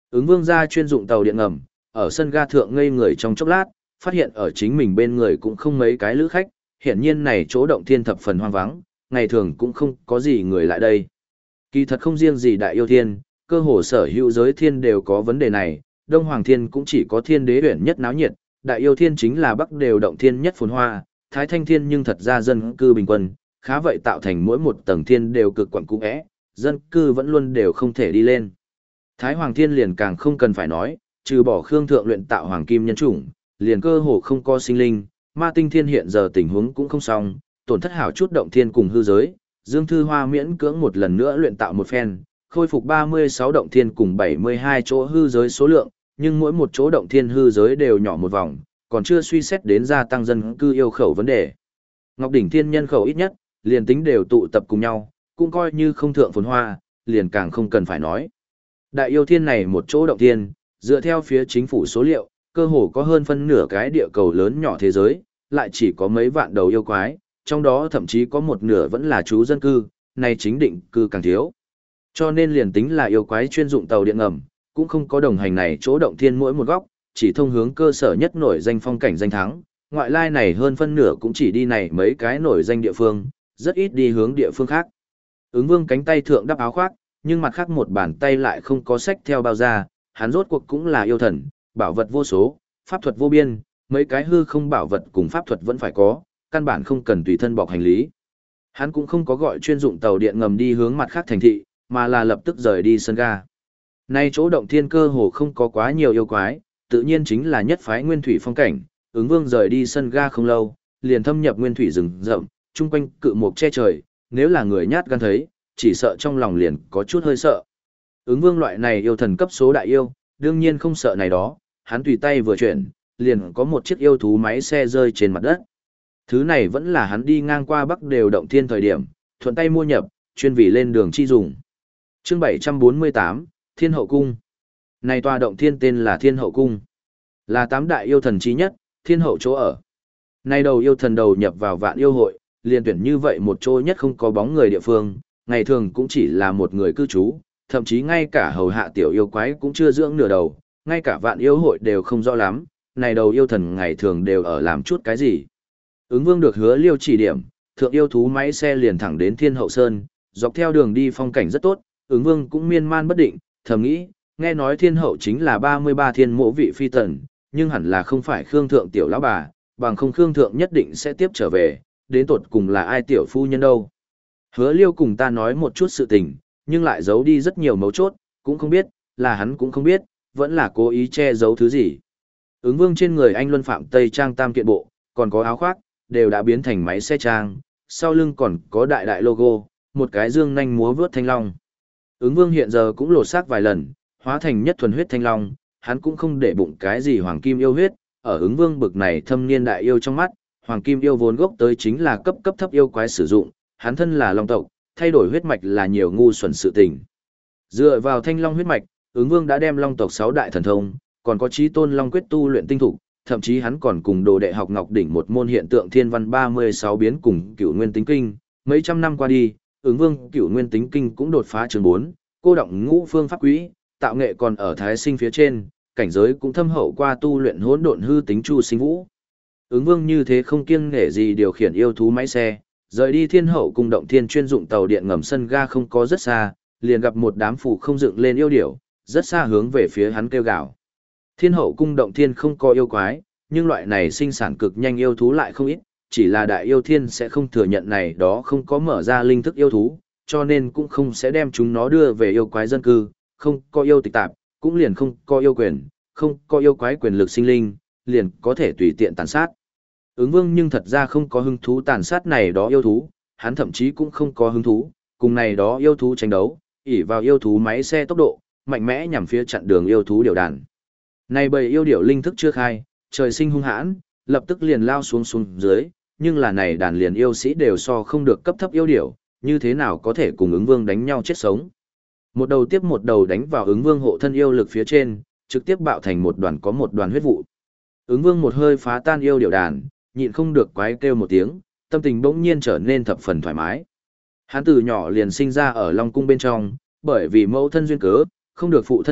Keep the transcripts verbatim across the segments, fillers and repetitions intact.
Ứng Vương ra chuyên dụng tàu điện ngầm, ở sân ga thượng ngây người trong chốc lát, phát hiện ở chính mình bên người cũng không mấy cái lữ khách, hiển nhiên này chỗ động thiên thập phần hoang vắng, ngày thường cũng không có gì người lại đây. Kỳ thật không riêng gì đại yêu thiên, cơ hồ sở hữu giới thiên đều có vấn đề này, Đông Hoàng thiên cũng chỉ có thiên đế uyển nhất náo nhiệt, đại yêu thiên chính là bắc đều động thiên nhất phồn hoa, thái thanh thiên nhưng thật ra dân cư bình quân, khá vậy tạo thành mỗi một tầng thiên đều cực quẩn cũ é, dân cư vẫn luôn đều không thể đi lên. Thái Hoàng thiên liền càng không cần phải nói, trừ bỏ Khương thượng luyện tạo hoàng kim nhân chủng, liền cơ hồ không có sinh linh, ma tinh thiên hiện giờ tình huống cũng không xong, tổn thất hảo chút động thiên cùng hư giới, Dương Thư Hoa miễn cưỡng một lần nữa luyện tạo một phen, khôi phục ba mươi sáu động thiên cùng bảy mươi hai chỗ hư giới số lượng, nhưng mỗi một chỗ động thiên hư giới đều nhỏ một vòng, còn chưa suy xét đến gia tăng dân cư yêu khẩu vấn đề. Ngọc đỉnh thiên nhân khẩu ít nhất, liền tính đều tụ tập cùng nhau, cũng coi như không thượng phồn hoa, liền càng không cần phải nói. Đại yêu thiên này một chỗ động thiên, dựa theo phía chính phủ số liệu, cơ hồ có hơn phân nửa cái địa cầu lớn nhỏ thế giới, lại chỉ có mấy vạn đầu yêu quái, trong đó thậm chí có một nửa vẫn là trú dân cư, này chính định cư càng thiếu. Cho nên liền tính là yêu quái chuyên dụng tàu điện ngầm, cũng không có đồng hành này chỗ động thiên mỗi một góc, chỉ thông hướng cơ sở nhất nổi danh phong cảnh danh thắng, ngoại lai này hơn phân nửa cũng chỉ đi này mấy cái nổi danh địa phương, rất ít đi hướng địa phương khác. Ứng Vương cánh tay thượng đắp áo khoác, nhưng mặt khác một bàn tay lại không có sách theo bao da, hắn rốt cuộc cũng là yêu thần, bảo vật vô số, pháp thuật vô biên, mấy cái hư không bảo vật cùng pháp thuật vẫn phải có, căn bản không cần tùy thân bọc hành lý. Hắn cũng không có gọi chuyên dụng tàu điện ngầm đi hướng mặt khác thành thị, mà là lập tức rời đi sân ga. Nay chỗ động thiên cơ hồ không có quá nhiều yêu quái, tự nhiên chính là nhất phái nguyên thủy phong cảnh, Ứng Vương rời đi sân ga không lâu, liền thâm nhập nguyên thủy rừng rậm, chung quanh cự mục che trời, nếu là người nhát gan thấy, chỉ sợ trong lòng liền có chút hơi sợ. Ứng Vương loại này yêu thần cấp số đại yêu, đương nhiên không sợ này đó, hắn tùy tay vừa chuyển, liền có một chiếc yêu thú máy xe rơi trên mặt đất. Thứ này vẫn là hắn đi ngang qua Bắc đều động thiên thời điểm, thuận tay mua nhập, chuyên vì lên đường chi dùng. Chương bảy trăm bốn mươi tám, Thiên Hậu Cung. Này tòa động thiên tên là Thiên Hậu Cung, là tám đại yêu thần chí nhất, Thiên Hậu chỗ ở. Nay đầu yêu thần đầu nhập vào Vạn Yêu Hội, liền tuyển như vậy một chỗ nhất không có bóng người địa phương, ngày thường cũng chỉ là một người cư trú, thậm chí ngay cả hầu hạ tiểu yêu quái cũng chưa dưỡng nửa đầu, ngay cả Vạn Yêu Hội đều không rõ lắm, này đầu yêu thần ngày thường đều ở làm chút cái gì. Ứng Vương được hứa Liêu chỉ điểm, thượng yêu thú máy xe liền thẳng đến Thiên Hậu Sơn, dọc theo đường đi phong cảnh rất tốt, Ứng Vương cũng miên man bất định, thầm nghĩ, nghe nói Thiên Hậu chính là ba mươi ba thiên mộ vị phi tần, nhưng hẳn là không phải Khương thượng tiểu lão bà, bằng không Khương thượng nhất định sẽ tiếp trở về, đến tột cùng là ai tiểu phu nhân đâu. Hứa Liêu cùng ta nói một chút sự tình, nhưng lại giấu đi rất nhiều mấu chốt, cũng không biết, là hắn cũng không biết, vẫn là cố ý che giấu thứ gì. Ứng Vương trên người anh luân phạm tây trang tam kiện bộ, còn có áo khoác, đều đã biến thành máy xe trang, sau lưng còn có đại đại logo, một cái dương nanh múa vướt thanh long. Ứng Vương hiện giờ cũng lột xác vài lần, hóa thành nhất thuần huyết thanh long, hắn cũng không để bụng cái gì hoàng kim yêu huyết, ở Ứng Vương bực này thâm niên đại yêu trong mắt, hoàng kim yêu vốn gốc tới chính là cấp cấp thấp yêu quái sử dụng, hắn thân là long tộc, thay đổi huyết mạch là nhiều ngu xuẩn sự tình. Dựa vào thanh long huyết mạch, Ứng Vương đã đem long tộc sáu đại thần thông, còn có chí tôn long quyết tu luyện tinh thủ, thậm chí hắn còn cùng đồ đệ học Ngọc đỉnh một môn hiện tượng thiên văn ba mươi sáu biến cùng Cửu Nguyên tính kinh, mấy trăm năm qua đi, Ứng Vương Cửu Nguyên tính kinh cũng đột phá chương bốn, cô động ngũ phương pháp quý, tạo nghệ còn ở thái sinh phía trên, cảnh giới cũng thâm hậu qua tu luyện hỗn độn hư tính chu sinh vũ. Ứng Vương như thế không kiêng nể gì điều khiển yêu thú máy xe, rời đi Thiên Hậu cung động thiên chuyên dụng tàu điện ngầm sân ga không có rất xa, liền gặp một đám phụ không dựng lên yêu điểu, rất xa hướng về phía hắn kêu gào. Thiên Hậu cung động thiên không có yêu quái, nhưng loại này sinh sản cực nhanh yêu thú lại không ít, chỉ là đại yêu thiên sẽ không thừa nhận này đó không có mở ra linh thức yêu thú, cho nên cũng không sẽ đem chúng nó đưa về yêu quái dân cư, không có yêu tịch tạp, cũng liền không có yêu quyền, không có yêu quái quyền lực sinh linh, liền có thể tùy tiện tàn sát. Ứng Vương nhưng thật ra không có hứng thú tàn sát này đó yêu thú, hắn thậm chí cũng không có hứng thú, cùng này đó yêu thú tranh đấu, ỷ vào yêu thú máy xe tốc độ, mạnh mẽ nhằm phía chặn đường yêu thú điều đàn. Này bầy yêu điểu linh thức chưa khai, trời sinh hung hãn, lập tức liền lao xuống xuống dưới, nhưng là này đàn liền yêu sĩ đều so không được cấp thấp yêu điểu, như thế nào có thể cùng Ứng Vương đánh nhau chết sống. Một đầu tiếp một đầu đánh vào Ứng Vương hộ thân yêu lực phía trên, trực tiếp bạo thành một đoàn có một đoàn huyết vụ. Ứng Vương một hơi phá tan yêu điểu đàn, nhịn không được quái kêu một tiếng, tâm tình bỗng nhiên trở nên thập phần thoải mái. Hắn từ nhỏ liền sinh ra ở Long cung bên trong, bởi vì mẫu thân duyên cớ, không được phụ thân thích,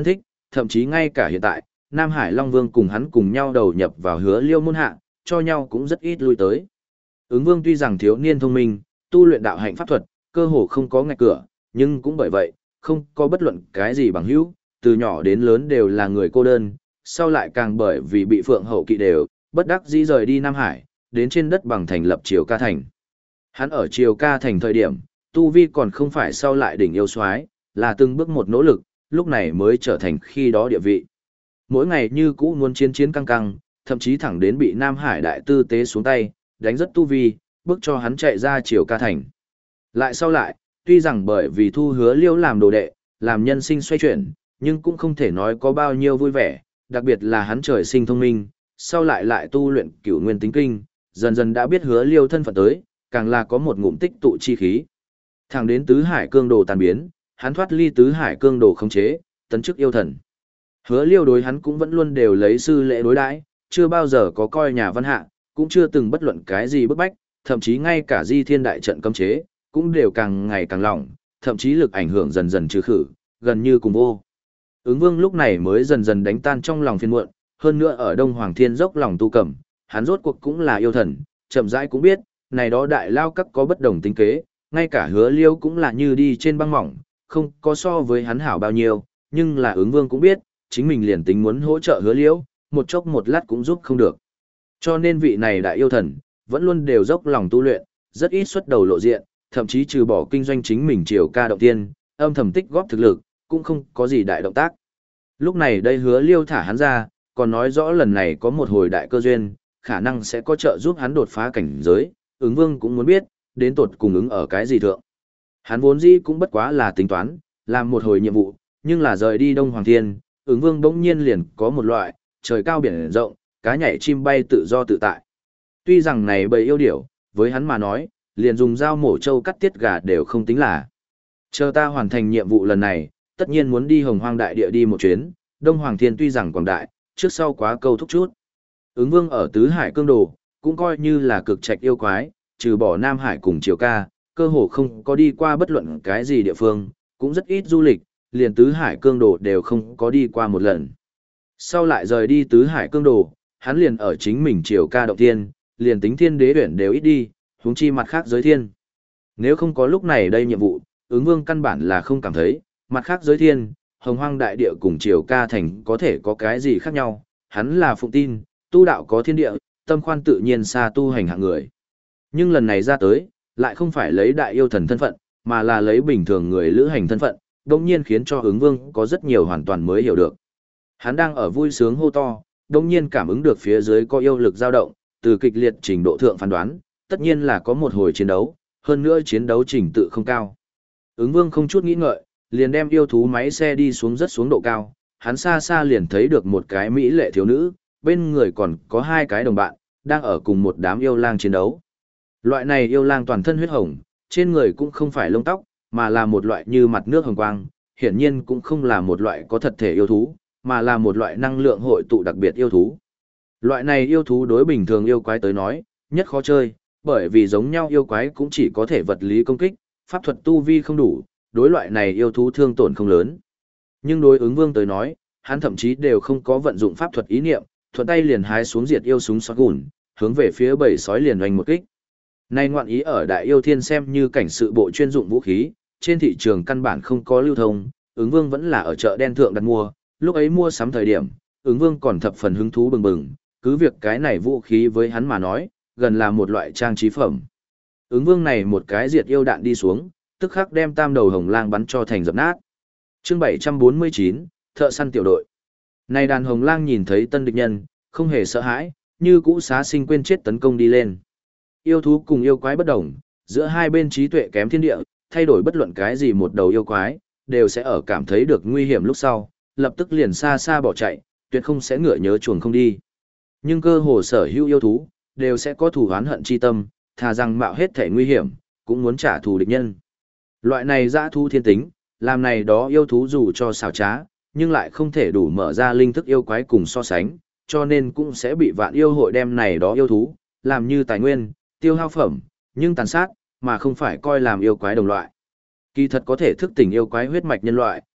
thậm chí ngay cả hiện tại, Nam Hải Long Vương cùng hắn cùng nhau đầu nhập vào Hứa Liêu môn hạ, cho nhau cũng rất ít lui tới. Ứng Vương tuy rằng thiếu niên thông minh, tu luyện đạo hạnh pháp thuật, cơ hồ không có ngạch cửa, nhưng cũng bởi vậy, không có bất luận cái gì bằng hữu, từ nhỏ đến lớn đều là người cô đơn, sau lại càng bởi vì bị Phượng Hậu kỵ đều, bất đắc dĩ rời đi Nam Hải, đến trên đất bằng thành lập Triều Ca Thành. Hắn ở Triều Ca Thành thời điểm, tu vi còn không phải sau lại đỉnh yêu soái, là từng bước một nỗ lực, lúc này mới trở thành khi đó địa vị. Mỗi ngày như cũ muốn chiến chiến căng căng, thậm chí thẳng đến bị Nam Hải đại tư tế xuống tay, đánh rất tu vi, bước cho hắn chạy ra Triều Ca Thành. Lại sau lại, tuy rằng bởi vì thu Hứa Liêu làm đồ đệ, làm nhân sinh xoay chuyển, nhưng cũng không thể nói có bao nhiêu vui vẻ, đặc biệt là hắn trời sinh thông minh, sau lại lại tu luyện Cửu Nguyên Tính Kinh, dần dần đã biết Hứa Liêu thân phận tới, càng là có một ngụm tích tụ chi khí. Thẳng đến Tứ Hải Cương Đồ tàn biến, hắn thoát ly Tứ Hải Cương Đồ khống chế, tấn chức yêu thần. Hứa Liêu đối hắn cũng vẫn luôn đều lấy sư lễ đối đãi, chưa bao giờ có coi nhà văn hạ, cũng chưa từng bất luận cái gì bức bách, thậm chí ngay cả Di Thiên đại trận cấm chế, cũng đều càng ngày càng lỏng, thậm chí lực ảnh hưởng dần dần trừ khử, gần như cùng vô. Ứng Vương lúc này mới dần dần đánh tan trong lòng phiền muộn, hơn nữa ở Đông Hoàng Thiên dốc lòng tu cẩm, hắn rốt cuộc cũng là yêu thần, chậm rãi cũng biết, này đó đại lao các có bất đồng tính kế, ngay cả Hứa Liêu cũng là như đi trên băng mỏng, không có so với hắn hảo bao nhiêu, nhưng là Ứng Vương cũng biết, chính mình liền tính muốn hỗ trợ Hứa Liêu, một chốc một lát cũng giúp không được. Cho nên vị này đại yêu thần, vẫn luôn đều dốc lòng tu luyện, rất ít xuất đầu lộ diện, thậm chí trừ bỏ kinh doanh chính mình Triều Ca động tiên, âm thầm tích góp thực lực, cũng không có gì đại động tác. Lúc này đây Hứa Liêu thả hắn ra, còn nói rõ lần này có một hồi đại cơ duyên, khả năng sẽ có trợ giúp hắn đột phá cảnh giới, Ứng Vương cũng muốn biết, đến tột cùng ứng ở cái gì thượng. Hắn vốn dĩ cũng bất quá là tính toán, làm một hồi nhiệm vụ, nhưng là rời đi Đông Hoàng Thiên, Ứng Vương bỗng nhiên liền có một loại, trời cao biển rộng, cá nhảy chim bay tự do tự tại. Tuy rằng này bầy yêu điểu, với hắn mà nói, liền dùng dao mổ trâu cắt tiết gà đều không tính là. Chờ ta hoàn thành nhiệm vụ lần này, tất nhiên muốn đi Hồng Hoang đại địa đi một chuyến, Đông Hoàng Thiên tuy rằng quảng đại, trước sau quá câu thúc chút. Ứng Vương ở Tứ Hải Cương Đồ, cũng coi như là cực trạch yêu quái, trừ bỏ Nam Hải cùng Triều Ca, cơ hồ không có đi qua bất luận cái gì địa phương, cũng rất ít du lịch, liền Tứ Hải Cương Đồ đều không có đi qua một lần. Sau lại rời đi Tứ Hải Cương Đồ, hắn liền ở chính mình Triều Ca động tiên, liền tính thiên đế huyển đều ít đi, huống chi mặt khác giới thiên. Nếu không có lúc này đây nhiệm vụ, Ứng Vương căn bản là không cảm thấy, mặt khác giới thiên, Hồng Hoang đại địa cùng Triều Ca thành có thể có cái gì khác nhau, hắn là phụng tin, tu đạo có thiên địa, tâm khoan tự nhiên xa tu hành hạng người. Nhưng lần này ra tới, lại không phải lấy đại yêu thần thân phận, mà là lấy bình thường người lữ hành thân phận, đồng nhiên khiến cho Ứng Vương có rất nhiều hoàn toàn mới hiểu được. Hắn đang ở vui sướng hô to, đồng nhiên cảm ứng được phía dưới có yêu lực dao động, từ kịch liệt trình độ thượng phán đoán, tất nhiên là có một hồi chiến đấu, hơn nữa chiến đấu trình tự không cao. Ứng Vương không chút nghĩ ngợi, liền đem yêu thú máy xe đi xuống rất xuống độ cao, hắn xa xa liền thấy được một cái mỹ lệ thiếu nữ, bên người còn có hai cái đồng bạn, đang ở cùng một đám yêu lang chiến đấu. Loại này yêu lang toàn thân huyết hồng, trên người cũng không phải lông tóc, mà là một loại như mặt nước hồng quang, hiển nhiên cũng không là một loại có thật thể yêu thú, mà là một loại năng lượng hội tụ đặc biệt yêu thú. Loại này yêu thú đối bình thường yêu quái tới nói, nhất khó chơi, bởi vì giống nhau yêu quái cũng chỉ có thể vật lý công kích, pháp thuật tu vi không đủ, đối loại này yêu thú thương tổn không lớn. Nhưng đối Ứng Vương tới nói, hắn thậm chí đều không có vận dụng pháp thuật ý niệm, thuận tay liền hái xuống diệt yêu súng sót gùn, hướng về phía bầy sói liền oanh một kích. Nay ngoạn ý ở Đại Yêu Thiên xem như cảnh sự bộ chuyên dụng vũ khí, trên thị trường căn bản không có lưu thông, Ứng Vương vẫn là ở chợ đen thượng đặt mua, lúc ấy mua sắm thời điểm, Ứng Vương còn thập phần hứng thú bừng bừng, cứ việc cái này vũ khí với hắn mà nói, gần là một loại trang trí phẩm. Ứng Vương này một cái diệt yêu đạn đi xuống, tức khắc đem tam đầu hồng lang bắn cho thành dập nát. Chương bảy trăm bốn mươi chín, Thợ săn tiểu đội. Này đàn hồng lang nhìn thấy tân địch nhân, không hề sợ hãi, như cũ xá sinh quên chết tấn công đi lên. Yêu thú cùng yêu quái bất đồng, giữa hai bên trí tuệ kém thiên địa, thay đổi bất luận cái gì một đầu yêu quái, đều sẽ ở cảm thấy được nguy hiểm lúc sau, lập tức liền xa xa bỏ chạy, tuyệt không sẽ ngựa nhớ chuồng không đi. Nhưng cơ hồ sở hữu yêu thú, đều sẽ có thù oán hận chi tâm, thà rằng mạo hết thể nguy hiểm, cũng muốn trả thù địch nhân. Loại này dã thú thiên tính, làm này đó yêu thú dù cho xảo trá, nhưng lại không thể đủ mở ra linh thức yêu quái cùng so sánh, cho nên cũng sẽ bị vạn yêu hội đem này đó yêu thú, làm như tài nguyên, tiêu hao phẩm, nhưng tàn sát, mà không phải coi làm yêu quái đồng loại. Kỳ thật có thể thức tỉnh yêu quái huyết mạch nhân loại,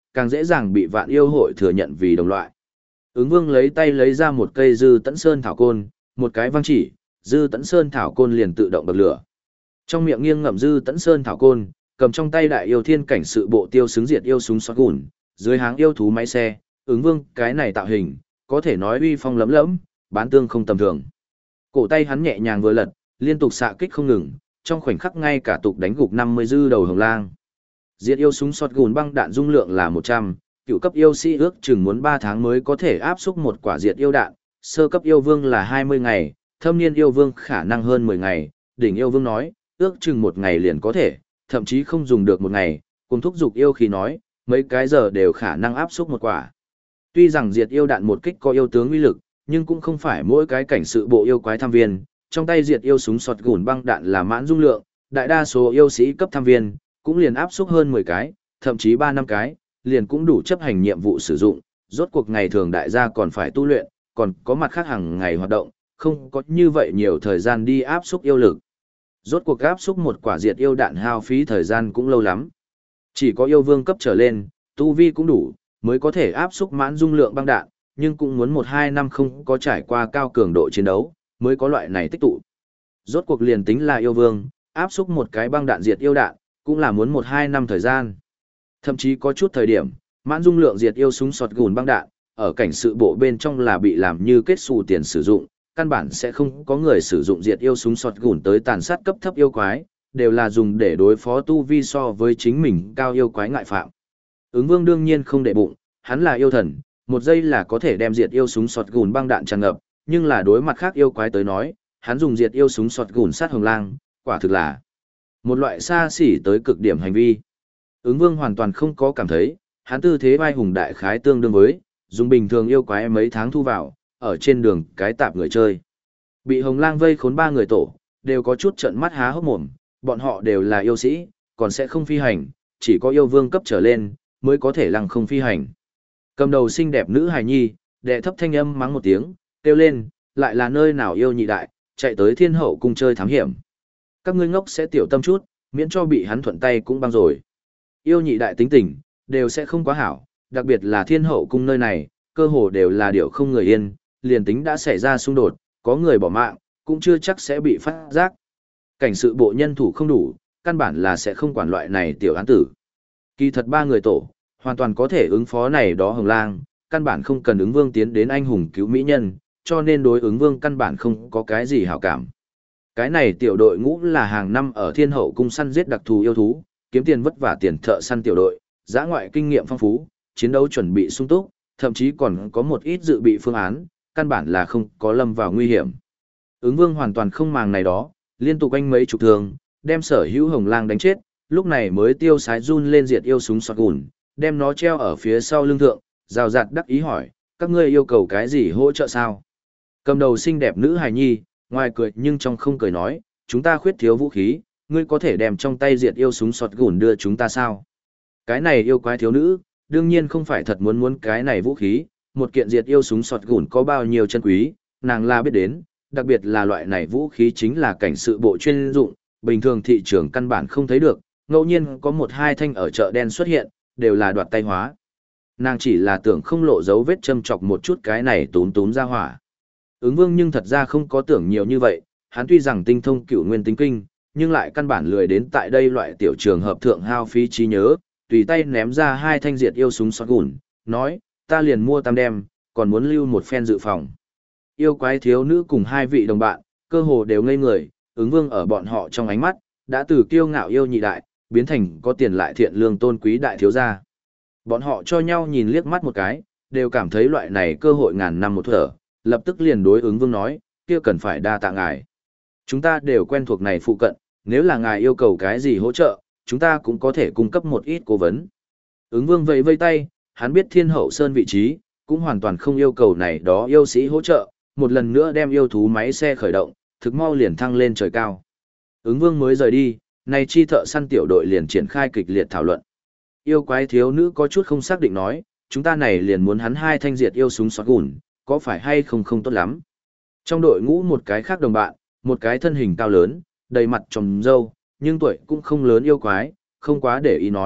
càng dễ dàng bị vạn yêu hội thừa nhận vì đồng loại. Ứng vương lấy tay lấy ra một cây dư tẫn sơn thảo côn, một cái văng chỉ, dư tẫn sơn thảo côn liền tự động bật lửa. Trong miệng nghiêng ngậm dư tẫn sơn thảo côn, cầm trong tay đại yêu thiên cảnh sự bộ tiêu xứng diệt yêu súng xoát gùn, dưới háng yêu thú máy xe, ứng vương cái này tạo hình, có thể nói uy phong lấm lẫm, bán tương không tầm thường. Cổ tay hắn nhẹ nhàng vừa lật, liên tục xạ kích không ngừng, trong khoảnh khắc ngay cả tục đánh gục năm mươi dư đầu hồng lang. Diệt yêu súng xoát gùn băng đạn dung lượng là một trăm, cựu cấp yêu sĩ ước chừng muốn ba tháng mới có thể áp xúc một quả diệt yêu đạn, sơ cấp yêu vương là hai mươi ngày, thâm niên yêu vương khả năng hơn mười ngày, đỉnh yêu vương nói, ước chừng một ngày liền có thể, thậm chí không dùng được một ngày, cùng thúc dục yêu khí nói, mấy cái giờ đều khả năng áp xúc một quả. Tuy rằng diệt yêu đạn một kích có yêu tướng uy lực, nhưng cũng không phải mỗi cái cảnh sự bộ yêu quái tham viên, trong tay diệt yêu súng sọt gùn băng đạn là mãn dung lượng, đại đa số yêu sĩ cấp tham viên, cũng liền áp xúc hơn mười cái, thậm chí ba năm cái, liền cũng đủ chấp hành nhiệm vụ sử dụng, rốt cuộc ngày thường đại gia còn phải tu luyện, còn có mặt khác hàng ngày hoạt động, không có như vậy nhiều thời gian đi áp xúc yêu lực. Rốt cuộc áp xúc một quả diệt yêu đạn hao phí thời gian cũng lâu lắm. Chỉ có yêu vương cấp trở lên, tu vi cũng đủ, mới có thể áp xúc mãn dung lượng băng đạn, nhưng cũng muốn một hai năm không có trải qua cao cường độ chiến đấu, mới có loại này tích tụ. Rốt cuộc liền tính là yêu vương, áp xúc một cái băng đạn diệt yêu đạn, cũng là muốn một hai năm thời gian. Thậm chí có chút thời điểm, mãn dung lượng diệt yêu súng sọt gùn băng đạn, ở cảnh sự bộ bên trong là bị làm như kết xù tiền sử dụng, căn bản sẽ không có người sử dụng diệt yêu súng sọt gùn tới tàn sát cấp thấp yêu quái, đều là dùng để đối phó tu vi so với chính mình cao yêu quái ngại phạm. Ứng vương đương nhiên không để bụng, hắn là yêu thần, một giây là có thể đem diệt yêu súng sọt gùn băng đạn tràn ngập, nhưng là đối mặt khác yêu quái tới nói, hắn dùng diệt yêu súng sọt gùn sát hồng lang, quả thực là một loại xa xỉ tới cực điểm hành vi. Ứng vương hoàn toàn không có cảm thấy, hắn tư thế vai hùng đại khái tương đương với, dùng bình thường yêu quái mấy tháng thu vào, ở trên đường cái tạp người chơi. Bị hồng lang vây khốn ba người tổ, đều có chút trận mắt há hốc mồm, bọn họ đều là yêu sĩ, còn sẽ không phi hành, chỉ có yêu vương cấp trở lên, mới có thể lăng không phi hành. Cầm đầu xinh đẹp nữ hài nhi, đệ thấp thanh âm mắng một tiếng, kêu lên, lại là nơi nào yêu nhị đại, chạy tới thiên hậu cung chơi thám hiểm. Các ngươi ngốc sẽ tiểu tâm chút, miễn cho bị hắn thuận tay cũng băng rồi. Yêu nhị đại tính tình, đều sẽ không quá hảo, đặc biệt là thiên hậu cung nơi này, cơ hồ đều là điều không người yên, liền tính đã xảy ra xung đột, có người bỏ mạng, cũng chưa chắc sẽ bị phát giác. Cảnh sự bộ nhân thủ không đủ, căn bản là sẽ không quản loại này tiểu án tử. Kỳ thật ba người tổ, hoàn toàn có thể ứng phó này đó hồng lang, căn bản không cần ứng vương tiến đến anh hùng cứu mỹ nhân, cho nên đối ứng vương căn bản không có cái gì hảo cảm. Cái này tiểu đội ngũ là hàng năm ở thiên hậu cung săn giết đặc thù yêu thú, kiếm tiền vất vả tiền thợ săn tiểu đội, giã ngoại kinh nghiệm phong phú, chiến đấu chuẩn bị sung túc, thậm chí còn có một ít dự bị phương án, căn bản là không có lâm vào nguy hiểm. Ứng vương hoàn toàn không màng này đó, liên tục anh mấy chục thường, đem sở hữu hồng lang đánh chết, lúc này mới tiêu sái run lên diệt yêu súng sọt gùn, đem nó treo ở phía sau lưng thượng, rào rạt đắc ý hỏi, các ngươi yêu cầu cái gì hỗ trợ sao? Cầm đầu xinh đẹp nữ hài nhi, ngoài cười nhưng trong không cười nói, chúng ta khuyết thiếu vũ khí, ngươi có thể đem trong tay diệt yêu súng sọt gùn đưa chúng ta sao? Cái này yêu quái thiếu nữ, đương nhiên không phải thật muốn muốn cái này vũ khí, một kiện diệt yêu súng sọt gùn có bao nhiêu chân quý, nàng là biết đến, đặc biệt là loại này vũ khí chính là cảnh sự bộ chuyên dụng, bình thường thị trường căn bản không thấy được, ngẫu nhiên có một hai thanh ở chợ đen xuất hiện, đều là đoạt tay hóa. Nàng chỉ là tưởng không lộ dấu vết châm chọc một chút cái này tún tún ra hỏa. Ứng vương nhưng thật ra không có tưởng nhiều như vậy, hắn tuy rằng tinh thông cửu nguyên tinh kinh, nhưng lại căn bản lười đến tại đây loại tiểu trường hợp thượng hao phí trí nhớ, tùy tay ném ra hai thanh diệt yêu súng sọt gùn, nói, ta liền mua tam đem, còn muốn lưu một phen dự phòng. Yêu quái thiếu nữ cùng hai vị đồng bạn, cơ hồ đều ngây người, ứng vương ở bọn họ trong ánh mắt, đã từ kiêu ngạo yêu nhị đại, biến thành có tiền lại thiện lương tôn quý đại thiếu gia. Bọn họ cho nhau nhìn liếc mắt một cái, đều cảm thấy loại này cơ hội ngàn năm một thở, lập tức liền đối ứng vương nói, kia cần phải đa tạ ngài. Chúng ta đều quen thuộc này phụ cận, nếu là ngài yêu cầu cái gì hỗ trợ, chúng ta cũng có thể cung cấp một ít cố vấn. Ứng vương vẫy vây tay, hắn biết thiên hậu sơn vị trí, cũng hoàn toàn không yêu cầu này đó yêu sĩ hỗ trợ, một lần nữa đem yêu thú máy xe khởi động, thực mau liền thăng lên trời cao. Ứng vương mới rời đi, nay chi thợ săn tiểu đội liền triển khai kịch liệt thảo luận. Yêu quái thiếu nữ có chút không xác định nói, chúng ta này liền muốn hắn hai thanh diệt yêu súng sọt gùn, có phải hay không không tốt lắm. Trong đội ngũ một cái khác đồng bạn, một cái thân hình cao lớn, đầy mặt trồng râu, nhưng tuổi cũng không lớn yêu quái, không quá để ý nói,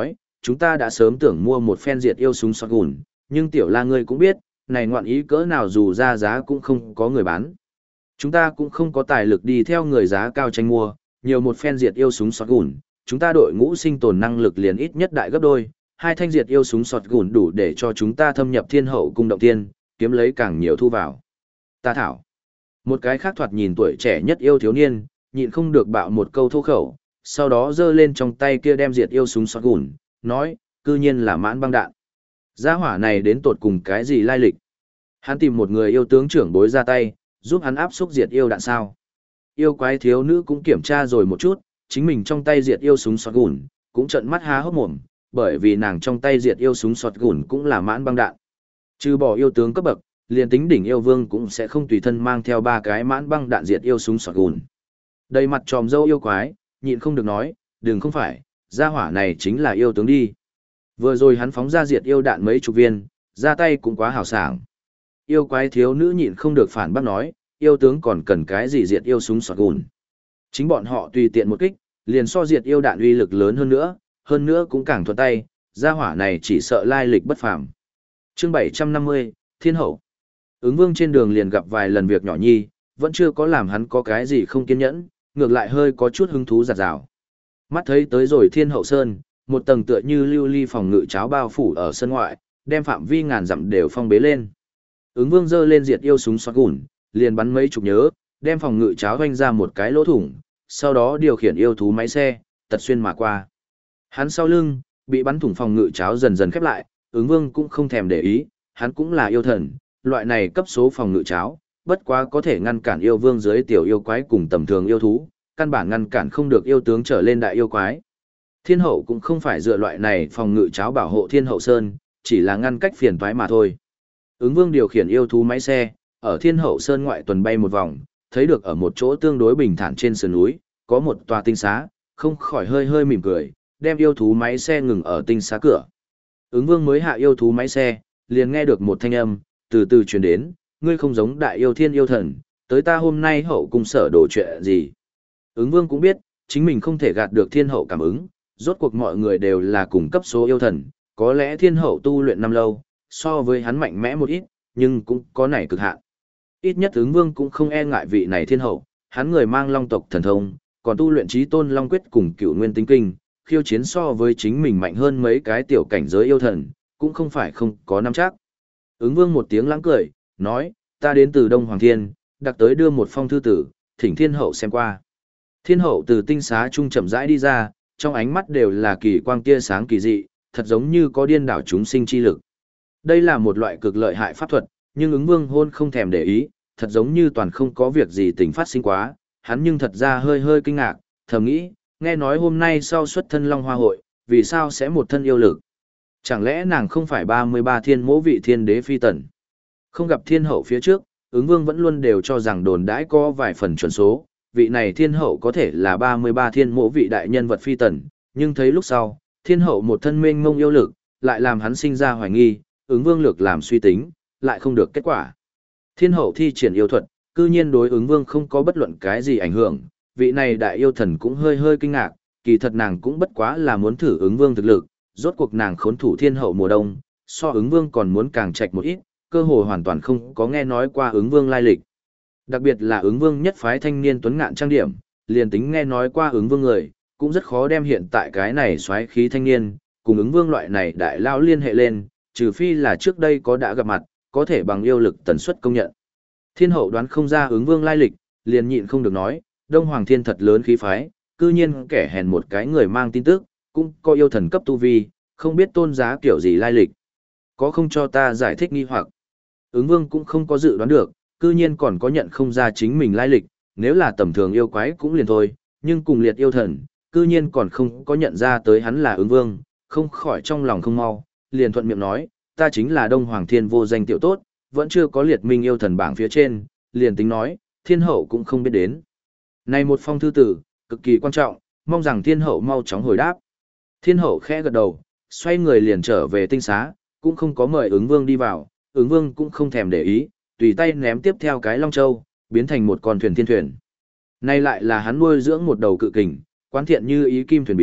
chúng ta đã sớm tưởng mua một phen diệt yêu súng shotgun, nhưng tiểu la ngươi cũng biết, này ngoạn ý cỡ nào dù ra giá cũng không có người bán. Chúng ta cũng không có tài lực đi theo người giá cao tranh mua, nhiều một phen diệt yêu súng shotgun, chúng ta đội ngũ sinh tồn năng lực liền ít nhất đại gấp đôi, hai thanh diệt yêu súng shotgun đủ để cho chúng ta thâm nhập thiên hậu cung động tiên, kiếm lấy càng nhiều thu vào. Ta thảo. Một cái khác thoạt nhìn tuổi trẻ nhất yêu thiếu niên, nhịn không được bạo một câu thô khẩu, sau đó giơ lên trong tay kia đem diệt yêu súng shotgun, nói, cư nhiên là mãn băng đạn. Gia hỏa này đến tột cùng cái gì lai lịch? Hắn tìm một người yêu tướng trưởng bối ra tay, giúp hắn áp xúc diệt yêu đạn sao. Yêu quái thiếu nữ cũng kiểm tra rồi một chút, chính mình trong tay diệt yêu súng shotgun, cũng trợn mắt há hốc mồm, bởi vì nàng trong tay diệt yêu súng shotgun cũng là mãn băng đạn. Trừ bỏ yêu tướng cấp bậc, liền tính đỉnh yêu vương cũng sẽ không tùy thân mang theo ba cái mãn băng đạn diệt yêu súng shotgun. Đầy mặt tròm dâu yêu quái, nhịn không được nói, đừng không phải, gia hỏa này chính là yêu tướng đi. Vừa rồi hắn phóng ra diệt yêu đạn mấy chục viên, ra tay cũng quá hào sảng. Yêu quái thiếu nữ nhịn không được phản bác nói, yêu tướng còn cần cái gì diệt yêu súng shotgun. Chính bọn họ tùy tiện một kích, liền so diệt yêu đạn uy lực lớn hơn nữa, hơn nữa cũng càng thuận tay, gia hỏa này chỉ sợ lai lịch bất phàm. Chương bảy trăm năm mươi, Thiên Hậu. Ứng Vương trên đường liền gặp vài lần việc nhỏ nhi, vẫn chưa có làm hắn có cái gì không kiên nhẫn, ngược lại hơi có chút hứng thú giạt rào. Mắt thấy tới rồi Thiên Hậu Sơn, một tầng tựa như lưu ly phòng ngự cháo bao phủ ở sân ngoại, đem phạm vi ngàn dặm đều phong bế lên. Ứng Vương giơ lên diệt yêu súng shotgun, liền bắn mấy chục nhớ, đem phòng ngự cháo vanh ra một cái lỗ thủng, sau đó điều khiển yêu thú máy xe, tật xuyên mà qua. Hắn sau lưng, bị bắn thủng phòng ngự cháo dần dần khép lại, Ứng Vương cũng không thèm để ý, hắn cũng là yêu thần, loại này cấp số phòng ngự cháo, bất quá có thể ngăn cản yêu vương dưới tiểu yêu quái cùng tầm thường yêu thú, căn bản ngăn cản không được yêu tướng trở lên đại yêu quái. Thiên hậu cũng không phải dựa loại này phòng ngự cháo bảo hộ Thiên Hậu Sơn, chỉ là ngăn cách phiền toái mà thôi. Ứng Vương điều khiển yêu thú máy xe, ở Thiên Hậu Sơn ngoại tuần bay một vòng, thấy được ở một chỗ tương đối bình thản trên sườn núi, có một tòa tinh xá, không khỏi hơi hơi mỉm cười, đem yêu thú máy xe ngừng ở tinh xá cửa. Ứng Vương mới hạ yêu thú máy xe, liền nghe được một thanh âm, từ từ truyền đến, ngươi không giống đại yêu thiên yêu thần, tới ta hôm nay hậu cung sở đổ chuyện gì. Ứng Vương cũng biết, chính mình không thể gạt được Thiên Hậu cảm ứng, rốt cuộc mọi người đều là cùng cấp số yêu thần, có lẽ Thiên Hậu tu luyện năm lâu, so với hắn mạnh mẽ một ít, nhưng cũng có nảy cực hạn. Ít nhất Ứng Vương cũng không e ngại vị này Thiên Hậu, hắn người mang long tộc thần thông, còn tu luyện Chí Tôn Long Quyết cùng Cửu Nguyên Tinh Kinh, khiêu chiến so với chính mình mạnh hơn mấy cái tiểu cảnh giới yêu thần, cũng không phải không có nắm chắc. Ứng Vương một tiếng lãng cười, nói, ta đến từ Đông Hoàng Thiên, đặc tới đưa một phong thư tử, thỉnh Thiên Hậu xem qua. Thiên Hậu từ tinh xá trung chậm rãi đi ra, trong ánh mắt đều là kỳ quang tia sáng kỳ dị, thật giống như có điên đảo chúng sinh chi lực. Đây là một loại cực lợi hại pháp thuật, nhưng Ứng Vương hôn không thèm để ý, thật giống như toàn không có việc gì tình phát sinh quá, hắn nhưng thật ra hơi hơi kinh ngạc, thầm nghĩ, nghe nói hôm nay sau xuất thân Long Hoa hội, vì sao sẽ một thân yêu lực? Chẳng lẽ nàng không phải ba mươi ba thiên mỗ vị thiên đế phi tần? Không gặp Thiên Hậu phía trước, Ứng Vương vẫn luôn đều cho rằng đồn đãi có vài phần chuẩn số, vị này Thiên Hậu có thể là ba mươi ba thiên mỗ vị đại nhân vật phi tần, nhưng thấy lúc sau, Thiên Hậu một thân mênh mông yêu lực, lại làm hắn sinh ra hoài nghi, Ứng Vương lược làm suy tính, lại không được kết quả. Thiên Hậu thi triển yêu thuật, cư nhiên đối Ứng Vương không có bất luận cái gì ảnh hưởng, vị này đại yêu thần cũng hơi hơi kinh ngạc, kỳ thật nàng cũng bất quá là muốn thử Ứng Vương thực lực, rốt cuộc nàng khốn thủ Thiên Hậu mùa đông, so Ứng Vương còn muốn càng trạch một ít, cơ hồ hoàn toàn không có nghe nói qua Ứng Vương lai lịch. Đặc biệt là Ứng Vương nhất phái thanh niên tuấn ngạn trang điểm, liền tính nghe nói qua Ứng Vương người, cũng rất khó đem hiện tại cái này xoáy khí thanh niên, cùng Ứng Vương loại này đại lao liên hệ lên, trừ phi là trước đây có đã gặp mặt, có thể bằng yêu lực tần suất công nhận. Thiên Hậu đoán không ra Ứng Vương lai lịch, liền nhịn không được nói, Đông Hoàng Thiên thật lớn khí phái, cư nhiên kẻ hèn một cái người mang tin tức, cũng có yêu thần cấp tu vi, không biết tôn giá kiểu gì lai lịch. Có không cho ta giải thích nghi hoặc. Ứng Vương cũng không có dự đoán được, cư nhiên còn có nhận không ra chính mình lai lịch, nếu là tầm thường yêu quái cũng liền thôi, nhưng cùng liệt yêu thần, cư nhiên còn không có nhận ra tới hắn là Ứng Vương, không khỏi trong lòng không mau, liền thuận miệng nói, ta chính là Đông Hoàng Thiên vô danh tiểu tốt, vẫn chưa có liệt minh yêu thần bảng phía trên, liền tính nói, Thiên Hậu cũng không biết đến. Này một phong thư tử, cực kỳ quan trọng, mong rằng Thiên Hậu mau chóng hồi đáp. Thiên Hậu khẽ gật đầu, xoay người liền trở về tinh xá, cũng không có mời Ứng Vương đi vào, Ứng Vương cũng không thèm để ý, tùy tay ném tiếp theo cái Long Châu, biến thành một con thuyền thiên thuyền. Nay lại là hắn nuôi dưỡng một đầu cự kình, quán thiện như ý kim thuyền biến,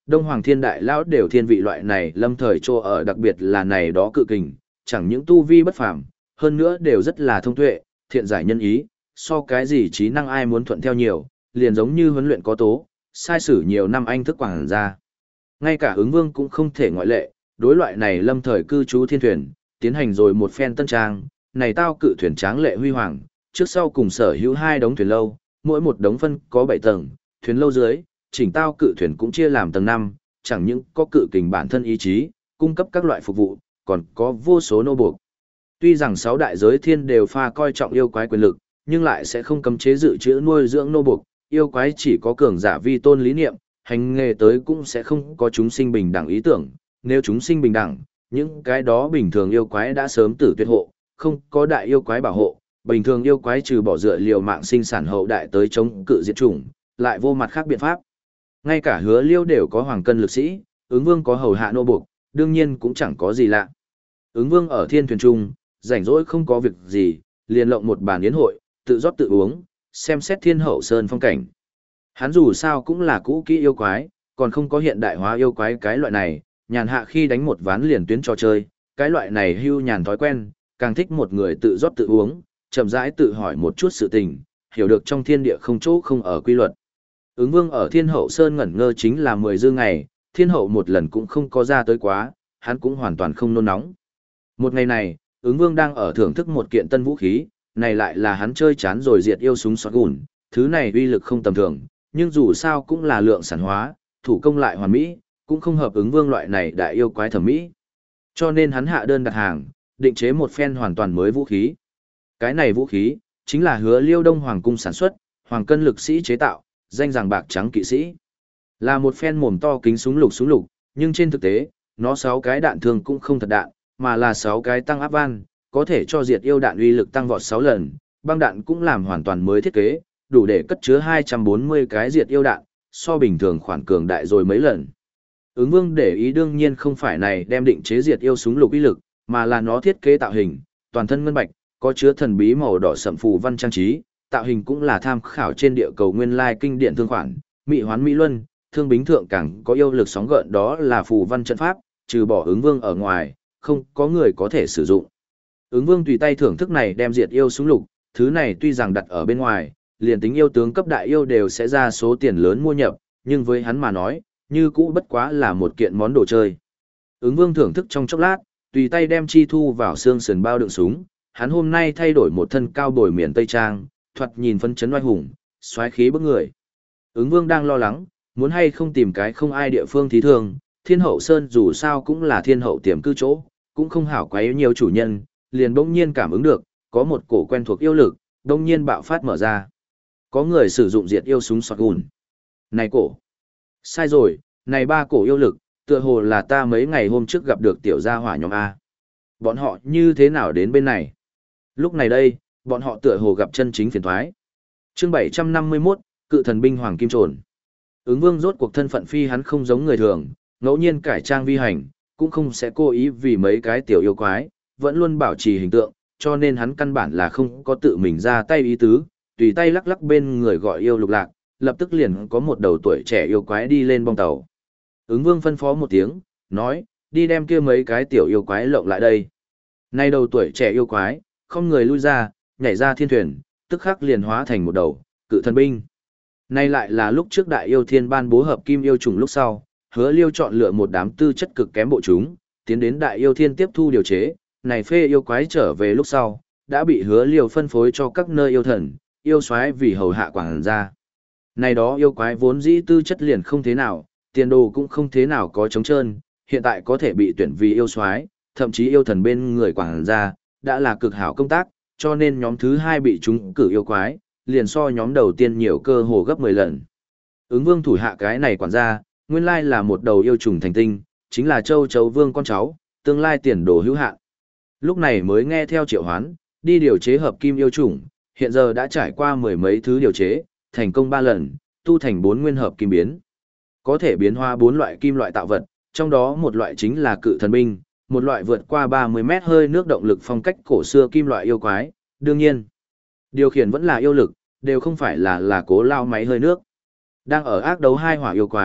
Đông Hoàng Thiên Đại Lão đều thiên vị loại này lâm thời trô ở, đặc biệt là này đó cự kình, chẳng những tu vi bất phàm, hơn nữa đều rất là thông tuệ, thiện giải nhân ý, so cái gì trí năng ai muốn thuận theo nhiều, liền giống như huấn luyện có tố, sai sử nhiều năm anh thức quảng ra. Ngay cả ứng vương cũng không thể ngoại lệ, đối loại này lâm thời cư trú thiên thuyền, tiến hành rồi một phen tân trang, này tao cự thuyền tráng lệ huy hoàng, trước sau cùng sở hữu hai đống thuyền lâu, mỗi một đống phân có bảy tầng, thuyền lâu dưới, chỉnh tao cự thuyền cũng chia làm tầng năm, chẳng những có cự kình bản thân ý chí, cung cấp các loại phục vụ, còn có vô số nô buộc. Tuy rằng sáu đại giới thiên đều pha coi trọng yêu quái quyền lực, nhưng lại sẽ không cấm chế dự trữ nuôi dưỡng nô buộc, yêu quái chỉ có cường giả vi tôn lý niệm, hành nghề tới cũng sẽ không có chúng sinh bình đẳng ý tưởng, nếu chúng sinh bình đẳng, những cái đó bình thường yêu quái đã sớm tử tuyệt hộ, không có đại yêu quái bảo hộ, bình thường yêu quái trừ bỏ dựa liều mạng sinh sản hậu đại tới chống cự diệt chủng, lại vô mặt khác biện pháp. Ngay cả Hứa Liêu đều có hoàng cân lực sĩ, ứng vương có hầu hạ nô buộc, đương nhiên cũng chẳng có gì lạ. Ứng vương ở thiên thuyền trung, rảnh rỗi không có việc gì, liền lộng một bàn yến hội, tự rót tự uống, xem xét thiên hậu sơn phong cảnh. Hắn dù sao cũng là cũ kỹ yêu quái, còn không có hiện đại hóa yêu quái cái loại này, nhàn hạ khi đánh một ván liền tuyến trò chơi, cái loại này hưu nhàn thói quen, càng thích một người tự rót tự uống, chậm rãi tự hỏi một chút sự tình, hiểu được trong thiên địa không chỗ không ở quy luật. Ứng vương ở thiên hậu sơn ngẩn ngơ chính là mười dư ngày, thiên hậu một lần cũng không có ra tới quá, hắn cũng hoàn toàn không nôn nóng. Một ngày này, ứng vương đang ở thưởng thức một kiện tân vũ khí, này lại là hắn chơi chán rồi diệt yêu súng sọt gùn, thứ này uy lực không tầm thường, nhưng dù sao cũng là lượng sản hóa, thủ công lại hoàn mỹ, cũng không hợp ứng vương loại này đại yêu quái thẩm mỹ. Cho nên hắn hạ đơn đặt hàng, định chế một phen hoàn toàn mới vũ khí. Cái này vũ khí, chính là Hứa Liêu Đông Hoàng cung sản xuất, hoàng cân lực sĩ chế tạo, danh rằng bạc trắng kỵ sĩ. Là một phen mồm to kính súng lục súng lục, nhưng trên thực tế, nó sáu cái đạn thương cũng không thật đạn, mà là sáu cái tăng áp van, có thể cho diệt yêu đạn uy lực tăng vọt sáu lần, băng đạn cũng làm hoàn toàn mới thiết kế, đủ để cất chứa hai trăm bốn mươi cái diệt yêu đạn, so bình thường khoản cường đại rồi mấy lần. Ứng vương để ý đương nhiên không phải này đem định chế diệt yêu súng lục uy lực, mà là nó thiết kế tạo hình, toàn thân ngân bạch, có chứa thần bí màu đỏ sẫm phù văn trang trí, tạo hình cũng là tham khảo trên địa cầu nguyên lai kinh điển thương khoản, Mỹ Hoán Mỹ Luân, thương bính thượng càng có yêu lực sóng gợn đó là phù văn trận pháp, trừ bỏ ứng vương ở ngoài, không có người có thể sử dụng. Ứng vương tùy tay thưởng thức này đem diệt yêu súng lục, thứ này tuy rằng đặt ở bên ngoài, liền tính yêu tướng cấp đại yêu đều sẽ ra số tiền lớn mua nhập, nhưng với hắn mà nói, như cũ bất quá là một kiện món đồ chơi. Ứng vương thưởng thức trong chốc lát, tùy tay đem chi thu vào xương sườn bao đựng súng, hắn hôm nay thay đổi một thân cao bồi miền Tây Trang, thoạt nhìn phân chấn oai hùng, xoáy khí bức người. Ứng vương đang lo lắng, muốn hay không tìm cái không ai địa phương thí thường, thiên hậu sơn dù sao cũng là thiên hậu tiềm cư chỗ, cũng không hảo quấy nhiều chủ nhân, liền bỗng nhiên cảm ứng được, có một cổ quen thuộc yêu lực, bỗng nhiên bạo phát mở ra. Có người sử dụng diệt yêu súng sọt gùn. Này cổ! Sai rồi, này ba cổ yêu lực, tựa hồ là ta mấy ngày hôm trước gặp được tiểu gia hỏa nhóm A. Bọn họ như thế nào đến bên này? Lúc này đây, bọn họ tựa hồ gặp chân chính phiền thoái. Chương bảy trăm năm mươi mốt, Cự thần binh Hoàng Kim Trồn. Ứng vương rốt cuộc thân phận phi hắn không giống người thường, ngẫu nhiên cải trang vi hành, cũng không sẽ cố ý vì mấy cái tiểu yêu quái, vẫn luôn bảo trì hình tượng, cho nên hắn căn bản là không có tự mình ra tay ý tứ, tùy tay lắc lắc bên người gọi yêu lục lạc, lập tức liền có một đầu tuổi trẻ yêu quái đi lên bong tàu. Ứng vương phân phó một tiếng, nói, đi đem kia mấy cái tiểu yêu quái lộng lại đây. Nay đầu tuổi trẻ yêu quái, không người lui ra, nhảy ra thiên thuyền, tức khắc liền hóa thành một đầu, cự thần binh. Nay lại là lúc trước đại yêu thiên ban bố hợp kim yêu trùng lúc sau, Hứa Liêu chọn lựa một đám tư chất cực kém bộ chúng, tiến đến đại yêu thiên tiếp thu điều chế, này phê yêu quái trở về lúc sau, đã bị Hứa Liêu phân phối cho các nơi yêu thần, yêu soái vì hầu hạ quảng gia. Này đó yêu quái vốn dĩ tư chất liền không thế nào, tiền đồ cũng không thế nào có trống trơn, hiện tại có thể bị tuyển vì yêu soái, thậm chí yêu thần bên người quảng gia, đã là cực hảo công tác, cho nên nhóm thứ hai bị chúng cử yêu quái, liền so nhóm đầu tiên nhiều cơ hồ gấp mười lần. Ứng vương thủ hạ cái này quản gia, nguyên lai là một đầu yêu trùng thành tinh, chính là châu chấu vương con cháu, tương lai tiền đồ hữu hạn. Lúc này mới nghe theo triệu hoán, đi điều chế hợp kim yêu trùng, hiện giờ đã trải qua mười mấy thứ điều chế, thành công ba lần, tu thành bốn nguyên hợp kim biến. Có thể biến hóa bốn loại kim loại tạo vật, trong đó một loại chính là cự thần binh, một loại vượt qua ba mươi mét hơi nước động lực phong cách cổ xưa kim loại yêu quái, đương nhiên. Điều khiển vẫn là yêu lực, đều không phải là là cố lao máy hơi nước. Đang ở ác đấu hai hỏa yêu quái,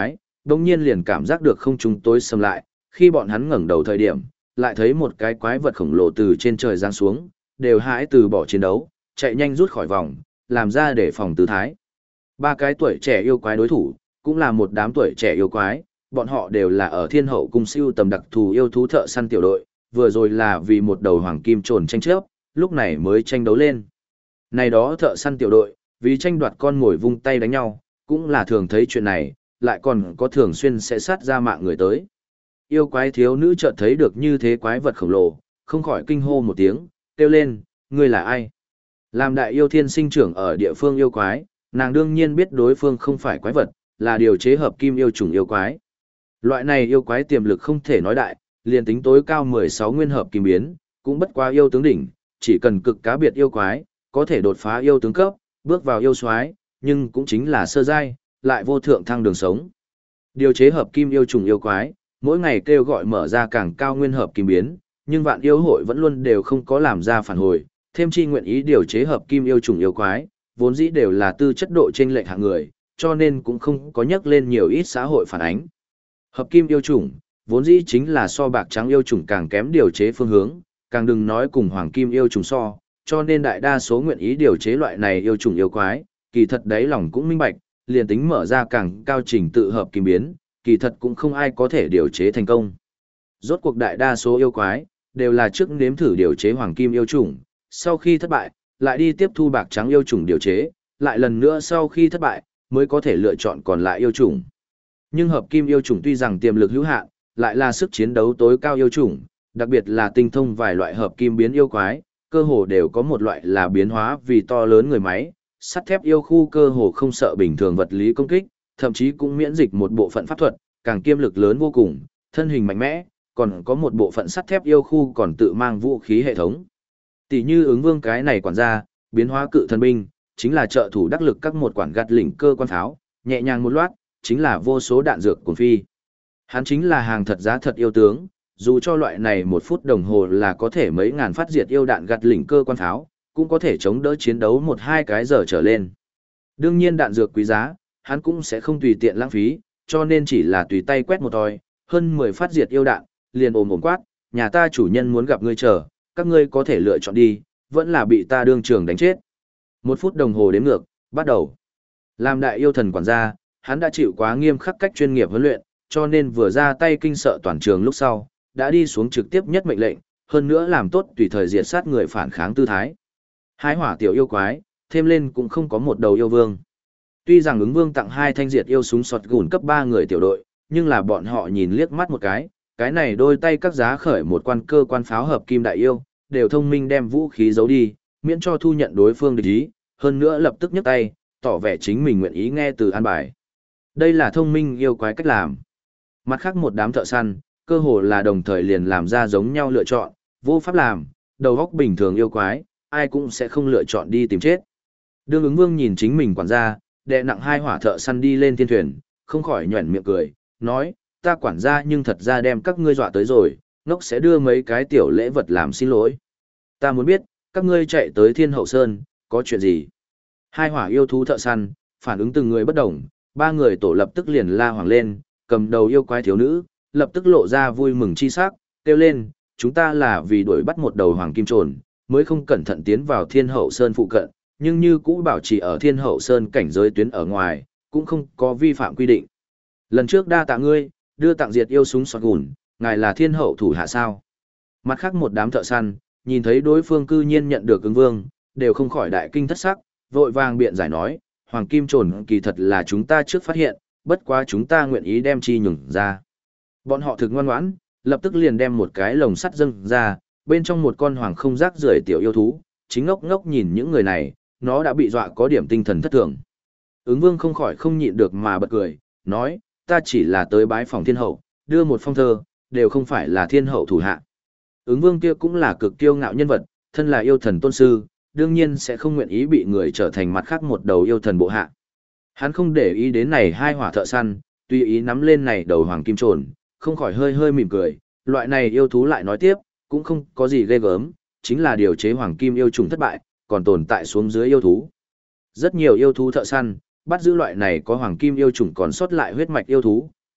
đồng nhiên liền cảm giác được không trung tối sầm lại, khi bọn hắn ngẩng đầu thời điểm, lại thấy một cái quái vật khổng lồ từ trên trời giáng xuống, đều hãi từ bỏ chiến đấu, chạy nhanh rút khỏi vòng, làm ra để phòng tư thái. Ba cái tuổi trẻ yêu quái đối thủ, cũng là một đám tuổi trẻ yêu quái, bọn họ đều là ở Thiên Hậu cung siêu tầm đặc thù yêu thú thợ săn tiểu đội, vừa rồi là vì một đầu hoàng kim trồn tranh chấp, lúc này mới tranh đấu lên. Này đó thợ săn tiểu đội, vì tranh đoạt con mồi vung tay đánh nhau, cũng là thường thấy chuyện này, lại còn có thường xuyên sẽ sát ra mạng người tới. Yêu quái thiếu nữ chợt thấy được như thế quái vật khổng lồ, không khỏi kinh hô một tiếng, kêu lên, ngươi là ai? Làm đại yêu thiên sinh trưởng ở địa phương yêu quái, nàng đương nhiên biết đối phương không phải quái vật, là điều chế hợp kim yêu trùng yêu quái. Loại này yêu quái tiềm lực không thể nói đại, liền tính tối cao mười sáu nguyên hợp kim biến, cũng bất quá yêu tướng đỉnh, chỉ cần cực cá biệt yêu quái, có thể đột phá yêu tướng cấp, bước vào yêu soái, nhưng cũng chính là sơ giai, lại vô thượng thăng đường sống. Điều chế hợp kim yêu trùng yêu quái, mỗi ngày kêu gọi mở ra càng cao nguyên hợp kim biến, nhưng vạn yêu hội vẫn luôn đều không có làm ra phản hồi, thêm chi nguyện ý điều chế hợp kim yêu trùng yêu quái, vốn dĩ đều là tư chất độ trên lệch hạng người, cho nên cũng không có nhắc lên nhiều ít xã hội phản ánh. Hợp kim yêu trùng, vốn dĩ chính là so bạc trắng yêu trùng càng kém điều chế phương hướng, càng đừng nói cùng hoàng kim yêu trùng so, cho nên đại đa số nguyện ý điều chế loại này yêu trùng yêu quái, kỳ thật đáy lòng cũng minh bạch, liền tính mở ra càng cao trình tự hợp kim biến, kỳ thật cũng không ai có thể điều chế thành công. Rốt cuộc đại đa số yêu quái, đều là trước nếm thử điều chế hoàng kim yêu trùng, sau khi thất bại, lại đi tiếp thu bạc trắng yêu trùng điều chế, lại lần nữa sau khi thất bại, mới có thể lựa chọn còn lại yêu trùng. Nhưng hợp kim yêu trùng tuy rằng tiềm lực hữu hạn, lại là sức chiến đấu tối cao yêu trùng, đặc biệt là tinh thông vài loại hợp kim biến yêu quái, cơ hồ đều có một loại là biến hóa vì to lớn người máy, sắt thép yêu khu cơ hồ không sợ bình thường vật lý công kích, thậm chí cũng miễn dịch một bộ phận pháp thuật, càng kiêm lực lớn vô cùng, thân hình mạnh mẽ, còn có một bộ phận sắt thép yêu khu còn tự mang vũ khí hệ thống. Tỷ như ứng vương cái này quản gia, biến hóa cự thần binh, chính là trợ thủ đắc lực các một quản gạt lỉnh cơ quan pháo, nhẹ nhàng một loạt, chính là vô số đạn dược cuồng phi. Hắn chính là hàng thật giá thật yêu tướng, dù cho loại này một phút đồng hồ là có thể mấy ngàn phát diệt yêu đạn gạt lỉnh cơ quan pháo, cũng có thể chống đỡ chiến đấu một hai cái giờ trở lên. Đương nhiên đạn dược quý giá, hắn cũng sẽ không tùy tiện lãng phí, cho nên chỉ là tùy tay quét một toi, hơn mười phát diệt yêu đạn, liền ồm ồm quát, nhà ta chủ nhân muốn gặp ngươi chờ, các ngươi có thể lựa chọn đi, vẫn là bị ta đương trường đánh chết. Một phút đồng hồ đếm ngược, bắt đầu. Làm đại yêu thần quản gia, hắn đã chịu quá nghiêm khắc cách chuyên nghiệp huấn luyện, cho nên vừa ra tay kinh sợ toàn trường lúc sau, đã đi xuống trực tiếp nhất mệnh lệnh, hơn nữa làm tốt tùy thời diệt sát người phản kháng tư thái. Hái hỏa tiểu yêu quái, thêm lên cũng không có một đầu yêu vương. Tuy rằng ứng vương tặng hai thanh diệt yêu súng sọt gùn cấp ba người tiểu đội, nhưng là bọn họ nhìn liếc mắt một cái, cái này đôi tay các giá khởi một quan cơ quan pháo hợp kim đại yêu, đều thông minh đem vũ khí giấu đi, miễn cho thu nhận đối phương địch ý, hơn nữa lập tức nhấc tay, tỏ vẻ chính mình nguyện ý nghe từ an bài. Đây là thông minh yêu quái cách làm. Mặt khác một đám thợ săn, cơ hồ là đồng thời liền làm ra giống nhau lựa chọn, vô pháp làm, đầu óc bình thường yêu quái, ai cũng sẽ không lựa chọn đi tìm chết. Đương ứng vương nhìn chính mình quản gia, đệ nặng hai hỏa thợ săn đi lên thiên thuyền, không khỏi nhuẩn miệng cười, nói, ta quản gia nhưng thật ra đem các ngươi dọa tới rồi, ngốc sẽ đưa mấy cái tiểu lễ vật làm xin lỗi. Ta muốn biết, các ngươi chạy tới Thiên Hậu Sơn, có chuyện gì? Hai hỏa yêu thú thợ săn, phản ứng từng người bất đồng, ba người tổ lập tức liền la hoàng lên, cầm đầu yêu quái thiếu nữ, lập tức lộ ra vui mừng chi sắc, kêu lên, chúng ta là vì đuổi bắt một đầu hoàng kim trồn, mới không cẩn thận tiến vào Thiên Hậu Sơn phụ cận, nhưng như cũ bảo trì ở Thiên Hậu Sơn cảnh giới tuyến ở ngoài, cũng không có vi phạm quy định. Lần trước đa tạ ngươi, đưa tặng diệt yêu súng sọt gùn, ngài là Thiên Hậu thủ hạ sao? Mặt khác một đám thợ săn, nhìn thấy đối phương cư nhiên nhận được ứng vương, đều không khỏi đại kinh thất sắc, vội vàng biện giải nói, hoàng kim trồn kỳ thật là chúng ta trước phát hiện, bất quá chúng ta nguyện ý đem chi nhường ra. Bọn họ thực ngoan ngoãn, lập tức liền đem một cái lồng sắt dâng ra, bên trong một con hoàng không rác rưởi tiểu yêu thú, chính ngốc ngốc nhìn những người này, nó đã bị dọa có điểm tinh thần thất thường. Ứng vương không khỏi không nhịn được mà bật cười, nói, ta chỉ là tới bái phòng thiên hậu, đưa một phong thơ, đều không phải là thiên hậu thủ hạ. Ứng vương kia cũng là cực kiêu ngạo nhân vật, thân là yêu thần tôn sư, đương nhiên sẽ không nguyện ý bị người trở thành mặt khác một đầu yêu thần bộ hạ. Hắn không để ý đến này hai hỏa thợ săn, tùy ý nắm lên này đầu hoàng kim trồn, không khỏi hơi hơi mỉm cười, loại này yêu thú lại nói tiếp, cũng không có gì ghê gớm, chính là điều chế hoàng kim yêu trùng thất bại, còn tồn tại xuống dưới yêu thú. Rất nhiều yêu thú thợ săn, bắt giữ loại này có hoàng kim yêu trùng còn sót lại huyết mạch yêu thú,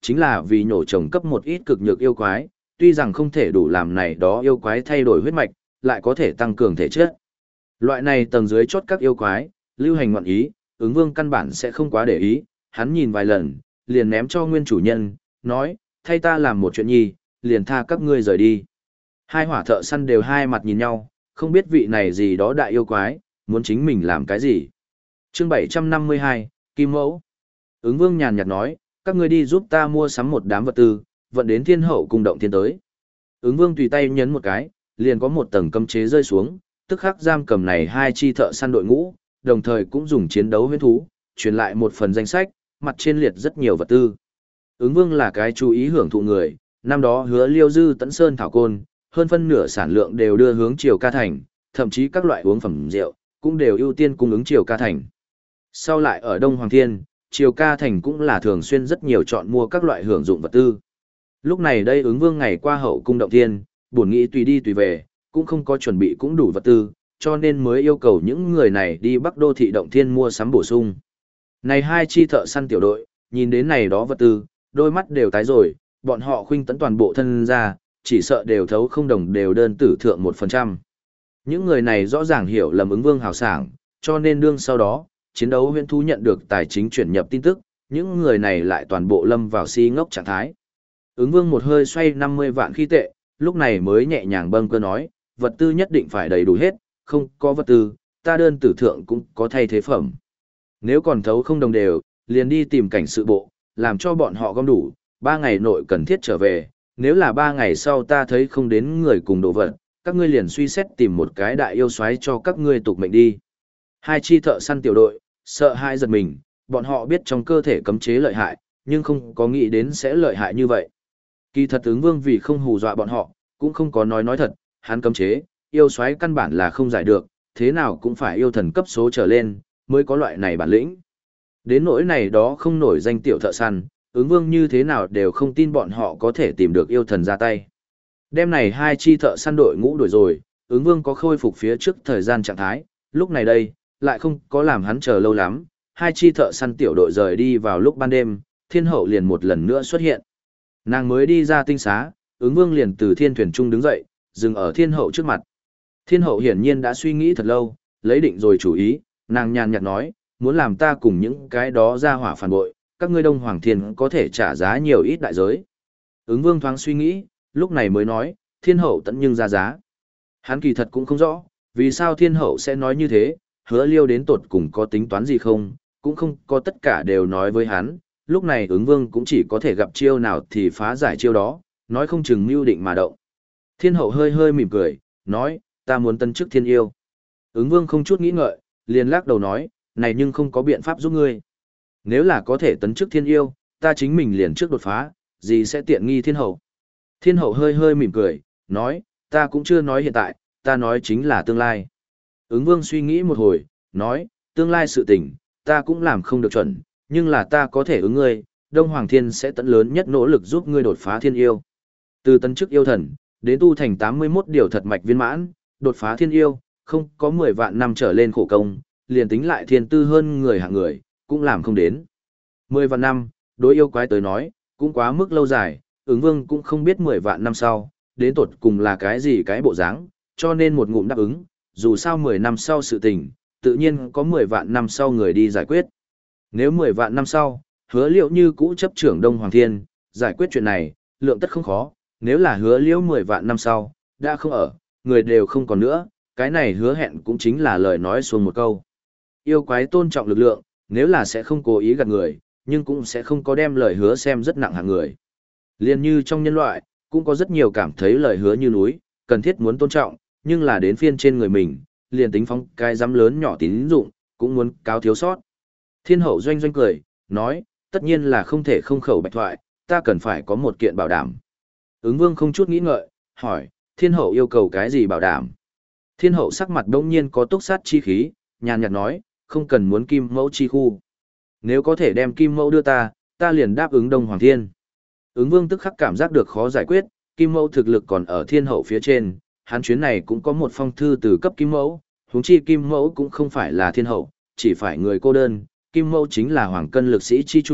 chính là vì nhổ trồng cấp một ít cực nhược yêu quái, tuy rằng không thể đủ làm này đó yêu quái thay đổi huyết mạch, lại có thể tăng cường thể chất. Loại này tầng dưới chốt các yêu quái, lưu hành ngoạn ý, ứng vương căn bản sẽ không quá để ý, hắn nhìn vài lần, liền ném cho nguyên chủ nhân, nói, thay ta làm một chuyện nhi, liền tha các ngươi rời đi. Hai hỏa thợ săn đều hai mặt nhìn nhau, không biết vị này gì đó đại yêu quái, muốn chính mình làm cái gì. Chương bảy trăm năm mươi hai, Kim Mẫu. Ứng vương nhàn nhạt nói, các ngươi đi giúp ta mua sắm một đám vật tư, vận đến thiên hậu cung động thiên tới. Ứng vương tùy tay nhấn một cái, liền có một tầng cấm chế rơi xuống, tức khắc giam cầm này hai chi thợ săn đội ngũ, đồng thời cũng dùng chiến đấu huyễn thú, truyền lại một phần danh sách, mặt trên liệt rất nhiều vật tư. Ứng vương là cái chú ý hưởng thụ người, năm đó hứa liêu dư tấn sơn thảo côn, hơn phân nửa sản lượng đều đưa hướng Triều Ca Thành, thậm chí các loại uống phẩm rượu, cũng đều ưu tiên cung ứng Triều Ca Thành. Sau lại ở Đông Hoàng Thiên, Triều Ca Thành cũng là thường xuyên rất nhiều chọn mua các loại hưởng dụng vật tư. Lúc này đây ứng vương ngày qua hậu cung động thiên, buồn nghĩ tùy đi tùy về, cũng không có chuẩn bị cũng đủ vật tư, cho nên mới yêu cầu những người này đi Bắc Đô thị động thiên mua sắm bổ sung. Này hai chi thợ săn tiểu đội, nhìn đến này đó vật tư, đôi mắt đều tái rồi, bọn họ khuynh tấn toàn bộ thân ra, chỉ sợ đều thấu không đồng đều đơn tử thượng một phần trăm. Những người này rõ ràng hiểu lầm ứng vương hào sảng, cho nên đương sau đó, chiến đấu huyễn thú nhận được tài chính chuyển nhập tin tức, những người này lại toàn bộ lâm vào si ngốc trạng thái. Ứng vương một hơi xoay năm mươi vạn khí tệ, lúc này mới nhẹ nhàng bâng cơ nói, vật tư nhất định phải đầy đủ hết, không có vật tư, ta đơn tử thượng cũng có thay thế phẩm. Nếu còn thấu không đồng đều, liền đi tìm cảnh sự bộ, làm cho bọn họ gom đủ, ba ngày nội cần thiết trở về, nếu là ba ngày sau ta thấy không đến người cùng đồ vật, các ngươi liền suy xét tìm một cái đại yêu soái cho các ngươi tục mệnh đi. Hai chi thợ săn tiểu đội, sợ hai giật mình, bọn họ biết trong cơ thể cấm chế lợi hại, nhưng không có nghĩ đến sẽ lợi hại như vậy. Kỳ thật ứng vương vì không hù dọa bọn họ, cũng không có nói nói thật, hắn cấm chế, yêu soái căn bản là không giải được, thế nào cũng phải yêu thần cấp số trở lên, mới có loại này bản lĩnh. Đến nỗi này đó không nổi danh tiểu thợ săn, ứng vương như thế nào đều không tin bọn họ có thể tìm được yêu thần ra tay. Đêm này hai chi thợ săn đội ngũ đuổi rồi, ứng vương có khôi phục phía trước thời gian trạng thái, lúc này đây, lại không có làm hắn chờ lâu lắm, hai chi thợ săn tiểu đội rời đi vào lúc ban đêm, thiên hậu liền một lần nữa xuất hiện. Nàng mới đi ra tinh xá, ứng vương liền từ thiên thuyền trung đứng dậy, dừng ở thiên hậu trước mặt. Thiên hậu hiển nhiên đã suy nghĩ thật lâu, lấy định rồi chủ ý, nàng nhàn nhạt nói, muốn làm ta cùng những cái đó ra hỏa phản bội, các ngươi Đông Hoàng Thiên có thể trả giá nhiều ít đại giới. Ứng vương thoáng suy nghĩ, lúc này mới nói, thiên hậu tận nhưng ra giá. Hắn kỳ thật cũng không rõ, vì sao thiên hậu sẽ nói như thế, hứa liêu đến tột cùng có tính toán gì không, cũng không có tất cả đều nói với hắn, lúc này ứng vương cũng chỉ có thể gặp chiêu nào thì phá giải chiêu đó, nói không chừng mưu định mà động. Thiên hậu hơi hơi mỉm cười, nói, ta muốn tân chức thiên yêu. Ứng vương không chút nghĩ ngợi, liền lắc đầu nói, này nhưng không có biện pháp giúp ngươi. Nếu là có thể tấn chức thiên yêu, ta chính mình liền trước đột phá, gì sẽ tiện nghi thiên hậu. Thiên hậu hơi hơi mỉm cười, nói, ta cũng chưa nói hiện tại, ta nói chính là tương lai. Ứng vương suy nghĩ một hồi, nói, tương lai sự tình, ta cũng làm không được chuẩn, nhưng là ta có thể ứng ngươi, Đông Hoàng Thiên sẽ tận lớn nhất nỗ lực giúp ngươi đột phá thiên yêu. Từ tấn chức yêu thần, đến tu thành tám mươi mốt điều thật mạch viên mãn, đột phá thiên yêu, không có mười vạn năm trở lên khổ công, liền tính lại thiên tư hơn người hạng người, cũng làm không đến. Mười vạn năm, đối yêu quái tới nói, cũng quá mức lâu dài, ứng vương cũng không biết mười vạn năm sau, đến tột cùng là cái gì cái bộ dáng, cho nên một ngụm đáp ứng, dù sao mười năm sau sự tình, tự nhiên có mười vạn năm sau người đi giải quyết. Nếu mười vạn năm sau, hứa liệu như cũ chấp trưởng Đông Hoàng Thiên, giải quyết chuyện này, lượng tất không khó, nếu là hứa liễu mười vạn năm sau, đã không ở, người đều không còn nữa, cái này hứa hẹn cũng chính là lời nói xuông một câu. Yêu quái tôn trọng lực lượng, nếu là sẽ không cố ý gạt người, nhưng cũng sẽ không có đem lời hứa xem rất nặng hạng người. Liên như trong nhân loại, cũng có rất nhiều cảm thấy lời hứa như núi, cần thiết muốn tôn trọng, nhưng là đến phiên trên người mình, liền tính phóng cái dám lớn nhỏ tín dụng, cũng muốn cáo thiếu sót. Thiên hậu doanh doanh cười, nói, tất nhiên là không thể không khẩu bạch thoại, ta cần phải có một kiện bảo đảm. Ứng vương không chút nghĩ ngợi, hỏi, thiên hậu yêu cầu cái gì bảo đảm? Thiên hậu sắc mặt đông nhiên có túc sát chi khí, nhàn nhạt nói, không cần muốn kim mẫu chi khu. Nếu có thể đem kim mẫu đưa ta, ta liền đáp ứng Đông Hoàng Thiên. Ứng vương tức khắc cảm giác được khó giải quyết, kim mẫu thực lực còn ở thiên hậu phía trên, hắn chuyến này cũng có một phong thư từ cấp kim mẫu, huống chi kim mẫu cũng không phải là thiên hậu, chỉ phải người cô đơn, kim mẫu chính là hoàng cân lực sĩ chi chủ,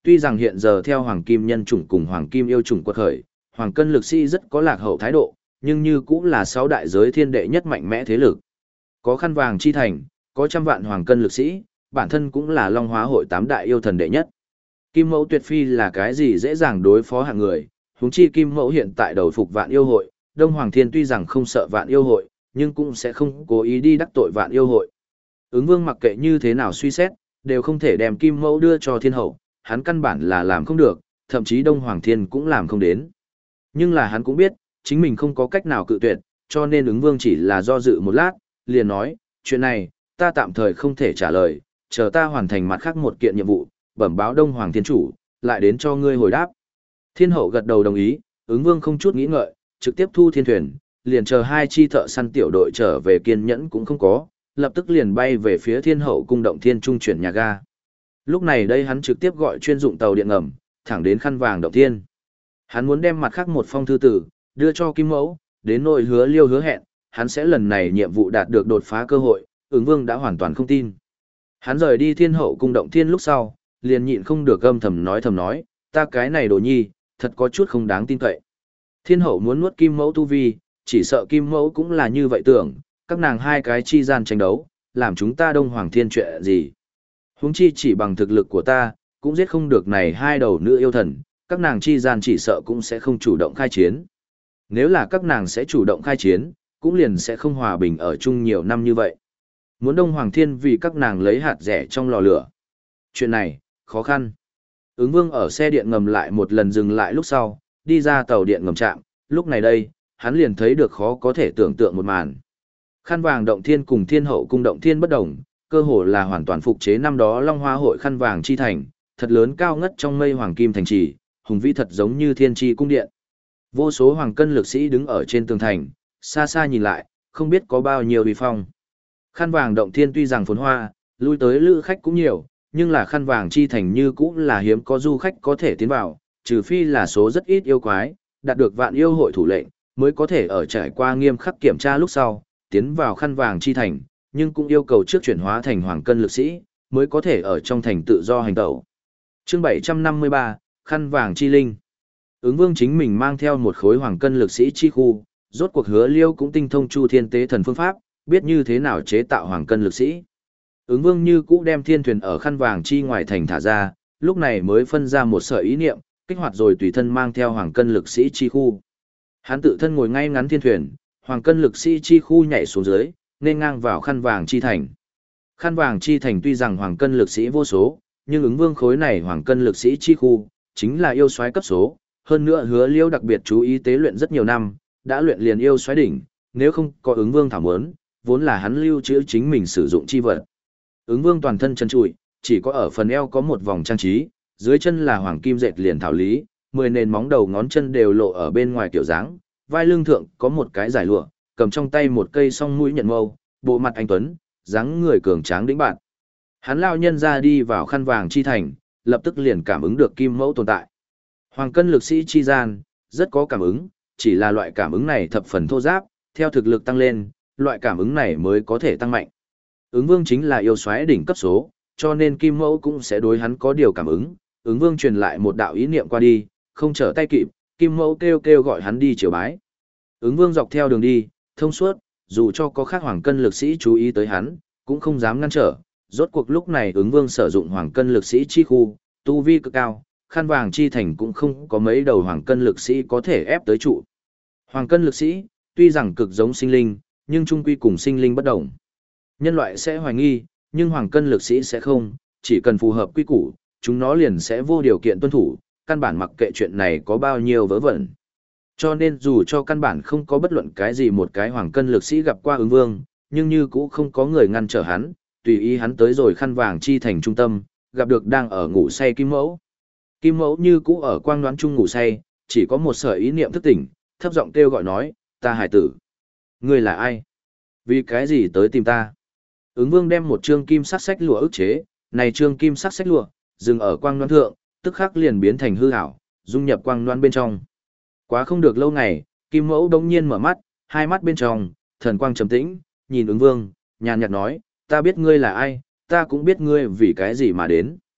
Tuy rằng hiện giờ theo Hoàng Kim nhân chủng cùng Hoàng Kim yêu chủng quật khởi, Hoàng Cân lực sĩ rất có lạc hậu thái độ, nhưng như cũng là sáu đại giới thiên đệ nhất mạnh mẽ thế lực. Có khăn vàng chi thành, có trăm vạn Hoàng Cân lực sĩ, bản thân cũng là Long Hóa hội tám đại yêu thần đệ nhất. Kim Mẫu tuyệt phi là cái gì dễ dàng đối phó hạng người, huống chi Kim Mẫu hiện tại đầu phục vạn yêu hội, Đông Hoàng Thiên tuy rằng không sợ vạn yêu hội, nhưng cũng sẽ không cố ý đi đắc tội vạn yêu hội. Ứng Vương mặc kệ như thế nào suy xét, đều không thể đem Kim Mẫu đưa cho Thiên Hậu, hắn căn bản là làm không được, thậm chí Đông Hoàng Thiên cũng làm không đến. Nhưng là hắn cũng biết, chính mình không có cách nào cự tuyệt, cho nên Ứng Vương chỉ là do dự một lát, liền nói, chuyện này, ta tạm thời không thể trả lời, chờ ta hoàn thành mặt khác một kiện nhiệm vụ, bẩm báo Đông Hoàng Thiên Chủ, lại đến cho ngươi hồi đáp. Thiên Hậu gật đầu đồng ý, Ứng Vương không chút nghĩ ngợi, trực tiếp thu thiên thuyền, liền chờ hai chi thợ săn tiểu đội trở về kiên nhẫn cũng không có, lập tức liền bay về phía Thiên Hậu cung động thiên trung chuyển nhà ga. Lúc này đây hắn trực tiếp gọi chuyên dụng tàu điện ngầm, thẳng đến khăn vàng động thiên. Hắn muốn đem mặt khác một phong thư tử, đưa cho Kim Mẫu, đến nội hứa liêu hứa hẹn, hắn sẽ lần này nhiệm vụ đạt được đột phá cơ hội, Ứng Vương đã hoàn toàn không tin. Hắn rời đi Thiên Hậu cung động thiên lúc sau, liền nhịn không được gâm thầm nói thầm nói, ta cái này đồ nhi, thật có chút không đáng tin cậy. Thiên Hậu muốn nuốt Kim Mẫu tu vi, chỉ sợ Kim Mẫu cũng là như vậy tưởng, các nàng hai cái chi gian tranh đấu, làm chúng ta Đông Hoàng Thiên chuyện gì. Huống chi chỉ bằng thực lực của ta, cũng giết không được này hai đầu nữ yêu thần, các nàng chi gian chỉ sợ cũng sẽ không chủ động khai chiến. Nếu là các nàng sẽ chủ động khai chiến, cũng liền sẽ không hòa bình ở chung nhiều năm như vậy. Muốn Đông Hoàng Thiên vì các nàng lấy hạt rẻ trong lò lửa. Chuyện này, khó khăn. Ứng Vương ở xe điện ngầm lại một lần dừng lại lúc sau, đi ra tàu điện ngầm trạm, lúc này đây, hắn liền thấy được khó có thể tưởng tượng một màn. Khăn vàng động thiên cùng Thiên Hậu cung động thiên bất đồng, cơ hồ là hoàn toàn phục chế năm đó Long Hoa hội khăn vàng chi thành, thật lớn cao ngất trong mây hoàng kim thành trì, hùng vĩ thật giống như thiên tri cung điện. Vô số hoàng cân lực sĩ đứng ở trên tường thành, xa xa nhìn lại, không biết có bao nhiêu uy phong. Khăn vàng động thiên tuy rằng phồn hoa, lui tới lữ khách cũng nhiều, nhưng là khăn vàng chi thành như cũng là hiếm có du khách có thể tiến vào, trừ phi là số rất ít yêu quái, đạt được vạn yêu hội thủ lệnh, mới có thể ở trải qua nghiêm khắc kiểm tra lúc sau, tiến vào khăn vàng chi thành, nhưng cũng yêu cầu trước chuyển hóa thành hoàng cân lực sĩ, mới có thể ở trong thành tự do hành tẩu. Chương bảy trăm năm mươi ba, khăn vàng chi linh. Ứng Vương chính mình mang theo một khối hoàng cân lực sĩ chi khu, rốt cuộc Hứa Liêu cũng tinh thông Chu Thiên Tế Thần phương pháp, biết như thế nào chế tạo hoàng cân lực sĩ. Ứng Vương như cũ đem thiên thuyền ở khăn vàng chi ngoài thành thả ra, lúc này mới phân ra một sợi ý niệm, kích hoạt rồi tùy thân mang theo hoàng cân lực sĩ chi khu. Hắn tự thân ngồi ngay ngắn thiên thuyền, hoàng cân lực sĩ chi khu nhảy xuống dưới, nên ngang vào khăn vàng chi thành. Khăn vàng chi thành tuy rằng hoàng cân lực sĩ vô số, nhưng Ứng Vương khối này hoàng cân lực sĩ chi khu, chính là yêu soái cấp số, hơn nữa Hứa Liêu đặc biệt chú ý tế luyện rất nhiều năm, đã luyện liền yêu soái đỉnh, nếu không có Ứng Vương thảo muốn, vốn là hắn lưu trữ chính mình sử dụng chi vật. Ứng Vương toàn thân trần trụi, chỉ có ở phần eo có một vòng trang trí, dưới chân là hoàng kim dệt liền thảo lý, mười nền móng đầu ngón chân đều lộ ở bên ngoài kiểu dáng, vai lưng thượng có một cái giải lụa, cầm trong tay một cây song mũi nhận mâu, bộ mặt anh tuấn, dáng người cường tráng đĩnh bạn. Hắn lao nhân ra đi vào khăn vàng chi thành, lập tức liền cảm ứng được Kim Mẫu tồn tại. Hoàng cân lực sĩ chi gian, rất có cảm ứng, chỉ là loại cảm ứng này thập phần thô giáp, theo thực lực tăng lên, loại cảm ứng này mới có thể tăng mạnh. Ứng Vương chính là yêu soái đỉnh cấp số, cho nên Kim Mẫu cũng sẽ đối hắn có điều cảm ứng. Ứng Vương truyền lại một đạo ý niệm qua đi, không trở tay kịp, Kim Mẫu kêu kêu gọi hắn đi triều bái. Ứng Vương dọc theo đường đi, thông suốt, dù cho có khác hoàng cân lực sĩ chú ý tới hắn, cũng không dám ngăn trở. Rốt cuộc lúc này Ứng Vương sử dụng hoàng cân lực sĩ chi khu, tu vi cực cao, khăn vàng chi thành cũng không có mấy đầu hoàng cân lực sĩ có thể ép tới trụ. Hoàng cân lực sĩ, tuy rằng cực giống sinh linh, nhưng chung quy cùng sinh linh bất đồng. Nhân loại sẽ hoài nghi, nhưng hoàng cân lực sĩ sẽ không, chỉ cần phù hợp quy củ, chúng nó liền sẽ vô điều kiện tuân thủ, căn bản mặc kệ chuyện này có bao nhiêu vớ vẩn. Cho nên dù cho căn bản không có bất luận cái gì một cái hoàng cân lực sĩ gặp qua Ứng Vương, nhưng như cũng không có người ngăn trở hắn, tùy ý hắn tới rồi khăn vàng chi thành trung tâm, gặp được đang ở ngủ say Kim Mẫu. Kim Mẫu như cũ ở quang đoán chung ngủ say, chỉ có một sợi ý niệm thức tỉnh, thấp giọng kêu gọi nói, ta hải tử. Ngươi là ai? Vì cái gì tới tìm ta? Ứng Vương đem một trương kim sắc sách lụa ức chế, này trương kim sắc sách lụa, dừng ở quang đoán thượng, tức khắc liền biến thành hư ảo, dung nhập quang đoán bên trong. Quá không được lâu ngày, Kim Mẫu đống nhiên mở mắt, hai mắt bên trong, thần quang trầm tĩnh, nhìn Ứng Vương, nhàn nhạt nói, ta biết ngươi là ai, ta cũng biết ngươi vì cái gì mà đến.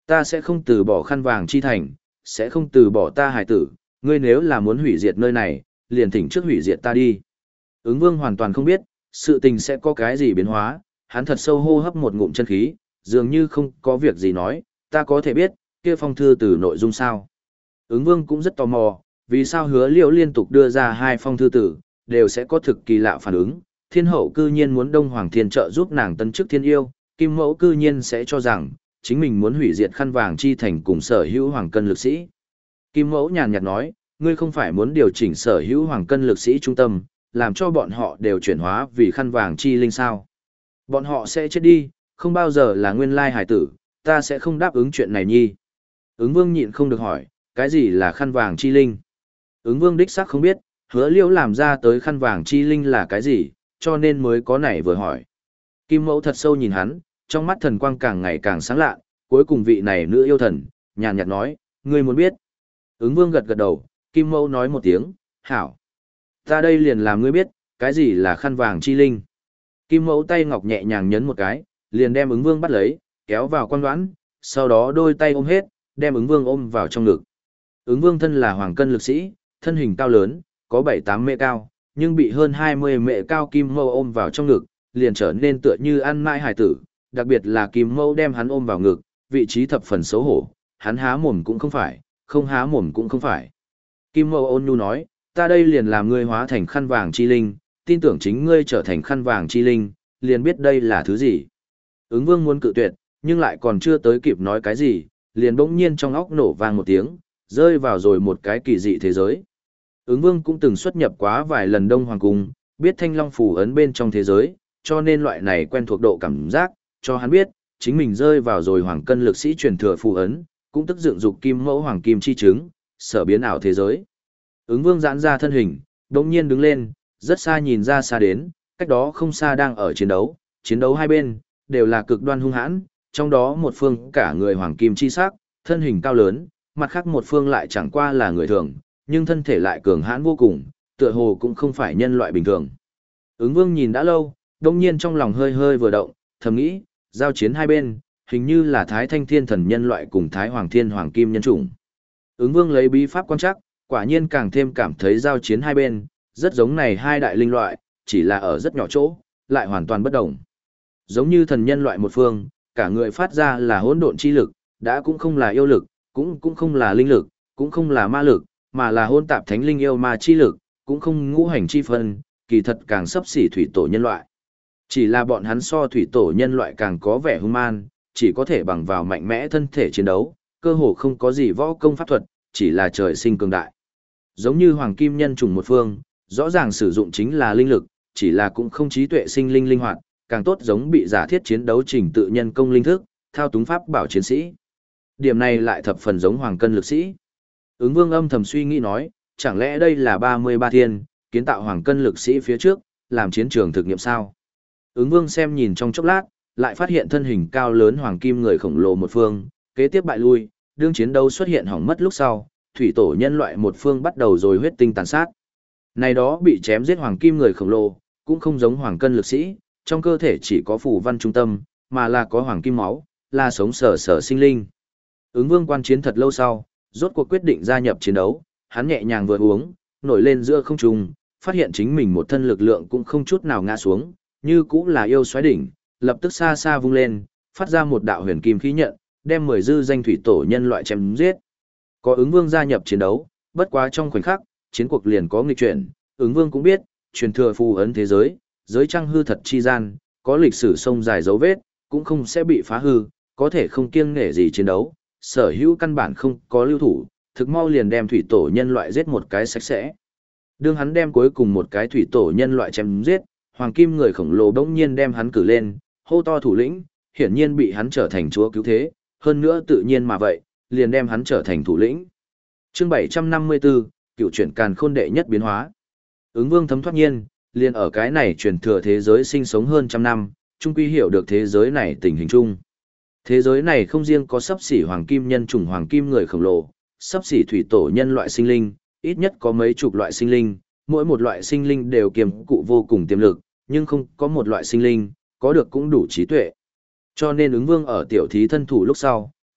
Ta sẽ không từ bỏ khăn vàng chi thành, sẽ không từ bỏ ta hải tử, ngươi nếu là muốn hủy diệt nơi này, liền thỉnh trước hủy diệt ta đi. Ứng vương hoàn toàn không biết, sự tình sẽ có cái gì biến hóa, hắn thật sâu hô hấp một ngụm chân khí, dường như không có việc gì nói, ta có thể biết, kia phong thư từ nội dung sao. Ứng vương cũng rất tò mò, vì sao hứa liễu liên tục đưa ra hai phong thư tử, đều sẽ có thực kỳ lạ phản ứng, thiên hậu cư nhiên muốn Đông Hoàng Thiên trợ giúp nàng tân chức thiên yêu, kim mẫu cư nhiên sẽ cho rằng, chính mình muốn hủy diệt khăn vàng chi thành cùng sở hữu hoàng cân lực sĩ. Kim mẫu nhàn nhạt nói, ngươi không phải muốn điều chỉnh sở hữu hoàng cân lực sĩ trung tâm, làm cho bọn họ đều chuyển hóa vì khăn vàng chi linh sao. Bọn họ sẽ chết đi, không bao giờ là nguyên lai hải tử, ta sẽ không đáp ứng chuyện này nhi. Ứng vương nhịn không được hỏi, cái gì là khăn vàng chi linh? Ứng vương đích xác không biết, hứa liễu làm ra tới khăn vàng chi linh là cái gì, cho nên mới có nảy vừa hỏi. Kim mẫu thật sâu nhìn hắn, trong mắt thần quang càng ngày càng sáng lạ, cuối cùng vị này nữ yêu thần, nhàn nhạt nói, ngươi muốn biết. Ứng vương gật gật đầu, kim mẫu nói một tiếng, hảo. Ta đây liền làm ngươi biết, cái gì là khăn vàng chi linh. Kim mẫu tay ngọc nhẹ nhàng nhấn một cái, liền đem ứng vương bắt lấy, kéo vào quan đoán, sau đó đôi tay ôm hết, đem ứng vương ôm vào trong ngực. Ứng vương thân là hoàng cân lực sĩ, thân hình cao lớn, có bảy tám mệ cao, nhưng bị hơn hai mươi mệ cao kim mẫu ôm vào trong ngực, liền trở nên tựa như ăn mãi hải tử, đặc biệt là kim mẫu đem hắn ôm vào ngực, vị trí thập phần xấu hổ, hắn há mồm cũng không phải, không há mồm cũng không phải. Kim mẫu ôn nhu nói, ta đây liền làm ngươi hóa thành khăn vàng chi linh, tin tưởng chính ngươi trở thành khăn vàng chi linh, liền biết đây là thứ gì. Ứng vương muốn cự tuyệt, nhưng lại còn chưa tới kịp nói cái gì, liền bỗng nhiên trong óc nổ vang một tiếng, rơi vào rồi một cái kỳ dị thế giới. Ứng vương cũng từng xuất nhập quá vài lần Đông Hoàng Cung, biết thanh long phù ấn bên trong thế giới, cho nên loại này quen thuộc độ cảm giác, cho hắn biết, chính mình rơi vào rồi hoàng cân lực sĩ truyền thừa phù ấn, cũng tức dựng dục kim mẫu hoàng kim chi chứng, sở biến ảo thế giới. Ứng vương giãn ra thân hình, đống nhiên đứng lên, rất xa nhìn ra xa đến, cách đó không xa đang ở chiến đấu, chiến đấu hai bên, đều là cực đoan hung hãn, trong đó một phương cả người hoàng kim chi sắc, thân hình cao lớn, mặt khác một phương lại chẳng qua là người thường, nhưng thân thể lại cường hãn vô cùng, tựa hồ cũng không phải nhân loại bình thường. Ứng vương nhìn đã lâu, đông nhiên trong lòng hơi hơi vừa động, thầm nghĩ, giao chiến hai bên, hình như là Thái Thanh Thiên Thần nhân loại cùng Thái Hoàng Thiên Hoàng Kim nhân chủng. Ứng vương lấy bí pháp quan trắc, quả nhiên càng thêm cảm thấy giao chiến hai bên, rất giống này hai đại linh loại, chỉ là ở rất nhỏ chỗ, lại hoàn toàn bất đồng. Giống như thần nhân loại một phương, cả người phát ra là hỗn độn chi lực, đã cũng không là yêu lực, cũng cũng không là linh lực, cũng không là ma lực, mà là hỗn tạp thánh linh yêu ma chi lực, cũng không ngũ hành chi phân, kỳ thật càng sấp xỉ thủy tổ nhân loại. Chỉ là bọn hắn so thủy tổ nhân loại càng có vẻ hung man, chỉ có thể bằng vào mạnh mẽ thân thể chiến đấu, cơ hồ không có gì võ công pháp thuật, chỉ là trời sinh cường đại. Giống như hoàng kim nhân chủng một phương, rõ ràng sử dụng chính là linh lực, chỉ là cũng không trí tuệ sinh linh linh hoạt, càng tốt giống bị giả thiết chiến đấu trình tự nhân công linh thức, thao túng pháp bảo chiến sĩ. Điểm này lại thập phần giống hoàng cân lực sĩ. Ứng vương âm thầm suy nghĩ nói, chẳng lẽ đây là ba mươi ba thiên, kiến tạo hoàng cân lực sĩ phía trước, làm chiến trường thực nghiệm sao? Ứng vương xem nhìn trong chốc lát, lại phát hiện thân hình cao lớn hoàng kim người khổng lồ một phương, kế tiếp bại lui, đương chiến đấu xuất hiện hỏng mất lúc sau, thủy tổ nhân loại một phương bắt đầu rồi huyết tinh tàn sát. Này đó bị chém giết hoàng kim người khổng lồ, cũng không giống hoàng cân lực sĩ, trong cơ thể chỉ có phù văn trung tâm, mà là có hoàng kim máu, là sống sở sở sinh linh. Ứng vương quan chiến thật lâu sau, rốt cuộc quyết định gia nhập chiến đấu, hắn nhẹ nhàng vừa uống, nổi lên giữa không trung, phát hiện chính mình một thân lực lượng cũng không chút nào ngã xuống, như cũng là yêu xoáy đỉnh, lập tức xa xa vung lên, phát ra một đạo huyền kim khí nhận, đem mười dư danh thủy tổ nhân loại chém giết. Có ứng vương gia nhập chiến đấu, bất quá trong khoảnh khắc, chiến cuộc liền có nghịch chuyển, ứng vương cũng biết, truyền thừa phù ấn thế giới, giới trăng hư thật chi gian, có lịch sử sông dài dấu vết, cũng không sẽ bị phá hư, có thể không kiêng nể gì chiến đấu, sở hữu căn bản không có lưu thủ, thực mau liền đem thủy tổ nhân loại giết một cái sạch sẽ. Đương hắn đem cuối cùng một cái thủy tổ nhân loại chém giết, hoàng kim người khổng lồ đống nhiên đem hắn cử lên, hô to thủ lĩnh, hiển nhiên bị hắn trở thành chúa cứu thế, hơn nữa tự nhiên mà vậy, liền đem hắn trở thành thủ lĩnh. Chương bảy trăm năm mươi tư, cựu chuyển càn khôn đệ nhất biến hóa. Ứng vương thấm thoát nhiên, liền ở cái này truyền thừa thế giới sinh sống hơn trăm năm, chung quy hiểu được thế giới này tình hình chung. Thế giới này không riêng có sắp xỉ hoàng kim nhân chủng hoàng kim người khổng lồ, sắp xỉ thủy tổ nhân loại sinh linh, ít nhất có mấy chục loại sinh linh, mỗi một loại sinh linh đều kiềm cụ vô cùng tiềm lực, nhưng không có một loại sinh linh, có được cũng đủ trí tuệ. Cho nên ứng vương ở tiểu thí thân thủ lúc sau,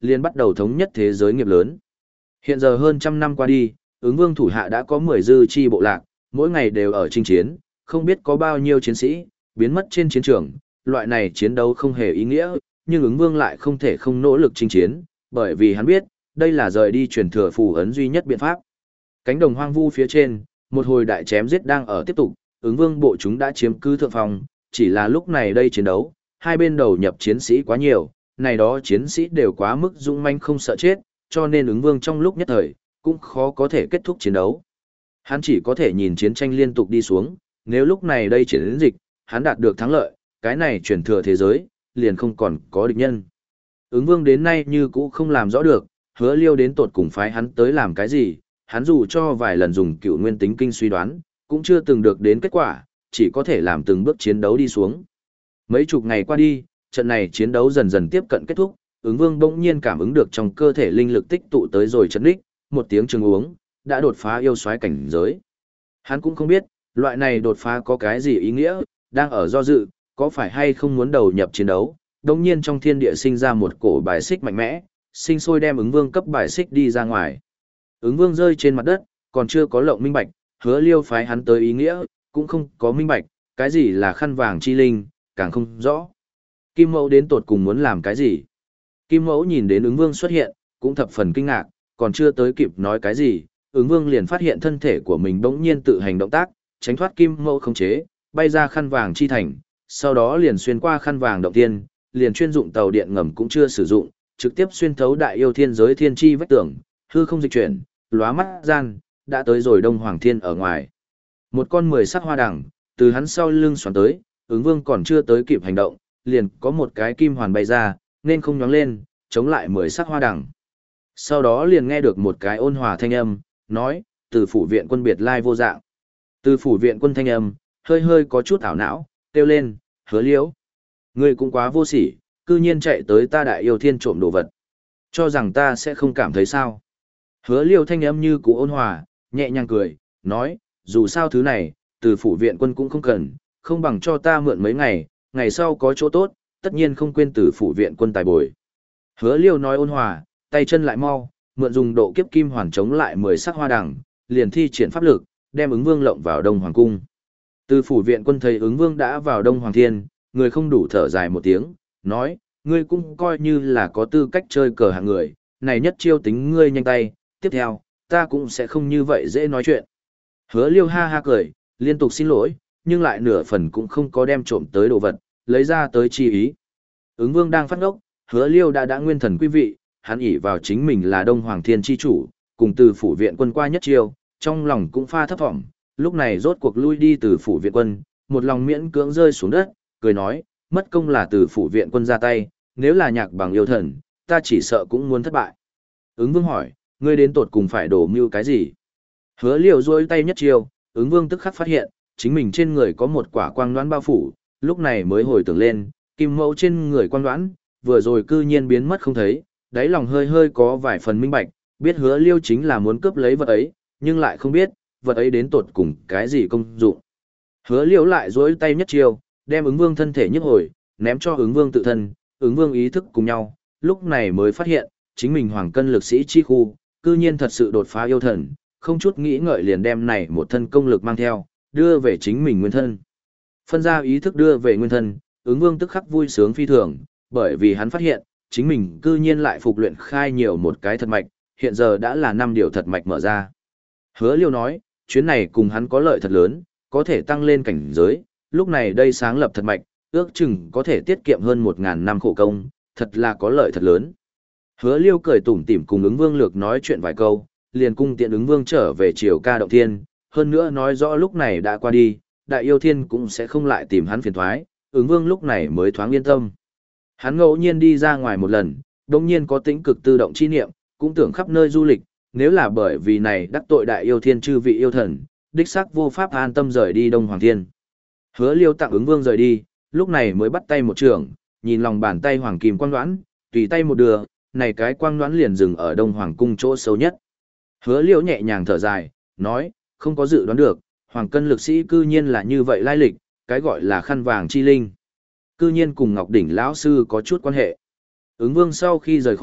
liền bắt đầu thống nhất thế giới nghiệp lớn. Hiện giờ hơn trăm năm qua đi, ứng vương thủ hạ đã có mười dư chi bộ lạc, mỗi ngày đều ở chinh chiến, không biết có bao nhiêu chiến sĩ, biến mất trên chiến trường, loại này chiến đấu không hề ý nghĩa, nhưng ứng vương lại không thể không nỗ lực chinh chiến, bởi vì hắn biết, đây là rời đi truyền thừa phù ấn duy nhất biện pháp. Cánh đồng hoang vu phía trên, một hồi đại chém giết đang ở tiếp tục, ứng vương bộ chúng đã chiếm cứ thượng phòng, chỉ là lúc này đây chiến đấu, hai bên đầu nhập chiến sĩ quá nhiều, này đó chiến sĩ đều quá mức dũng manh không sợ chết, cho nên ứng vương trong lúc nhất thời, cũng khó có thể kết thúc chiến đấu. Hắn chỉ có thể nhìn chiến tranh liên tục đi xuống, nếu lúc này đây chiến dịch, hắn đạt được thắng lợi, cái này truyền thừa thế giới, liền không còn có địch nhân. Ứng vương đến nay như cũ không làm rõ được, hứa liêu đến tột cùng phái hắn tới làm cái gì, hắn dù cho vài lần dùng cựu nguyên tính kinh suy đoán, cũng chưa từng được đến kết quả, chỉ có thể làm từng bước chiến đấu đi xuống. Mấy chục ngày qua đi, trận này chiến đấu dần dần tiếp cận kết thúc, ứng vương bỗng nhiên cảm ứng được trong cơ thể linh lực tích tụ tới rồi chấn đích, một tiếng trường uống, đã đột phá yêu soái cảnh giới. Hắn cũng không biết, loại này đột phá có cái gì ý nghĩa, đang ở do dự, có phải hay không muốn đầu nhập chiến đấu, đồng nhiên trong thiên địa sinh ra một cổ bài xích mạnh mẽ, sinh sôi đem ứng vương cấp bài xích đi ra ngoài. Ứng vương rơi trên mặt đất, còn chưa có lộng minh bạch, hứa liêu phái hắn tới ý nghĩa, cũng không có minh bạch, cái gì là khăn vàng chi linh, càng không rõ. Kim mẫu đến tột cùng muốn làm cái gì? Kim mẫu nhìn đến ứng vương xuất hiện, cũng thập phần kinh ngạc, còn chưa tới kịp nói cái gì, ứng vương liền phát hiện thân thể của mình bỗng nhiên tự hành động tác, tránh thoát kim mẫu khống chế, bay ra khăn vàng chi thành, sau đó liền xuyên qua khăn vàng động tiên, liền chuyên dụng tàu điện ngầm cũng chưa sử dụng, trực tiếp xuyên thấu đại yêu thiên giới thiên chi vách tường, hư không dịch chuyển, lóa mắt gian, đã tới rồi Đông Hoàng Thiên ở ngoài. Một con mười sắc hoa đằng, từ hắn sau lưng xoắn tới, ứng vương còn chưa tới kịp hành động, liền có một cái kim hoàn bay ra, nên không nhóng lên, chống lại mười sắc hoa đằng. Sau đó liền nghe được một cái ôn hòa thanh âm, nói, từ phủ viện quân biệt lai vô dạng. Từ phủ viện quân thanh âm, hơi hơi có chút ảo não, kêu lên, hứa liễu. Ngươi cũng quá vô sỉ, cư nhiên chạy tới ta đại yêu thiên trộm đồ vật. Cho rằng ta sẽ không cảm thấy sao. Hứa liêu thanh âm như cũ ôn hòa, nhẹ nhàng cười, nói, dù sao thứ này, từ phủ viện quân cũng không cần, không bằng cho ta mượn mấy ngày, ngày sau có chỗ tốt, tất nhiên không quên từ phủ viện quân tài bồi. Hứa liêu nói ôn hòa, tay chân lại mau, mượn dùng độ kiếp kim hoàn chống lại mười sắc hoa đằng, liền thi triển pháp lực, đem ứng vương lộng vào Đông Hoàng Cung. Từ phủ viện quân thấy ứng vương đã vào Đông Hoàng Thiên, người không đủ thở dài một tiếng, nói, ngươi cũng coi như là có tư cách chơi cờ hạng người, này nhất chiêu tính ngươi nhanh tay, tiếp theo, ta cũng sẽ không như vậy dễ nói chuyện. Hứa liêu ha ha cười, liên tục xin lỗi, nhưng lại nửa phần cũng không có đem trộm tới đồ vật, lấy ra tới chi ý. Ứng vương đang phát ngốc, hứa liêu đã đã nguyên thần quý vị, hắn ỷ vào chính mình là Đông Hoàng Thiên chi chủ, cùng từ phủ viện quân qua nhất chiêu, trong lòng cũng pha thấp thỏm, lúc này rốt cuộc lui đi từ phủ viện quân, một lòng miễn cưỡng rơi xuống đất, cười nói, mất công là từ phủ viện quân ra tay, nếu là nhạc bằng yêu thần, ta chỉ sợ cũng muốn thất bại. Ứng vương hỏi, ngươi đến tột cùng phải đổ mưu cái gì? Hứa liều rôi tay nhất chiêu, ứng vương tức khắc phát hiện, chính mình trên người có một quả quang đoán bao phủ, lúc này mới hồi tưởng lên, kim mẫu trên người quang đoán, vừa rồi cư nhiên biến mất không thấy, đáy lòng hơi hơi có vài phần minh bạch, biết hứa liêu chính là muốn cướp lấy vật ấy, nhưng lại không biết, vật ấy đến tột cùng cái gì công dụng. Hứa liêu lại rôi tay nhất chiêu, đem ứng vương thân thể nhức hồi, ném cho ứng vương tự thân, ứng vương ý thức cùng nhau, lúc này mới phát hiện, chính mình hoàng cân lực sĩ chi khu, cư nhiên thật sự đột phá yêu thần, không chút nghĩ ngợi liền đem này một thân công lực mang theo, đưa về chính mình nguyên thân. Phân ra ý thức đưa về nguyên thân, ứng vương tức khắc vui sướng phi thường, bởi vì hắn phát hiện, chính mình cư nhiên lại phục luyện khai nhiều một cái thật mạch, hiện giờ đã là năm điều thật mạch mở ra. Hứa liêu nói, chuyến này cùng hắn có lợi thật lớn, có thể tăng lên cảnh giới, lúc này đây sáng lập thật mạch, ước chừng có thể tiết kiệm hơn một ngàn năm khổ công, thật là có lợi thật lớn. Hứa liêu cười tủm tỉm cùng ứng vương lược nói chuyện vài câu, liền cung tiện ứng vương trở về triều ca động thiên, hơn nữa nói rõ lúc này đã qua đi, đại yêu thiên cũng sẽ không lại tìm hắn phiền thoái, ứng vương lúc này mới thoáng yên tâm. Hắn ngẫu nhiên đi ra ngoài một lần, đồng nhiên có tĩnh cực tự động chi niệm, cũng tưởng khắp nơi du lịch, nếu là bởi vì này đắc tội đại yêu thiên chư vị yêu thần, đích xác vô pháp an tâm rời đi Đông Hoàng Thiên. Hứa liêu tặng ứng vương rời đi, lúc này mới bắt tay một trường, nhìn lòng bàn tay hoàng kim quang đoán, tùy tay một đưa, này cái quang đoán liền dừng ở Đông Hoàng cung chỗ sâu nhất. Hứa liêu nhẹ nhàng thở dài, nói, không có dự đoán được, hoàng cân lực sĩ cư nhiên là như vậy lai lịch, cái gọi là khăn vàng chi linh. Cư nhiên cùng Ngọc Đỉnh lão sư có chút quan hệ. Ứng vương sau khi rời khỏi,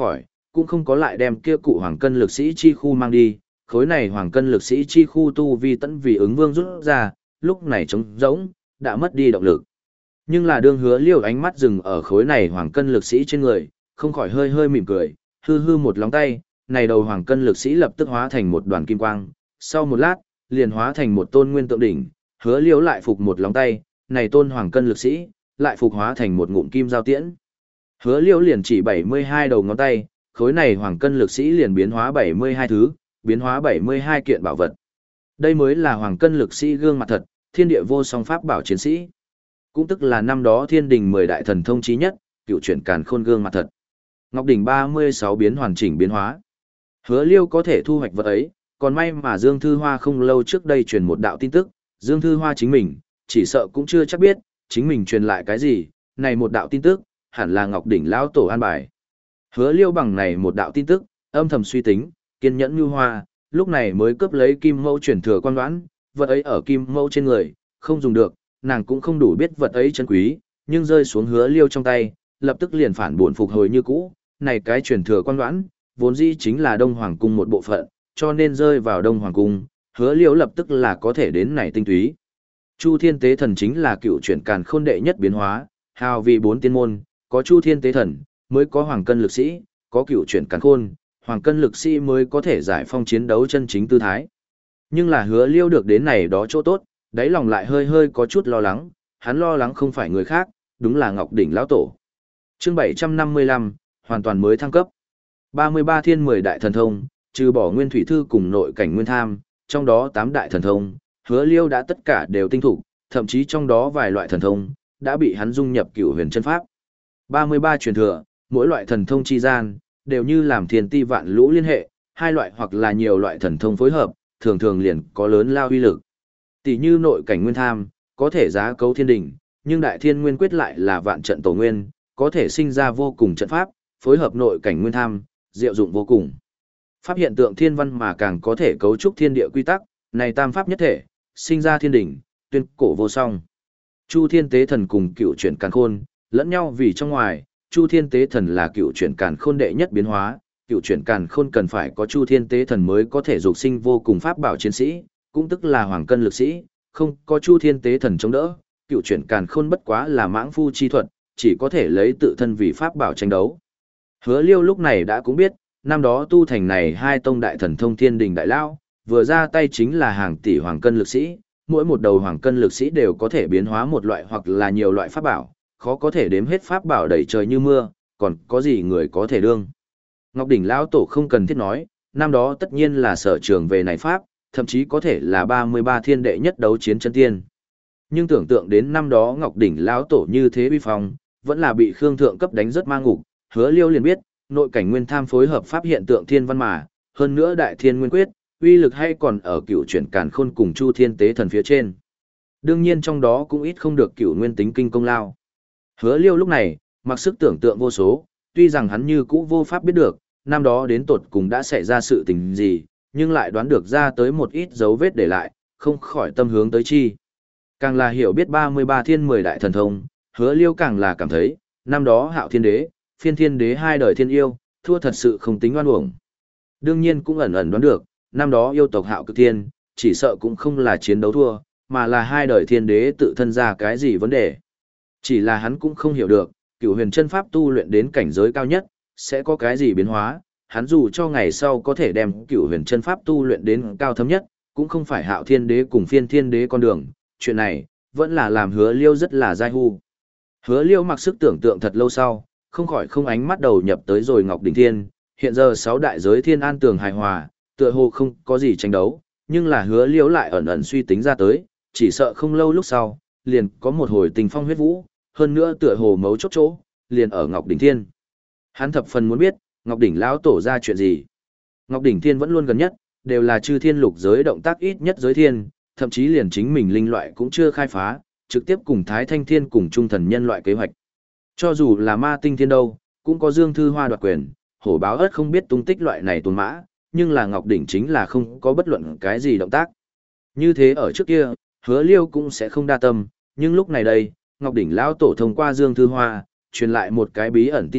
cũng không có lại đem kia cụ hoàng cân lực sĩ chi khu mang đi, khối này hoàng cân lực sĩ chi khu tu vi tẫn vì ứng vương rút ra, lúc này trống rỗng, đã mất đi động lực. Nhưng là đương Hứa Liêu ánh mắt dừng ở khối này hoàng cân lực sĩ trên người, không khỏi hơi hơi mỉm cười, hư hư một lóng tay, này đầu hoàng cân lực sĩ lập tức hóa thành một đoàn kim quang, sau một lát, liền hóa thành một tôn nguyên tượng đỉnh, Hứa Liêu lại phục một lóng tay, này tôn hoàng cân lực sĩ, lại phục hóa thành một ngụm kim giao tiễn. Hứa Liêu liền chỉ bảy mươi hai đầu ngón tay, khối này hoàng cân lực sĩ liền biến hóa bảy mươi hai thứ, biến hóa bảy mươi hai kiện bảo vật. Đây mới là hoàng cân lực sĩ gương mặt thật, thiên địa vô song pháp bảo chiến sĩ. Cũng tức là năm đó thiên đình mười đại thần thông chí nhất, cựu chuyển càn khôn gương mặt thật. Ngọc đỉnh ba mươi sáu biến hoàn chỉnh biến hóa. Hứa Liêu có thể thu hoạch vật ấy, còn may mà Dương Thư Hoa không lâu trước đây truyền một đạo tin tức, Dương Thư Hoa chính mình, chỉ sợ cũng chưa chắc biết, chính mình truyền lại cái gì, này một đạo tin tức, hẳn là Ngọc đỉnh lão tổ an bài. Hứa Liêu bằng này một đạo tin tức, âm thầm suy tính, kiên nhẫn như hoa, lúc này mới cướp lấy kim mẫu chuyển thừa quan đoán, vật ấy ở kim mẫu trên người, không dùng được, nàng cũng không đủ biết vật ấy chân quý, nhưng rơi xuống Hứa Liêu trong tay, lập tức liền phản buồn phục hồi như cũ, này cái chuyển thừa quan đoán, vốn dĩ chính là Đông Hoàng cung một bộ phận, cho nên rơi vào Đông Hoàng cung, Hứa Liêu lập tức là có thể đến này tinh túy. Chu Thiên Tế Thần chính là cựu chuyển càn khôn đệ nhất biến hóa, hào vì bốn tiên môn, có Chu Thiên Tế Thần, mới có Hoàng Cân Lực Sĩ, có cựu chuyển càn khôn, Hoàng Cân Lực Sĩ mới có thể giải phong chiến đấu chân chính tư thái. Nhưng là Hứa Liêu được đến này đó chỗ tốt, đáy lòng lại hơi hơi có chút lo lắng, hắn lo lắng không phải người khác, đúng là Ngọc đỉnh lão tổ. Chương bảy trăm năm mươi lăm, hoàn toàn mới thăng cấp. ba mươi ba thiên mười đại thần thông, trừ bỏ Nguyên Thủy Thư cùng nội cảnh Nguyên Tham, trong đó tám đại thần thông, Hứa Liêu đã tất cả đều tinh thủ, thậm chí trong đó vài loại thần thông đã bị hắn dung nhập Cửu Huyền Chân Pháp. ba mươi ba truyền thừa, mỗi loại thần thông chi gian đều như làm thiên ti vạn lũ liên hệ, hai loại hoặc là nhiều loại thần thông phối hợp, thường thường liền có lớn lao uy lực. Tỷ như nội cảnh Nguyên Tham, có thể giá cấu thiên đỉnh, nhưng đại thiên nguyên quyết lại là vạn trận tổ nguyên, có thể sinh ra vô cùng trận pháp, phối hợp nội cảnh Nguyên Tham, diệu dụng vô cùng. Pháp hiện tượng thiên văn mà càng có thể cấu trúc thiên địa quy tắc, này tam pháp nhất thể, sinh ra thiên đỉnh, tuyên cổ vô song. Chu Thiên Tế Thần cùng cựu chuyển càn khôn, lẫn nhau vì trong ngoài, Chu Thiên Tế Thần là cựu chuyển càn khôn đệ nhất biến hóa, cựu chuyển càn khôn cần phải có Chu Thiên Tế Thần mới có thể dục sinh vô cùng pháp bảo chiến sĩ, cũng tức là hoàng cân lực sĩ, không có Chu Thiên Tế Thần chống đỡ, cựu chuyển càn khôn bất quá là mãng phu chi thuật, chỉ có thể lấy tự thân vì pháp bảo tranh đấu. Hứa Liêu lúc này đã cũng biết, năm đó tu thành này hai tông đại thần thông thiên đình đại lao, vừa ra tay chính là hàng tỷ hoàng cân lực sĩ, mỗi một đầu hoàng cân lực sĩ đều có thể biến hóa một loại hoặc là nhiều loại pháp bảo, khó có thể đếm hết pháp bảo đầy trời như mưa, còn có gì người có thể đương. Ngọc đỉnh lão tổ không cần thiết nói, năm đó tất nhiên là sở trường về này pháp, thậm chí có thể là ba mươi ba thiên đệ nhất đấu chiến chân tiên. Nhưng tưởng tượng đến năm đó Ngọc đỉnh lão tổ như thế uy phong, vẫn là bị Khương thượng cấp đánh rất mang ngục, Hứa Liêu liền biết, nội cảnh Nguyên Tham phối hợp pháp hiện tượng thiên văn mà, hơn nữa đại thiên nguyên quyết, uy lực hay còn ở cựu chuyển càn khôn cùng Chu Thiên Tế Thần phía trên. Đương nhiên trong đó cũng ít không được cựu nguyên tính kinh công lao. Hứa Liêu lúc này, mặc sức tưởng tượng vô số, tuy rằng hắn như cũ vô pháp biết được, năm đó đến tột cùng đã xảy ra sự tình gì, nhưng lại đoán được ra tới một ít dấu vết để lại, không khỏi tâm hướng tới chi. Càng là hiểu biết ba mươi ba thiên mười đại thần thông, Hứa Liêu càng là cảm thấy, năm đó Hạo Thiên Đế, Phiên Thiên Đế hai đời thiên yêu, thua thật sự không tính oan uổng. Đương nhiên cũng ẩn ẩn đoán được, năm đó yêu tộc Hạo Cực Thiên, chỉ sợ cũng không là chiến đấu thua, mà là hai đời thiên đế tự thân ra cái gì vấn đề. Chỉ là hắn cũng không hiểu được, Cửu Huyền Chân Pháp tu luyện đến cảnh giới cao nhất, sẽ có cái gì biến hóa, hắn dù cho ngày sau có thể đem Cửu Huyền Chân Pháp tu luyện đến cao thâm nhất, cũng không phải Hạo Thiên Đế cùng Phiên Thiên Đế con đường, chuyện này, vẫn là làm Hứa Liêu rất là dai hu. Hứa Liêu mặc sức tưởng tượng thật lâu sau, không khỏi không ánh mắt đầu nhập tới rồi Ngọc Đỉnh Thiên, hiện giờ sáu đại giới thiên an tường hài hòa, tựa hồ không có gì tranh đấu, nhưng là Hứa Liêu lại ẩn ẩn suy tính ra tới, chỉ sợ không lâu lúc sau, liền có một hồi tình phong huyết vũ, hơn nữa tựa hồ mấu chốt chỗ, liền ở Ngọc Đỉnh Thiên. Hắn thập phần muốn biết, Ngọc Đỉnh lão tổ ra chuyện gì. Ngọc Đỉnh Thiên vẫn luôn gần nhất, đều là chư thiên lục giới động tác ít nhất giới thiên, thậm chí liền chính mình linh loại cũng chưa khai phá, trực tiếp cùng Thái Thanh Thiên cùng trung thần nhân loại kế hoạch. Cho dù là ma tinh thiên đâu, cũng có Dương Thư Hoa đoạt quyền, hổ báo ớt không biết tung tích loại này tuần mã, nhưng là Ngọc Đỉnh chính là không có bất luận cái gì động tác. Như thế ở trước kia, Hứa Liêu cũng sẽ không đa tâm, nhưng lúc này đây, Ngọc Đỉnh lão tổ thông qua Dương Thư Hoa, truyền lại một cái bí ẩn tin tức,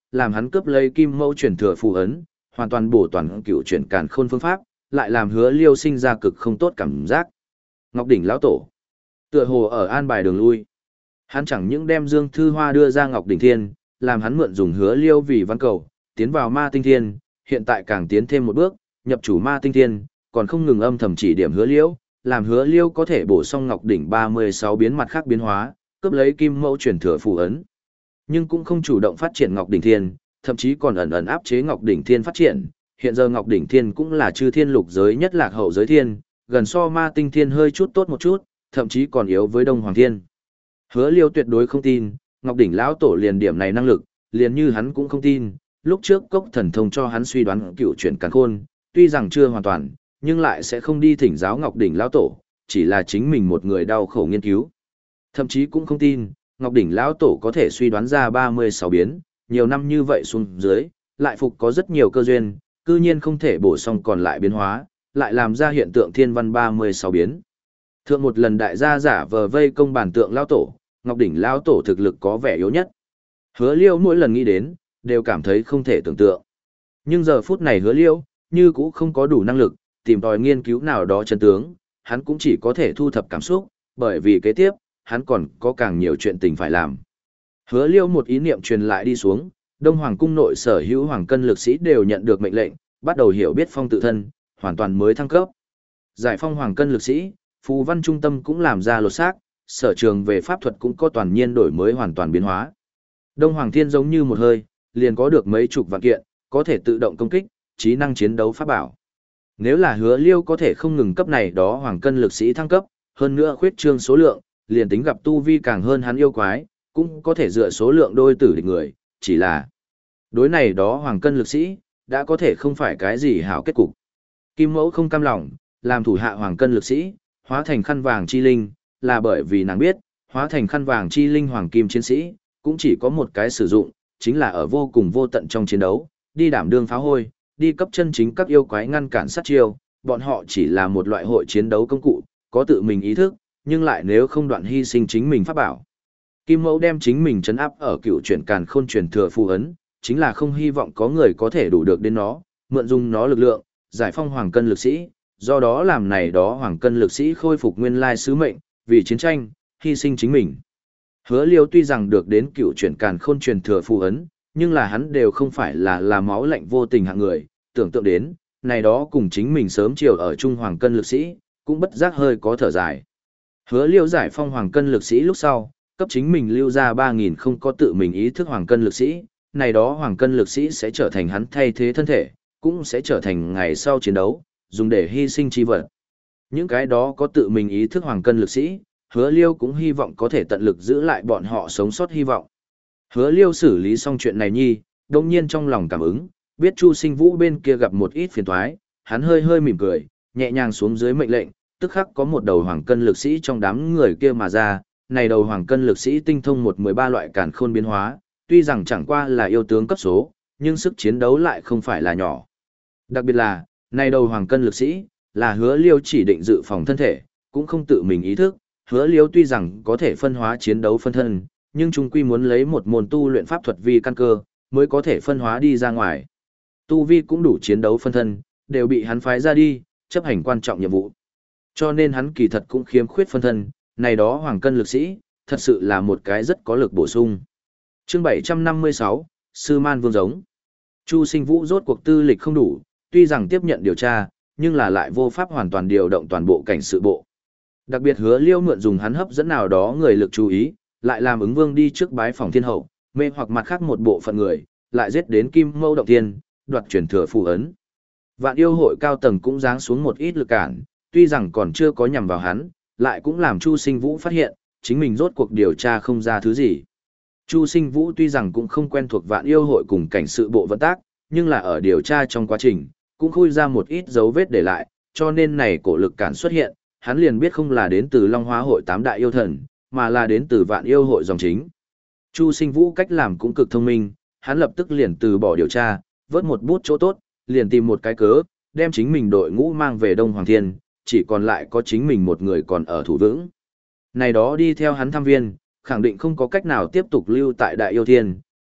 làm hắn cướp lấy kim mẫu chuyển thừa phù ấn, hoàn toàn bổ toàn cựu chuyển càn khôn phương pháp, lại làm Hứa Liêu sinh ra cực không tốt cảm giác. Ngọc đỉnh lão tổ, tựa hồ ở an bài đường lui. Hắn chẳng những đem Dương Thư Hoa đưa ra Ngọc đỉnh thiên, làm hắn mượn dùng Hứa Liêu vì văn cầu, tiến vào Ma Tinh Thiên, hiện tại càng tiến thêm một bước, nhập chủ Ma Tinh Thiên, còn không ngừng âm thầm chỉ điểm Hứa Liêu, làm Hứa Liêu có thể bổ xong Ngọc đỉnh ba mươi sáu biến mặt khác biến hóa, cướp lấy kim mẫu chuyển thừa phù ấn. Nhưng cũng không chủ động phát triển Ngọc đỉnh thiên, thậm chí còn ẩn ẩn áp chế Ngọc đỉnh thiên phát triển. Hiện giờ Ngọc đỉnh thiên cũng là chư thiên lục giới nhất lạc hậu giới thiên, gần so Ma Tinh Thiên hơi chút tốt một chút, thậm chí còn yếu với Đông Hoàng Thiên. Hứa Liêu tuyệt đối không tin, Ngọc đỉnh lão tổ liền điểm này năng lực, liền như hắn cũng không tin. Lúc trước cốc thần thông cho hắn suy đoán cựu chuyển càn khôn, tuy rằng chưa hoàn toàn, nhưng lại sẽ không đi thỉnh giáo Ngọc đỉnh lão tổ, chỉ là chính mình một người đau khổ nghiên cứu. Thậm chí cũng không tin, Ngọc đỉnh lão tổ có thể suy đoán ra ba mươi sáu biến, nhiều năm như vậy xuống dưới, lại phục có rất nhiều cơ duyên, cư nhiên không thể bổ sung còn lại biến hóa, lại làm ra hiện tượng thiên văn ba mươi sáu biến. Thượng một lần đại gia giả vờ vây công bản tượng lão tổ, Ngọc đỉnh lão tổ thực lực có vẻ yếu nhất. Hứa Liêu mỗi lần nghĩ đến, đều cảm thấy không thể tưởng tượng. Nhưng giờ phút này Hứa Liêu, như cũng không có đủ năng lực, tìm tòi nghiên cứu nào đó chân tướng, hắn cũng chỉ có thể thu thập cảm xúc, bởi vì kế tiếp, hắn còn có càng nhiều chuyện tình phải làm. Hứa Liêu một ý niệm truyền lại đi xuống, Đông Hoàng cung nội sở hữu hoàng cân lực sĩ đều nhận được mệnh lệnh, bắt đầu hiểu biết phong tự thân, hoàn toàn mới thăng cấp. Giải phong hoàng cân lực sĩ, phù văn trung tâm cũng làm ra lột xác, sở trường về pháp thuật cũng có toàn nhiên đổi mới hoàn toàn biến hóa. Đông Hoàng Thiên giống như một hơi, liền có được mấy chục vạn kiện, có thể tự động công kích, trí năng chiến đấu pháp bảo. Nếu là Hứa Liêu có thể không ngừng cấp này đó hoàng cân lực sĩ thăng cấp, hơn nữa khuyết trương số lượng, liền tính gặp tu vi càng hơn hắn yêu quái, cũng có thể dựa số lượng đôi tử địch người, chỉ là đối này đó hoàng cân lực sĩ, đã có thể không phải cái gì hảo kết cục. Kim Mẫu không cam lòng, làm thủ hạ hoàng cân lực sĩ, hóa thành khăn vàng chi linh, là bởi vì nàng biết, hóa thành khăn vàng chi linh hoàng kim chiến sĩ, cũng chỉ có một cái sử dụng, chính là ở vô cùng vô tận trong chiến đấu, đi đảm đương pháo hôi, đi cấp chân chính các yêu quái ngăn cản sát chiêu, bọn họ chỉ là một loại hội chiến đấu công cụ, có tự mình ý thức, nhưng lại nếu không đoạn hy sinh chính mình pháp bảo. Kim Mẫu đem chính mình trấn áp ở cựu chuyển càn khôn truyền thừa phù ấn, chính là không hy vọng có người có thể đủ được đến nó, mượn dùng nó lực lượng, giải phong hoàng cân lực sĩ, do đó làm này đó hoàng cân lực sĩ khôi phục nguyên lai sứ mệnh, vì chiến tranh, hy sinh chính mình. Hứa Liêu tuy rằng được đến cựu chuyển càn khôn truyền thừa phù ấn, nhưng là hắn đều không phải là là máu lạnh vô tình hạng người, tưởng tượng đến, này đó cùng chính mình sớm chiều ở trung hoàng cân lực sĩ, cũng bất giác hơi có thở dài. Hứa Liêu giải phong hoàng cân lực sĩ lúc sau, cấp chính mình lưu ra ba nghìn không có tự mình ý thức hoàng cân lực sĩ, này đó hoàng cân lực sĩ sẽ trở thành hắn thay thế thân thể, cũng sẽ trở thành ngày sau chiến đấu, dùng để hy sinh chi vật. Những cái đó có tự mình ý thức hoàng cân lực sĩ, Hứa Liêu cũng hy vọng có thể tận lực giữ lại bọn họ sống sót hy vọng. Hứa Liêu xử lý xong chuyện này nhi, đồng nhiên trong lòng cảm ứng, biết Chu Sinh Vũ bên kia gặp một ít phiền toái, hắn hơi hơi mỉm cười, nhẹ nhàng xuống dưới mệnh lệnh, tức khắc có một đầu hoàng cân lực sĩ trong đám người kia mà ra, này đầu hoàng cân lực sĩ tinh thông một mười ba loại càn khôn biến hóa, tuy rằng chẳng qua là yêu tướng cấp số, nhưng sức chiến đấu lại không phải là nhỏ. Đặc biệt là, này đầu hoàng cân lực sĩ, là Hứa Liêu chỉ định dự phòng thân thể, cũng không tự mình ý thức, Hứa Liêu tuy rằng có thể phân hóa chiến đấu phân thân, nhưng chúng quy muốn lấy một môn tu luyện pháp thuật vi căn cơ, mới có thể phân hóa đi ra ngoài. Tu vi cũng đủ chiến đấu phân thân, đều bị hắn phái ra đi, chấp hành quan trọng nhiệm vụ. Cho nên hắn kỳ thật cũng khiếm khuyết phân thân, này đó hoàng cân lực sĩ, thật sự là một cái rất có lực bổ sung. Chương bảy trăm năm mươi sáu, Sư Man Vương giống. Chu Sinh Vũ rốt cuộc tư lịch không đủ, tuy rằng tiếp nhận điều tra, nhưng là lại vô pháp hoàn toàn điều động toàn bộ cảnh sự bộ. Đặc biệt Hứa Liêu mượn dùng hắn hấp dẫn nào đó người lực chú ý, lại làm ứng vương đi trước bái phòng thiên hậu, mê hoặc mặt khác một bộ phận người, lại giết đến Kim Mâu động tiên, đoạt truyền thừa phù ấn. Vạn yêu hội cao tầng cũng giáng xuống một ít lực cản, tuy rằng còn chưa có nhằm vào hắn, lại cũng làm Chu Sinh Vũ phát hiện, chính mình rốt cuộc điều tra không ra thứ gì. Chu Sinh Vũ tuy rằng cũng không quen thuộc vạn yêu hội cùng cảnh sự bộ vận tác, nhưng là ở điều tra trong quá trình, cũng khui ra một ít dấu vết để lại, cho nên này cổ lực cản xuất hiện, hắn liền biết không là đến từ Long Hóa hội tám đại yêu thần, mà là đến từ vạn yêu hội dòng chính. Chu Sinh Vũ cách làm cũng cực thông minh, hắn lập tức liền từ bỏ điều tra, vớt một bút chỗ tốt, liền tìm một cái cớ, đem chính mình đội ngũ mang về Đông Hoàng Thiên, chỉ còn lại có chính mình một người còn ở thủ vững. Này đó đi theo hắn thăm viên, khẳng định không có cách nào tiếp tục lưu tại Đại Yêu Thiên,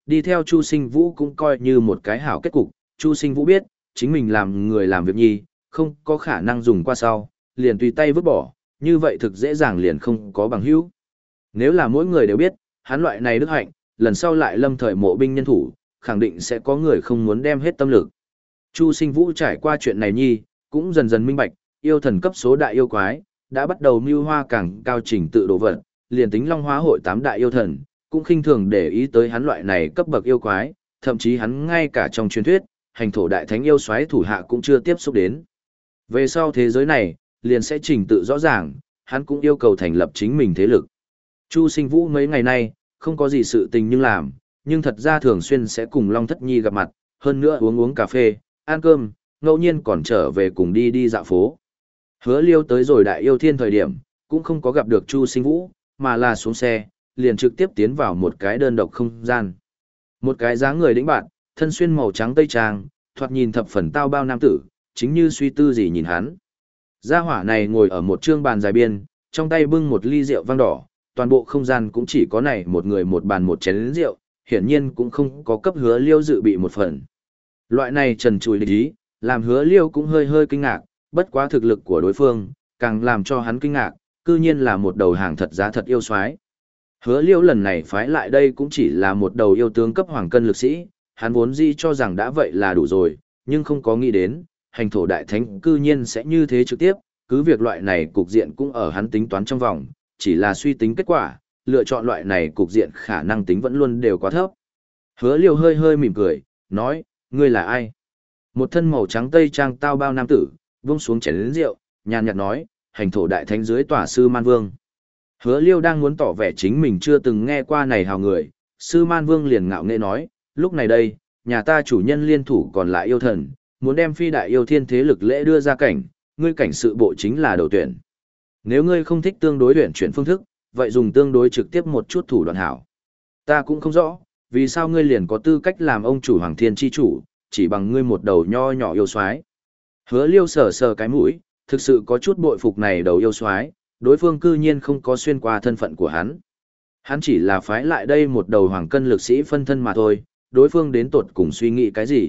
Đi theo Chu Sinh Vũ cũng coi như một cái hảo kết cục, Chu Sinh Vũ biết, chính mình làm người làm việc nhi, không có khả năng dùng qua sau, liền tùy tay vứt bỏ, như vậy thực dễ dàng liền không có bằng hữu. Nếu là mỗi người đều biết, hắn loại này đức hạnh, lần sau lại lâm thời mộ binh nhân thủ, khẳng định sẽ có người không muốn đem hết tâm lực. Chu Sinh Vũ trải qua chuyện này nhi, cũng dần dần minh bạch, yêu thần cấp số đại yêu quái, đã bắt đầu mưu hoa càng cao trình tự đồ vật, liền tính Long Hóa hội tám đại yêu thần, cũng khinh thường để ý tới hắn loại này cấp bậc yêu quái, thậm chí hắn ngay cả trong truyền thuyết, hành thổ đại thánh yêu xoáy thủ hạ cũng chưa tiếp xúc đến. Về sau thế giới này, liền sẽ trình tự rõ ràng, hắn cũng yêu cầu thành lập chính mình thế lực. Chu Sinh Vũ mấy ngày nay, không có gì sự tình nhưng làm, nhưng thật ra thường xuyên sẽ cùng Long Thất Nhi gặp mặt, hơn nữa uống uống cà phê, ăn cơm, ngẫu nhiên còn trở về cùng đi đi dạo phố. Hứa Liêu tới rồi đại yêu thiên thời điểm, cũng không có gặp được Chu Sinh Vũ, mà là xuống xe, liền trực tiếp tiến vào một cái đơn độc không gian. Một cái dáng người đĩnh bạn, thân xuyên màu trắng tây trang, thoạt nhìn thập phần tao bao nam tử, chính như suy tư gì nhìn hắn. Gia hỏa này ngồi ở một trương bàn dài biên, trong tay bưng một ly rượu vang đỏ, toàn bộ không gian cũng chỉ có này một người một bàn một chén rượu, hiển nhiên cũng không có cấp Hứa Liêu dự bị một phần. Loại này trần trùi địch ý, làm Hứa Liêu cũng hơi hơi kinh ngạc, bất quá thực lực của đối phương, càng làm cho hắn kinh ngạc, cư nhiên là một đầu hàng thật giá thật yêu soái. Hứa Liêu lần này phái lại đây cũng chỉ là một đầu yêu tướng cấp hoàng cân lực sĩ, hắn vốn dĩ cho rằng đã vậy là đủ rồi, nhưng không có nghĩ đến, hành thổ đại thánh cư nhiên sẽ như thế trực tiếp, cứ việc loại này cục diện cũng ở hắn tính toán trong vòng, chỉ là suy tính kết quả, lựa chọn loại này cục diện khả năng tính vẫn luôn đều quá thấp. Hứa Liêu hơi hơi mỉm cười, nói, ngươi là ai? Một thân màu trắng tây trang tao bao nam tử, vung xuống chén lớn rượu, nhàn nhạt nói, hành thổ đại thánh dưới tòa sư man vương. Hứa Liêu đang muốn tỏ vẻ chính mình chưa từng nghe qua này hào người, sư man vương liền ngạo nghễ nói, lúc này đây, nhà ta chủ nhân liên thủ còn lại yêu thần, muốn đem phi đại yêu thiên thế lực lễ đưa ra cảnh, ngươi cảnh sự bộ chính là đầu tuyển. Nếu ngươi không thích tương đối luyện chuyển phương thức, vậy dùng tương đối trực tiếp một chút thủ đoạn hảo. Ta cũng không rõ, vì sao ngươi liền có tư cách làm ông chủ hoàng thiên chi chủ, chỉ bằng ngươi một đầu nho nhỏ yêu soái. Hứa Liêu sờ sờ cái mũi, thực sự có chút bội phục này đầu yêu soái, đối phương cư nhiên không có xuyên qua thân phận của hắn. Hắn chỉ là phái lại đây một đầu hoàng cân lực sĩ phân thân mà thôi, đối phương đến tột cùng suy nghĩ cái gì.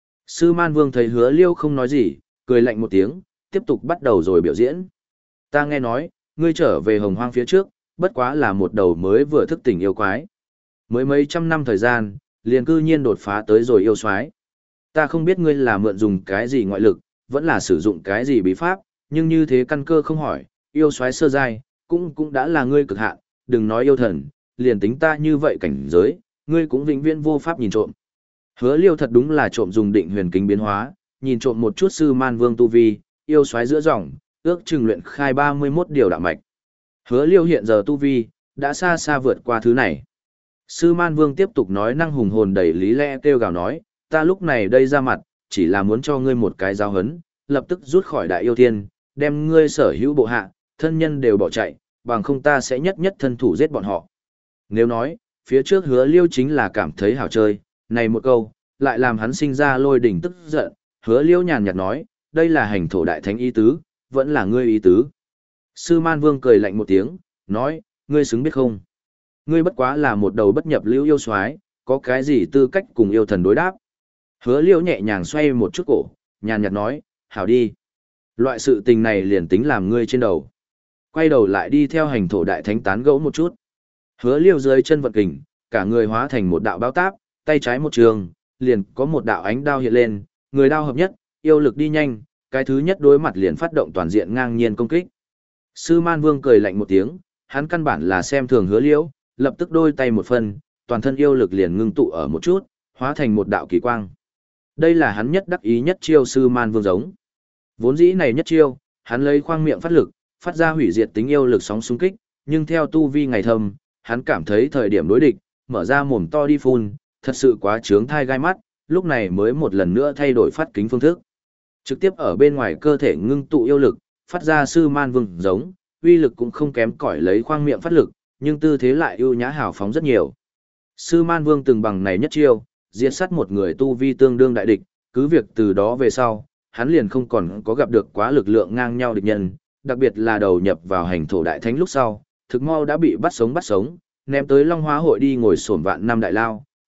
Sư Man Vương thấy Hứa Liêu không nói gì, cười lạnh một tiếng, tiếp tục bắt đầu rồi biểu diễn. Ta nghe nói, ngươi trở về hồng hoang phía trước, bất quá là một đầu mới vừa thức tỉnh yêu quái. Mới mấy trăm năm thời gian, liền cư nhiên đột phá tới rồi yêu soái. Ta không biết ngươi là mượn dùng cái gì ngoại lực, vẫn là sử dụng cái gì bí pháp, nhưng như thế căn cơ không hỏi, yêu soái sơ giai, cũng cũng đã là ngươi cực hạn, đừng nói yêu thần, liền tính ta như vậy cảnh giới, ngươi cũng vĩnh viễn vô pháp nhìn trộm. Hứa Liêu thật đúng là trộm dùng định huyền kính biến hóa, nhìn trộm một chút sư man vương tu vi, yêu soái giữa dòng, ước chừng luyện khai ba mươi mốt điều đạo mạch. Hứa Liêu hiện giờ tu vi, đã xa xa vượt qua thứ này. Sư man vương tiếp tục nói năng hùng hồn đầy lý lẽ kêu gào nói, ta lúc này đây ra mặt, chỉ là muốn cho ngươi một cái giáo hấn, lập tức rút khỏi đại yêu thiên, đem ngươi sở hữu bộ hạ, thân nhân đều bỏ chạy, bằng không ta sẽ nhất nhất thân thủ giết bọn họ. Nếu nói, phía trước Hứa Liêu chính là cảm thấy hảo chơi, này một câu, lại làm hắn sinh ra lôi đỉnh tức giận, Hứa Liêu nhàn nhạt nói, đây là hành thổ đại thánh ý tứ, vẫn là ngươi ý tứ. Sư Man Vương cười lạnh một tiếng, nói, ngươi xứng biết không? Ngươi bất quá là một đầu bất nhập lưu yêu soái, có cái gì tư cách cùng yêu thần đối đáp? Hứa Liêu nhẹ nhàng xoay một chút cổ, nhàn nhạt nói, hảo đi. Loại sự tình này liền tính làm ngươi trên đầu. Quay đầu lại đi theo hành thổ đại thánh tán gẫu một chút. Hứa Liêu dưới chân vận kình, cả người hóa thành một đạo báo táp, tay trái một trường, liền có một đạo ánh đao hiện lên, người đao hợp nhất, yêu lực đi nhanh, cái thứ nhất đối mặt liền phát động toàn diện ngang nhiên công kích. Sư Man Vương cười lạnh một tiếng, hắn căn bản là xem thường Hứa Liêu, lập tức đôi tay một phân, toàn thân yêu lực liền ngưng tụ ở một chút, hóa thành một đạo kỳ quang. Đây là hắn nhất đắc ý nhất chiêu Sư Man Vương giống. Vốn dĩ này nhất chiêu, hắn lấy khoang miệng phát lực, phát ra hủy diệt tính yêu lực sóng xung kích, nhưng theo tu vi ngày thâm, hắn cảm thấy thời điểm đối địch, mở ra mồm to đi phun, thật sự quá trướng thai gai mắt, lúc này mới một lần nữa thay đổi phát kính phương thức. Trực tiếp ở bên ngoài cơ thể ngưng tụ yêu lực, phát ra Sư Man Vương giống, uy lực cũng không kém cỏi lấy khoang miệng phát lực, nhưng tư thế lại ưu nhã hào phóng rất nhiều. Sư Man Vương từng bằng này nhất chiêu, diệt sát một người tu vi tương đương đại địch, cứ việc từ đó về sau, hắn liền không còn có gặp được quá lực lượng ngang nhau địch nhân, đặc biệt là đầu nhập vào hành thổ đại thánh lúc sau, thực mau đã bị bắt sống bắt sống, ném tới Long Hóa hội đi ngồi xổm vạn năm đại lao,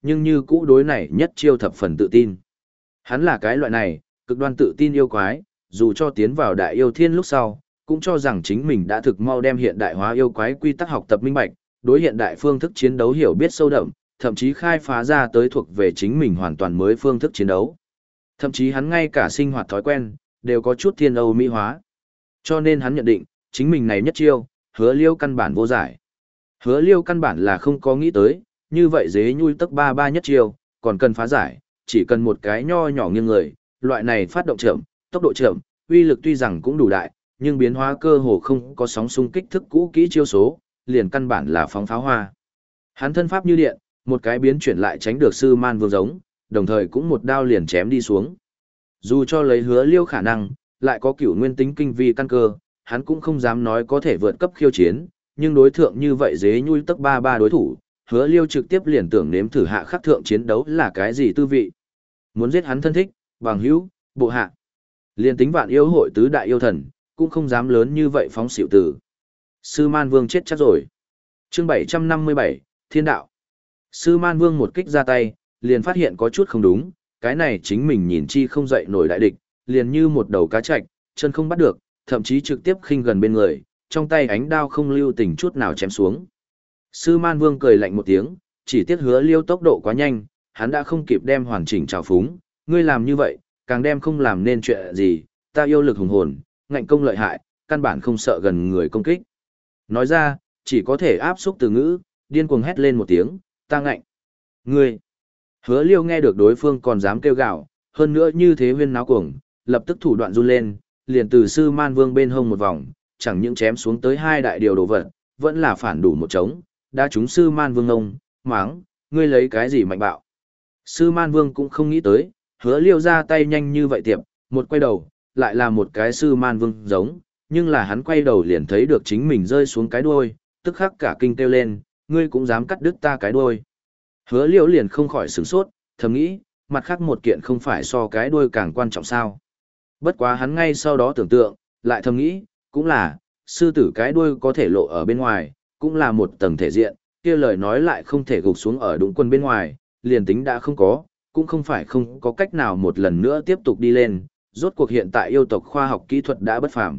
nhưng như cũ đối này nhất chiêu thập phần tự tin. Hắn là cái loại này, cực đoan tự tin yêu quái, dù cho tiến vào đại yêu thiên lúc sau, cũng cho rằng chính mình đã thực mau đem hiện đại hóa yêu quái quy tắc học tập minh bạch, đối hiện đại phương thức chiến đấu hiểu biết sâu đậm, thậm chí khai phá ra tới thuộc về chính mình hoàn toàn mới phương thức chiến đấu. Thậm chí hắn ngay cả sinh hoạt thói quen, đều có chút thiên Âu mỹ hóa. Cho nên hắn nhận định, chính mình này nhất chiêu, hứa liêu căn bản vô giải. Hứa liêu căn bản là không có nghĩ tới, như vậy dế nhui tức ba ba nhất chiêu, còn cần phá giải, chỉ cần một cái nho nhỏ nghiêng người, loại này phát động chậm, tốc độ chậm, uy lực tuy rằng cũng đủ đại, nhưng biến hóa cơ hồ không có sóng xung kích thức cũ kỹ chiêu số, liền căn bản là phóng pháo hoa. Hắn thân pháp như điện, một cái biến chuyển lại tránh được sư man vương giống, đồng thời cũng một đao liền chém đi xuống. Dù cho lấy hứa liêu khả năng, lại có cửu nguyên tính kinh vi căn cơ, hắn cũng không dám nói có thể vượt cấp khiêu chiến, nhưng đối thượng như vậy dế nhui tức ba ba đối thủ, hứa liêu trực tiếp liền tưởng nếm thử hạ khắc thượng chiến đấu là cái gì tư vị. Muốn giết hắn thân thích, bằng hữu, bộ hạ. Liền tính vạn yêu hội tứ đại yêu thần, cũng không dám lớn như vậy phóng xỉu tử. Sư man vương chết chắc rồi. Chương bảy trăm năm mươi bảy, Thiên đạo. Sư man vương một kích ra tay, liền phát hiện có chút không đúng, cái này chính mình nhìn chi không dậy nổi đại địch, liền như một đầu cá chạch, chân không bắt được, thậm chí trực tiếp khinh gần bên người, trong tay ánh đao không lưu tình chút nào chém xuống. Sư man vương cười lạnh một tiếng, chỉ tiếc hứa liêu tốc độ quá nhanh, hắn đã không kịp đem hoàn chỉnh trào phúng, ngươi làm như vậy, càng đem không làm nên chuyện gì, ta yêu lực hùng hồn, ngạnh công lợi hại, căn bản không sợ gần người công kích. Nói ra, chỉ có thể áp xúc từ ngữ, điên cuồng hét lên một tiếng, ta ngạnh. Ngươi! Hứa liêu nghe được đối phương còn dám kêu gào, hơn nữa như thế huyên náo cuồng, lập tức thủ đoạn run lên, liền từ sư man vương bên hông một vòng, chẳng những chém xuống tới hai đại điều đồ vật, vẫn là phản đủ một trống, đã trúng sư man vương ông, máng, ngươi lấy cái gì mạnh bạo. Sư man vương cũng không nghĩ tới, hứa liêu ra tay nhanh như vậy tiệp, một quay đầu, lại là một cái sư man vương giống, nhưng là hắn quay đầu liền thấy được chính mình rơi xuống cái đuôi, tức khắc cả kinh kêu lên, ngươi cũng dám cắt đứt ta cái đuôi. Hứa liêu liền không khỏi sửng sốt, thầm nghĩ, mặt khác một kiện không phải so cái đuôi càng quan trọng sao. Bất quá hắn ngay sau đó tưởng tượng, lại thầm nghĩ, cũng là, sư tử cái đuôi có thể lộ ở bên ngoài, cũng là một tầng thể diện, kia lời nói lại không thể gục xuống ở đúng quân bên ngoài, liền tính đã không có, cũng không phải không có cách nào một lần nữa tiếp tục đi lên, rốt cuộc hiện tại yêu tộc khoa học kỹ thuật đã bất phàm.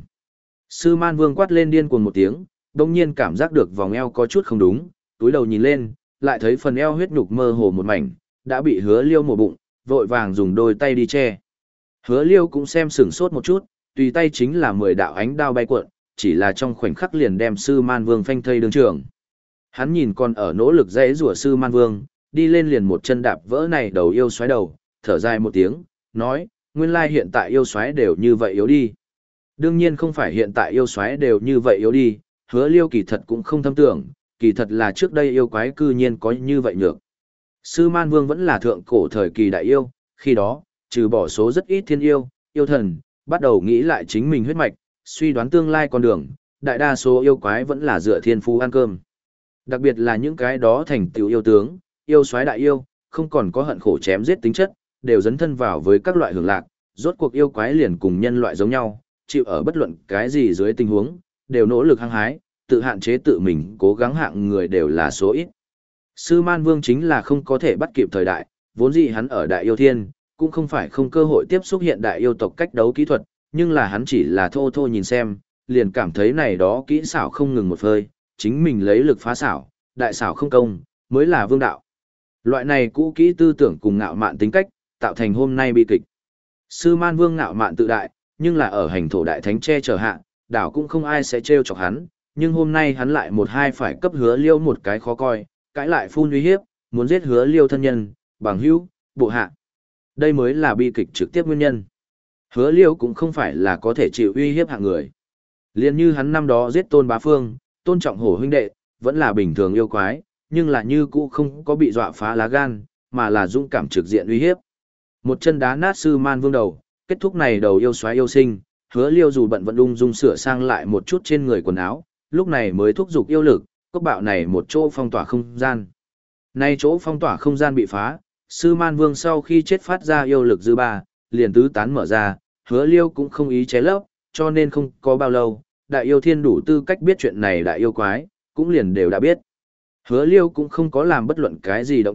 Sư man vương quát lên điên cuồng một tiếng, đồng nhiên cảm giác được vòng eo có chút không đúng, túi đầu nhìn lên, lại thấy phần eo huyết nhục mơ hồ một mảnh, đã bị hứa liêu mổ bụng, vội vàng dùng đôi tay đi che. Hứa liêu cũng xem sửng sốt một chút, tùy tay chính là mười đạo ánh đao bay cuộn, chỉ là trong khoảnh khắc liền đem sư man vương phanh thây đường trường. Hắn nhìn còn ở nỗ lực dãy rủa sư man vương, đi lên liền một chân đạp vỡ này đầu yêu xoáy đầu, thở dài một tiếng, nói, nguyên lai hiện tại yêu xoáy đều như vậy yếu đi. Đương nhiên không phải hiện tại yêu xoáy đều như vậy yếu đi, hứa liêu kỳ thật cũng không thâm tưởng, kỳ thật là trước đây yêu quái cư nhiên có như vậy nhược. Sư man vương vẫn là thượng cổ thời kỳ đại yêu, khi đó, trừ bỏ số rất ít thiên yêu, yêu thần, bắt đầu nghĩ lại chính mình huyết mạch, suy đoán tương lai con đường, đại đa số yêu quái vẫn là dựa thiên phú ăn cơm. Đặc biệt là những cái đó thành tựu yêu tướng, yêu soái đại yêu, không còn có hận khổ chém giết tính chất, đều dấn thân vào với các loại hưởng lạc, rốt cuộc yêu quái liền cùng nhân loại giống nhau, chịu ở bất luận cái gì dưới tình huống, đều nỗ lực hăng hái, tự hạn chế tự mình, cố gắng hạng người đều là số ít. Sư Man Vương chính là không có thể bắt kịp thời đại, vốn dĩ hắn ở đại yêu thiên, cũng không phải không cơ hội tiếp xúc hiện đại yêu tộc cách đấu kỹ thuật, nhưng là hắn chỉ là thô thô nhìn xem, liền cảm thấy này đó kỹ xảo không ngừng một phơi, chính mình lấy lực phá xảo, đại xảo không công, mới là vương đạo. Loại này cũ kỹ tư tưởng cùng ngạo mạn tính cách, tạo thành hôm nay bi kịch. Sư Man Vương ngạo mạn tự đại, nhưng là ở hành thổ đại thánh che chở hạ, đảo cũng không ai sẽ trêu chọc hắn, nhưng hôm nay hắn lại một hai phải cấp Hứa Liêu một cái khó coi, cãi lại phun uy hiếp, muốn giết Hứa Liêu thân nhân, bằng hữu, bộ hạ. Đây mới là bi kịch trực tiếp nguyên nhân. Hứa Liêu cũng không phải là có thể chịu uy hiếp hạng người. Liên như hắn năm đó giết Tôn Bá Phương, Tôn Trọng Hổ huynh đệ, vẫn là bình thường yêu quái, nhưng là như cũ không có bị dọa phá lá gan, mà là dũng cảm trực diện uy hiếp. Một chân đá nát Sư Man Vương đầu, kết thúc này đầu yêu xoáy yêu sinh, Hứa Liêu dù bận vận ung dung sửa sang lại một chút trên người quần áo, lúc này mới thúc giục yêu lực, cốc bạo này một chỗ phong tỏa không gian. Nay chỗ phong tỏa không gian bị phá, Sư Man Vương sau khi chết phát ra yêu lực dư ba, liền tứ tán mở ra, Hứa Liêu cũng không ý chế lấp, cho nên không có bao lâu, đại yêu thiên đủ tư cách biết chuyện này đại yêu quái, cũng liền đều đã biết. Hứa Liêu cũng không có làm bất luận cái gì động tác,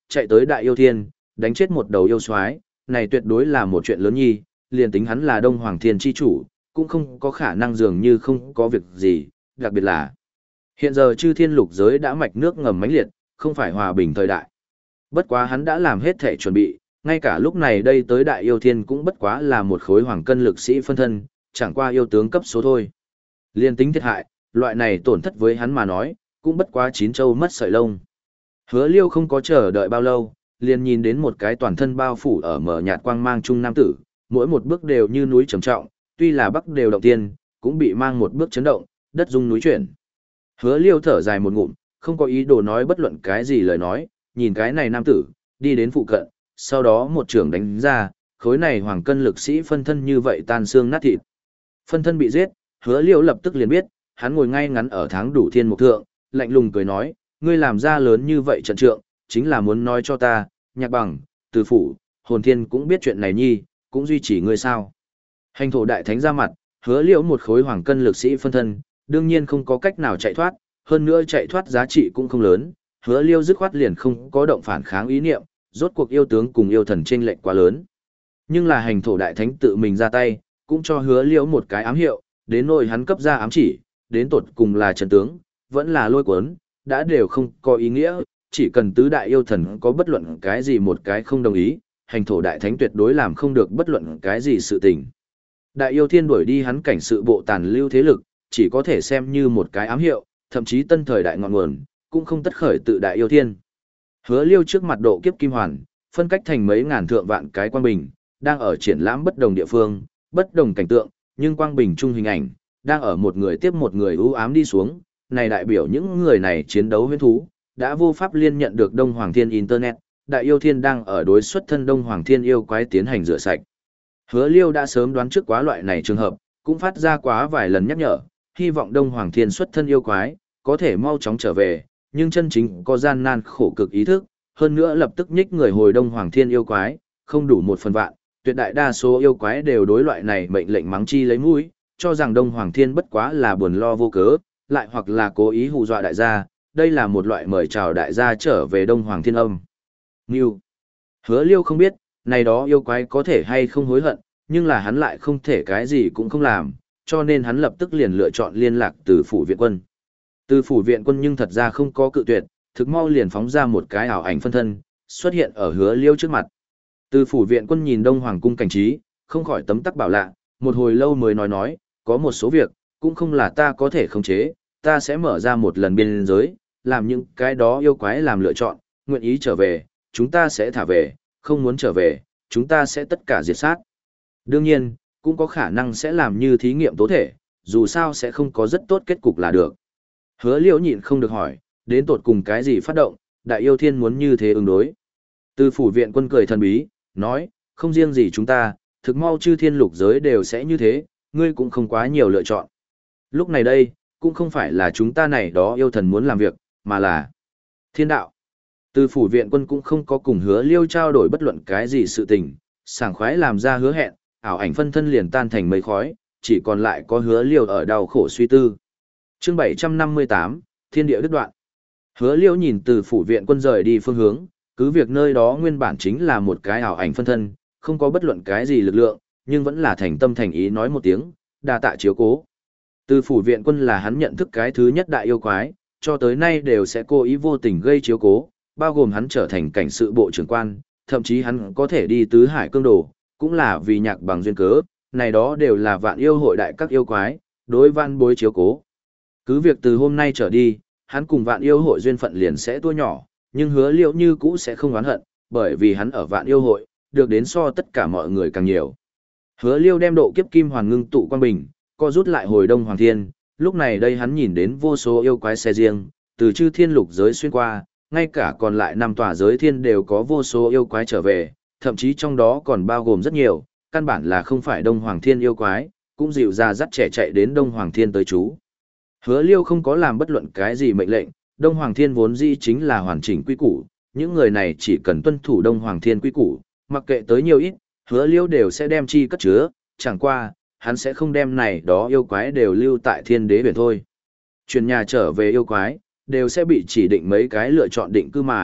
chạy tới đại yêu thiên, đánh chết một đầu yêu soái, này tuyệt đối là một chuyện lớn nhi, liền tính hắn là Đông Hoàng Thiên chi chủ, cũng không có khả năng dường như không có việc gì, đặc biệt là hiện giờ chư thiên lục giới đã mạch nước ngầm mãnh liệt, không phải hòa bình thời đại. Bất quá hắn đã làm hết thể chuẩn bị, ngay cả lúc này đây tới đại yêu thiên cũng bất quá là một khối hoàng cân lực sĩ phân thân, chẳng qua yêu tướng cấp số thôi. Liên tính thiệt hại, loại này tổn thất với hắn mà nói, cũng bất quá chín châu mất sợi lông. Hứa Liêu không có chờ đợi bao lâu, liền nhìn đến một cái toàn thân bao phủ ở mở nhạt quang mang trung nam tử, mỗi một bước đều như núi trầm trọng, tuy là bắc đều động tiên, cũng bị mang một bước chấn động, đất rung núi chuyển. Hứa Liêu thở dài một ngụm, không có ý đồ nói bất luận cái gì lời nói, nhìn cái này nam tử, đi đến phụ cận, sau đó một trường đánh ra, khối này hoàng cân lực sĩ phân thân như vậy tan xương nát thịt. Phân thân bị giết, Hứa Liêu lập tức liền biết, hắn ngồi ngay ngắn ở tháng đủ thiên mục thượng, lạnh lùng cười nói, ngươi làm ra lớn như vậy trận trượng, chính là muốn nói cho ta, Nhạc Bằng, Từ Phủ, Hồn Thiên cũng biết chuyện này nhi, cũng duy trì ngươi sao. Hành thổ đại thánh ra mặt, Hứa Liễu một khối hoàng cân lực sĩ phân thân, đương nhiên không có cách nào chạy thoát, hơn nữa chạy thoát giá trị cũng không lớn, Hứa Liễu dứt khoát liền không có động phản kháng ý niệm, rốt cuộc yêu tướng cùng yêu thần chênh lệch quá lớn. Nhưng là hành thổ đại thánh tự mình ra tay, cũng cho Hứa Liễu một cái ám hiệu, đến nỗi hắn cấp ra ám chỉ, đến tột cùng là trận tướng, vẫn là lôi cuốn, đã đều không có ý nghĩa, chỉ cần tứ đại yêu thần có bất luận cái gì một cái không đồng ý, hành thổ đại thánh tuyệt đối làm không được bất luận cái gì sự tình. Đại yêu thiên đuổi đi hắn cảnh sự bộ tàn lưu thế lực, chỉ có thể xem như một cái ám hiệu, thậm chí tân thời đại ngọn nguồn, cũng không tất khởi tự đại yêu thiên. Hứa Liêu trước mặt độ kiếp kim hoàn, phân cách thành mấy ngàn thượng vạn cái quang bình, đang ở triển lãm bất đồng địa phương, bất đồng cảnh tượng, nhưng quang bình chung hình ảnh, đang ở một người tiếp một người u ám đi xuống, này đại biểu những người này chiến đấu huyễn thú, đã vô pháp liên nhận được Đông Hoàng Thiên Internet, đại yêu thiên đang ở đối xuất thân Đông Hoàng Thiên yêu quái tiến hành rửa sạch. Hứa Liêu đã sớm đoán trước quá loại này trường hợp, cũng phát ra quá vài lần nhắc nhở, hy vọng Đông Hoàng Thiên xuất thân yêu quái, có thể mau chóng trở về, nhưng chân chính có gian nan khổ cực ý thức, hơn nữa lập tức nhích người hồi Đông Hoàng Thiên yêu quái, không đủ một phần vạn, tuyệt đại đa số yêu quái đều đối loại này mệnh lệnh mắng chi lấy mũi, cho rằng Đông Hoàng Thiên bất quá là buồn lo vô cớ, lại hoặc là cố ý hù dọa đại gia, đây là một loại mời chào đại gia trở về Đông Hoàng Thiên âm. Ngưu. Hứa Liêu không biết, này đó yêu quái có thể hay không hối hận, nhưng là hắn lại không thể cái gì cũng không làm, cho nên hắn lập tức liền lựa chọn liên lạc từ phủ viện quân. Từ phủ viện quân nhưng thật ra không có cự tuyệt, thực mau liền phóng ra một cái ảo ảnh phân thân, xuất hiện ở Hứa Liêu trước mặt. Từ phủ viện quân nhìn Đông Hoàng cung cảnh trí, không khỏi tấm tắc bảo lạ, một hồi lâu mới nói nói, có một số việc, cũng không là ta có thể khống chế, ta sẽ mở ra một lần biên giới, làm những cái đó yêu quái làm lựa chọn, nguyện ý trở về, chúng ta sẽ thả về, không muốn trở về, chúng ta sẽ tất cả diệt sát. Đương nhiên, cũng có khả năng sẽ làm như thí nghiệm tố thể, dù sao sẽ không có rất tốt kết cục là được. Hứa Liễu nhịn không được hỏi, đến tột cùng cái gì phát động, đại yêu thiên muốn như thế ứng đối. Từ phủ viện quân cười thần bí, nói, không riêng gì chúng ta, thực mau chư thiên lục giới đều sẽ như thế, ngươi cũng không quá nhiều lựa chọn. Lúc này đây, cũng không phải là chúng ta này đó yêu thần muốn làm việc, mà là thiên đạo. Từ phủ viện quân cũng không có cùng Hứa Liêu trao đổi bất luận cái gì sự tình, sảng khoái làm ra hứa hẹn, ảo ảnh phân thân liền tan thành mây khói, chỉ còn lại có Hứa Liêu ở đau khổ suy tư. Chương bảy trăm năm mươi tám, Thiên địa đứt đoạn. Hứa Liêu nhìn từ phủ viện quân rời đi phương hướng, cứ việc nơi đó nguyên bản chính là một cái ảo ảnh phân thân, không có bất luận cái gì lực lượng, nhưng vẫn là thành tâm thành ý nói một tiếng, đa tạ chiếu cố. Từ phủ viện quân là hắn nhận thức cái thứ nhất đại yêu quái, cho tới nay đều sẽ cố ý vô tình gây chiếu cố, bao gồm hắn trở thành cảnh sự bộ trưởng quan, thậm chí hắn có thể đi tứ hải cương đồ, cũng là vì Nhạc Bằng duyên cớ, này đó đều là vạn yêu hội đại các yêu quái, đối văn bối chiếu cố. Cứ việc từ hôm nay trở đi, hắn cùng vạn yêu hội duyên phận liền sẽ tua nhỏ, nhưng Hứa Liễu như cũ sẽ không oán hận, bởi vì hắn ở vạn yêu hội, được đến so tất cả mọi người càng nhiều. Hứa Liêu đem độ kiếp kim hoàn ngưng tụ quang bình, co rút lại hồi Đông Hoàng Thiên, lúc này đây hắn nhìn đến vô số yêu quái xe riêng, từ chư thiên lục giới xuyên qua, ngay cả còn lại năm tòa giới thiên đều có vô số yêu quái trở về, thậm chí trong đó còn bao gồm rất nhiều, căn bản là không phải Đông Hoàng Thiên yêu quái, cũng dịu ra dắt trẻ chạy đến Đông Hoàng Thiên tới chú. Hứa Liêu không có làm bất luận cái gì mệnh lệnh, Đông Hoàng Thiên vốn dĩ chính là hoàn chỉnh quy củ, những người này chỉ cần tuân thủ Đông Hoàng Thiên quy củ, mặc kệ tới nhiều ít, Hứa Liêu đều sẽ đem chi cất chứa, chẳng qua, hắn sẽ không đem này đó yêu quái đều lưu tại Thiên Đế biển thôi. Chuyển nhà trở về yêu quái, đều sẽ bị chỉ định mấy cái lựa chọn định cư mà,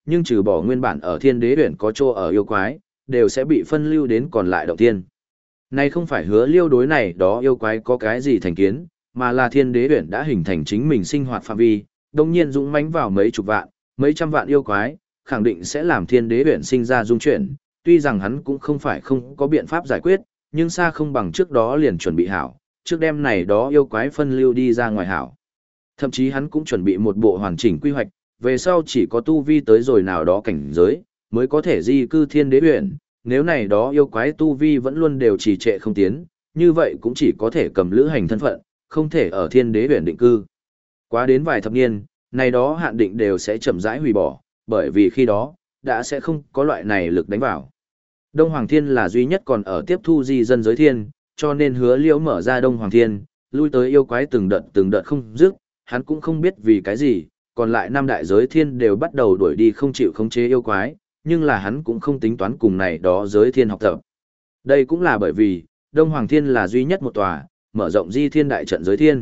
nhưng trừ bỏ nguyên bản ở thiên đế huyện có chỗ ở yêu quái, đều sẽ bị phân lưu đến còn lại động thiên. Này không phải Hứa Liêu đối này đó yêu quái có cái gì thành kiến, mà là thiên đế huyện đã hình thành chính mình sinh hoạt phạm vi, đồng nhiên dũng mãnh vào mấy chục vạn, mấy trăm vạn yêu quái, khẳng định sẽ làm thiên đế huyện sinh ra dung chuyển, tuy rằng hắn cũng không phải không có biện pháp giải quyết, nhưng xa không bằng trước đó liền chuẩn bị hảo, trước đêm này đó yêu quái phân lưu đi ra ngoài hảo. Thậm chí hắn cũng chuẩn bị một bộ hoàn chỉnh quy hoạch, về sau chỉ có tu vi tới rồi nào đó cảnh giới, mới có thể di cư thiên đế huyện, nếu này đó yêu quái tu vi vẫn luôn đều trì trệ không tiến, như vậy cũng chỉ có thể cầm lữ hành thân phận, không thể ở thiên đế huyện định cư. Quá đến vài thập niên, này đó hạn định đều sẽ chậm rãi hủy bỏ, bởi vì khi đó, đã sẽ không có loại này lực đánh vào. Đông Hoàng Thiên là duy nhất còn ở tiếp thu di dân giới thiên, cho nên Hứa Liễu mở ra Đông Hoàng Thiên, lui tới yêu quái từng đợt từng đợt không dứt, hắn cũng không biết vì cái gì, còn lại năm đại giới thiên đều bắt đầu đuổi đi không chịu khống chế yêu quái, nhưng là hắn cũng không tính toán cùng này đó giới thiên học tập. Đây cũng là bởi vì, Đông Hoàng Thiên là duy nhất một tòa, mở rộng di thiên đại trận giới thiên.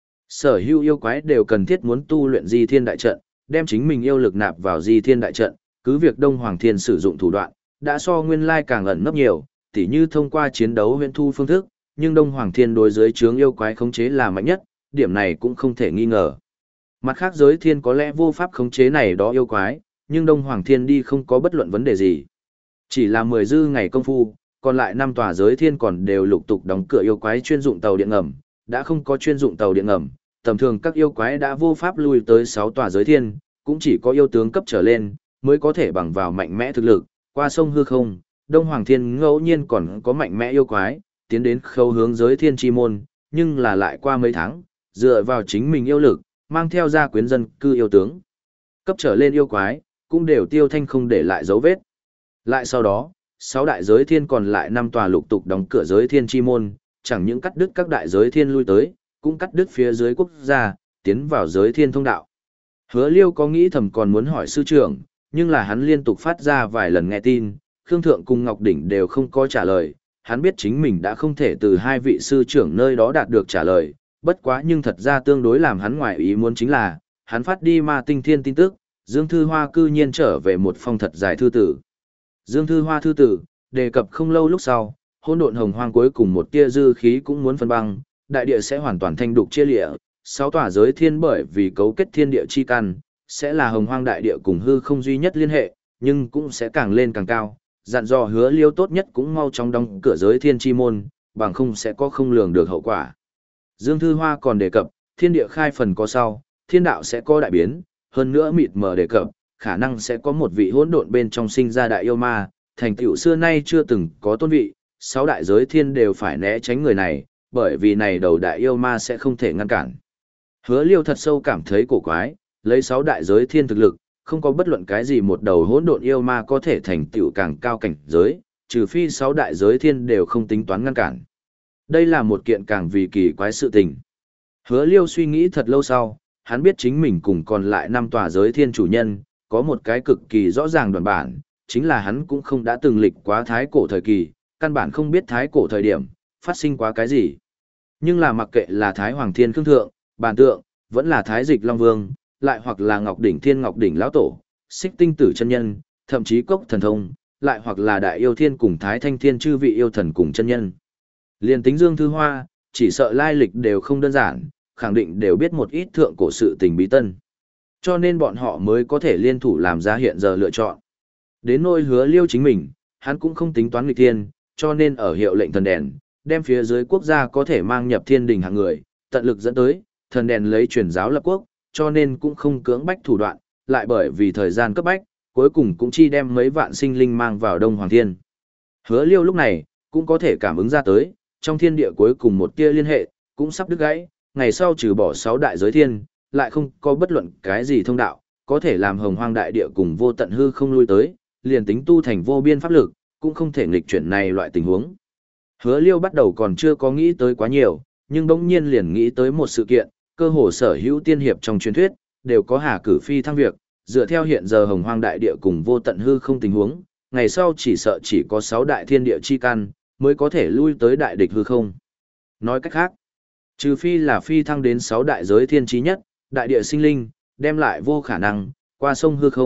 Sở hữu yêu quái đều cần thiết muốn tu luyện di thiên đại trận, đem chính mình yêu lực nạp vào di thiên đại trận, cứ việc Đông Hoàng Thiên sử dụng thủ đoạn, đã so nguyên lai càng ẩn nấp nhiều, tỉ như thông qua chiến đấu huyễn thu phương thức, nhưng Đông Hoàng Thiên đối dưới chướng yêu quái khống chế là mạnh nhất, điểm này cũng không thể nghi ngờ. Mặt khác giới thiên có lẽ vô pháp khống chế này đó yêu quái, nhưng Đông Hoàng Thiên đi không có bất luận vấn đề gì. Chỉ là mười dư ngày công phu, còn lại năm tòa giới thiên còn đều lục tục đóng cửa yêu quái chuyên dụng tàu điện ngầm, đã không có chuyên dụng tàu điện ngầm, tầm thường các yêu quái đã vô pháp lui tới sáu tòa giới thiên, cũng chỉ có yêu tướng cấp trở lên, mới có thể bằng vào mạnh mẽ thực lực, qua sông hư không, Đông Hoàng Thiên ngẫu nhiên còn có mạnh mẽ yêu quái, tiến đến khâu hướng giới thiên chi môn, nhưng là lại qua mấy tháng, dựa vào chính mình yêu lực, mang theo gia quyến dân cư yêu tướng. Cấp trở lên yêu quái, cũng đều tiêu thanh không để lại dấu vết. Lại sau đó, sáu đại giới thiên còn lại năm tòa lục tục đóng cửa giới thiên chi môn, chẳng những cắt đứt các đại giới thiên lui tới, cũng cắt đứt phía dưới quốc gia, tiến vào giới thiên thông đạo. Hứa Liêu có nghĩ thầm còn muốn hỏi sư trưởng, nhưng là hắn liên tục phát ra vài lần nghe tin, Khương Thượng cùng Ngọc Đỉnh đều không có trả lời, hắn biết chính mình đã không thể từ hai vị sư trưởng nơi đó đạt được trả lời, bất quá nhưng thật ra tương đối làm hắn ngoài ý muốn chính là, hắn phát đi ma tinh thiên tin tức, Dương Thư Hoa cư nhiên trở về một phong thật dài thư tử. Dương Thư Hoa thư tử, đề cập không lâu lúc sau, hỗn độn hồng hoang cuối cùng một tia dư khí cũng muốn phân băng, đại địa sẽ hoàn toàn thanh đục chia lịa, sáu tòa giới thiên bởi vì cấu kết thiên địa chi căn, sẽ là hồng hoang đại địa cùng hư không duy nhất liên hệ, nhưng cũng sẽ càng lên càng cao, dặn dò Hứa Liêu tốt nhất cũng mau chóng đóng cửa giới thiên chi môn, bằng không sẽ có không lường được hậu quả. Dương Thư Hoa còn đề cập, thiên địa khai phần có sau, thiên đạo sẽ có đại biến, hơn nữa mịt mờ đề cập, khả năng sẽ có một vị hỗn độn bên trong sinh ra đại yêu ma, thành tựu xưa nay chưa từng có tôn vị, sáu đại giới thiên đều phải né tránh người này, bởi vì này đầu đại yêu ma sẽ không thể ngăn cản. Hứa Liêu thật sâu cảm thấy cổ quái, lấy sáu đại giới thiên thực lực, không có bất luận cái gì một đầu hỗn độn yêu ma có thể thành tựu càng cao cảnh giới, trừ phi sáu đại giới thiên đều không tính toán ngăn cản. Đây là một kiện càng vì kỳ quái sự tình. Hứa Liêu suy nghĩ thật lâu sau, hắn biết chính mình cùng còn lại năm tòa giới thiên chủ nhân, có một cái cực kỳ rõ ràng đoạn bản, chính là hắn cũng không đã từng lịch quá thái cổ thời kỳ, căn bản không biết thái cổ thời điểm, phát sinh quá cái gì. Nhưng là mặc kệ là Thái Hoàng Thiên Khương Thượng, Bàn Tượng, vẫn là Thái Dịch Long Vương, lại hoặc là Ngọc Đỉnh Thiên Ngọc Đỉnh Lão Tổ, Xích Tinh Tử chân nhân, thậm chí Cốc Thần Thông, lại hoặc là Đại Yêu Thiên cùng Thái Thanh Thiên chư vị yêu thần cùng chân nhân. Liên tính Dương Thư Hoa, chỉ sợ lai lịch đều không đơn giản, khẳng định đều biết một ít thượng cổ sự tình bí tân. Cho nên bọn họ mới có thể liên thủ làm ra hiện giờ lựa chọn. Đến nỗi Hứa Liêu chính mình, hắn cũng không tính toán nghịch thiên, cho nên ở hiệu lệnh thần đèn, đem phía dưới quốc gia có thể mang nhập thiên đình hạng người, tận lực dẫn tới, thần đèn lấy truyền giáo lập quốc, cho nên cũng không cưỡng bách thủ đoạn, lại bởi vì thời gian cấp bách, cuối cùng cũng chi đem mấy vạn sinh linh mang vào Đông Hoàng Thiên. Hứa Liêu lúc này, cũng có thể cảm ứng ra tới, trong thiên địa cuối cùng một tia liên hệ, cũng sắp đứt gãy, ngày sau trừ bỏ sáu đại giới thiên, lại không có bất luận cái gì thông đạo, có thể làm hồng hoang đại địa cùng vô tận hư không lui tới, liền tính tu thành vô biên pháp lực, cũng không thể nghịch chuyển này loại tình huống. Hứa Liêu bắt đầu còn chưa có nghĩ tới quá nhiều, nhưng bỗng nhiên liền nghĩ tới một sự kiện, cơ hồ sở hữu tiên hiệp trong truyền thuyết, đều có hà cử phi thăng việc, dựa theo hiện giờ hồng hoang đại địa cùng vô tận hư không tình huống, ngày sau chỉ sợ chỉ có sáu đại thiên địa chi căn, mới có thể lui tới đại địch hư không. Nói cách khác, trừ phi là phi thăng đến sáu đại giới thiên trí nhất, đại địa sinh linh, đem lại vô khả năng, qua sông hư không,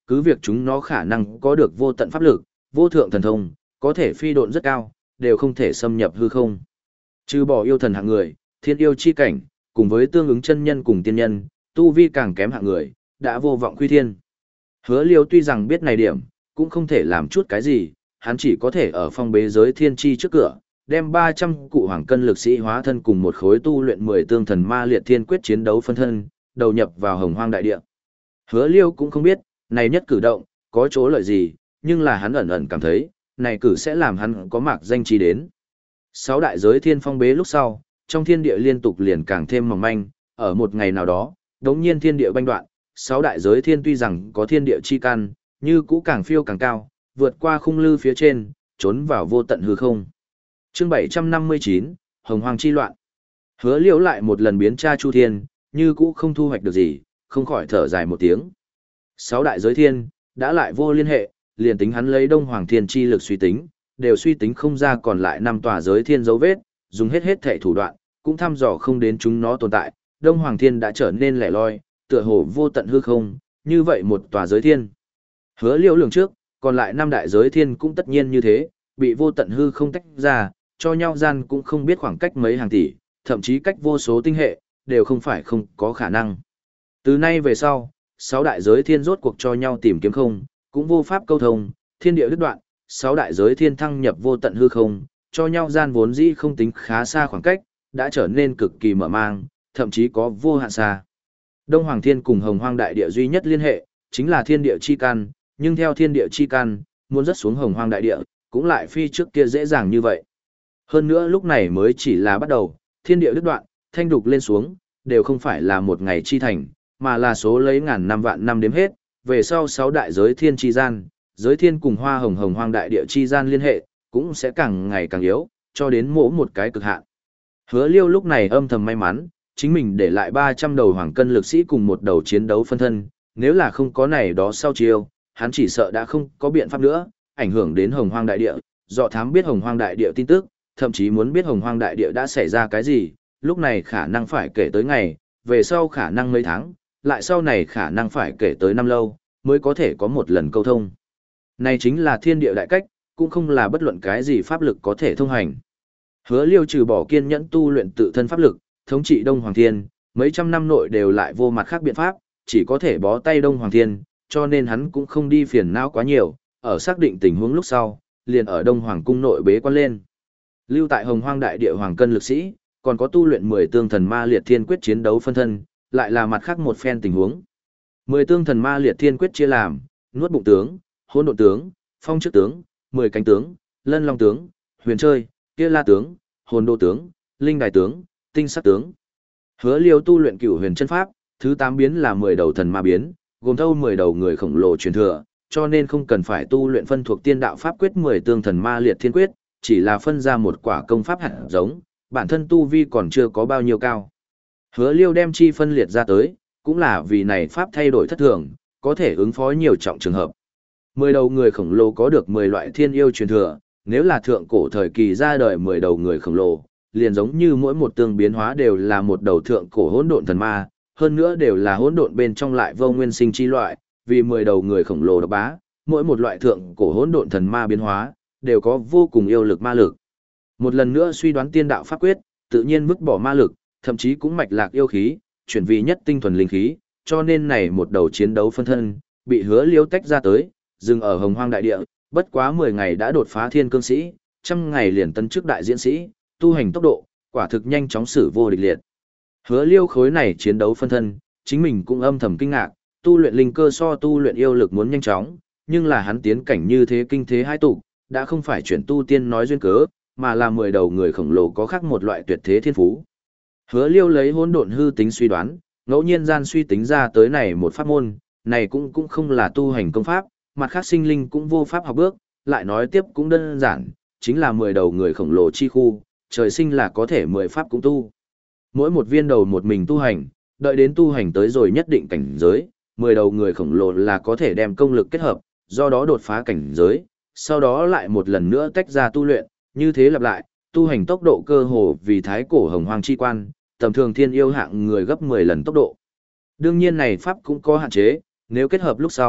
cứ việc chúng nó khả năng có được vô tận pháp lực, vô thượng thần thông, có thể phi độn rất cao, đều không thể xâm nhập hư không. Trừ bỏ yêu thần hạng người, thiên yêu chi cảnh, cùng với tương ứng chân nhân cùng tiên nhân, tu vi càng kém hạng người, đã vô vọng quy thiên. Hứa Liêu tuy rằng biết này điểm, cũng không thể làm chút cái gì, hắn chỉ có thể ở phong bế giới thiên chi trước cửa, đem ba trăm cụ hoàng cân lực sĩ hóa thân cùng một khối tu luyện mười tương thần ma liệt thiên quyết chiến đấu phân thân, đầu nhập vào hồng hoang đại địa. Hứa Liêu cũng không biết, này nhất cử động, có chỗ lợi gì, nhưng là hắn ẩn ẩn cảm thấy, này cử sẽ làm hắn có mạc danh trí đến. Sáu đại giới thiên phong bế lúc sau, trong thiên địa liên tục liền càng thêm mỏng manh, ở một ngày nào đó, đống nhiên thiên địa banh đoạn, sáu đại giới thiên tuy rằng có thiên địa chi căn, như cũ càng phiêu càng cao, vượt qua khung lư phía trên, trốn vào vô tận hư không. Chương bảy trăm năm mươi chín, Hồng Hoang chi loạn. Hứa Liễu lại một lần biến tra Chu Thiên, như cũ không thu hoạch được gì, không khỏi thở dài một tiếng. Sáu đại giới thiên, đã lại vô liên hệ, liền tính hắn lấy Đông Hoàng Thiên chi lực suy tính, đều suy tính không ra còn lại năm tòa giới thiên dấu vết, dùng hết hết thể thủ đoạn, cũng thăm dò không đến chúng nó tồn tại. Đông Hoàng Thiên đã trở nên lẻ loi, tựa hồ vô tận hư không, như vậy một tòa giới thiên. Hứa Liễu lường trước, còn lại năm đại giới thiên cũng tất nhiên như thế, bị vô tận hư không tách ra, cho nhau gian cũng không biết khoảng cách mấy hàng tỷ, thậm chí cách vô số tinh hệ, đều không phải không có khả năng. Từ nay về sau, sáu đại giới thiên rốt cuộc cho nhau tìm kiếm không, cũng vô pháp câu thông, thiên địa đứt đoạn, sáu đại giới thiên thăng nhập vô tận hư không, cho nhau gian vốn dĩ không tính khá xa khoảng cách, đã trở nên cực kỳ mở mang, thậm chí có vô hạn xa. Đông Hoàng Thiên cùng Hồng Hoang đại địa duy nhất liên hệ, chính là thiên địa chi căn, nhưng theo thiên địa chi căn, muốn rớt xuống Hồng Hoang đại địa, cũng lại phi trước kia dễ dàng như vậy. Hơn nữa lúc này mới chỉ là bắt đầu, thiên địa đứt đoạn, thanh đục lên xuống, đều không phải là một ngày chi thành, mà là số lấy ngàn năm vạn năm đếm hết, về sau sáu đại giới thiên chi gian, giới thiên cùng hoa hồng hồng hoang đại địa chi gian liên hệ, cũng sẽ càng ngày càng yếu, cho đến mỗi một cái cực hạn. Hứa Liêu lúc này âm thầm may mắn, chính mình để lại ba trăm đầu hoàng cân lực sĩ cùng một đầu chiến đấu phân thân, nếu là không có này đó sau chiêu, hắn chỉ sợ đã không có biện pháp nữa, ảnh hưởng đến hồng hoang đại địa, dọ thám biết hồng hoang đại địa tin tức, thậm chí muốn biết hồng hoang đại địa đã xảy ra cái gì, lúc này khả năng phải kể tới ngày, về sau khả năng mấy tháng, lại sau này khả năng phải kể tới năm lâu, mới có thể có một lần câu thông. Này chính là thiên địa đại cách, cũng không là bất luận cái gì pháp lực có thể thông hành. Hứa Liêu trừ bỏ kiên nhẫn tu luyện tự thân pháp lực, thống trị Đông Hoàng Thiên, mấy trăm năm nội đều lại vô mặt khác biện pháp, chỉ có thể bó tay Đông Hoàng Thiên, cho nên hắn cũng không đi phiền não quá nhiều, ở xác định tình huống lúc sau, liền ở Đông Hoàng cung nội bế quan lên. Lưu tại Hồng Hoang đại địa hoàng cân lực sĩ, còn có tu luyện mười tương thần ma liệt thiên quyết chiến đấu phân thân, lại là mặt khác một phen tình huống. Mười tương thần ma liệt thiên quyết chia làm, nuốt bụng tướng, hỗn độn tướng, phong trước tướng, mười cánh tướng, lân long tướng, huyền chơi, kia la tướng, hồn đô tướng, linh đài tướng, tinh sắc tướng. Hứa Liêu tu luyện cửu huyền chân pháp, thứ tám biến là mười đầu thần ma biến, gồm thâu mười đầu người khổng lồ truyền thừa, cho nên không cần phải tu luyện phân thuộc tiên đạo pháp quyết mười tương thần ma liệt thiên quyết, chỉ là phân ra một quả công pháp hạt giống, bản thân tu vi còn chưa có bao nhiêu cao. Hứa Liêu đem chi phân liệt ra tới, cũng là vì này pháp thay đổi thất thường, có thể ứng phó nhiều trọng trường hợp. Mười đầu người khổng lồ có được mười loại thiên yêu truyền thừa, nếu là thượng cổ thời kỳ ra đời mười đầu người khổng lồ, liền giống như mỗi một tương biến hóa đều là một đầu thượng cổ hỗn độn thần ma, hơn nữa đều là hỗn độn bên trong lại vô nguyên sinh chi loại, vì mười đầu người khổng lồ độc bá, mỗi một loại thượng cổ hỗn độn thần ma biến hóa đều có vô cùng yêu lực ma lực. Một lần nữa suy đoán tiên đạo pháp quyết, tự nhiên vứt bỏ ma lực, thậm chí cũng mạch lạc yêu khí, chuyển vì nhất tinh thuần linh khí, cho nên này một đầu chiến đấu phân thân, bị Hứa Liêu tách ra tới, dừng ở Hồng Hoang đại địa, bất quá mười ngày đã đột phá thiên cương sĩ, trăm ngày liền tân chức đại diễn sĩ, tu hành tốc độ, quả thực nhanh chóng xử vô địch liệt. Hứa Liêu khối này chiến đấu phân thân, chính mình cũng âm thầm kinh ngạc, tu luyện linh cơ so tu luyện yêu lực muốn nhanh chóng, nhưng là hắn tiến cảnh như thế kinh thế hai tụ, đã không phải chuyển tu tiên nói duyên cớ, mà là mười đầu người khổng lồ có khác một loại tuyệt thế thiên phú. Hứa Liêu lấy hỗn độn hư tính suy đoán, ngẫu nhiên gian suy tính ra tới này một pháp môn, này cũng cũng không là tu hành công pháp, mặt khác sinh linh cũng vô pháp học bước, lại nói tiếp cũng đơn giản, chính là mười đầu người khổng lồ chi khu, trời sinh là có thể mười pháp cũng tu. Mỗi một viên đầu một mình tu hành, đợi đến tu hành tới rồi nhất định cảnh giới, mười đầu người khổng lồ là có thể đem công lực kết hợp, do đó đột phá cảnh giới, sau đó lại một lần nữa tách ra tu luyện, như thế lặp lại, tu hành tốc độ cơ hồ vì thái cổ hồng hoang chi quan, tầm thường thiên yêu hạng người gấp mười lần tốc độ. Đương nhiên này pháp cũng có hạn chế, nếu kết hợp lúc sau,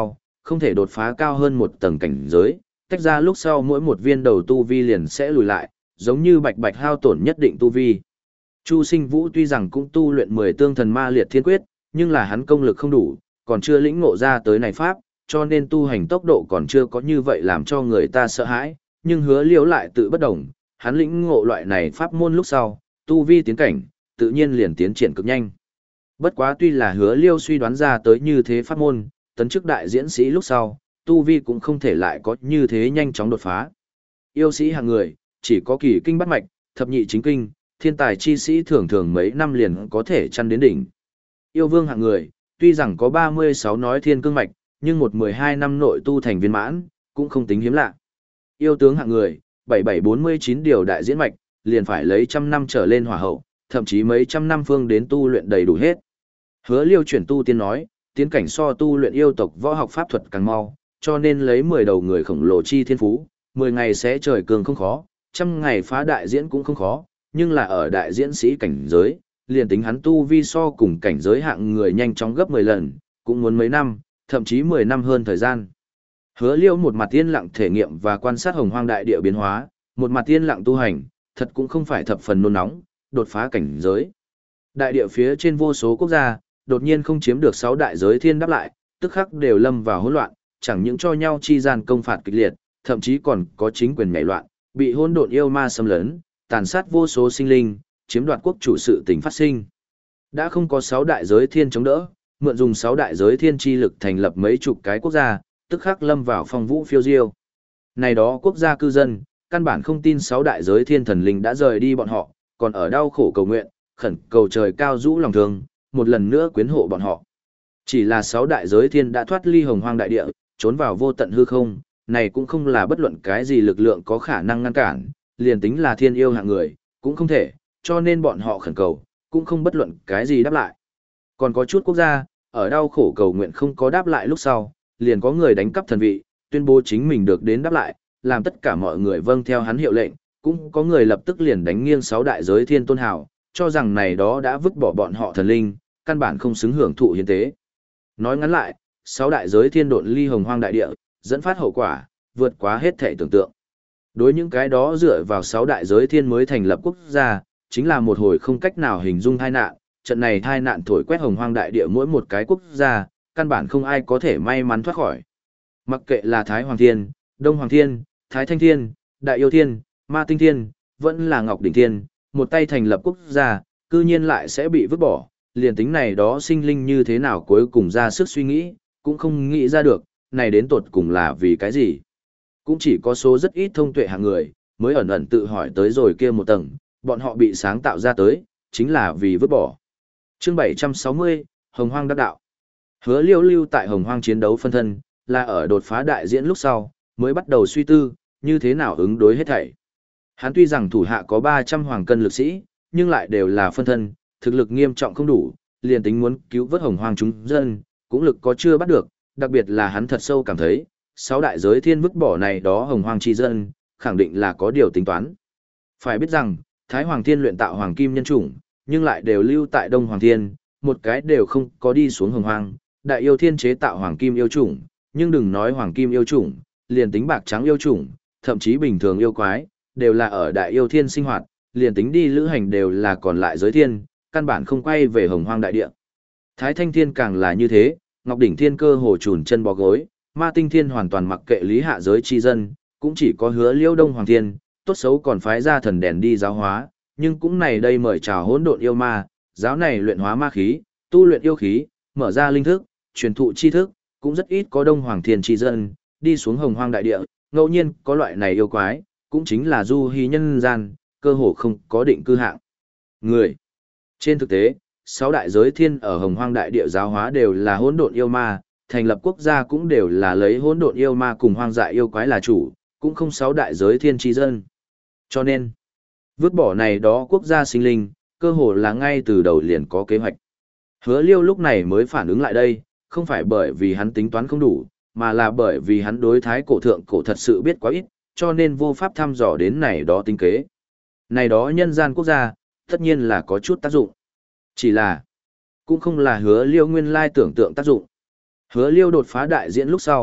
không thể đột phá cao hơn một tầng cảnh giới, tách ra lúc sau mỗi một viên đầu tu vi liền sẽ lùi lại, giống như bạch bạch hao tổn nhất định tu vi. Chu Sinh Vũ tuy rằng cũng tu luyện mười tương thần ma liệt thiên quyết, nhưng là hắn công lực không đủ, còn chưa lĩnh ngộ ra tới này pháp, cho nên tu hành tốc độ còn chưa có như vậy làm cho người ta sợ hãi, nhưng Hứa Liêu lại tự bất đồng, hắn lĩnh ngộ loại này pháp môn lúc sau, tu vi tiến cảnh, tự nhiên liền tiến triển cực nhanh. Bất quá tuy là Hứa Liêu suy đoán ra tới như thế pháp môn, tấn chức đại diễn sĩ lúc sau, tu vi cũng không thể lại có như thế nhanh chóng đột phá. Yêu sĩ hạng người, chỉ có kỳ kinh bắt mạch, thập nhị chính kinh, thiên tài chi sĩ thường thường mấy năm liền có thể chăn đến đỉnh. Yêu vương hạng người, tuy rằng có ba mươi sáu nói thiên cương mạch, nhưng một mười hai năm nội tu thành viên mãn, cũng không tính hiếm lạ. Yêu tướng hạng người, bảy bảy bốn mươi chín điều đại diễn mạch, liền phải lấy trăm năm trở lên hỏa hậu, thậm chí mấy trăm năm phương đến tu luyện đầy đủ hết. Hứa Liêu chuyển tu tiên nói, tiến cảnh so tu luyện yêu tộc võ học pháp thuật càng mau, cho nên lấy mười đầu người khổng lồ chi thiên phú, mười ngày sẽ trời cường không khó, trăm ngày phá đại diễn cũng không khó, nhưng là ở đại diễn sĩ cảnh giới, liền tính hắn tu vi so cùng cảnh giới hạng người nhanh chóng gấp mười lần, cũng muốn mấy năm, thậm chí mười năm hơn thời gian. Hứa Liêu một mặt yên lặng thể nghiệm và quan sát hồng hoang đại địa biến hóa, một mặt yên lặng tu hành, thật cũng không phải thập phần nôn nóng, đột phá cảnh giới. Đại địa phía trên vô số quốc gia, đột nhiên không chiếm được sáu đại giới thiên đáp lại, tức khắc đều lâm vào hỗn loạn, chẳng những cho nhau chi gian công phạt kịch liệt, thậm chí còn có chính quyền nhảy loạn, bị hỗn độn yêu ma xâm lấn, tàn sát vô số sinh linh, chiếm đoạt quốc chủ sự tình phát sinh. Đã không có sáu đại giới thiên chống đỡ, mượn dùng sáu đại giới thiên chi lực thành lập mấy chục cái quốc gia, tức khắc lâm vào phong vũ phiêu diêu. Này đó quốc gia cư dân, căn bản không tin sáu đại giới thiên thần linh đã rời đi bọn họ, còn ở đau khổ cầu nguyện, khẩn cầu trời cao rũ lòng thương, một lần nữa quyến hộ bọn họ. Chỉ là sáu đại giới thiên đã thoát ly hồng hoang đại địa, trốn vào vô tận hư không, này cũng không là bất luận cái gì lực lượng có khả năng ngăn cản, liền tính là thiên yêu hạng người, cũng không thể, cho nên bọn họ khẩn cầu, cũng không bất luận cái gì đáp lại. Còn có chút quốc gia, ở đau khổ cầu nguyện không có đáp lại lúc sau, liền có người đánh cắp thần vị, tuyên bố chính mình được đến đáp lại, làm tất cả mọi người vâng theo hắn hiệu lệnh, cũng có người lập tức liền đánh nghiêng sáu đại giới thiên tôn hào, cho rằng này đó đã vứt bỏ bọn họ thần linh, căn bản không xứng hưởng thụ hiến tế. Nói ngắn lại, sáu đại giới thiên độn ly hồng hoang đại địa, dẫn phát hậu quả, vượt quá hết thể tưởng tượng. Đối những cái đó dựa vào sáu đại giới thiên mới thành lập quốc gia, chính là một hồi không cách nào hình dung tai nạn, trận này tai nạn thổi quét hồng hoang đại địa mỗi một cái quốc gia, căn bản không ai có thể may mắn thoát khỏi. Mặc kệ là Thái Hoàng Thiên, Đông Hoàng Thiên, Thái Thanh Thiên, Đại Yêu Thiên, Ma Tinh Thiên, vẫn là Ngọc Đỉnh Thiên, một tay thành lập quốc gia, cư nhiên lại sẽ bị vứt bỏ, liền tính này đó sinh linh như thế nào cuối cùng ra sức suy nghĩ, cũng không nghĩ ra được, này đến tột cùng là vì cái gì. Cũng chỉ có số rất ít thông tuệ hạng người, mới ẩn ẩn tự hỏi tới rồi kia một tầng, bọn họ bị sáng tạo ra tới, chính là vì vứt bỏ. Chương bảy trăm sáu mươi, Hồng Hoang đắc đạo. Hứa Liêu lưu tại Hồng Hoang chiến đấu phân thân, là ở đột phá đại diễn lúc sau, mới bắt đầu suy tư, như thế nào ứng đối hết thảy. Hắn tuy rằng thủ hạ có ba trăm hoàng cân lực sĩ, nhưng lại đều là phân thân, thực lực nghiêm trọng không đủ, liền tính muốn cứu vớt Hồng Hoang chúng dân, cũng lực có chưa bắt được, đặc biệt là hắn thật sâu cảm thấy, sáu đại giới thiên vứt bỏ này đó Hồng Hoang chi dân, khẳng định là có điều tính toán. Phải biết rằng, Thái Hoàng Thiên luyện tạo hoàng kim nhân chủng, nhưng lại đều lưu tại Đông Hoàng Thiên, một cái đều không có đi xuống Hồng Hoang. Đại Yêu Thiên chế tạo hoàng kim yêu chủng, nhưng đừng nói hoàng kim yêu chủng, liền tính bạc trắng yêu chủng, thậm chí bình thường yêu quái, đều là ở Đại Yêu Thiên sinh hoạt, liền tính đi lữ hành đều là còn lại giới thiên, căn bản không quay về Hồng Hoang đại địa. Thái Thanh Thiên càng là như thế, Ngọc Đỉnh Thiên cơ hồ chùn chân bò gối, Ma Tinh Thiên hoàn toàn mặc kệ lý hạ giới chi dân, cũng chỉ có Hứa Liêu Đông Hoàng Thiên, tốt xấu còn phái ra thần đèn đi giáo hóa, nhưng cũng này đây mời chào hỗn độn yêu ma, giáo này luyện hóa ma khí, tu luyện yêu khí, mở ra linh thức, truyền thụ tri thức, cũng rất ít có Đông Hoàng Thiên chi dân, đi xuống Hồng Hoang đại địa, ngẫu nhiên có loại này yêu quái, cũng chính là du hí nhân gian, cơ hồ không có định cư hạng. Người. Trên thực tế, sáu đại giới thiên ở Hồng Hoang đại địa giáo hóa đều là hỗn độn yêu ma, thành lập quốc gia cũng đều là lấy hỗn độn yêu ma cùng hoang dại yêu quái là chủ, cũng không sáu đại giới thiên chi dân. Cho nên, vứt bỏ này đó quốc gia sinh linh, cơ hồ là ngay từ đầu liền có kế hoạch. Hứa Liêu lúc này mới phản ứng lại đây, không phải bởi vì hắn tính toán không đủ, mà là bởi vì hắn đối thái cổ thượng cổ thật sự biết quá ít, cho nên vô pháp thăm dò đến này đó tinh kế. Này đó nhân gian quốc gia, tất nhiên là có chút tác dụng. Chỉ là, cũng không là Hứa Liêu nguyên lai tưởng tượng tác dụng. Hứa Liêu đột phá đại diễn lúc sau,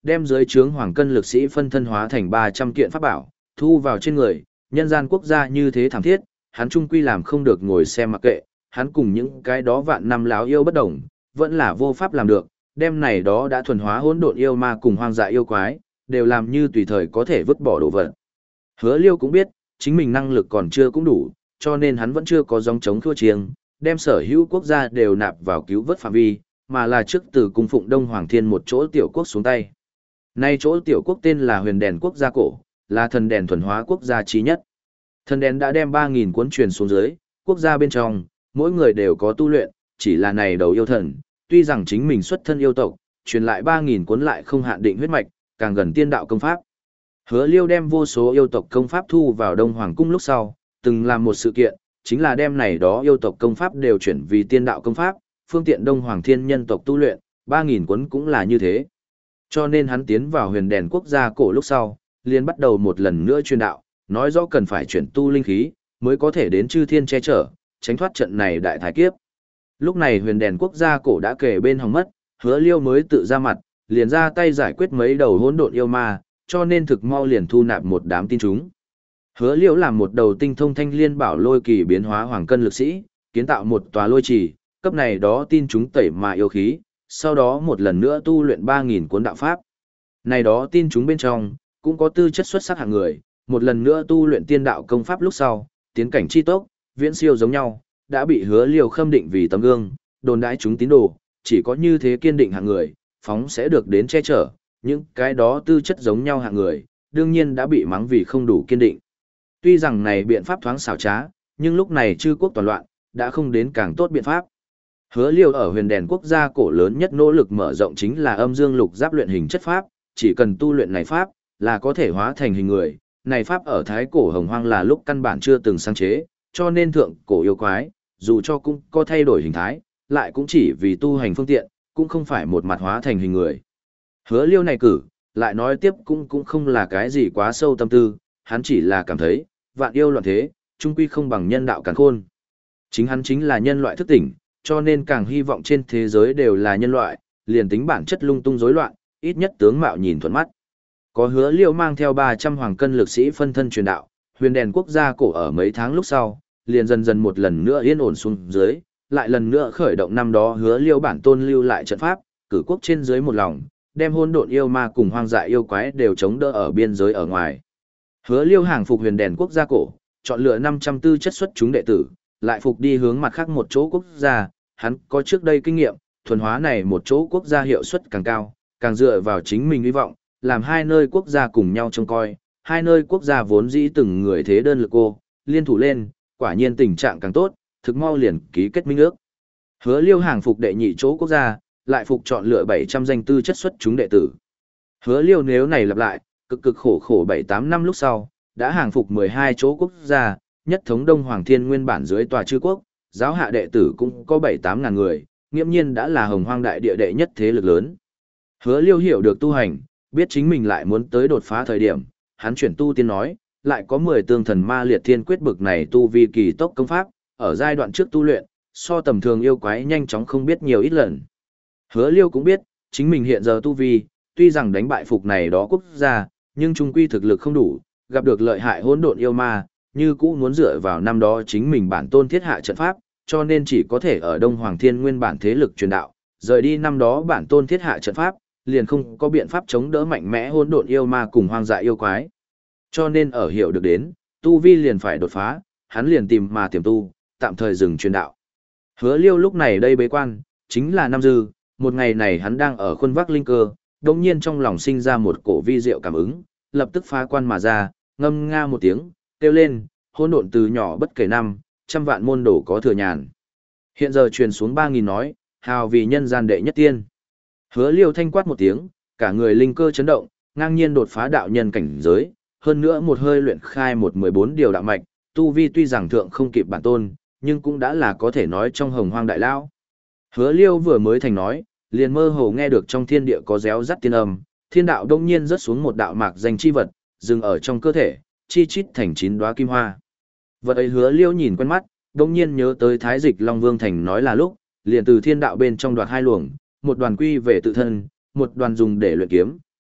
đem dưới trướng hoàng cân lực sĩ phân thân hóa thành ba trăm kiện pháp bảo, thu vào trên người, nhân gian quốc gia như thế thảm thiết, hắn trung quy làm không được ngồi xem mặc kệ, hắn cùng những cái đó vạn năm láo yêu bất đồng, vẫn là vô pháp làm được, đem này đó đã thuần hóa hỗn độn yêu ma cùng hoang dại yêu quái, đều làm như tùy thời có thể vứt bỏ đồ vật. Hứa Liêu cũng biết, chính mình năng lực còn chưa cũng đủ, cho nên hắn vẫn chưa có dòng chống thua chiêng, đem sở hữu quốc gia đều nạp vào cứu vớt phạm vi, mà là trước từ cung phụng Đông Hoàng Thiên một chỗ tiểu quốc xuống tay. Nay chỗ tiểu quốc tên là Huyền Đèn quốc gia cổ, là thần đèn thuần hóa quốc gia trí nhất. Thần đèn đã đem ba nghìn cuốn truyền xuống dưới, quốc gia bên trong, mỗi người đều có tu luyện, chỉ là này đầu yêu thần, tuy rằng chính mình xuất thân yêu tộc, truyền lại ba nghìn cuốn lại không hạn định huyết mạch, càng gần tiên đạo công pháp. Hứa Liêu đem vô số yêu tộc công pháp thu vào Đông Hoàng cung lúc sau, từng làm một sự kiện, chính là đem này đó yêu tộc công pháp đều chuyển vì tiên đạo công pháp, phương tiện Đông Hoàng Thiên nhân tộc tu luyện, ba nghìn cuốn cũng là như thế. Cho nên hắn tiến vào Huyền Đèn quốc gia cổ lúc sau, liền bắt đầu một lần nữa truyền đạo, nói rõ cần phải chuyển tu linh khí, mới có thể đến chư thiên che chở, tránh thoát trận này đại thái kiếp. Lúc này Huyền Đèn quốc gia cổ đã kể bên hỏng mất, Hứa Liêu mới tự ra mặt, liền ra tay giải quyết mấy đầu hỗn độn yêu ma, cho nên thực mau liền thu nạp một đám tin chúng. Hứa Liễu làm một đầu tinh thông thanh liên bảo lôi kỳ biến hóa hoàng cân lực sĩ, kiến tạo một tòa lôi trì, cấp này đó tin chúng tẩy mà yêu khí, sau đó một lần nữa tu luyện ba nghìn cuốn đạo pháp. Này đó tin chúng bên trong, cũng có tư chất xuất sắc hạng người, một lần nữa tu luyện tiên đạo công pháp lúc sau, tiến cảnh chi tốc, viễn siêu giống nhau, đã bị Hứa Liêu khâm định vì tấm gương, đồn đãi chúng tín đồ, chỉ có như thế kiên định hạng người, phóng sẽ được đến che chở, những cái đó tư chất giống nhau hạng người, đương nhiên đã bị mắng vì không đủ kiên định. Tuy rằng này biện pháp thoáng xảo trá, nhưng lúc này chư quốc toàn loạn, đã không đến càng tốt biện pháp. Hứa Liêu ở Huyền Đèn quốc gia cổ lớn nhất nỗ lực mở rộng chính là âm dương lục giáp luyện hình chất pháp, chỉ cần tu luyện này pháp, là có thể hóa thành hình người. Này pháp ở thái cổ hồng hoang là lúc căn bản chưa từng sáng chế, cho nên thượng cổ yêu quái, dù cho cũng có thay đổi hình thái, lại cũng chỉ vì tu hành phương tiện, cũng không phải một mặt hóa thành hình người. Hứa Liêu này cử, lại nói tiếp cũng cũng không là cái gì quá sâu tâm tư, hắn chỉ là cảm thấy, vạn yêu loạn thế, chung quy không bằng nhân đạo càn khôn. Chính hắn chính là nhân loại thức tỉnh, cho nên càng hy vọng trên thế giới đều là nhân loại, liền tính bản chất lung tung rối loạn, ít nhất tướng mạo nhìn thuận mắt. Có Hứa Liêu mang theo ba trăm hoàng cân lực sĩ phân thân truyền đạo, Huyền Đèn quốc gia cổ ở mấy tháng lúc sau, liền dần dần một lần nữa yên ổn xuống dưới, lại lần nữa khởi động năm đó Hứa Liêu bản tôn lưu lại trận pháp, cử quốc trên dưới một lòng, đem hôn độn yêu ma cùng hoang dại yêu quái đều chống đỡ ở biên giới ở ngoài. Hứa Liêu hàng phục Huyền Đèn quốc gia cổ, chọn lựa năm trăm tư chất xuất chúng đệ tử, lại phục đi hướng mặt khác một chỗ quốc gia, hắn có trước đây kinh nghiệm, thuần hóa này một chỗ quốc gia hiệu suất càng cao, càng dựa vào chính mình hy vọng, làm hai nơi quốc gia cùng nhau trông coi, hai nơi quốc gia vốn dĩ từng người thế đơn lực cô, liên thủ lên, quả nhiên tình trạng càng tốt, thực mau liền ký kết minh ước. Hứa Liêu hàng phục đệ nhị chỗ quốc gia, lại phục chọn lựa bảy trăm danh tư chất xuất chúng đệ tử. Hứa Liêu nếu này lặp lại, cực cực khổ khổ bảy tám năm lúc sau, đã hàng phục mười hai chỗ quốc gia, nhất thống Đông Hoàng Thiên nguyên bản dưới tòa chư quốc, giáo hạ đệ tử cũng có bảy tám ngàn người, nghiễm nhiên đã là hồng hoang đại địa đệ nhất thế lực lớn. Hứa Liêu hiểu được tu hành, biết chính mình lại muốn tới đột phá thời điểm, hắn chuyển tu tiên nói, lại có mười tương thần ma liệt thiên quyết bực này tu vi kỳ tốc công pháp, ở giai đoạn trước tu luyện, so tầm thường yêu quái nhanh chóng không biết nhiều ít lần. Hứa Liêu cũng biết, chính mình hiện giờ tu vi, tuy rằng đánh bại phục này đó quốc gia, nhưng trung quy thực lực không đủ, gặp được lợi hại hỗn độn yêu ma, như cũ muốn dựa vào năm đó chính mình bản tôn thiết hạ trận pháp, cho nên chỉ có thể ở Đông Hoàng Thiên nguyên bản thế lực truyền đạo, rời đi năm đó bản tôn thiết hạ trận pháp, liền không có biện pháp chống đỡ mạnh mẽ hỗn độn yêu ma cùng hoang dại yêu quái. Cho nên ở hiểu được đến, tu vi liền phải đột phá, hắn liền tìm mà tiềm tu, tạm thời dừng truyền đạo. Hứa Liêu lúc này đây bế quan, chính là năm dư, một ngày này hắn đang ở khuôn vác linh cơ, đồng nhiên trong lòng sinh ra một cổ vi diệu cảm ứng, lập tức phá quan mà ra, ngâm nga một tiếng, kêu lên, hỗn độn từ nhỏ bất kể năm, trăm vạn môn đồ có thừa nhàn. Hiện giờ truyền xuống ba nghìn nói, hào vì nhân gian đệ nhất tiên. Hứa Liêu thanh quát một tiếng, cả người linh cơ chấn động, ngang nhiên đột phá đạo nhân cảnh giới, hơn nữa một hơi luyện khai một mười bốn điều đạo mạch, tu vi tuy rằng thượng không kịp bản tôn, nhưng cũng đã là có thể nói trong hồng hoang đại lao. Hứa Liêu vừa mới thành nói, liền mơ hồ nghe được trong thiên địa có réo rắt tiên âm, thiên đạo đông nhiên rớt xuống một đạo mạc danh chi vật, dừng ở trong cơ thể, chi chít thành chín đóa kim hoa. Vật ấy Hứa Liêu nhìn quen mắt, đông nhiên nhớ tới Thái Dịch Long Vương Thành nói là lúc, liền từ thiên đạo bên trong đoạt hai luồng, một đoàn quy về tự thân, một đoàn dùng để luyện kiếm,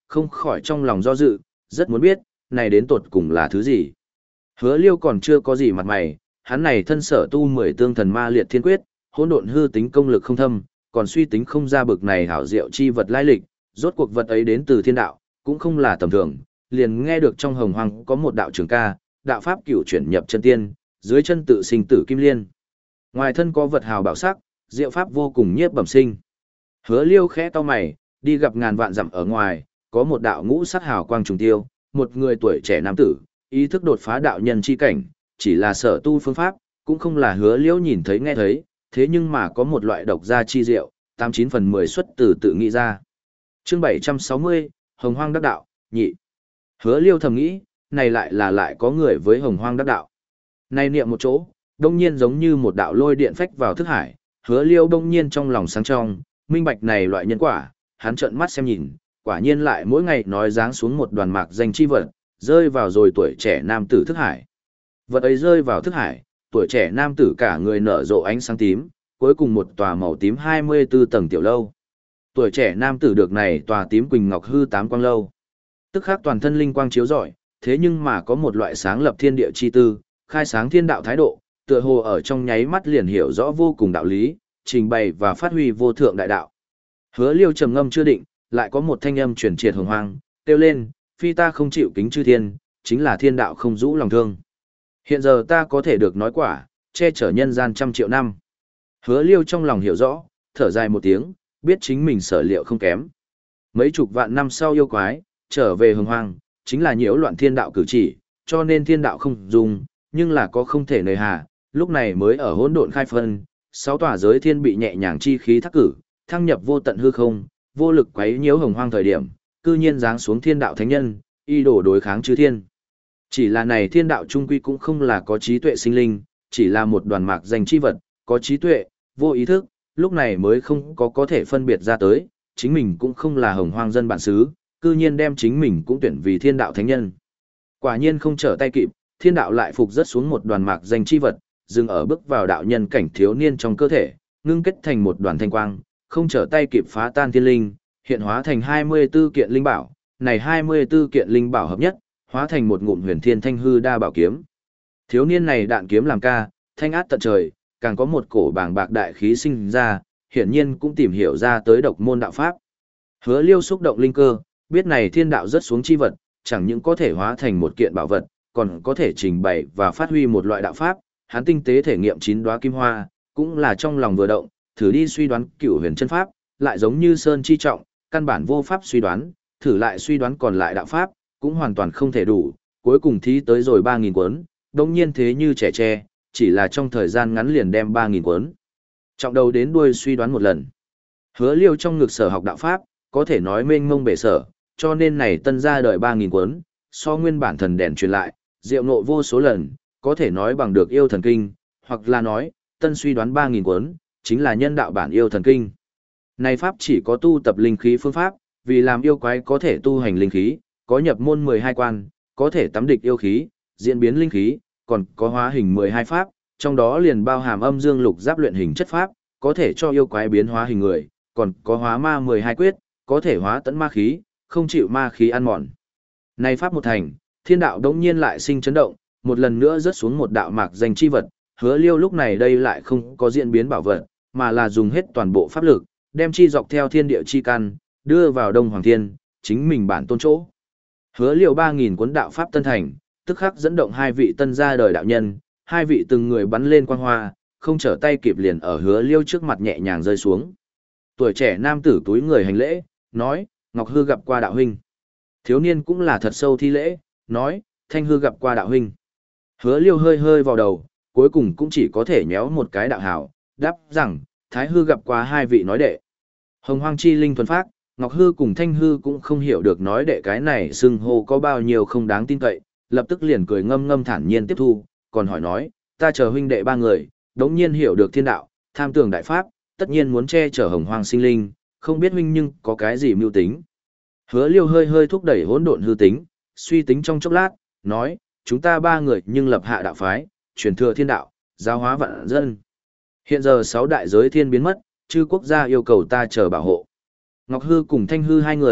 không khỏi trong lòng do dự, rất muốn biết, này đến tột cùng là thứ gì. Hứa Liêu còn chưa có gì mặt mày, hắn này thân sở tu mười tương thần ma liệt thiên quyết, hỗn độn hư tính công lực không thâm, còn suy tính không ra bực này hảo diệu chi vật lai lịch, rốt cuộc vật ấy đến từ thiên đạo, cũng không là tầm thường, liền nghe được trong hồng hoang có một đạo trường ca, đạo pháp cửu chuyển nhập chân tiên, dưới chân tự sinh tử kim liên. Ngoài thân có vật hào bảo sắc, diệu pháp vô cùng nhiếp bẩm sinh. Hứa Liêu khẽ cau mày, đi gặp ngàn vạn dặm ở ngoài, có một đạo ngũ sắc hào quang trùng tiêu, một người tuổi trẻ nam tử, ý thức đột phá đạo nhân chi cảnh, chỉ là sở tu phương pháp, cũng không là Hứa Liêu nhìn thấy nghe thấy, thế nhưng mà có một loại độc gia chi diệu, tám chín phần mười xuất từ tự nghĩ ra. Chương bảy trăm sáu mươi, Hồng Hoang đắc đạo, nhị. Hứa Liêu thầm nghĩ, này lại là lại có người với Hồng Hoang đắc đạo. Này niệm một chỗ, đông nhiên giống như một đạo lôi điện phách vào thức hải, Hứa Liêu đông nhiên trong lòng sáng trong, minh bạch này loại nhân quả, hắn trợn mắt xem nhìn, quả nhiên lại mỗi ngày nói giáng xuống một đoàn mạc danh chi vật, rơi vào rồi tuổi trẻ nam tử thức hải. Vật ấy rơi vào thức hải, tuổi trẻ nam tử cả người nở rộ ánh sáng tím, cuối cùng một tòa màu tím hai mươi tư tầng tiểu lâu. Tuổi trẻ nam tử được này tòa tím quỳnh ngọc hư tám quang lâu. Tức khắc toàn thân linh quang chiếu rọi, thế nhưng mà có một loại sáng lập thiên địa chi tư, khai sáng thiên đạo thái độ, tựa hồ ở trong nháy mắt liền hiểu rõ vô cùng đạo lý, trình bày và phát huy vô thượng đại đạo. Hứa Liêu trầm ngâm chưa định, lại có một thanh âm truyền triệt hồng hoang, kêu lên, phi ta không chịu kính chư thiên, chính là thiên đạo không rũ lòng thương. Hiện giờ ta có thể được nói quả, che chở nhân gian trăm triệu năm. Hứa Liêu trong lòng hiểu rõ, thở dài một tiếng, biết chính mình sở liệu không kém. Mấy chục vạn năm sau yêu quái, trở về hồng hoang, chính là nhiễu loạn thiên đạo cử chỉ, cho nên thiên đạo không dùng, nhưng là có không thể nơi hà, lúc này mới ở hỗn độn khai phân, sáu tòa giới thiên bị nhẹ nhàng chi khí thắc cử, thăng nhập vô tận hư không, vô lực quấy nhiễu hồng hoang thời điểm, cư nhiên giáng xuống thiên đạo thánh nhân, y đổ đối kháng chư thiên. Chỉ là này thiên đạo trung quy cũng không là có trí tuệ sinh linh, chỉ là một đoàn mạc danh chi vật, có trí tuệ, vô ý thức, lúc này mới không có có thể phân biệt ra tới, chính mình cũng không là hồng hoang dân bản xứ, cư nhiên đem chính mình cũng tuyển vì thiên đạo thánh nhân. Quả nhiên không trở tay kịp, thiên đạo lại phục rất xuống một đoàn mạc danh chi vật, dừng ở bước vào đạo nhân cảnh thiếu niên trong cơ thể, ngưng kết thành một đoàn thanh quang, không trở tay kịp phá tan thiên linh, hiện hóa thành hai mươi tư kiện linh bảo, này hai mươi tư kiện linh bảo hợp nhất, hóa thành một ngụm huyền thiên thanh hư đa bảo kiếm. Thiếu niên này đạn kiếm làm ca, thanh át tận trời, càng có một cổ bàng bạc đại khí sinh ra, hiển nhiên cũng tìm hiểu ra tới độc môn đạo pháp. Hứa Liêu xúc động linh cơ, biết này thiên đạo rất xuống chi vật, chẳng những có thể hóa thành một kiện bảo vật, còn có thể trình bày và phát huy một loại đạo pháp, hắn tinh tế thể nghiệm chín đóa kim hoa, cũng là trong lòng vừa động, thử đi suy đoán cửu huyền chân pháp, lại giống như sơn chi trọng, căn bản vô pháp suy đoán, thử lại suy đoán còn lại đạo pháp, cũng hoàn toàn không thể đủ, cuối cùng thí tới rồi ba nghìn cuốn, đồng nhiên thế như trẻ tre, chỉ là trong thời gian ngắn liền đem ba nghìn cuốn. Trọng đầu đến đuôi suy đoán một lần. Hứa Liêu trong ngực sở học đạo pháp, có thể nói mênh mông bể sở, cho nên này tân ra đời ba nghìn cuốn, so nguyên bản thần đèn truyền lại, diệu nộ vô số lần, có thể nói bằng được yêu thần kinh, hoặc là nói, tân suy đoán ba nghìn cuốn, chính là nhân đạo bản yêu thần kinh. Này pháp chỉ có tu tập linh khí phương pháp, vì làm yêu quái có thể tu hành linh khí, có nhập môn mười hai quan, có thể tắm địch yêu khí, diễn biến linh khí, còn có hóa hình mười hai pháp, trong đó liền bao hàm âm dương lục giáp luyện hình chất pháp, có thể cho yêu quái biến hóa hình người, còn có hóa ma mười hai quyết, có thể hóa tận ma khí, không chịu ma khí ăn mòn. Này pháp một thành, thiên đạo đống nhiên lại sinh chấn động, một lần nữa rớt xuống một đạo mạc danh chi vật, Hứa Liêu lúc này đây lại không có diễn biến bảo vật, mà là dùng hết toàn bộ pháp lực, đem chi dọc theo thiên địa chi căn, đưa vào Đông Hoàng Thiên, chính mình bản tôn chỗ. Hứa Liêu ba nghìn cuốn đạo pháp tân thành, tức khắc dẫn động hai vị tân gia đời đạo nhân, hai vị từng người bắn lên quang hoa, không trở tay kịp liền ở Hứa Liêu trước mặt nhẹ nhàng rơi xuống. Tuổi trẻ nam tử túi người hành lễ, nói, Ngọc Hư gặp qua đạo huynh. Thiếu niên cũng là thật sâu thi lễ, nói, Thanh Hư gặp qua đạo huynh. Hứa Liêu hơi hơi vào đầu, cuối cùng cũng chỉ có thể nhéo một cái đạo hảo, đáp rằng, Thái Hư gặp qua hai vị nói đệ. Hồng Hoang chi linh thuần phác, Ngọc Hư cùng Thanh Hư cũng không hiểu được nói đệ cái này xưng hô có bao nhiêu không đáng tin cậy, lập tức liền cười ngâm ngâm thản nhiên tiếp thu, còn hỏi nói, ta chờ huynh đệ ba người, đống nhiên hiểu được thiên đạo, tham tưởng đại pháp, tất nhiên muốn che chở Hồng Hoang sinh linh, không biết huynh nhưng có cái gì mưu tính. Hứa Liêu hơi hơi thúc đẩy hỗn độn hư tính, suy tính trong chốc lát, nói, chúng ta ba người nhưng lập hạ đạo phái, truyền thừa thiên đạo, giáo hóa vạn dân. Hiện giờ sáu đại giới thiên biến mất, chư quốc gia yêu cầu ta chờ bảo hộ. Ngọc Hư cùng Thanh Hư hai người,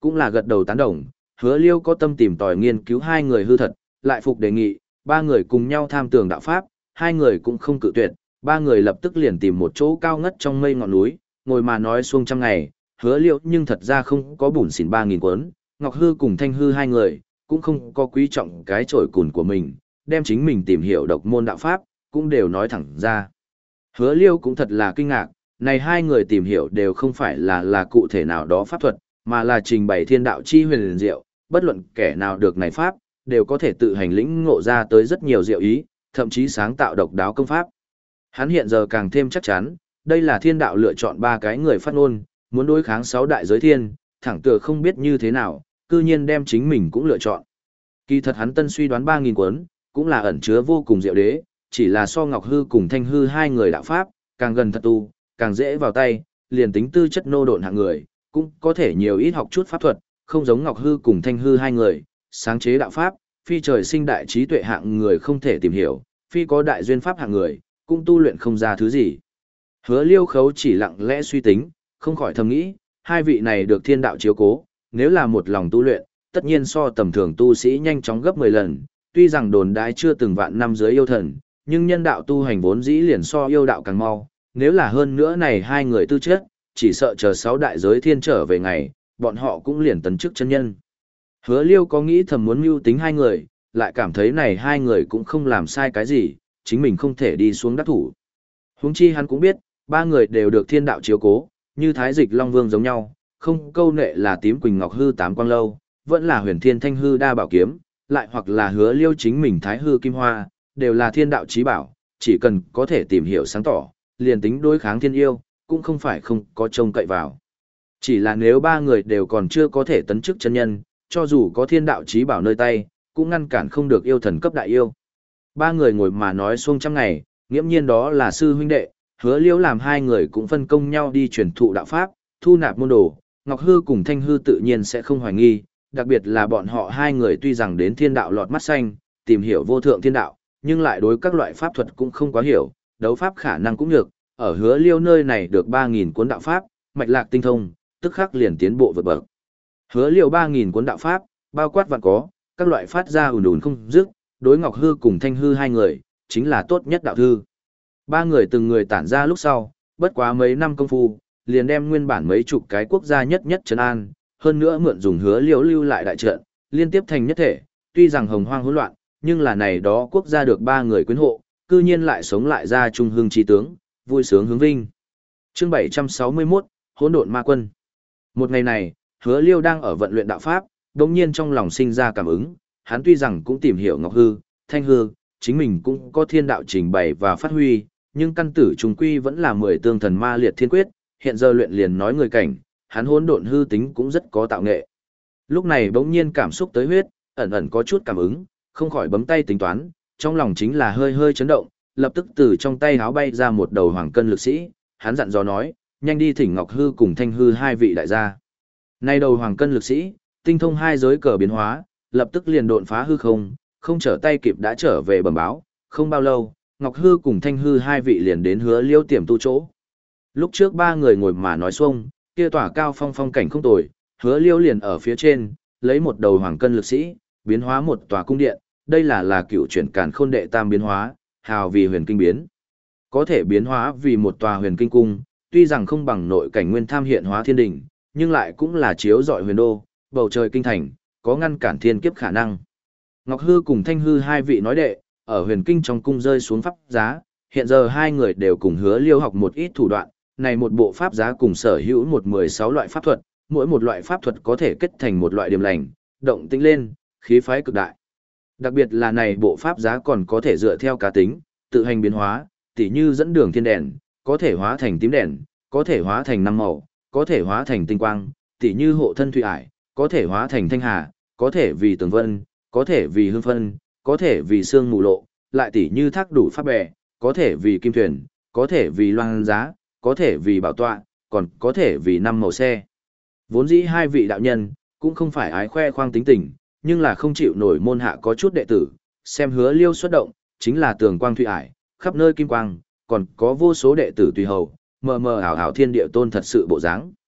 cũng là gật đầu tán đồng, Hứa Liêu có tâm tìm tòi nghiên cứu hai người hư thật, lại phục đề nghị, ba người cùng nhau tham tường đạo pháp, hai người cũng không cự tuyệt, ba người lập tức liền tìm một chỗ cao ngất trong mây ngọn núi, ngồi mà nói xuông trăm ngày, Hứa Liêu nhưng thật ra không có bủn xỉn ba nghìn cuốn, Ngọc Hư cùng Thanh Hư hai người, cũng không có quý trọng cái trội cùn của mình, đem chính mình tìm hiểu độc môn đạo pháp, cũng đều nói thẳng ra. Hứa Liêu cũng thật là kinh ngạc, này hai người tìm hiểu đều không phải là là cụ thể nào đó pháp thuật, mà là trình bày thiên đạo chi huyền liền diệu, bất luận kẻ nào được này pháp, đều có thể tự hành lĩnh ngộ ra tới rất nhiều diệu ý, thậm chí sáng tạo độc đáo công pháp. Hắn hiện giờ càng thêm chắc chắn, đây là thiên đạo lựa chọn ba cái người phát ngôn, muốn đối kháng sáu đại giới thiên, thẳng tựa không biết như thế nào, cư nhiên đem chính mình cũng lựa chọn. Kỳ thật hắn tân suy đoán ba nghìn cuốn, cũng là ẩn chứa vô cùng diệu đế, chỉ là so Ngọc Hư cùng Thanh Hư hai người đạo pháp, càng gần thật tu, càng dễ vào tay, liền tính tư chất nô độn hạng người, cũng có thể nhiều ít học chút pháp thuật, không giống Ngọc Hư cùng Thanh Hư hai người, sáng chế đạo pháp, phi trời sinh đại trí tuệ hạng người không thể tìm hiểu, phi có đại duyên pháp hạng người, cũng tu luyện không ra thứ gì. Hứa Liêu Khấu chỉ lặng lẽ suy tính, không khỏi thầm nghĩ, hai vị này được thiên đạo chiếu cố, nếu là một lòng tu luyện, tất nhiên so tầm thường tu sĩ nhanh chóng gấp mười lần, tuy rằng đồn đãi chưa từng vạn năm dưới yêu thần, nhưng nhân đạo tu hành vốn dĩ liền so yêu đạo càng mau, nếu là hơn nữa này hai người tư chất, chỉ sợ chờ sáu đại giới thiên trở về ngày, bọn họ cũng liền tấn chức chân nhân. Hứa Liêu có nghĩ thầm muốn mưu tính hai người, lại cảm thấy này hai người cũng không làm sai cái gì, chính mình không thể đi xuống đắc thủ. Huống chi hắn cũng biết, ba người đều được thiên đạo chiếu cố, như Thái Dịch Long Vương giống nhau, không câu nệ là tím quỳnh ngọc hư tám quang lâu, vẫn là huyền thiên thanh hư đa bảo kiếm, lại hoặc là Hứa Liêu chính mình thái hư kim hoa, đều là thiên đạo chí bảo, chỉ cần có thể tìm hiểu sáng tỏ, liền tính đối kháng thiên yêu, cũng không phải không có trông cậy vào. Chỉ là nếu ba người đều còn chưa có thể tấn chức chân nhân, cho dù có thiên đạo chí bảo nơi tay, cũng ngăn cản không được yêu thần cấp đại yêu. Ba người ngồi mà nói xuông trăm ngày, nghiễm nhiên đó là sư huynh đệ, Hứa Liêu làm hai người cũng phân công nhau đi truyền thụ đạo pháp, thu nạp môn đồ, Ngọc Hư cùng Thanh Hư tự nhiên sẽ không hoài nghi, đặc biệt là bọn họ hai người tuy rằng đến thiên đạo lọt mắt xanh, tìm hiểu vô thượng thiên đạo, nhưng lại đối các loại pháp thuật cũng không quá hiểu, đấu pháp khả năng cũng nhược, ở Hứa Liêu nơi này được ba nghìn cuốn đạo pháp, mạch lạc tinh thông, tức khắc liền tiến bộ vượt bậc. Hứa Liêu ba nghìn cuốn đạo pháp, bao quát vạn có, các loại phát ra ùn ùn không dứt, đối Ngọc Hư cùng Thanh Hư hai người, chính là tốt nhất đạo thư. Ba người từng người tản ra lúc sau, bất quá mấy năm công phu, liền đem nguyên bản mấy chục cái quốc gia nhất nhất trấn an, hơn nữa mượn dùng Hứa Liêu lưu lại đại trận, liên tiếp thành nhất thể, tuy rằng hồng hoang hỗn loạn, nhưng là này đó quốc gia được ba người quyến hộ, cư nhiên lại sống lại ra trung hương trí tướng, vui sướng hướng vinh. Chương bảy trăm sáu mươi mốt, Hỗn độn ma quân. Một ngày này, Hứa Liêu đang ở vận luyện đạo pháp, đột nhiên trong lòng sinh ra cảm ứng, hắn tuy rằng cũng tìm hiểu Ngọc Hư, Thanh Hư, chính mình cũng có thiên đạo trình bày và phát huy, nhưng căn tử trùng quy vẫn là mười tương thần ma liệt thiên quyết, hiện giờ luyện liền nói người cảnh, hắn hỗn độn hư tính cũng rất có tạo nghệ. Lúc này bỗng nhiên cảm xúc tới huyết, ẩn ẩn có chút cảm ứng, không khỏi bấm tay tính toán, trong lòng chính là hơi hơi chấn động, lập tức từ trong tay háo bay ra một đầu hoàng cân lực sĩ, hắn dặn dò nói, nhanh đi thỉnh Ngọc Hư cùng Thanh Hư hai vị đại gia. Nay đầu hoàng cân lực sĩ, tinh thông hai giới cờ biến hóa, lập tức liền độn phá hư không, không trở tay kịp đã trở về bẩm báo, không bao lâu, Ngọc Hư cùng Thanh Hư hai vị liền đến Hứa Liêu tiềm tu chỗ. Lúc trước ba người ngồi mà nói xuông, kia tỏa cao phong phong cảnh không tồi, Hứa Liêu liền ở phía trên, lấy một đầu hoàng cân lực sĩ, biến hóa một tòa cung điện, đây là là cựu chuyển càn khôn đệ tam biến hóa, hào vì huyền kinh biến. Có thể biến hóa vì một tòa huyền kinh cung, tuy rằng không bằng nội cảnh nguyên tham hiện hóa thiên đỉnh, nhưng lại cũng là chiếu rọi huyền đô, bầu trời kinh thành, có ngăn cản thiên kiếp khả năng. Ngọc Hư cùng Thanh Hư hai vị nói đệ, ở huyền kinh trong cung rơi xuống pháp giá, hiện giờ hai người đều cùng Hứa Liêu học một ít thủ đoạn, này một bộ pháp giá cùng sở hữu một mười sáu loại pháp thuật, mỗi một loại pháp thuật có thể kết thành một loại điểm lành, động tĩnh lên, khí phái cực đại. Đặc biệt là này bộ pháp giá còn có thể dựa theo cá tính, tự hành biến hóa, tỉ như dẫn đường thiên đèn, có thể hóa thành tím đèn, có thể hóa thành năm màu, có thể hóa thành tinh quang, tỉ như hộ thân thủy ải, có thể hóa thành thanh hà, có thể vì tường vân, có thể vì hương phân, có thể vì xương mù lộ, lại tỉ như thác đủ pháp bè, có thể vì kim thuyền, có thể vì loan giá, có thể vì bảo tọa, còn có thể vì năm màu xe. Vốn dĩ hai vị đạo nhân, cũng không phải ái khoe khoang tính tình, nhưng là không chịu nổi môn hạ có chút đệ tử, xem Hứa Liêu xuất động, chính là tường quang thủy ải, khắp nơi kim quang, còn có vô số đệ tử tùy hầu, mờ mờ ảo ảo thiên địa tôn thật sự bộ dáng.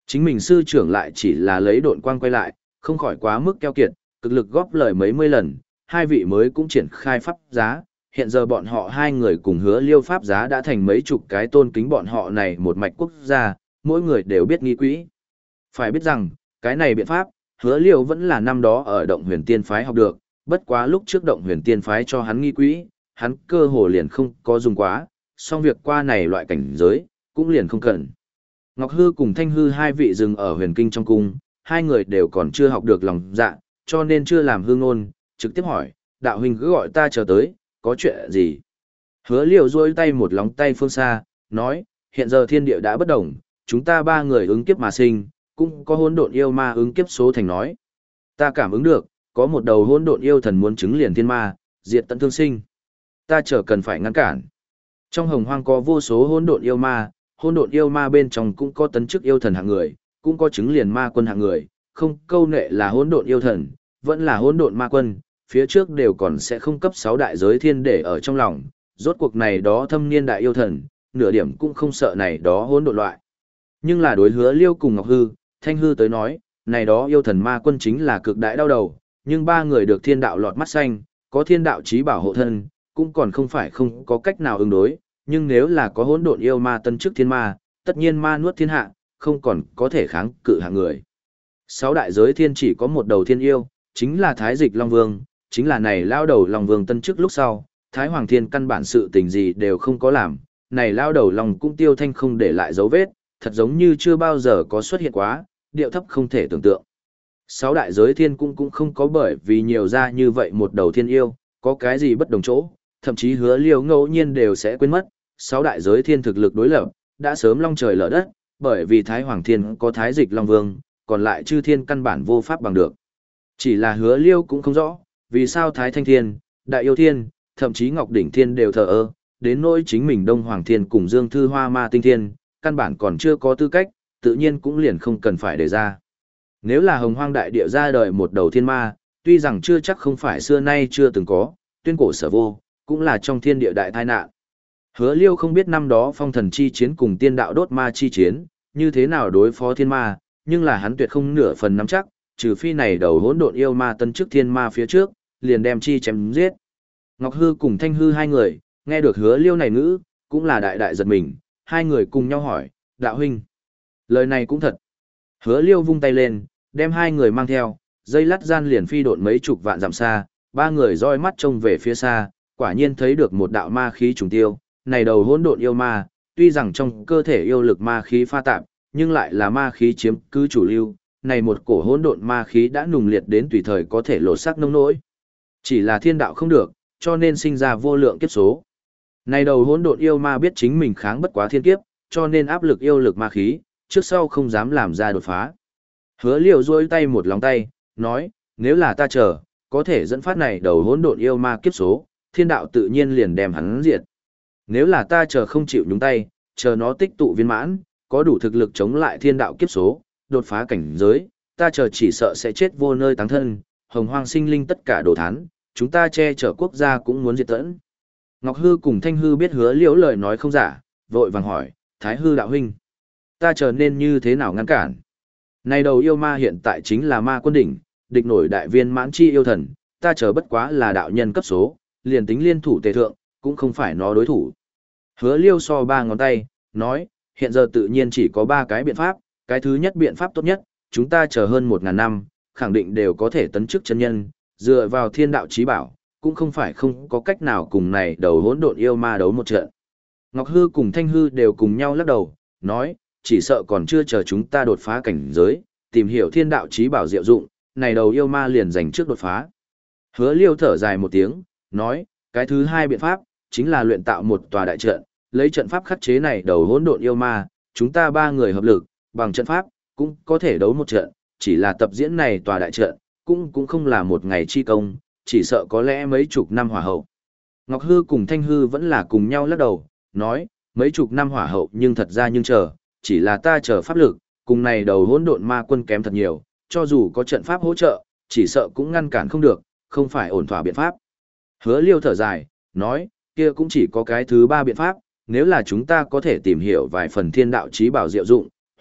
Chính mình sư trưởng lại chỉ là lấy độn quang quay lại, không khỏi quá mức keo kiệt, cực lực góp lời mấy mươi lần, hai vị mới cũng triển khai pháp giá, hiện giờ bọn họ hai người cùng hứa liêu pháp giá đã thành mấy chục cái tôn kính bọn họ này một mạch quốc gia, mỗi người đều biết nghi quỹ. Phải biết rằng, cái này biện pháp, hứa liêu vẫn là năm đó ở động huyền tiên phái học được, bất quá lúc trước động huyền tiên phái cho hắn nghi quỹ, hắn cơ hồ liền không có dùng quá, song việc qua này loại cảnh giới, cũng liền không cần. Ngọc Hư cùng Thanh Hư hai vị dừng ở huyền kinh trong cung, hai người đều còn chưa học được lòng dạ, cho nên chưa làm hương ngôn, trực tiếp hỏi, đạo huynh cứ gọi ta chờ tới, có chuyện gì? Hứa liều duỗi tay một lóng tay phương xa, nói, hiện giờ thiên địa đã bất đồng, chúng ta ba người ứng kiếp mà sinh, cũng có hỗn độn yêu ma ứng kiếp số thành nói. Ta cảm ứng được, có một đầu hỗn độn yêu thần muốn chứng liền thiên ma, diệt tận thương sinh. Ta chờ cần phải ngăn cản. Trong hồng hoang có vô số hỗn độn yêu ma, hỗn độn yêu ma bên trong cũng có tấn chức yêu thần hạng người, cũng có chứng liền ma quân hạng người, không câu nệ là hỗn độn yêu thần, vẫn là hỗn độn ma quân, phía trước đều còn sẽ không cấp sáu đại giới thiên để ở trong lòng, rốt cuộc này đó thâm niên đại yêu thần, nửa điểm cũng không sợ này đó hỗn độn loại. Nhưng là đối hứa liêu cùng Ngọc Hư, Thanh Hư tới nói, này đó yêu thần ma quân chính là cực đại đau đầu, nhưng ba người được thiên đạo lọt mắt xanh, có thiên đạo chí bảo hộ thân, cũng còn không phải không có cách nào ứng đối, nhưng nếu là có hỗn độn yêu ma tân chức thiên ma, tất nhiên ma nuốt thiên hạ, không còn có thể kháng cự hạng người. Sáu đại giới thiên chỉ có một đầu thiên yêu, chính là Thái Dịch Long Vương, chính là này lao đầu Long Vương tân chức lúc sau, Thái Hoàng Thiên căn bản sự tình gì đều không có làm, này lao đầu Long cũng tiêu thanh không để lại dấu vết, thật giống như chưa bao giờ có xuất hiện quá, điệu thấp không thể tưởng tượng. Sáu đại giới thiên cũng cũng không có bởi vì nhiều ra như vậy một đầu thiên yêu, có cái gì bất đồng chỗ, thậm chí hứa liều ngẫu nhiên đều sẽ quên mất, sáu đại giới thiên thực lực đối lập, đã sớm long trời lở đất, bởi vì Thái Hoàng Thiên có Thái Dịch Long Vương, còn lại chư thiên căn bản vô pháp bằng được. Chỉ là hứa liêu cũng không rõ, vì sao Thái Thanh Thiên, Đại Yêu Thiên, thậm chí Ngọc Đỉnh Thiên đều thờ ơ, đến nỗi chính mình Đông Hoàng Thiên cùng Dương Thư Hoa Ma Tinh Thiên, căn bản còn chưa có tư cách, tự nhiên cũng liền không cần phải đề ra. Nếu là hồng hoang đại địa ra đời một đầu thiên ma, tuy rằng chưa chắc không phải xưa nay chưa từng có, tuyên cổ sở vô, cũng là trong thiên địa đại tai nạn. Hứa liêu không biết năm đó phong thần chi chiến cùng tiên đạo đốt ma chi chiến, như thế nào đối phó thiên ma, nhưng là hắn tuyệt không nửa phần nắm chắc, trừ phi này đầu hỗn độn yêu ma tân chức thiên ma phía trước, liền đem chi chém giết. Ngọc Hư cùng Thanh Hư hai người, nghe được hứa liêu này ngữ, cũng là đại đại giật mình, hai người cùng nhau hỏi, đạo huynh. Lời này cũng thật. Hứa liêu vung tay lên, đem hai người mang theo, dây lắt gian liền phi độn mấy chục vạn dặm xa, ba người roi mắt trông về phía xa, quả nhiên thấy được một đạo ma khí trùng tiêu, này đầu hỗn độn yêu ma, tuy rằng trong cơ thể yêu lực ma khí pha tạp, nhưng lại là ma khí chiếm cứ chủ lưu, này một cổ hỗn độn ma khí đã nùng liệt đến tùy thời có thể lột xác nông nỗi. Chỉ là thiên đạo không được, cho nên sinh ra vô lượng kiếp số. Này đầu hỗn độn yêu ma biết chính mình kháng bất quá thiên kiếp, cho nên áp lực yêu lực ma khí, trước sau không dám làm ra đột phá. Hứa Liêu duỗi tay một lòng tay, nói, nếu là ta chờ, có thể dẫn phát này đầu hỗn độn yêu ma kiếp số, thiên đạo tự nhiên liền đem hắn diệt. Nếu là ta chờ không chịu nhúng tay, chờ nó tích tụ viên mãn, có đủ thực lực chống lại thiên đạo kiếp số, đột phá cảnh giới, ta chờ chỉ sợ sẽ chết vô nơi táng thân, hồng hoang sinh linh tất cả đồ thán, chúng ta che chở quốc gia cũng muốn diệt tận. Ngọc Hư cùng Thanh Hư biết Hứa Liễu lời nói không giả, vội vàng hỏi, Thái Hư đạo huynh, ta chờ nên như thế nào ngăn cản? Này đầu yêu ma hiện tại chính là ma quân đỉnh, địch nổi đại viên mãn chi yêu thần, ta chờ bất quá là đạo nhân cấp số, liền tính liên thủ tề thượng, cũng không phải nó đối thủ. Hứa Liêu so ba ngón tay, nói, hiện giờ tự nhiên chỉ có ba cái biện pháp, cái thứ nhất biện pháp tốt nhất, chúng ta chờ hơn một ngàn năm, khẳng định đều có thể tấn chức chân nhân, dựa vào thiên đạo chí bảo, cũng không phải không có cách nào cùng này đầu hỗn độn yêu ma đấu một trận. Ngọc Hư cùng Thanh Hư đều cùng nhau lắc đầu, nói, chỉ sợ còn chưa chờ chúng ta đột phá cảnh giới, tìm hiểu thiên đạo chí bảo diệu dụng, này đầu yêu ma liền giành trước đột phá. Hứa Liêu thở dài một tiếng, nói, cái thứ hai biện pháp, chính là luyện tạo một tòa đại trận, lấy trận pháp khắc chế này đầu hỗn độn yêu ma, chúng ta ba người hợp lực, bằng trận pháp, cũng có thể đấu một trận, chỉ là tập diễn này tòa đại trận, cũng cũng không là một ngày chi công, chỉ sợ có lẽ mấy chục năm hỏa hậu. Ngọc Hư cùng Thanh Hư vẫn là cùng nhau lắc đầu, nói, mấy chục năm hỏa hậu nhưng thật ra nhưng chờ, chỉ là ta chờ pháp lực, cùng này đầu hỗn độn ma quân kém thật nhiều, cho dù có trận pháp hỗ trợ, chỉ sợ cũng ngăn cản không được, không phải ổn thỏa biện pháp. Hứa Liêu thở dài, nói, kia cũng chỉ có cái thứ ba biện pháp, nếu là chúng ta có thể tìm hiểu vài phần thiên đạo chí bảo diệu dụng,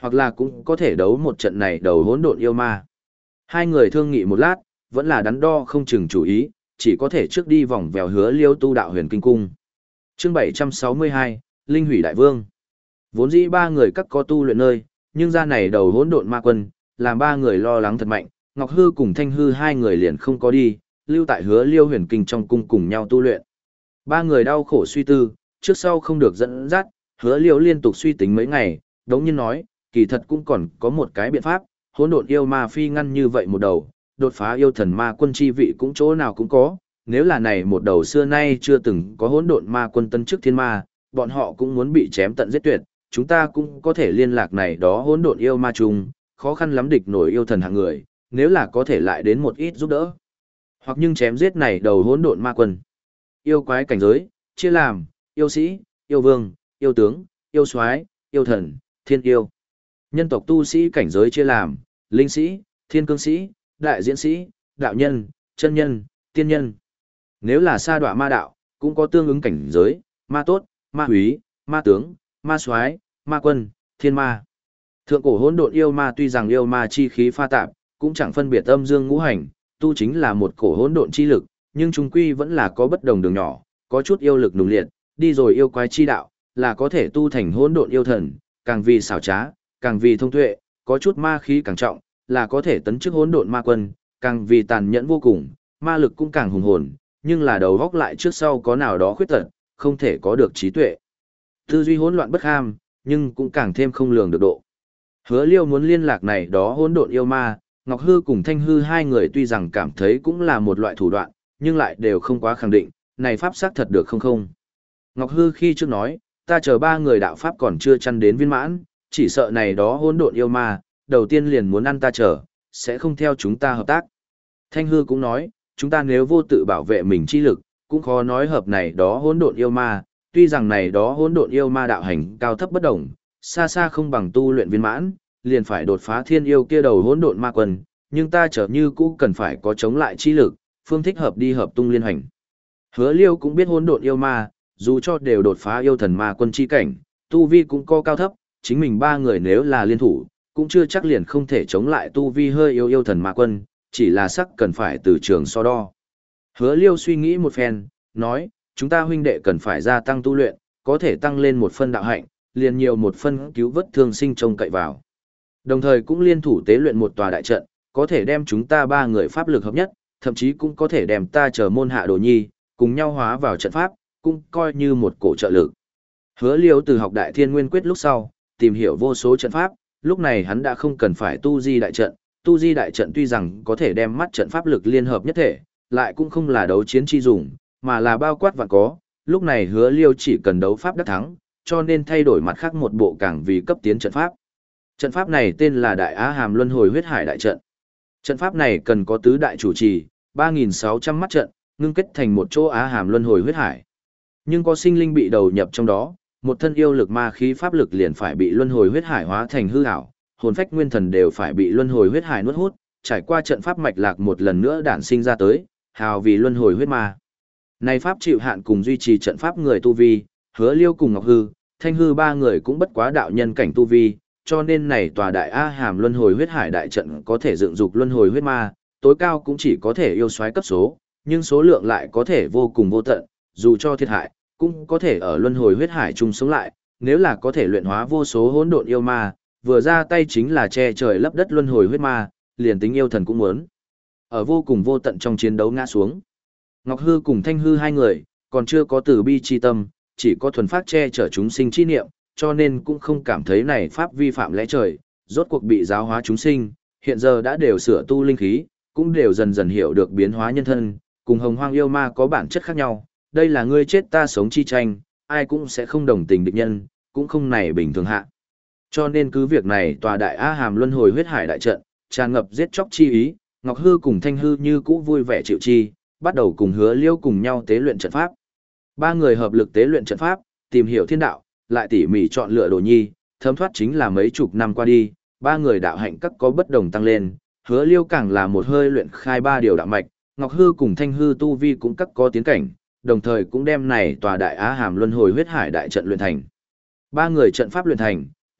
hoặc là cũng có thể đấu một trận này đầu hỗn độn yêu ma. Hai người thương nghị một lát, vẫn là đắn đo không chừng chủ ý, chỉ có thể trước đi vòng vèo Hứa Liêu tu đạo huyền kinh cung. Chương bảy trăm sáu mươi hai, Linh hủy đại vương. Vốn dĩ ba người các có tu luyện nơi, nhưng ra này đầu hỗn độn ma quân, làm ba người lo lắng thật mạnh, Ngọc Hư cùng Thanh Hư hai người liền không có đi, lưu tại Hứa Liêu huyền kinh trong cung cùng nhau tu luyện. Ba người đau khổ suy tư, trước sau không được dẫn dắt, Hứa Liêu liên tục suy tính mấy ngày, đống nhiên nói, kỳ thật cũng còn có một cái biện pháp, hỗn độn yêu ma phi ngăn như vậy một đầu, đột phá yêu thần ma quân chi vị cũng chỗ nào cũng có, nếu là này một đầu xưa nay chưa từng có hỗn độn ma quân tân chức thiên ma, bọn họ cũng muốn bị chém tận giết tuyệt, chúng ta cũng có thể liên lạc này đó hỗn độn yêu ma chung, khó khăn lắm địch nổi yêu thần hạng người, nếu là có thể lại đến một ít giúp đỡ. Hoặc nhưng chém giết này đầu hỗn độn ma quân. Yêu quái cảnh giới, chia làm, yêu sĩ, yêu vương, yêu tướng, yêu soái, yêu thần, thiên yêu. Nhân tộc tu sĩ cảnh giới chia làm, linh sĩ, thiên cương sĩ, đại diễn sĩ, đạo nhân, chân nhân, tiên nhân. Nếu là sa đọa ma đạo, cũng có tương ứng cảnh giới, ma tốt, ma húy, ma tướng, ma soái, ma quân, thiên ma. Thượng cổ hỗn độn yêu ma tuy rằng yêu ma chi khí pha tạp, cũng chẳng phân biệt âm dương ngũ hành, tu chính là một cổ hỗn độn chi lực, nhưng chung quy vẫn là có bất đồng đường nhỏ, có chút yêu lực nùng liệt, đi rồi yêu quái chi đạo, là có thể tu thành hỗn độn yêu thần, càng vì xảo trá, càng vì thông tuệ, có chút ma khí càng trọng, là có thể tấn chức hỗn độn ma quân, càng vì tàn nhẫn vô cùng, ma lực cũng càng hùng hồn, nhưng là đầu góc lại trước sau có nào đó khuyết tật, không thể có được trí tuệ. Tư duy hỗn loạn bất ham, nhưng cũng càng thêm không lường được độ. Hứa Liêu muốn liên lạc này đó hỗn độn yêu ma, Ngọc Hư cùng Thanh Hư hai người tuy rằng cảm thấy cũng là một loại thủ đoạn, nhưng lại đều không quá khẳng định, này pháp xác thật được không không. Ngọc Hư khi trước nói, ta chờ ba người đạo pháp còn chưa chăn đến viên mãn, chỉ sợ này đó hỗn độn yêu ma, đầu tiên liền muốn ăn ta chờ, sẽ không theo chúng ta hợp tác. Thanh Hư cũng nói, chúng ta nếu vô tự bảo vệ mình chi lực, cũng khó nói hợp này đó hỗn độn yêu ma, tuy rằng này đó hỗn độn yêu ma đạo hành cao thấp bất đồng, xa xa không bằng tu luyện viên mãn, liền phải đột phá thiên yêu kia đầu hỗn độn ma quân, nhưng ta trở như cũ cần phải có chống lại chi lực, phương thích hợp đi hợp tung liên hành. Hứa Liêu cũng biết hỗn độn yêu ma, dù cho đều đột phá yêu thần ma quân chi cảnh, tu vi cũng có cao thấp, chính mình ba người nếu là liên thủ, cũng chưa chắc liền không thể chống lại tu vi hơi yêu yêu thần ma quân, chỉ là sắc cần phải từ trường so đo. Hứa Liêu suy nghĩ một phen, nói, chúng ta huynh đệ cần phải gia tăng tu luyện, có thể tăng lên một phân đạo hạnh, liền nhiều một phân cứu vớt thương sinh trông cậy vào. Đồng thời cũng liên thủ tế luyện một tòa đại trận, có thể đem chúng ta ba người pháp lực hợp nhất, thậm chí cũng có thể đem ta chờ môn hạ đồ nhi, cùng nhau hóa vào trận pháp, cũng coi như một cổ trợ lực. Hứa Liêu từ học Đại Thiên Nguyên Quyết lúc sau, tìm hiểu vô số trận pháp, lúc này hắn đã không cần phải tu di đại trận, tu di đại trận tuy rằng có thể đem mắt trận pháp lực liên hợp nhất thể, lại cũng không là đấu chiến chi dùng, mà là bao quát vạn có, lúc này Hứa Liêu chỉ cần đấu pháp đắc thắng, cho nên thay đổi mặt khác một bộ càng vì cấp tiến trận pháp. Trận pháp này tên là Đại Á Hàm Luân Hồi Huyết Hải Đại Trận. Trận pháp này cần có tứ đại chủ trì, ba nghìn sáu trăm mắt trận, ngưng kết thành một chỗ Á Hàm Luân Hồi Huyết Hải. Nhưng có sinh linh bị đầu nhập trong đó, một thân yêu lực ma khí pháp lực liền phải bị Luân Hồi Huyết Hải hóa thành hư ảo, hồn phách nguyên thần đều phải bị Luân Hồi Huyết Hải nuốt hút, trải qua trận pháp mạch lạc một lần nữa đản sinh ra tới, hào vì Luân Hồi Huyết Ma. Này pháp chịu hạn cùng duy trì trận pháp người tu vi, Hứa Liêu cùng Ngọc Hư, Thanh Hư ba người cũng bất quá đạo nhân cảnh tu vi, cho nên này tòa Đại A Hàm Luân Hồi Huyết Hải đại trận có thể dựng dục Luân Hồi Huyết Ma, tối cao cũng chỉ có thể yêu soái cấp số, nhưng số lượng lại có thể vô cùng vô tận, dù cho thiệt hại, cũng có thể ở Luân Hồi Huyết Hải chung sống lại, nếu là có thể luyện hóa vô số hỗn độn yêu ma, vừa ra tay chính là che trời lấp đất Luân Hồi Huyết Ma, liền tính yêu thần cũng muốn. Ở vô cùng vô tận trong chiến đấu ngã xuống. Ngọc Hư cùng Thanh Hư hai người, còn chưa có từ bi chi tâm, chỉ có thuần phát che chở chúng sinh chi niệm, cho nên cũng không cảm thấy này pháp vi phạm lẽ trời, rốt cuộc bị giáo hóa chúng sinh, hiện giờ đã đều sửa tu linh khí, cũng đều dần dần hiểu được biến hóa nhân thân, cùng hồng hoang yêu ma có bản chất khác nhau, đây là ngươi chết ta sống chi tranh, ai cũng sẽ không đồng tình địch nhân, cũng không này bình thường hạ. Cho nên cứ việc này tòa Đại A Hàm Luân Hồi Huyết Hải đại trận, tràn ngập giết chóc chi ý, Ngọc Hư cùng Thanh Hư như cũ vui vẻ chịu chi, bắt đầu cùng Hứa Liêu cùng nhau tế luyện trận pháp. Ba người hợp lực tế luyện trận pháp, tìm hiểu thiên đạo, lại tỉ mỉ chọn lựa đồ nhi, thấm thoát chính là mấy chục năm qua đi, ba người đạo hạnh các có bất đồng tăng lên, Hứa Liêu càng là một hơi luyện khai ba điều đạo mạch, Ngọc Hư cùng Thanh Hư tu vi cũng các có tiến cảnh, đồng thời cũng đem này tòa Đại Á Hàm Luân Hồi Huyết Hải đại trận luyện thành. Ba người trận pháp luyện thành,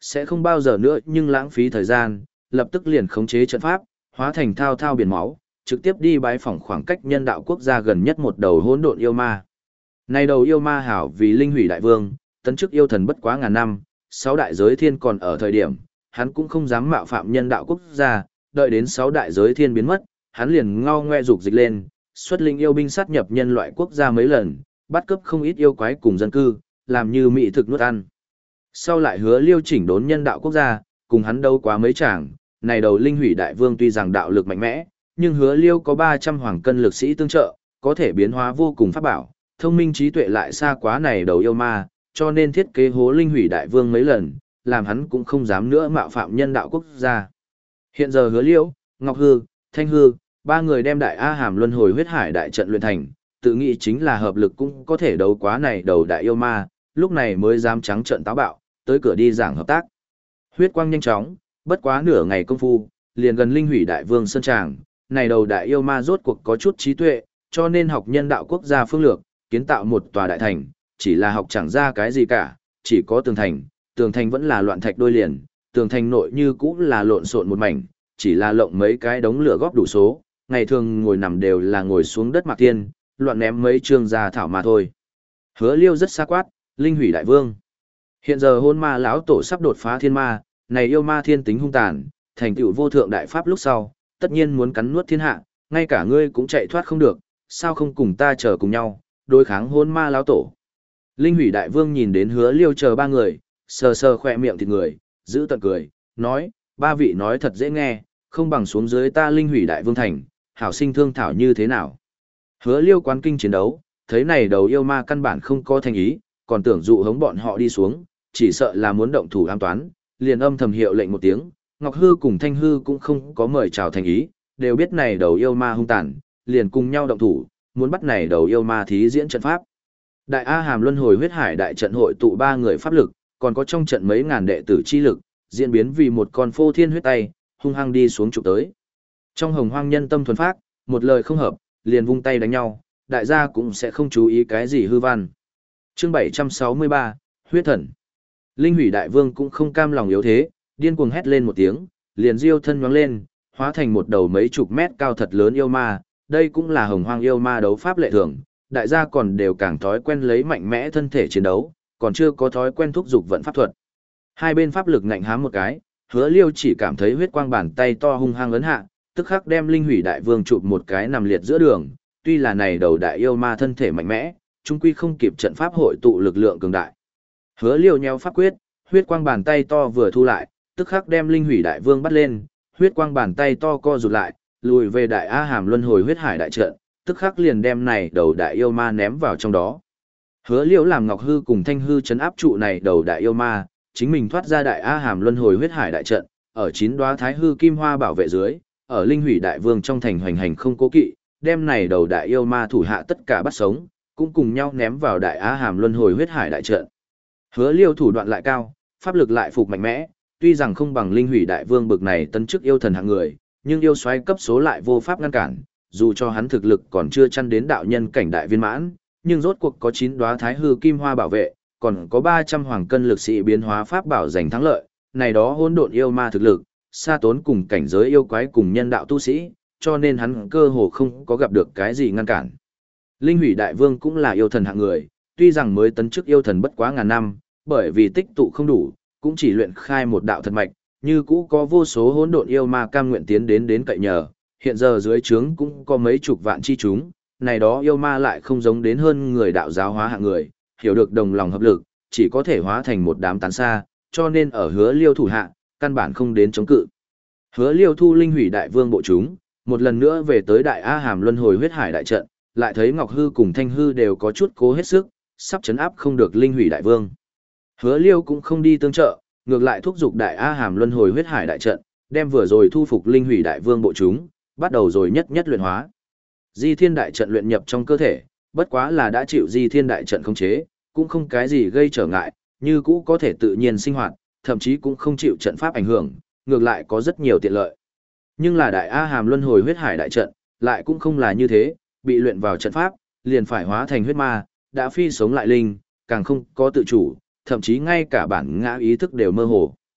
sẽ không bao giờ nữa nhưng lãng phí thời gian, lập tức liền khống chế trận pháp, hóa thành thao thao biển máu, trực tiếp đi bái phỏng khoảng cách nhân đạo quốc gia gần nhất một đầu hỗn độn yêu ma. Này đầu yêu ma hảo vì linh hủy đại vương, tấn chức yêu thần bất quá ngàn năm, sáu đại giới thiên còn ở thời điểm, hắn cũng không dám mạo phạm nhân đạo quốc gia, đợi đến sáu đại giới thiên biến mất, hắn liền ngao ngoe dục dịch lên, xuất linh yêu binh sát nhập nhân loại quốc gia mấy lần, bắt cướp không ít yêu quái cùng dân cư, làm như mỹ thực nuốt ăn. Sau lại hứa Liêu chỉnh đốn nhân đạo quốc gia, cùng hắn đấu quá mấy chàng, này đầu linh hủy đại vương tuy rằng đạo lực mạnh mẽ, nhưng hứa Liêu có ba trăm hoàng cân lực sĩ tương trợ, có thể biến hóa vô cùng pháp bảo, thông minh trí tuệ lại xa quá này đầu yêu ma, cho nên thiết kế hố linh hủy đại vương mấy lần, làm hắn cũng không dám nữa mạo phạm nhân đạo quốc gia. Hiện giờ hứa Liêu, Ngọc Hư, Thanh Hư, ba người đem đại A Hàm luân hồi huyết hải đại trận luyện thành, tự nghĩ chính là hợp lực cũng có thể đấu quá này đầu đại yêu ma, lúc này mới dám trắng trận táo bạo, tới cửa đi giảng hợp tác. Huyết quang nhanh chóng, bất quá nửa ngày công phu, liền gần linh hủy đại vương sơn tràng, này đầu đại yêu ma rốt cuộc có chút trí tuệ, cho nên học nhân đạo quốc gia phương lược, kiến tạo một tòa đại thành, chỉ là học chẳng ra cái gì cả, chỉ có tường thành, tường thành vẫn là loạn thạch đôi liền, tường thành nội như cũ là lộn xộn một mảnh, chỉ là lộng mấy cái đống lửa góp đủ số, ngày thường ngồi nằm đều là ngồi xuống đất mạc tiên, loạn ném mấy trường gia thảo mà thôi. Hứa Liêu rất xa quát, linh hủy đại vương. Hiện giờ hôn ma lão tổ sắp đột phá thiên ma, này yêu ma thiên tính hung tàn, thành tựu vô thượng đại pháp lúc sau, tất nhiên muốn cắn nuốt thiên hạ, ngay cả ngươi cũng chạy thoát không được, sao không cùng ta chờ cùng nhau, đối kháng hôn ma lão tổ. Linh hủy đại vương nhìn đến Hứa Liêu chờ ba người, sờ sờ khỏe miệng thịt người, giữ tận cười, nói, ba vị nói thật dễ nghe, không bằng xuống dưới ta linh hủy đại vương thành, hảo sinh thương thảo như thế nào. Hứa Liêu quán kinh chiến đấu, thấy này đầu yêu ma căn bản không có thành ý, còn tưởng dụ hống bọn họ đi xuống, chỉ sợ là muốn động thủ am toán, liền âm thầm hiệu lệnh một tiếng, Ngọc Hư cùng Thanh Hư cũng không có mời chào thành ý, đều biết này đầu yêu ma hung tàn, liền cùng nhau động thủ, muốn bắt này đầu yêu ma thí diễn trận pháp. Đại A Hàm luân hồi huyết hải đại trận hội tụ ba người pháp lực, còn có trong trận mấy ngàn đệ tử chi lực, diễn biến vì một con phô thiên huyết tay, hung hăng đi xuống chụp tới. Trong hồng hoang nhân tâm thuần phác, một lời không hợp, liền vung tay đánh nhau, đại gia cũng sẽ không chú ý cái gì hư văn. Chương bảy trăm sáu mươi ba, Huyết Thần. Linh hủy đại vương cũng không cam lòng yếu thế, điên cuồng hét lên một tiếng, liền diêu thân nhoáng lên, hóa thành một đầu mấy chục mét cao thật lớn yêu ma, đây cũng là hồng hoang yêu ma đấu pháp lệ thường, đại gia còn đều càng thói quen lấy mạnh mẽ thân thể chiến đấu, còn chưa có thói quen thúc dục vận pháp thuật. Hai bên pháp lực ngạnh hám một cái, Hứa Liêu chỉ cảm thấy huyết quang bàn tay to hung hăng ấn hạ, tức khắc đem linh hủy đại vương chụp một cái nằm liệt giữa đường, tuy là này đầu đại yêu ma thân thể mạnh mẽ, chung quy không kịp trận pháp hội tụ lực lượng cường đại. Hứa Liêu nheo pháp quyết, huyết quang bàn tay to vừa thu lại, tức khắc đem linh hủy đại vương bắt lên, huyết quang bàn tay to co rụt lại, lùi về đại A Hàm luân hồi huyết hải đại trận, tức khắc liền đem này đầu đại yêu ma ném vào trong đó. Hứa Liêu làm Ngọc Hư cùng Thanh Hư trấn áp trụ này đầu đại yêu ma, chính mình thoát ra đại A Hàm luân hồi huyết hải đại trận, ở chín đóa thái hư kim hoa bảo vệ dưới, ở linh hủy đại vương trong thành hoành hành không cố kỵ, đem này đầu đại yêu ma thủ hạ tất cả bắt sống, cũng cùng nhau ném vào đại Á Hàm luân hồi huyết hải đại trận. Hứa Liêu thủ đoạn lại cao, pháp lực lại phục mạnh mẽ, tuy rằng không bằng linh hủy đại vương bực này tấn chức yêu thần hạng người, nhưng yêu xoáy cấp số lại vô pháp ngăn cản, dù cho hắn thực lực còn chưa chăn đến đạo nhân cảnh đại viên mãn, nhưng rốt cuộc có chín đóa thái hư kim hoa bảo vệ, còn có ba trăm hoàng cân lực sĩ biến hóa pháp bảo giành thắng lợi, này đó hỗn độn yêu ma thực lực, xa tốn cùng cảnh giới yêu quái cùng nhân đạo tu sĩ, cho nên hắn cơ hồ không có gặp được cái gì ngăn cản. Linh hủy đại vương cũng là yêu thần hạng người, tuy rằng mới tấn chức yêu thần bất quá ngàn năm, bởi vì tích tụ không đủ, cũng chỉ luyện khai một đạo thật mạch, như cũ có vô số hỗn độn yêu ma cam nguyện tiến đến đến cậy nhờ, hiện giờ dưới trướng cũng có mấy chục vạn chi chúng, này đó yêu ma lại không giống đến hơn người đạo giáo hóa hạng người, hiểu được đồng lòng hợp lực, chỉ có thể hóa thành một đám tán xa, cho nên ở Hứa Liêu thủ hạ, căn bản không đến chống cự. Hứa Liêu thu linh hủy đại vương bộ chúng, một lần nữa về tới đại A Hàm luân hồi huyết hải đại trận, lại thấy Ngọc Hư cùng Thanh Hư đều có chút cố hết sức, sắp chấn áp không được linh hủy đại vương. Hứa Liêu cũng không đi tương trợ, ngược lại thúc giục đại A Hàm luân hồi huyết hải đại trận, đem vừa rồi thu phục linh hủy đại vương bộ chúng, bắt đầu rồi nhất nhất luyện hóa. Di Thiên đại trận luyện nhập trong cơ thể, bất quá là đã chịu Di Thiên đại trận khống chế, cũng không cái gì gây trở ngại, như cũ có thể tự nhiên sinh hoạt, thậm chí cũng không chịu trận pháp ảnh hưởng, ngược lại có rất nhiều tiện lợi. Nhưng là đại A Hàm luân hồi huyết hải đại trận, lại cũng không là như thế, bị luyện vào trận pháp, liền phải hóa thành huyết ma, đã phi sống lại linh, càng không có tự chủ, thậm chí ngay cả bản ngã ý thức đều mơ hồ.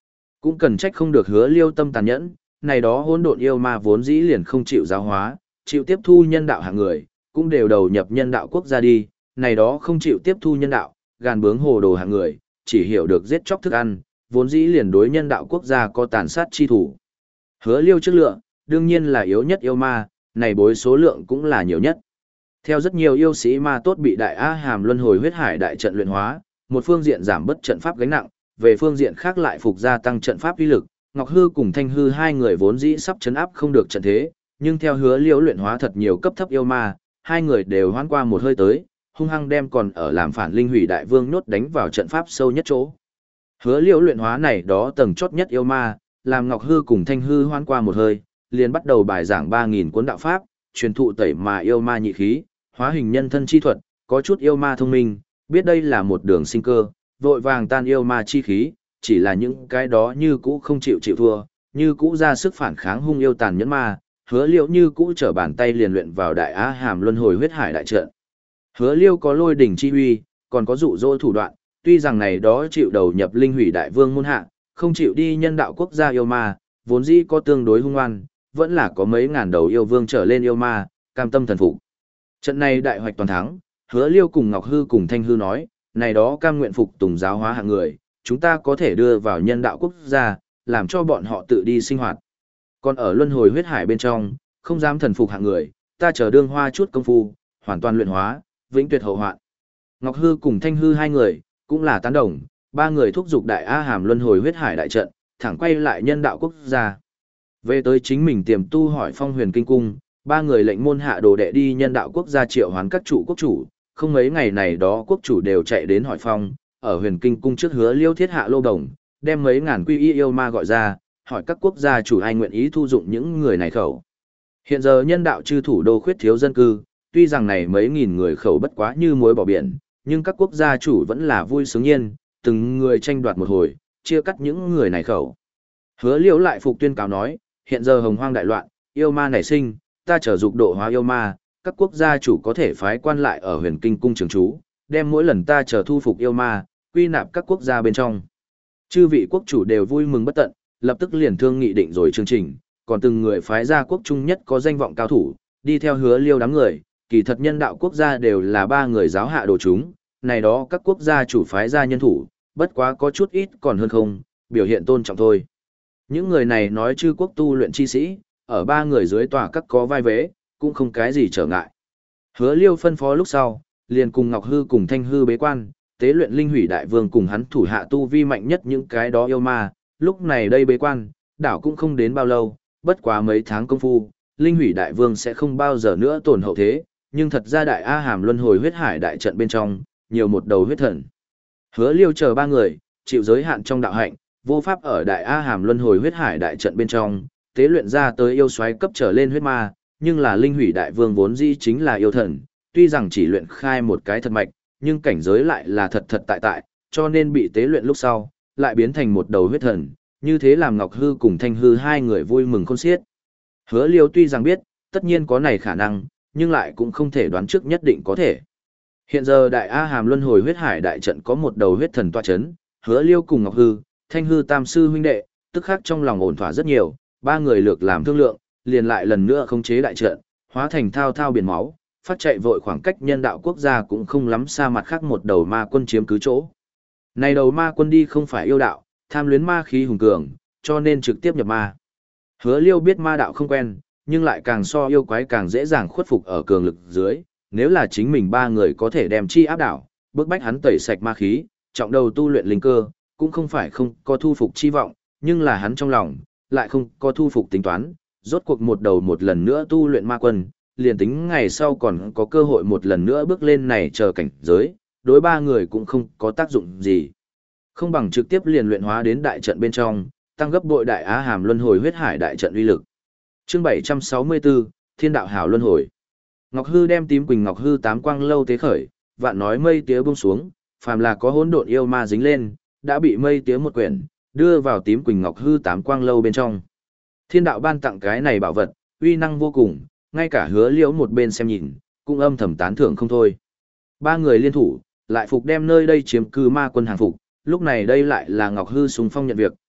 Cũng cần trách không được Hứa Liêu tâm tàn nhẫn, này đó hỗn độn yêu ma vốn dĩ liền không chịu giáo hóa, chịu tiếp thu nhân đạo hạng người, cũng đều đầu nhập nhân đạo quốc gia đi, này đó không chịu tiếp thu nhân đạo, gàn bướng hồ đồ hạng người, chỉ hiểu được giết chóc thức ăn, vốn dĩ liền đối nhân đạo quốc gia có tàn sát chi thủ. Hứa Liêu trước lựa, đương nhiên là yếu nhất yêu ma, này bối số lượng cũng là nhiều nhất. Theo rất nhiều yêu sĩ ma tốt bị đại A Hàm luân hồi huyết hải đại trận luyện hóa, một phương diện giảm bớt trận pháp gánh nặng, về phương diện khác lại phục gia tăng trận pháp uy lực. Ngọc Hư cùng Thanh Hư hai người vốn dĩ sắp chấn áp không được trận thế, nhưng theo Hứa Liêu luyện hóa thật nhiều cấp thấp yêu ma, hai người đều hoán qua một hơi tới, hung hăng đem còn ở làm phản linh hủy đại vương nhốt đánh vào trận pháp sâu nhất chỗ. Hứa Liêu luyện hóa này đó tầng chót nhất yêu ma, làm Ngọc Hư cùng Thanh Hư hoán qua một hơi, liền bắt đầu bài giảng ba nghìn cuốn đạo pháp, truyền thụ tẩy mà yêu ma nhị khí, hóa hình nhân thân chi thuật, có chút yêu ma thông minh, biết đây là một đường sinh cơ, vội vàng tan yêu ma chi khí, chỉ là những cái đó như cũ không chịu chịu thua, như cũ ra sức phản kháng hung yêu tàn nhẫn ma, Hứa Liêu như cũ trở bàn tay liền luyện vào đại á hàm luân hồi huyết hải đại trận. Hứa Liêu có lôi đỉnh chi uy, còn có dụ dỗ thủ đoạn, tuy rằng này đó chịu đầu nhập linh hủy đại vương môn hạ, không chịu đi nhân đạo quốc gia yêu ma, vốn dĩ có tương đối hung oan, vẫn là có mấy ngàn đầu yêu vương trở lên yêu ma, cam tâm thần phục. Trận này đại hoạch toàn thắng, Hứa Liêu cùng Ngọc Hư cùng Thanh Hư nói, này đó cam nguyện phục tùng giáo hóa hạng người, chúng ta có thể đưa vào nhân đạo quốc gia, làm cho bọn họ tự đi sinh hoạt. Còn ở luân hồi huyết hải bên trong, không dám thần phục hạng người, ta chờ đương hoa chút công phu, hoàn toàn luyện hóa, vĩnh tuyệt hậu hoạn. Ngọc Hư cùng Thanh Hư hai người, cũng là tán đồng, ba người thúc giục đại A Hàm luân hồi huyết hải đại trận, thẳng quay lại nhân đạo quốc gia. Về tới chính mình tiềm tu hỏi Phong Huyền Kinh cung, ba người lệnh môn hạ đồ đệ đi nhân đạo quốc gia triệu hoán các chủ quốc chủ, không mấy ngày này đó quốc chủ đều chạy đến hỏi Phong, ở Huyền Kinh cung trước Hứa Liêu thiết hạ lô đồng, đem mấy ngàn quy y yêu ma gọi ra, hỏi các quốc gia chủ ai nguyện ý thu dụng những người này khẩu. Hiện giờ nhân đạo chư thủ đô khuyết thiếu dân cư, tuy rằng này mấy nghìn người khẩu bất quá như muối bỏ biển, nhưng các quốc gia chủ vẫn là vui sướng nhiên, từng người tranh đoạt một hồi, chia cắt những người này khẩu. Hứa Liêu lại phục tuyên cáo nói, hiện giờ hồng hoang đại loạn, yêu ma nảy sinh, ta trở dục độ hóa yêu ma, các quốc gia chủ có thể phái quan lại ở Huyền Kinh cung trường trú, đem mỗi lần ta trở thu phục yêu ma, quy nạp các quốc gia bên trong. Chư vị quốc chủ đều vui mừng bất tận, lập tức liền thương nghị định rồi chương trình, còn từng người phái ra quốc trung nhất có danh vọng cao thủ, đi theo Hứa Liêu đám người, kỳ thật nhân đạo quốc gia đều là ba người giáo hạ đồ chúng, này đó các quốc gia chủ phái ra nhân thủ, bất quá có chút ít còn hơn không, biểu hiện tôn trọng thôi. Những người này nói chư quốc tu luyện chi sĩ, ở ba người dưới tòa các có vai vế, cũng không cái gì trở ngại. Hứa Liêu phân phó lúc sau, liền cùng Ngọc Hư cùng Thanh Hư bế quan, tế luyện linh hủy đại vương cùng hắn thủ hạ tu vi mạnh nhất những cái đó yêu ma, lúc này đây bế quan, đảo cũng không đến bao lâu, bất quá mấy tháng công phu, linh hủy đại vương sẽ không bao giờ nữa tổn hậu thế, nhưng thật ra đại A Hàm luân hồi huyết hải đại trận bên trong, nhiều một đầu huyết thần. Hứa Liêu chờ ba người, chịu giới hạn trong đạo hạnh, vô pháp ở đại A Hàm luân hồi huyết hải đại trận bên trong, tế luyện ra tới yêu soái cấp trở lên huyết ma, nhưng là linh hủy đại vương vốn dĩ chính là yêu thần, tuy rằng chỉ luyện khai một cái thật mạch, nhưng cảnh giới lại là thật thật tại tại, cho nên bị tế luyện lúc sau, lại biến thành một đầu huyết thần, như thế làm Ngọc Hư cùng Thanh Hư hai người vui mừng khôn xiết. Hứa Liêu tuy rằng biết, tất nhiên có này khả năng, nhưng lại cũng không thể đoán trước nhất định có thể. Hiện giờ đại A Hàm luân hồi huyết hải đại trận có một đầu huyết thần tọa chấn, Hứa Liêu cùng Ngọc Hư, Thanh Hư tam sư huynh đệ, tức khắc trong lòng ổn thỏa rất nhiều, ba người lược làm thương lượng, liền lại lần nữa khống chế đại trận, hóa thành thao thao biển máu, phát chạy vội khoảng cách nhân đạo quốc gia cũng không lắm xa mặt khác một đầu ma quân chiếm cứ chỗ. Này đầu ma quân đi không phải yêu đạo, tham luyến ma khí hùng cường, cho nên trực tiếp nhập ma. Hứa Liêu biết ma đạo không quen, nhưng lại càng so yêu quái càng dễ dàng khuất phục ở cường lực dưới, nếu là chính mình ba người có thể đem chi áp đảo, bước bách hắn tẩy sạch ma khí, trọng đầu tu luyện linh cơ, cũng không phải không có thu phục chi vọng, nhưng là hắn trong lòng, lại không có thu phục tính toán, rốt cuộc một đầu một lần nữa tu luyện ma quân, liền tính ngày sau còn có cơ hội một lần nữa bước lên này chờ cảnh giới, đối ba người cũng không có tác dụng gì. Không bằng trực tiếp liền luyện hóa đến đại trận bên trong, tăng gấp bội đại Á Hàm luân hồi huyết hải đại trận uy lực. Chương bảy trăm sáu mươi tư, Thiên đạo hảo luân hồi. Ngọc Hư đem tím quỳnh ngọc hư tám quang lâu tế khởi, vạn nói mây tía buông xuống, phàm là có hỗn độn yêu ma dính lên, đã bị mây tía một quyển, đưa vào tím quỳnh ngọc hư tám quang lâu bên trong. Thiên đạo ban tặng cái này bảo vật, uy năng vô cùng, ngay cả Hứa Liễu một bên xem nhìn, cũng âm thầm tán thưởng không thôi. Ba người liên thủ, lại phục đem nơi đây chiếm cư ma quân hàng phục, lúc này đây lại là Ngọc Hư xung phong nhận việc,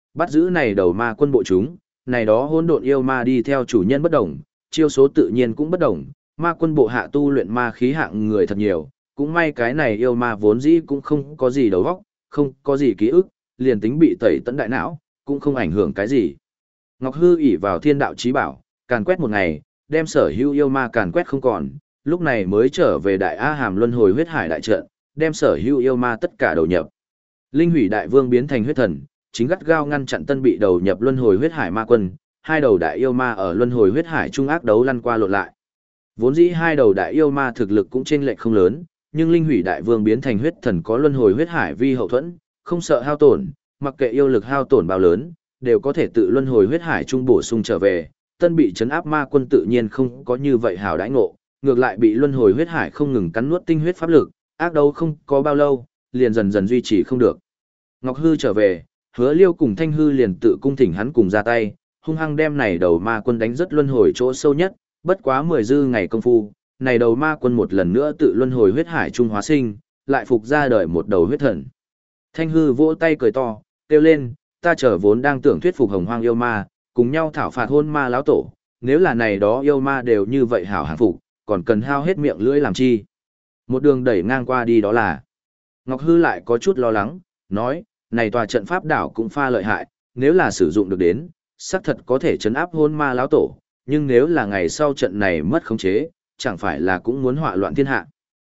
bắt giữ này đầu ma quân bộ chúng, này đó hỗn độn yêu ma đi theo chủ nhân bất đồng, chiêu số tự nhiên cũng bất đồng, ma quân bộ hạ tu luyện ma khí hạng người thật nhiều, cũng may cái này yêu ma vốn dĩ cũng không có gì đầu óc, không có gì ký ức, liền tính bị tẩy tận đại não, cũng không ảnh hưởng cái gì. Ngọc Hư ỷ vào thiên đạo chí bảo, càn quét một ngày, đem sở hữu yêu ma càn quét không còn, lúc này mới trở về đại A Hàm luân hồi huyết hải đại trận, đem sở hữu yêu ma tất cả đầu nhập. Linh hủy đại vương biến thành huyết thần, chính gắt gao ngăn chặn tân bị đầu nhập luân hồi huyết hải ma quân, hai đầu đại yêu ma ở luân hồi huyết hải trung ác đấu lăn qua lộn lại. Vốn dĩ hai đầu đại yêu ma thực lực cũng chênh lệch không lớn, nhưng linh hủy đại vương biến thành huyết thần có luân hồi huyết hải vi hậu thuẫn, không sợ hao tổn, mặc kệ yêu lực hao tổn bao lớn, đều có thể tự luân hồi huyết hải trung bổ sung trở về. Tân bị trấn áp ma quân tự nhiên không có như vậy hảo đãi ngộ, ngược lại bị luân hồi huyết hải không ngừng cắn nuốt tinh huyết pháp lực, ác đấu không có bao lâu, liền dần dần duy trì không được. Ngọc Hư trở về, Hứa Liêu cùng Thanh Hư liền tự cung thỉnh hắn cùng ra tay, hung hăng đem này đầu ma quân đánh rất luân hồi chỗ sâu nhất, bất quá mười dư ngày công phu, này đầu ma quân một lần nữa tự luân hồi huyết hải trung hóa sinh, lại phục ra đời một đầu huyết thần. Thanh Hư vỗ tay cười to, kêu lên, ta trở vốn đang tưởng thuyết phục Hồng Hoang yêu ma, cùng nhau thảo phạt hôn ma lão tổ, nếu là này đó yêu ma đều như vậy hảo hạng phục, còn cần hao hết miệng lưỡi làm chi. Một đường đẩy ngang qua đi đó là. Ngọc Hư lại có chút lo lắng, nói, này tòa trận pháp đảo cũng pha lợi hại, nếu là sử dụng được đến, xác thật có thể trấn áp hôn ma lão tổ, nhưng nếu là ngày sau trận này mất khống chế, chẳng phải là cũng muốn họa loạn thiên hạ.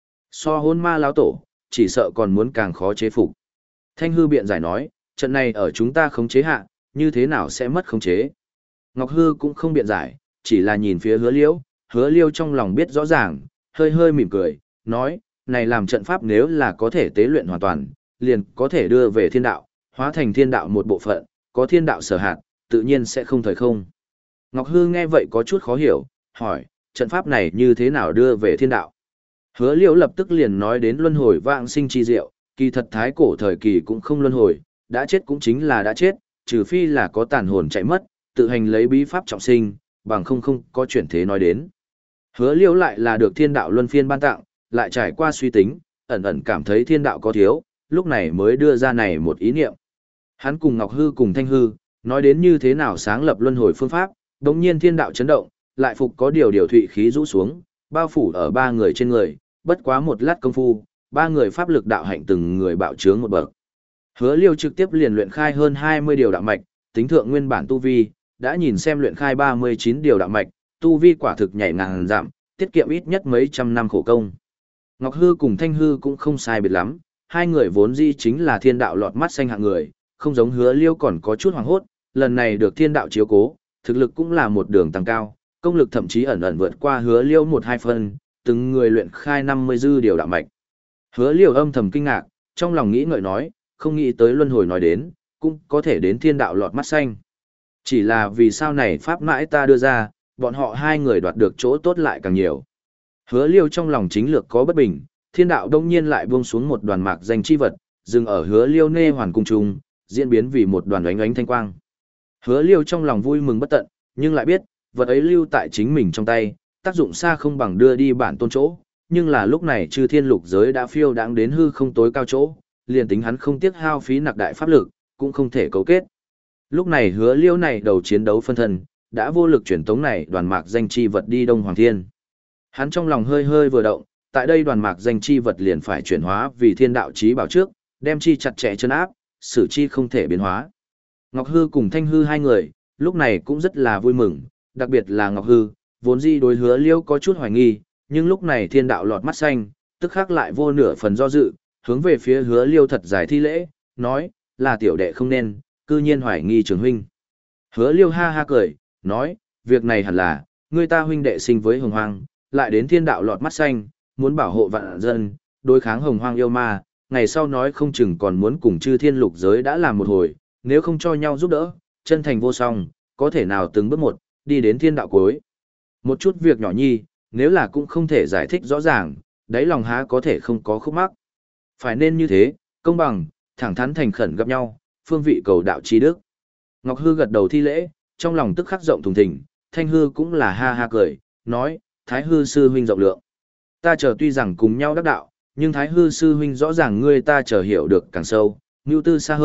So hôn ma lão tổ, chỉ sợ còn muốn càng khó chế phục. Thanh Hư biện giải nói, trận này ở chúng ta khống chế hạ, như thế nào sẽ mất khống chế. Ngọc Hư cũng không biện giải, chỉ là nhìn phía Hứa Liêu, Hứa Liêu trong lòng biết rõ ràng, hơi hơi mỉm cười, nói, này làm trận pháp nếu là có thể tế luyện hoàn toàn, liền có thể đưa về thiên đạo, hóa thành thiên đạo một bộ phận, có thiên đạo sở hạt, tự nhiên sẽ không thời không. Ngọc Hư nghe vậy có chút khó hiểu, hỏi, trận pháp này như thế nào đưa về thiên đạo? Hứa Liêu lập tức liền nói đến luân hồi vãng sinh chi diệu, kỳ thật thái cổ thời kỳ cũng không luân hồi, đã chết cũng chính là đã chết, trừ phi là có tàn hồn chạy mất, tự hành lấy bí pháp trọng sinh, bằng không không có chuyển thế nói đến. Hứa Liêu lại là được thiên đạo luân phiên ban tặng, lại trải qua suy tính, ẩn ẩn cảm thấy thiên đạo có thiếu, lúc này mới đưa ra này một ý niệm. Hắn cùng Ngọc Hư cùng Thanh Hư, nói đến như thế nào sáng lập luân hồi phương pháp, đồng nhiên thiên đạo chấn động, lại phục có điều điều thụy khí rũ xuống, bao phủ ở ba người trên người, bất quá một lát công phu, ba người pháp lực đạo hạnh từng người bạo trướng một bậc. Hứa Liêu trực tiếp liền luyện khai hơn hai mươi điều đạo mạch, tính thượng nguyên bản tu vi, đã nhìn xem luyện khai ba mươi chín điều đạo mạch, tu vi quả thực nhảy ngàn giảm, tiết kiệm ít nhất mấy trăm năm khổ công. Ngọc Hư cùng Thanh Hư cũng không sai biệt lắm, hai người vốn dĩ chính là thiên đạo lọt mắt xanh hạng người, không giống Hứa Liêu còn có chút hoảng hốt, lần này được thiên đạo chiếu cố, thực lực cũng là một đường tăng cao, công lực thậm chí ẩn ẩn vượt qua Hứa Liêu một hai phần, từng người luyện khai năm mươi dư điều đạo mạch. Hứa Liêu âm thầm kinh ngạc, trong lòng nghĩ ngợi nói, không nghĩ tới luân hồi nói đến, cũng có thể đến thiên đạo lọt mắt xanh. Chỉ là vì sao này pháp mãi ta đưa ra, bọn họ hai người đoạt được chỗ tốt lại càng nhiều. Hứa Liêu trong lòng chính lược có bất bình, thiên đạo đông nhiên lại buông xuống một đoàn mạc danh chi vật, dừng ở Hứa Liêu nê hoàn cung trung, diễn biến vì một đoàn ánh ánh thanh quang. Hứa Liêu trong lòng vui mừng bất tận, nhưng lại biết, vật ấy lưu tại chính mình trong tay, tác dụng xa không bằng đưa đi bản tôn chỗ, nhưng là lúc này chư thiên lục giới đã phiêu đãng đến hư không tối cao chỗ, liền tính hắn không tiếc hao phí nặc đại pháp lực, cũng không thể cấu kết. Lúc này Hứa Liêu này đầu chiến đấu phân thân, đã vô lực chuyển tống này đoàn mạc danh chi vật đi Đông Hoàng Thiên. Hắn trong lòng hơi hơi vừa động, tại đây đoàn mạc danh chi vật liền phải chuyển hóa vì thiên đạo chí bảo trước, đem chi chặt chẽ chân áp, xử chi không thể biến hóa. Ngọc Hư cùng Thanh Hư hai người, lúc này cũng rất là vui mừng, đặc biệt là Ngọc Hư, vốn dĩ đối Hứa Liêu có chút hoài nghi, nhưng lúc này thiên đạo lọt mắt xanh, tức khắc lại vô nửa phần do dự, hướng về phía Hứa Liêu thật dài thi lễ, nói, là tiểu đệ không nên, cư nhiên hoài nghi trường huynh. Hứa Liêu ha ha cười, nói, việc này hẳn là, người ta huynh đệ sinh với hồng hoang, lại đến thiên đạo lọt mắt xanh, muốn bảo hộ vạn dân, đối kháng hồng hoang yêu ma, ngày sau nói không chừng còn muốn cùng chư thiên lục giới đã làm một hồi, nếu không cho nhau giúp đỡ, chân thành vô song, có thể nào từng bước một, đi đến thiên đạo cuối. Một chút việc nhỏ nhi, nếu là cũng không thể giải thích rõ ràng, đáy lòng há có thể không có khúc mắc. Phải nên như thế, công bằng, thẳng thắn thành khẩn gặp nhau, phương vị cầu đạo trí đức. Ngọc Hư gật đầu thi lễ, trong lòng tức khắc rộng thùng thình, Thanh Hư cũng là ha ha cười, nói, Thái Hư sư huynh rộng lượng. Ta chờ tuy rằng cùng nhau đắc đạo, nhưng Thái Hư sư huynh rõ ràng ngươi ta chờ hiểu được càng sâu, nưu tư xa hơn,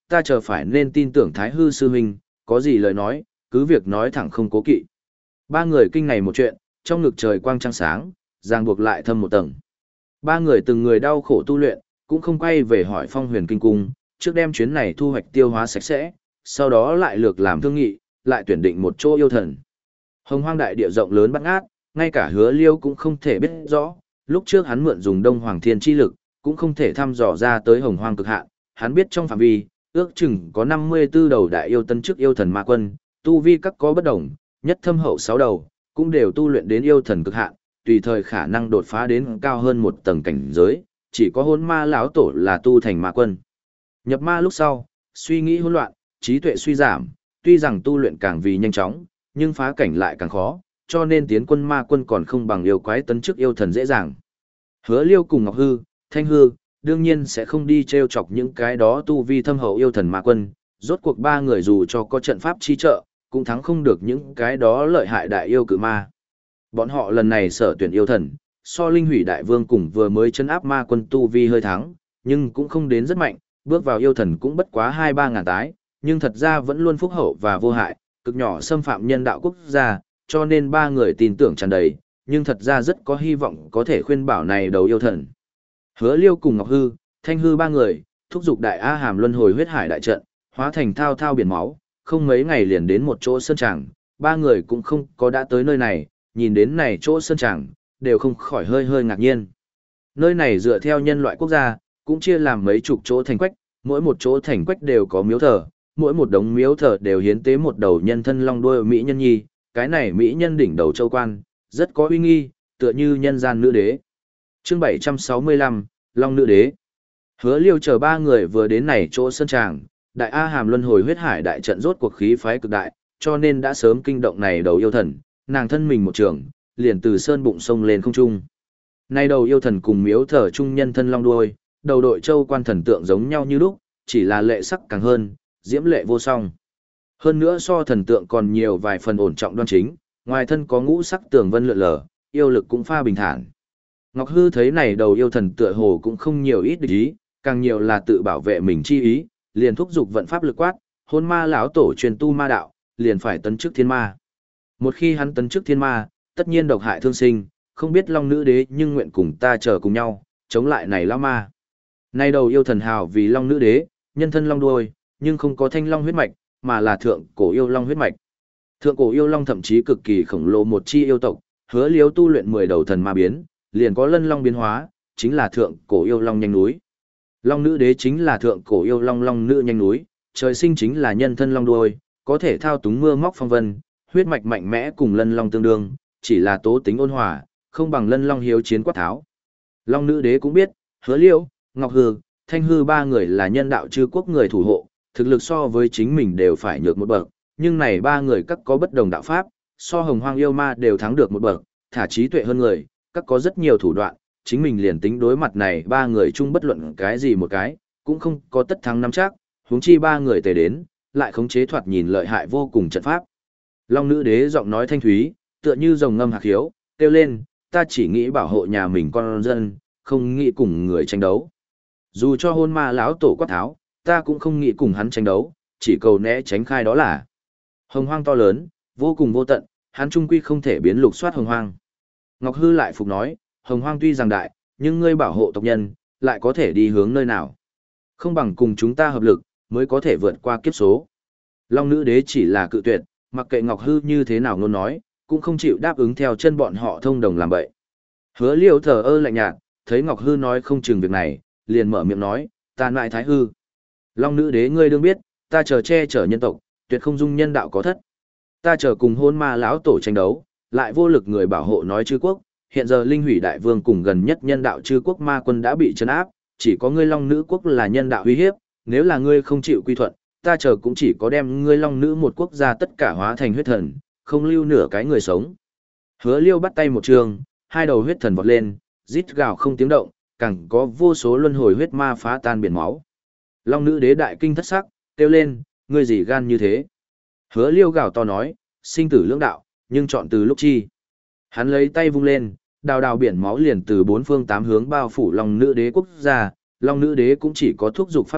ta chờ phải nên tin tưởng Thái Hư sư huynh, có gì lời nói, cứ việc nói thẳng không cố kỵ. Ba người kinh này một chuyện, trong ngực trời quang trăng sáng, ràng buộc lại thâm một tầng. Ba người từng người đau khổ tu luyện, cũng không quay về hỏi Phong Huyền Kinh Cung, trước đem chuyến này thu hoạch tiêu hóa sạch sẽ, sau đó lại lược làm thương nghị, lại tuyển định một chỗ yêu thần. Hồng Hoang đại địa rộng lớn bát ngát, ngay cả Hứa Liêu cũng không thể biết rõ, lúc trước hắn mượn dùng Đông Hoàng Thiên chi lực, cũng không thể thăm dò ra tới Hồng Hoang cực hạn, hắn biết trong phạm vi, ước chừng có năm mươi tư đầu đại yêu tân chức yêu thần ma quân, tu vi các có bất đồng, nhất thâm hậu sáu đầu, cũng đều tu luyện đến yêu thần cực hạn, tùy thời khả năng đột phá đến cao hơn một tầng cảnh giới, chỉ có Hỗn Ma lão tổ là tu thành ma quân. Nhập ma lúc sau, suy nghĩ hỗn loạn, trí tuệ suy giảm, tuy rằng tu luyện càng vì nhanh chóng, nhưng phá cảnh lại càng khó, cho nên tiến quân ma quân còn không bằng yêu quái tấn chức yêu thần dễ dàng. Hứa Liêu cùng Ngọc Hư, Thanh Hư, đương nhiên sẽ không đi treo chọc những cái đó tu vi thâm hậu yêu thần ma quân, rốt cuộc ba người dù cho có trận pháp chi trợ, cũng thắng không được những cái đó lợi hại đại yêu cự ma. Bọn họ lần này sở tuyển yêu thần, so Linh Hủy Đại Vương cùng vừa mới chân áp ma quân tu vi hơi thắng, nhưng cũng không đến rất mạnh, bước vào yêu thần cũng bất quá hai ba ngàn tái, nhưng thật ra vẫn luôn phúc hậu và vô hại, cực nhỏ xâm phạm nhân đạo quốc gia, cho nên ba người tin tưởng tràn đầy, nhưng thật ra rất có hy vọng có thể khuyên bảo này đầu yêu thần. Hứa Liêu cùng Ngọc Hư, Thanh Hư ba người, thúc giục đại A Hàm luân hồi huyết hải đại trận, hóa thành thao thao biển máu, không mấy ngày liền đến một chỗ sơn tràng, ba người cũng không có đã tới nơi này, nhìn đến này chỗ sơn tràng, đều không khỏi hơi hơi ngạc nhiên. Nơi này dựa theo nhân loại quốc gia, cũng chia làm mấy chục chỗ thành quách, mỗi một chỗ thành quách đều có miếu thờ, mỗi một đống miếu thờ đều hiến tế một đầu nhân thân long đuôi mỹ nhân nhi, cái này mỹ nhân đỉnh đầu châu quan, rất có uy nghi, tựa như nhân gian nữ đế. Chương bảy trăm sáu mươi lăm, Long nữ đế. Hứa Liêu chờ ba người vừa đến này chỗ sơn tràng, đại A Hàm luân hồi huyết hải đại trận rốt cuộc khí phái cực đại, cho nên đã sớm kinh động này đầu yêu thần, nàng thân mình một trường, liền từ sơn bụng sông lên không trung. Này đầu yêu thần cùng miếu thờ trung nhân thân long đuôi, đầu đội châu quan thần tượng giống nhau như lúc, chỉ là lệ sắc càng hơn, diễm lệ vô song. Hơn nữa so thần tượng còn nhiều vài phần ổn trọng đoan chính, ngoài thân có ngũ sắc tường vân lượn lờ, yêu lực cũng pha bình thản. Ngọc Hư thấy này đầu yêu thần tựa hồ cũng không nhiều ít địch ý, càng nhiều là tự bảo vệ mình chi ý, liền thúc giục vận pháp lực quát, Hôn Ma lão tổ truyền tu ma đạo, liền phải tấn chức thiên ma. Một khi hắn tấn chức thiên ma, tất nhiên độc hại thương sinh, không biết Long nữ đế nhưng nguyện cùng ta chờ cùng nhau, chống lại này lão ma. Nay đầu yêu thần hào vì Long nữ đế, nhân thân long đuôi, nhưng không có thanh long huyết mạch, mà là thượng cổ yêu long huyết mạch. Thượng cổ yêu long thậm chí cực kỳ khổng lồ một chi yêu tộc, Hứa Liêu tu luyện mười đầu thần ma biến, liền có lân long biến hóa, chính là thượng cổ yêu long nhanh núi. Long nữ đế chính là thượng cổ yêu long long nữ nhanh núi, trời sinh chính là nhân thân long đuôi, có thể thao túng mưa móc phong vân, huyết mạch mạnh mẽ cùng lân long tương đương, chỉ là tố tính ôn hòa, không bằng lân long hiếu chiến quát tháo. Long nữ đế cũng biết, Hứa Liêu, Ngọc Hư, Thanh Hư ba người là nhân đạo chư quốc người thủ hộ, thực lực so với chính mình đều phải nhược một bậc, nhưng này ba người các có bất đồng đạo pháp, so Hồng Hoang yêu ma đều thắng được một bậc, thả trí tuệ hơn người, các có rất nhiều thủ đoạn, chính mình liền tính đối mặt này ba người chung bất luận cái gì một cái, cũng không có tất thắng nắm chắc, huống chi ba người tề đến, lại khống chế thoạt nhìn lợi hại vô cùng trận pháp. Long nữ đế giọng nói thanh thúy, tựa như rồng ngâm hạc hiếu, kêu lên, ta chỉ nghĩ bảo hộ nhà mình con dân, không nghĩ cùng người tranh đấu. Dù cho Hôn Ma lão tổ quát tháo, ta cũng không nghĩ cùng hắn tranh đấu, chỉ cầu né tránh khai đó là. Hồng Hoang to lớn, vô cùng vô tận, hắn trung quy không thể biến lục soát Hồng Hoang. Ngọc Hư lại phục nói, Hồng Hoang tuy rằng đại, nhưng ngươi bảo hộ tộc nhân, lại có thể đi hướng nơi nào. Không bằng cùng chúng ta hợp lực, mới có thể vượt qua kiếp số. Long nữ đế chỉ là cự tuyệt, mặc kệ Ngọc Hư như thế nào ngôn nói, cũng không chịu đáp ứng theo chân bọn họ thông đồng làm bậy. Hứa Liêu thờ ơ lạnh nhạt, thấy Ngọc Hư nói không chừng việc này, liền mở miệng nói, ta lại Thái Hư. Long nữ đế ngươi đương biết, ta chờ che chở nhân tộc, tuyệt không dung nhân đạo có thất. Ta chờ cùng Hôn Ma lão tổ tranh đấu, lại vô lực người bảo hộ nói chư quốc, hiện giờ Linh Hủy Đại Vương cùng gần nhất nhân đạo chư quốc ma quân đã bị trấn áp, chỉ có ngươi Long nữ quốc là nhân đạo uy hiếp, nếu là ngươi không chịu quy thuận, ta chờ cũng chỉ có đem ngươi Long nữ một quốc gia tất cả hóa thành huyết thần, không lưu nửa cái người sống. Hứa Liêu bắt tay một trường, hai đầu huyết thần vọt lên, rít gào không tiếng động, càng có vô số luân hồi huyết ma phá tan biển máu. Long nữ đế đại kinh thất sắc, kêu lên, ngươi gì gan như thế? Hứa Liêu gào to nói, sinh tử lưỡng đạo, nhưng chọn từ lúc chi. Hắn lấy tay vung lên, đào đào biển máu liền từ bốn phương tám hướng bao phủ Long nữ đế quốc gia, Long nữ đế cũng chỉ có thúc dục pháp lực,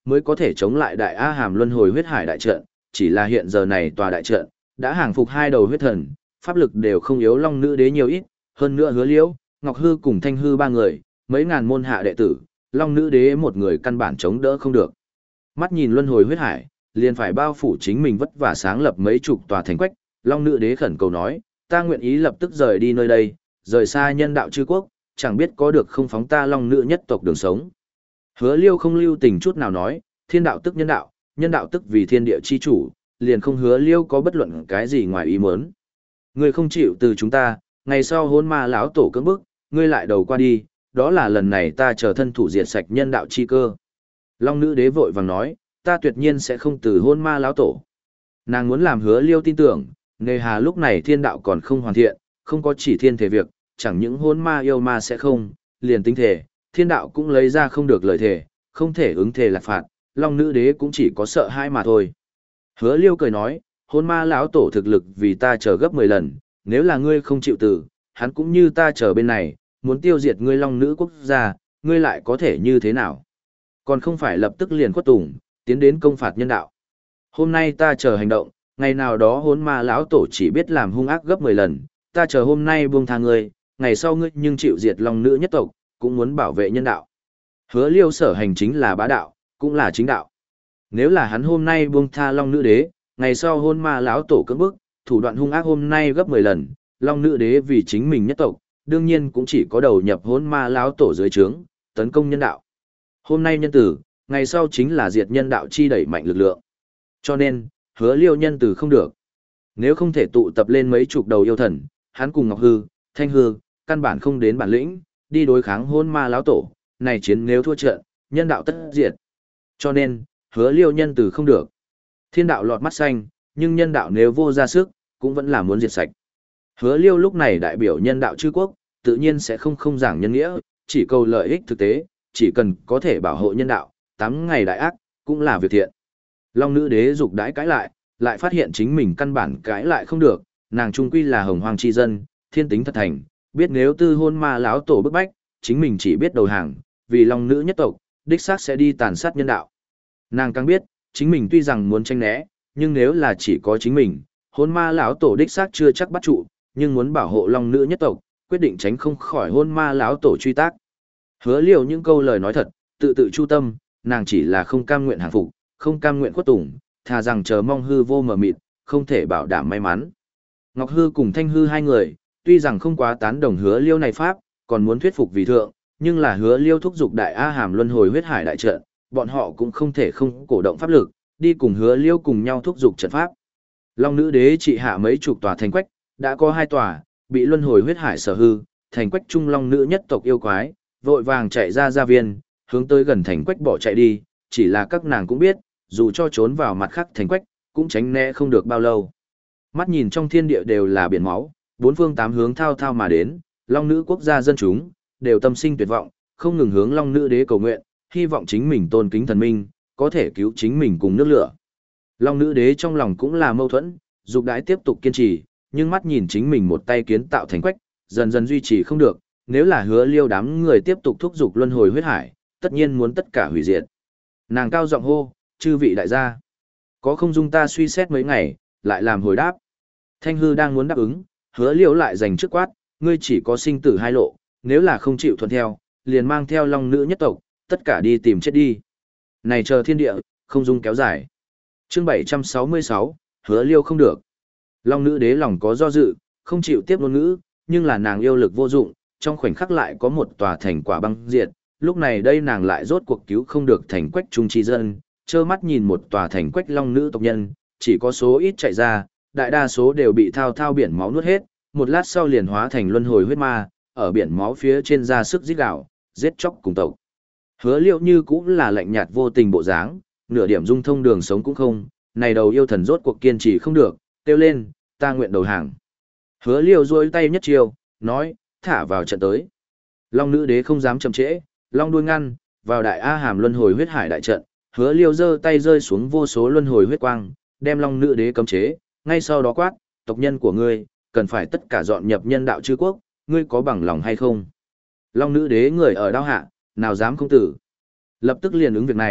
mới có thể chống lại đại A Hàm luân hồi huyết hải đại trận, chỉ là hiện giờ này tòa đại trận đã hàng phục hai đầu huyết thần, pháp lực đều không yếu Long Nữ Đế nhiều ít, hơn nữa Hứa Liễu, Ngọc Hư cùng Thanh Hư ba người, mấy ngàn môn hạ đệ tử, Long Nữ Đế một người căn bản chống đỡ không được. Mắt nhìn luân hồi huyết hải, liền phải bao phủ chính mình vất vả sáng lập mấy chục tòa thành quách, Long Nữ Đế khẩn cầu nói, ta nguyện ý lập tức rời đi nơi đây, rời xa nhân đạo chư quốc, chẳng biết có được không phóng ta Long Nữ nhất tộc đường sống. Hứa Liêu không lưu tình chút nào nói, thiên đạo tức nhân đạo, nhân đạo tức vì thiên địa chi chủ, liền không Hứa Liêu có bất luận cái gì ngoài ý muốn. Ngươi không chịu từ chúng ta, ngày sau hôn ma lão tổ cưỡng bức, ngươi lại đầu qua đi, đó là lần này ta chờ thân thủ diệt sạch nhân đạo chi cơ. Long Nữ Đế vội vàng nói, ta tuyệt nhiên sẽ không từ hôn ma lão tổ. Nàng muốn làm Hứa Liêu tin tưởng, nề hà lúc này thiên đạo còn không hoàn thiện, không có chỉ thiên thể việc, chẳng những hôn ma yêu ma sẽ không, liền tính thể, thiên đạo cũng lấy ra không được lời thể, không thể ứng thể lạc phạt, Long Nữ Đế cũng chỉ có sợ hai mà thôi. Hứa Liêu cười nói, hôn ma lão tổ thực lực vì ta chờ gấp mười lần, nếu là ngươi không chịu từ, hắn cũng như ta chờ bên này, muốn tiêu diệt ngươi Long Nữ quốc gia, ngươi lại có thể như thế nào? Còn không phải lập tức liền khuất tùng, tiến đến công phạt nhân đạo. Hôm nay ta chờ hành động, ngày nào đó hôn ma lão tổ chỉ biết làm hung ác gấp mười lần, ta chờ hôm nay buông tha ngươi, ngày sau ngươi nhưng chịu diệt Long Nữ nhất tộc, cũng muốn bảo vệ nhân đạo. Hứa Liêu sở hành chính là bá đạo, cũng là chính đạo. Nếu là hắn hôm nay buông tha Long Nữ Đế, ngày sau hôn ma lão tổ cưỡng bức, thủ đoạn hung ác hôm nay gấp mười lần, Long Nữ Đế vì chính mình nhất tộc, đương nhiên cũng chỉ có đầu nhập hôn ma lão tổ dưới trướng, tấn công nhân đạo. Hôm nay nhân tử, ngày sau chính là diệt nhân đạo chi đẩy mạnh lực lượng. Cho nên, Hứa Liêu nhân tử không được. Nếu không thể tụ tập lên mấy chục đầu yêu thần, hắn cùng Ngọc Hư, Thanh Hư, căn bản không đến bản lĩnh, đi đối kháng hôn ma lão tổ, này chiến nếu thua trận, nhân đạo tất diệt. Cho nên, Hứa Liêu nhân tử không được. Thiên đạo lọt mắt xanh, nhưng nhân đạo nếu vô ra sức, cũng vẫn là muốn diệt sạch. Hứa Liêu lúc này đại biểu nhân đạo chư quốc, tự nhiên sẽ không không giảng nhân nghĩa, chỉ cầu lợi ích thực tế, chỉ cần có thể bảo hộ nhân đạo, tám ngày đại ác, cũng là việc thiện. Long Nữ Đế dục đãi cãi lại, lại phát hiện chính mình căn bản cãi lại không được, nàng trung quy là hồng hoang chi dân, thiên tính thật thành, biết nếu tư hôn ma lão tổ bức bách, chính mình chỉ biết đầu hàng, vì Long Nữ nhất tộc, đích xác sẽ đi tàn sát nhân đạo. Nàng càng biết, chính mình tuy rằng muốn tranh né, nhưng nếu là chỉ có chính mình, hôn ma lão tổ đích xác chưa chắc bắt trụ, nhưng muốn bảo hộ Long Nữ nhất tộc, quyết định tránh không khỏi hôn ma lão tổ truy tác. Hứa Liêu những câu lời nói thật, tự tự chu tâm, nàng chỉ là không cam nguyện hàng phục, không cam nguyện khuất tùng, thà rằng chờ mong hư vô mờ mịt, không thể bảo đảm may mắn. Ngọc Hư cùng Thanh Hư hai người, tuy rằng không quá tán đồng Hứa Liêu này pháp, còn muốn thuyết phục vì thượng, nhưng là Hứa Liêu thúc giục đại A Hàm luân hồi huyết hải đại trận, bọn họ cũng không thể không cổ động pháp lực, đi cùng Hứa Liêu cùng nhau thúc giục trận pháp. Long Nữ Đế trị hạ mấy chục tòa thành quách, đã có hai tòa bị luân hồi huyết hải sở hư, thành quách trung Long Nữ nhất tộc yêu quái, vội vàng chạy ra gia viên, hướng tới gần thành quách bỏ chạy đi, chỉ là các nàng cũng biết, dù cho trốn vào mặt khác thành quách, cũng tránh né không được bao lâu. Mắt nhìn trong thiên địa đều là biển máu, bốn phương tám hướng thao thao mà đến, Long Nữ quốc gia dân chúng, đều tâm sinh tuyệt vọng, không ngừng hướng Long Nữ Đế cầu nguyện, hy vọng chính mình tôn kính thần minh, có thể cứu chính mình cùng nước lửa. Long Nữ Đế trong lòng cũng là mâu thuẫn, dục đãi tiếp tục kiên trì, nhưng mắt nhìn chính mình một tay kiến tạo thành quách, dần dần duy trì không được, nếu là Hứa Liêu đám người tiếp tục thúc giục luân hồi huyết hải, tất nhiên muốn tất cả hủy diệt. Nàng cao giọng hô, chư vị đại gia, có không dung ta suy xét mấy ngày, lại làm hồi đáp. Thanh Hư đang muốn đáp ứng, Hứa Liêu lại giành trước quát, ngươi chỉ có sinh tử hai lộ, nếu là không chịu thuận theo, liền mang theo Long Nữ nhất tộc, tất cả đi tìm chết đi. Này chờ thiên địa, không dung kéo dài. Chương bảy trăm sáu mươi sáu, Hứa Liêu không được. Long Nữ Đế lòng có do dự, không chịu tiếp ngôn ngữ, nhưng là nàng yêu lực vô dụng, trong khoảnh khắc lại có một tòa thành quả băng diệt, lúc này đây nàng lại rốt cuộc cứu không được thành quách trung chi dân, trơ mắt nhìn một tòa thành quách Long Nữ tộc nhân, chỉ có số ít chạy ra, đại đa số đều bị thao thao biển máu nuốt hết, một lát sau liền hóa thành luân hồi huyết ma, ở biển máu phía trên ra sức giết gạo, giết chóc cùng tộc. Hứa Liêu như cũng là lạnh nhạt vô tình bộ dáng, nửa điểm dung thông đường sống cũng không, này đầu yêu thần rốt cuộc kiên trì không được, kêu lên, ta nguyện đầu hàng. Hứa Liêu duỗi tay nhất chiêu, nói, thả vào trận tới. Long Nữ Đế không dám chậm trễ, long đuôi ngăn, vào đại A Hàm luân hồi huyết hải đại trận, Hứa Liêu giơ tay rơi xuống vô số luân hồi huyết quang, đem Long Nữ Đế cấm chế, ngay sau đó quát, tộc nhân của ngươi, cần phải tất cả dọn nhập nhân đạo chư quốc, ngươi có bằng lòng hay không? Long Nữ Đế người ở đao hạ, nào dám không tử. Lập tức liền ứng việc này,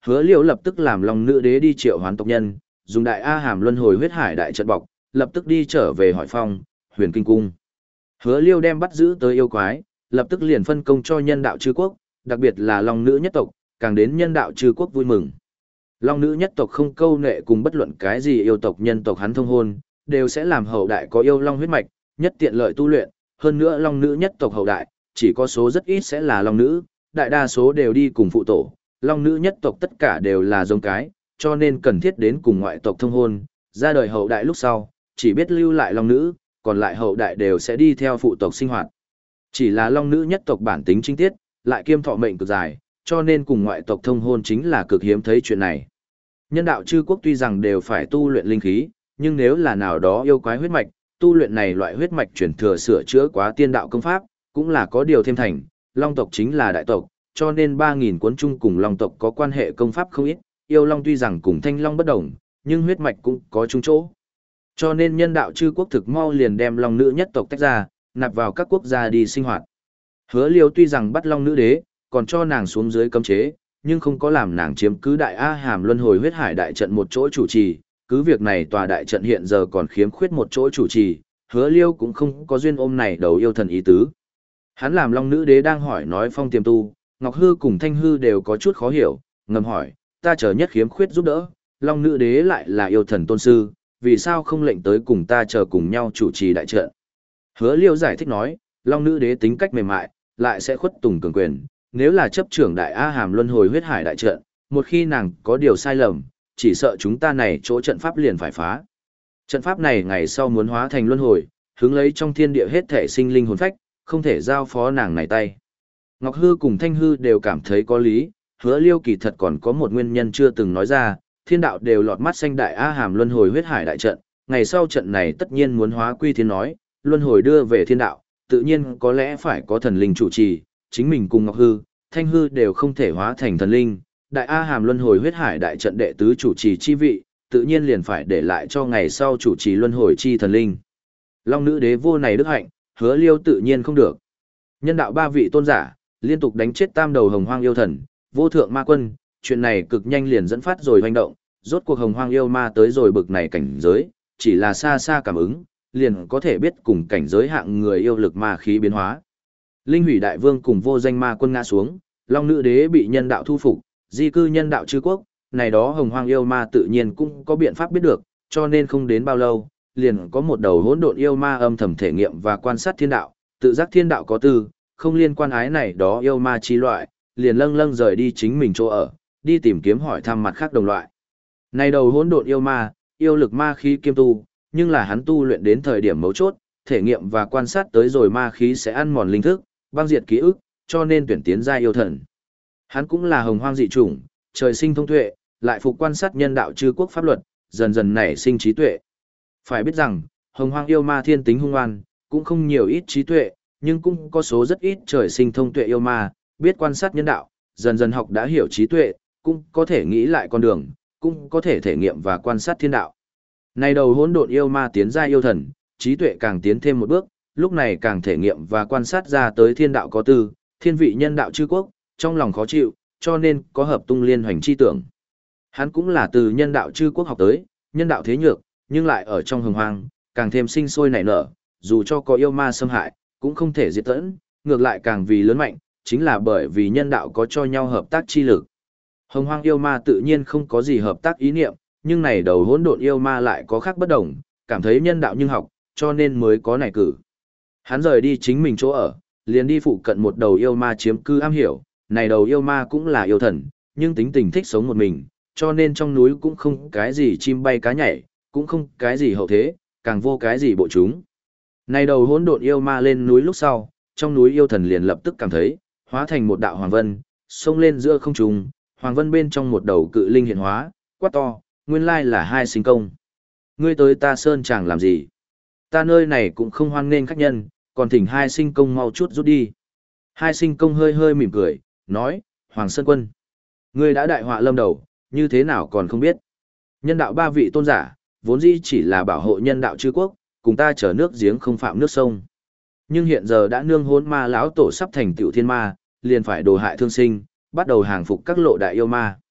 Hứa Liêu lập tức làm Long Nữ Đế đi triệu hoán tộc nhân, dùng đại A Hàm luân hồi huyết hải đại trận bọc, lập tức đi trở về hỏi phong, Huyền Kinh cung. Hứa Liêu đem bắt giữ tới yêu quái, lập tức liền phân công cho nhân đạo chư quốc, đặc biệt là Long nữ nhất tộc, càng đến nhân đạo chư quốc vui mừng. Long nữ nhất tộc không câu nệ cùng bất luận cái gì yêu tộc nhân tộc hắn thông hôn, đều sẽ làm hậu đại có yêu long huyết mạch, nhất tiện lợi tu luyện, hơn nữa long nữ nhất tộc hậu đại, chỉ có số rất ít sẽ là long nữ, đại đa số đều đi cùng phụ tổ, long nữ nhất tộc tất cả đều là giống cái, cho nên cần thiết đến cùng ngoại tộc thông hôn, ra đời hậu đại lúc sau, chỉ biết lưu lại long nữ, còn lại hậu đại đều sẽ đi theo phụ tộc sinh hoạt. Chỉ là long nữ nhất tộc bản tính chính tiết, lại kiêm thọ mệnh cực dài, cho nên cùng ngoại tộc thông hôn chính là cực hiếm thấy chuyện này. Nhân đạo chư quốc tuy rằng đều phải tu luyện linh khí, nhưng nếu là nào đó yêu quái huyết mạch, tu luyện này loại huyết mạch chuyển thừa sửa chữa quá tiên đạo công pháp, cũng là có điều thêm thành, long tộc chính là đại tộc, cho nên ba nghìn cuốn chung cùng long tộc có quan hệ công pháp không ít, yêu long tuy rằng cùng thanh long bất đồng, nhưng huyết mạch cũng có chung chỗ. Cho nên nhân đạo chư quốc thực mau liền đem long nữ nhất tộc tách ra, nạp vào các quốc gia đi sinh hoạt. Hứa Liêu tuy rằng bắt long nữ đế, còn cho nàng xuống dưới cấm chế, nhưng không có làm nàng chiếm cứ đại A Hàm luân hồi huyết hải đại trận một chỗ chủ trì, cứ việc này tòa đại trận hiện giờ còn khiếm khuyết một chỗ chủ trì, Hứa Liêu cũng không có duyên ôm này đầu yêu thần ý tứ. Hắn làm long nữ đế đang hỏi nói phong tiềm tu, Ngọc Hư cùng Thanh Hư đều có chút khó hiểu, ngầm hỏi, ta chờ nhất khiếm khuyết giúp đỡ, long nữ đế lại là yêu thần tôn sư, vì sao không lệnh tới cùng ta chờ cùng nhau chủ trì đại trận. Hứa Liêu giải thích nói, long nữ đế tính cách mềm mại, lại sẽ khuất tùng cường quyền, nếu là chấp trưởng đại A Hàm luân hồi huyết hải đại trận, một khi nàng có điều sai lầm, chỉ sợ chúng ta này chỗ trận pháp liền phải phá. Trận pháp này ngày sau muốn hóa thành luân hồi, hướng lấy trong thiên địa hết thể sinh linh hồn phách, không thể giao phó nàng này tay. Ngọc Hư cùng Thanh Hư đều cảm thấy có lý, Hứa Liêu kỳ thật còn có một nguyên nhân chưa từng nói ra, thiên đạo đều lọt mắt xanh đại A Hàm luân hồi huyết hải đại trận, ngày sau trận này tất nhiên muốn hóa quy thiên nói, luân hồi đưa về thiên đạo, tự nhiên có lẽ phải có thần linh chủ trì, chính mình cùng Ngọc Hư, Thanh Hư đều không thể hóa thành thần linh, đại A Hàm luân hồi huyết hải đại trận đệ tứ chủ trì chi vị, tự nhiên liền phải để lại cho ngày sau chủ trì luân hồi chi thần linh. Long nữ đế vô này đức hạnh, Hứa Liêu tự nhiên không được. Nhân đạo ba vị tôn giả, liên tục đánh chết tam đầu hồng hoang yêu thần, vô thượng ma quân, chuyện này cực nhanh liền dẫn phát rồi hoành động, rốt cuộc hồng hoang yêu ma tới rồi bực này cảnh giới, chỉ là xa xa cảm ứng, liền có thể biết cùng cảnh giới hạng người yêu lực ma khí biến hóa. Linh hủy đại vương cùng vô danh ma quân ngã xuống, long nữ đế bị nhân đạo thu phục, di cư nhân đạo chư quốc, này đó hồng hoang yêu ma tự nhiên cũng có biện pháp biết được, cho nên không đến bao lâu, liền có một đầu hỗn độn yêu ma âm thầm thể nghiệm và quan sát thiên đạo, tự giác thiên đạo có tư, không liên quan ái này đó yêu ma chi loại, liền lâng lâng rời đi chính mình chỗ ở, đi tìm kiếm hỏi thăm mặt khác đồng loại. Này đầu hỗn độn yêu ma, yêu lực ma khí kiêm tu, nhưng là hắn tu luyện đến thời điểm mấu chốt, thể nghiệm và quan sát tới rồi ma khí sẽ ăn mòn linh thức, băng diệt ký ức, cho nên tuyển tiến ra yêu thần. Hắn cũng là hồng hoang dị chủng, trời sinh thông tuệ, lại phục quan sát nhân đạo chư quốc pháp luật, dần dần nảy sinh trí tuệ. Phải biết rằng, hồng hoang yêu ma thiên tính hung oan, cũng không nhiều ít trí tuệ, nhưng cũng có số rất ít trời sinh thông tuệ yêu ma, biết quan sát nhân đạo, dần dần học đã hiểu trí tuệ, cũng có thể nghĩ lại con đường, cũng có thể thể nghiệm và quan sát thiên đạo. Này đầu hỗn độn yêu ma tiến ra yêu thần, trí tuệ càng tiến thêm một bước, lúc này càng thể nghiệm và quan sát ra tới thiên đạo có tư, thiên vị nhân đạo chư quốc, trong lòng khó chịu, cho nên có hợp tung liên hoành chi tưởng. Hắn cũng là từ nhân đạo chư quốc học tới, nhân đạo thế nhược, nhưng lại ở trong hồng hoang, càng thêm sinh sôi nảy nở, dù cho có yêu ma xâm hại, cũng không thể diệt tận, ngược lại càng vì lớn mạnh, chính là bởi vì nhân đạo có cho nhau hợp tác chi lực. Hồng hoang yêu ma tự nhiên không có gì hợp tác ý niệm, nhưng này đầu hỗn độn yêu ma lại có khác bất đồng, cảm thấy nhân đạo nhưng học, cho nên mới có này cử. Hắn rời đi chính mình chỗ ở, liền đi phụ cận một đầu yêu ma chiếm cư am hiểu, này đầu yêu ma cũng là yêu thần, nhưng tính tình thích sống một mình, cho nên trong núi cũng không cái gì chim bay cá nhảy, cũng không cái gì hậu thế, càng vô cái gì bộ chúng. Này đầu hỗn độn yêu ma lên núi lúc sau, trong núi yêu thần liền lập tức cảm thấy, hóa thành một đạo hoàng vân, xông lên giữa không trung, hoàng vân bên trong một đầu cự linh hiện hóa, quát to, nguyên lai là hai sinh công. Ngươi tới ta sơn chàng làm gì? Ta nơi này cũng không hoan nghênh khách nhân, còn thỉnh hai sinh công mau chút rút đi. Hai sinh công hơi hơi mỉm cười, nói, Hoàng Sơn Quân, ngươi đã đại họa lâm đầu, như thế nào còn không biết. Nhân đạo ba vị tôn giả, vốn dĩ chỉ là bảo hộ nhân đạo chư quốc, cùng ta chở nước giếng không phạm nước sông. Nhưng hiện giờ đã nương hôn ma lão tổ sắp thành tiểu thiên ma, liền phải đồ hại thương sinh, bắt đầu hàng phục các lộ đại yêu ma.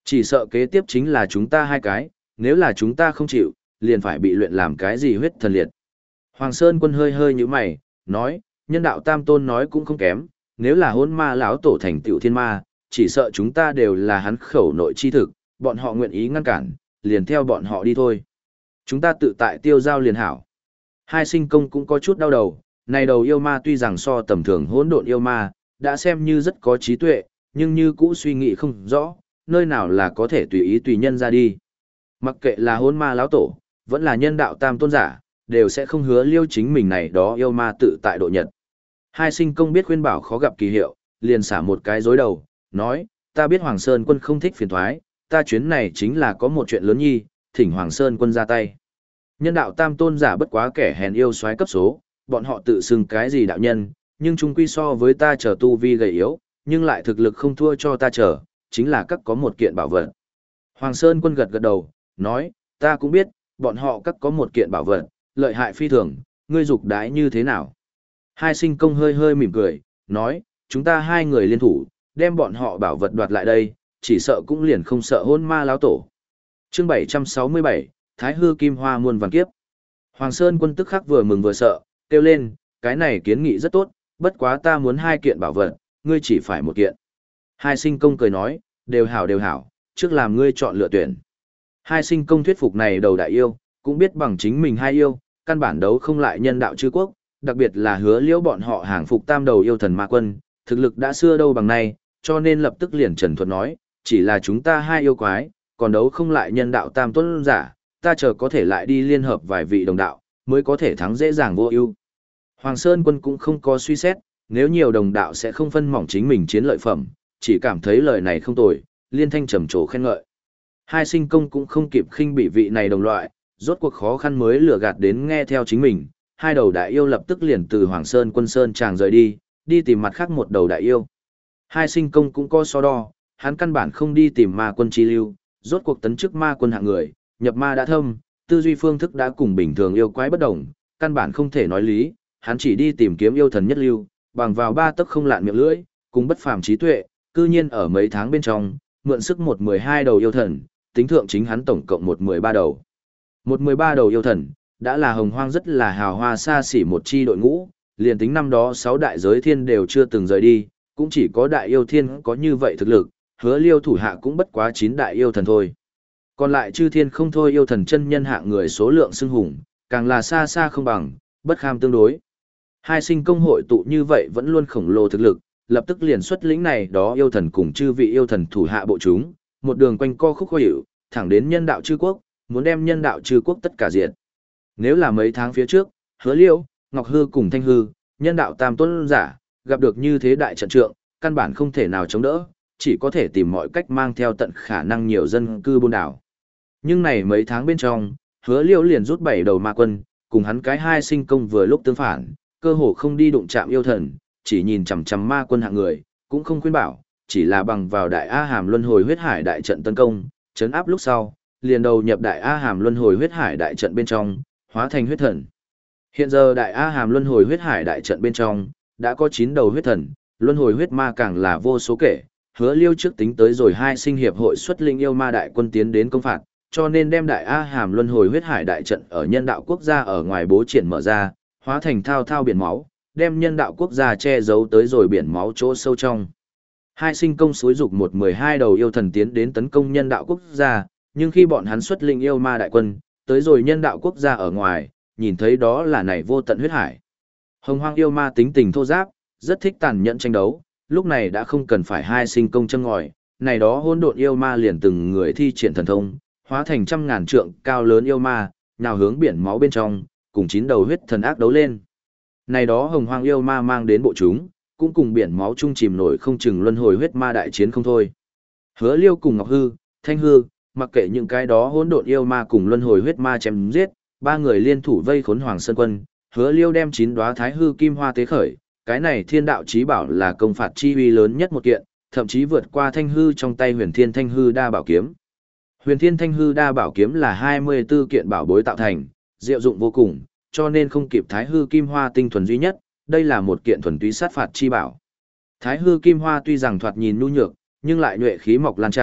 Chỉ sợ kế tiếp chính là chúng ta hai cái, nếu là chúng ta không chịu, liền phải bị luyện làm cái gì huyết thần liệt. Hoàng Sơn Quân hơi hơi như mày, nói, nhân đạo tam tôn nói cũng không kém, nếu là hôn ma lão tổ thành tựu thiên ma, chỉ sợ chúng ta đều là hắn khẩu nội chi thực, bọn họ nguyện ý ngăn cản, liền theo bọn họ đi thôi. Chúng ta tự tại tiêu giao liền hảo. Hai sinh công cũng có chút đau đầu, này đầu yêu ma tuy rằng so tầm thường hỗn độn yêu ma, đã xem như rất có trí tuệ, nhưng như cũ suy nghĩ không rõ, nơi nào là có thể tùy ý tùy nhân ra đi. Mặc kệ là hỗn ma lão tổ, vẫn là nhân đạo tam tôn giả, đều sẽ không hứa liêu chính mình này đó yêu ma tự tại độ nhật. Hai sinh công biết khuyên bảo khó gặp kỳ hiệu, liền xả một cái dối đầu, nói, ta biết Hoàng Sơn Quân không thích phiền thoái, ta chuyến này chính là có một chuyện lớn nhi, thỉnh Hoàng Sơn Quân ra tay. Nhân đạo tam tôn giả bất quá kẻ hèn yêu xoáy cấp số, bọn họ tự xưng cái gì đạo nhân, nhưng chung quy so với ta trở tu vi gầy yếu, nhưng lại thực lực không thua cho ta trở, chính là các có một kiện bảo vật. Hoàng Sơn Quân gật gật đầu, nói, ta cũng biết, bọn họ các có một kiện bảo vật, lợi hại phi thường, ngươi dục đái như thế nào. Hai sinh công hơi hơi mỉm cười, nói, chúng ta hai người liên thủ, đem bọn họ bảo vật đoạt lại đây, chỉ sợ cũng liền không sợ hôn ma lão tổ. Chương bảy trăm sáu mươi bảy, Thái hư kim hoa muôn vàn kiếp. Hoàng Sơn Quân tức khắc vừa mừng vừa sợ, kêu lên, cái này kiến nghị rất tốt, bất quá ta muốn hai kiện bảo vật, ngươi chỉ phải một kiện. Hai sinh công cười nói, đều hảo đều hảo, trước làm ngươi chọn lựa tuyển. Hai sinh công thuyết phục này đầu đại yêu, cũng biết bằng chính mình hai yêu, căn bản đấu không lại nhân đạo chư quốc, đặc biệt là hứa liễu bọn họ hàng phục tam đầu yêu thần ma quân, thực lực đã xưa đâu bằng nay, cho nên lập tức liền trần thuật nói, chỉ là chúng ta hai yêu quái, còn đấu không lại nhân đạo tam tuấn giả, ta chờ có thể lại đi liên hợp vài vị đồng đạo, mới có thể thắng dễ dàng vô ưu. Hoàng Sơn Quân cũng không có suy xét, nếu nhiều đồng đạo sẽ không phân mỏng chính mình chiến lợi phẩm, chỉ cảm thấy lời này không tồi, liên thanh trầm trồ khen ngợi. Hai sinh công cũng không kịp khinh bị vị này đồng loại, rốt cuộc khó khăn mới lừa gạt đến nghe theo chính mình, hai đầu đại yêu lập tức liền từ Hoàng Sơn Quân Sơn chàng rời đi, đi tìm mặt khác một đầu đại yêu. Hai sinh công cũng có so đo, hắn căn bản không đi tìm ma quân chi lưu, rốt cuộc tấn chức ma quân hạng người, nhập ma đã thâm, tư duy phương thức đã cùng bình thường yêu quái bất đồng, căn bản không thể nói lý, hắn chỉ đi tìm kiếm yêu thần nhất lưu, bằng vào ba tấc không lạn miệng lưỡi, cùng bất phàm trí tuệ, cư nhiên ở mấy tháng bên trong, mượn sức một mười hai đầu yêu thần, tính thượng chính hắn tổng cộng một mười ba đầu. Một mười ba đầu yêu thần, đã là hồng hoang rất là hào hoa xa xỉ một chi đội ngũ, liền tính năm đó sáu đại giới thiên đều chưa từng rời đi, cũng chỉ có đại yêu thiên có như vậy thực lực, hứa liêu thủ hạ cũng bất quá chín đại yêu thần thôi. Còn lại chư thiên không thôi yêu thần chân nhân hạng người số lượng xưng hùng, càng là xa xa không bằng, bất kham tương đối. Hai sinh công hội tụ như vậy vẫn luôn khổng lồ thực lực, lập tức liền xuất lĩnh này đó yêu thần cùng chư vị yêu thần thủ hạ bộ chúng, một đường quanh co khúc khó hiểu, thẳng đến nhân đạo chư quốc, muốn đem nhân đạo chư quốc tất cả diệt. Nếu là mấy tháng phía trước, hứa liêu, ngọc hư cùng thanh hư, nhân đạo tam tuấn giả, gặp được như thế đại trận trượng, căn bản không thể nào chống đỡ, chỉ có thể tìm mọi cách mang theo tận khả năng nhiều dân cư buôn đảo. Nhưng này mấy tháng bên trong, hứa liêu liền rút bảy đầu ma quân, cùng hắn cái hai sinh công vừa lúc tương phản, cơ hồ không đi đụng chạm yêu thần, chỉ nhìn chằm chằm ma quân hạng người, cũng không khuyên bảo, chỉ là bằng vào đại A Hàm Luân Hồi Huyết Hải đại trận tấn công, chấn áp lúc sau, liền đầu nhập đại A Hàm Luân Hồi Huyết Hải đại trận bên trong, hóa thành huyết thần. Hiện giờ đại A Hàm Luân Hồi Huyết Hải đại trận bên trong, đã có chín đầu huyết thần, luân hồi huyết ma càng là vô số kể, hứa liêu trước tính tới rồi hai sinh hiệp hội xuất linh yêu ma đại quân tiến đến công phạt, cho nên đem đại A Hàm Luân Hồi Huyết Hải đại trận ở nhân đạo quốc gia ở ngoài bố triển mở ra, hóa thành thao thao biển máu, đem nhân đạo quốc gia che giấu tới rồi biển máu chỗ sâu trong. Hai sinh công xúi dục một mười hai đầu yêu thần tiến đến tấn công nhân đạo quốc gia, nhưng khi bọn hắn xuất linh yêu ma đại quân, tới rồi nhân đạo quốc gia ở ngoài, nhìn thấy đó là này vô tận huyết hải. Hồng hoang yêu ma tính tình thô giáp, rất thích tàn nhẫn tranh đấu, lúc này đã không cần phải hai sinh công châm ngòi, này đó hỗn độn yêu ma liền từng người thi triển thần thông, hóa thành trăm ngàn trượng cao lớn yêu ma, nào hướng biển máu bên trong, cùng chín đầu huyết thần ác đấu lên. Này đó hồng hoang yêu ma mang đến bộ chúng, cũng cùng biển máu chung chìm nổi không chừng luân hồi huyết ma đại chiến không thôi. Hứa Liêu cùng Ngọc Hư, Thanh Hư, mặc kệ những cái đó hỗn độn yêu ma cùng luân hồi huyết ma chém giết, ba người liên thủ vây khốn Hoàng Sơn Quân, Hứa Liêu đem chín đóa Thái hư kim hoa tế khởi, cái này thiên đạo chí bảo là công phạt chi uy lớn nhất một kiện, thậm chí vượt qua Thanh hư trong tay Huyền Thiên Thanh hư đa bảo kiếm. Huyền Thiên Thanh hư đa bảo kiếm là hai mươi tư kiện bảo bối tạo thành, diệu dụng vô cùng, cho nên không kịp Thái hư kim hoa tinh thuần duy nhất, đây là một kiện thuần túy sát phạt chi bảo. Thái hư kim hoa tuy rằng thoạt nhìn nhu nhược, nhưng lại nhuệ khí mọc lan tràn,